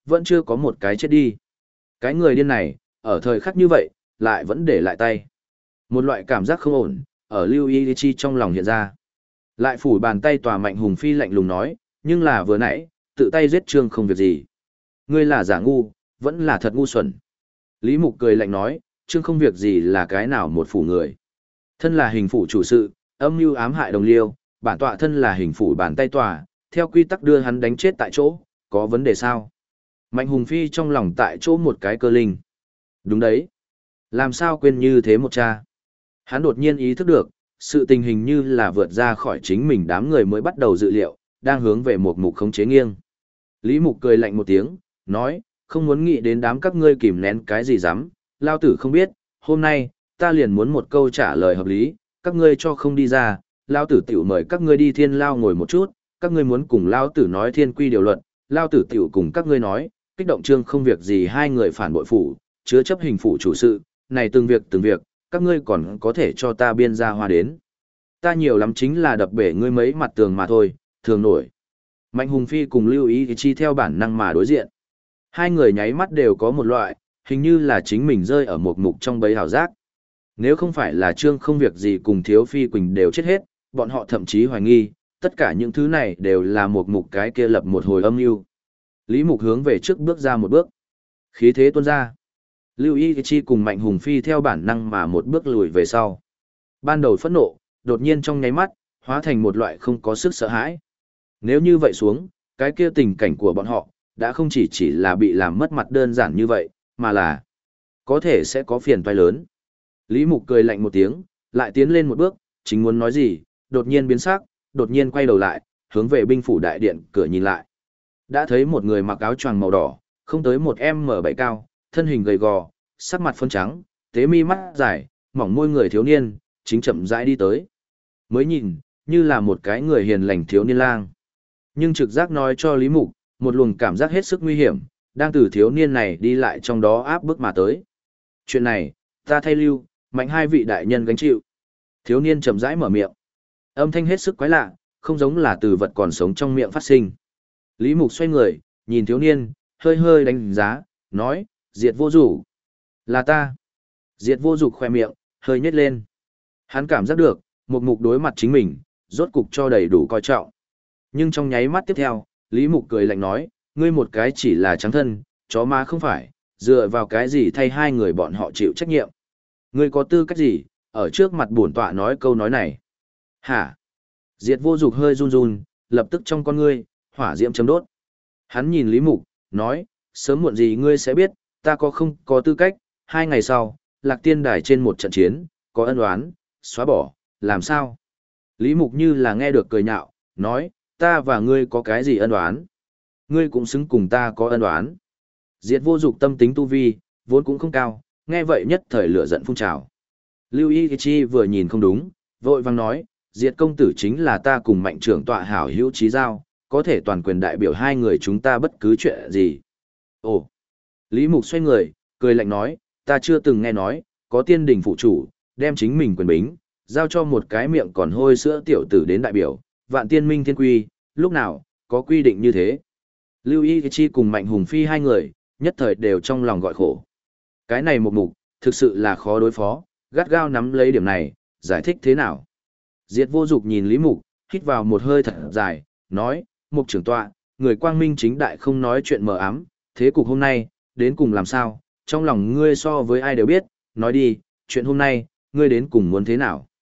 Speaker 1: vẫn chưa có một cái chết đi. Cái người điên này, ở thời khắc như vậy, lại vẫn để lại tay. Một loại cảm giác không ổn, ở Lưu Y Chi trong lòng hiện ra. Lại phủ bàn tay tòa Mạnh Hùng Phi lạnh lùng nói, nhưng là vừa nãy, tự tay giết Trương không việc gì. Ngươi là giả ngu, vẫn là thật ngu xuẩn. Lý Mục cười lạnh nói, Trương không việc gì là cái nào một phủ người. Thân là hình phủ chủ sự, âm mưu ám hại đồng liêu, bản tọa thân là hình phủ bàn tay tòa, theo quy tắc đưa hắn đánh chết tại chỗ, có vấn đề sao? Mạnh Hùng Phi trong lòng tại chỗ một cái cơ linh. Đúng đấy. Làm sao quên như thế một cha? Hắn đột nhiên ý thức được, sự tình hình như là vượt ra khỏi chính mình đám người mới bắt đầu dự liệu, đang hướng về một mục khống chế nghiêng. Lý Mục cười lạnh một tiếng, nói, không muốn nghĩ đến đám các ngươi kìm nén cái gì dám, lao tử không biết, hôm nay, ta liền muốn một câu trả lời hợp lý, các ngươi cho không đi ra, lao tử tiểu mời các ngươi đi thiên lao ngồi một chút, các ngươi muốn cùng lao tử nói thiên quy điều luật, lao tử tiểu cùng các ngươi nói, kích động Trương không việc gì hai người phản bội phủ, chứa chấp hình phủ chủ sự, này từng việc, các ngươi còn có thể cho ta biên ra hoa đến. Ta nhiều lắm chính là đập bể ngươi mấy mặt tường mà thôi, thường nổi. Mạnh Hùng Phi cùng Lưu Ý Chi theo bản năng mà đối diện. Hai người nháy mắt đều có một loại, hình như là chính mình rơi ở một mục trong bẫy hào giác. Nếu không phải là Trương không việc gì cùng Thiếu Phi Quỳnh đều chết hết, bọn họ thậm chí hoài nghi, tất cả những thứ này đều là một mục cái kia lập một hồi âm mưu. Lý Mục hướng về trước bước ra một bước. Khí thế tuôn ra. Lưu Y Chi cùng Mạnh Hùng Phi theo bản năng mà một bước lùi về sau. Ban đầu phẫn nộ, đột nhiên trong nháy mắt, hóa thành một loại không có sức sợ hãi. Nếu như vậy xuống, cái kia tình cảnh của bọn họ, đã không chỉ là bị làm mất mặt đơn giản như vậy, mà là có thể sẽ có phiền toái lớn. Lý Mục cười lạnh một tiếng, lại tiến lên một bước, chính muốn nói gì, đột nhiên biến sắc, đột nhiên quay đầu lại, hướng về binh phủ đại điện cửa nhìn lại. Đã thấy một người mặc áo choàng màu đỏ, không tới một M7 cao, thân hình gầy gò, sắc mặt phấn trắng, tế mi mắt dài, mỏng môi người thiếu niên, chính chậm rãi đi tới. Mới nhìn, như là một cái người hiền lành thiếu niên lang. Nhưng trực giác nói cho Lý Mục, một luồng cảm giác hết sức nguy hiểm, đang từ thiếu niên này đi lại trong đó áp bức mà tới. Chuyện này, ta thay Lưu, Mạnh hai vị đại nhân gánh chịu. Thiếu niên chậm rãi mở miệng. Âm thanh hết sức quái lạ, không giống là từ vật còn sống trong miệng phát sinh. Lý Mục xoay người, nhìn thiếu niên, hơi hơi đánh giá, nói, Diệt Vô Dục. Là ta. Diệt Vô Dục khoe miệng, hơi nhếch lên. Hắn cảm giác được, một mục đối mặt chính mình, rốt cục cho đầy đủ coi trọng. Nhưng trong nháy mắt tiếp theo, Lý Mục cười lạnh nói, ngươi một cái chỉ là trắng thân, chó ma không phải, dựa vào cái gì thay hai người bọn họ chịu trách nhiệm. Ngươi có tư cách gì, ở trước mặt bổn tọa nói câu nói này. Hả? Diệt Vô Dục hơi run run, lập tức trong con ngươi, hỏa diễm chấm đốt. Hắn nhìn Lý Mục, nói, sớm muộn gì ngươi sẽ biết, ta có không có tư cách, 2 ngày sau, Lạc Tiên Đài trên một trận chiến, có ân oán, xóa bỏ, làm sao? Lý Mục như là nghe được cười nhạo, nói, ta và ngươi có cái gì ân oán? Ngươi cũng xứng cùng ta có ân oán. Diệt Vô Dục tâm tính tu vi, vốn cũng không cao, nghe vậy nhất thời lửa giận phun trào. Lưu Y Chi vừa nhìn không đúng, vội vang nói, Diệt công tử chính là ta cùng Mạnh trưởng tọa hảo hữu chí giao, có thể toàn quyền đại biểu hai người chúng ta bất cứ chuyện gì. Ồ! Lý Mục xoay người, cười lạnh nói, ta chưa từng nghe nói, có tiên đình phụ chủ, đem chính mình quyền bính, giao cho một cái miệng còn hôi sữa tiểu tử đến đại biểu, vạn tiên minh thiên quy, lúc nào, có quy định như thế. Lưu Y Chi cùng Mạnh Hùng Phi hai người, nhất thời đều trong lòng gọi khổ. Cái này một mục, thực sự là khó đối phó, gắt gao nắm lấy điểm này, giải thích thế nào. Diệt Vô Dục nhìn Lý Mục, hít vào một hơi thật dài, nói, Mục trưởng tọa, người quang minh chính đại không nói chuyện mờ ám, thế cục hôm nay, đến cùng làm sao, trong lòng ngươi so với ai đều biết, nói đi, chuyện hôm nay, ngươi đến cùng muốn thế nào.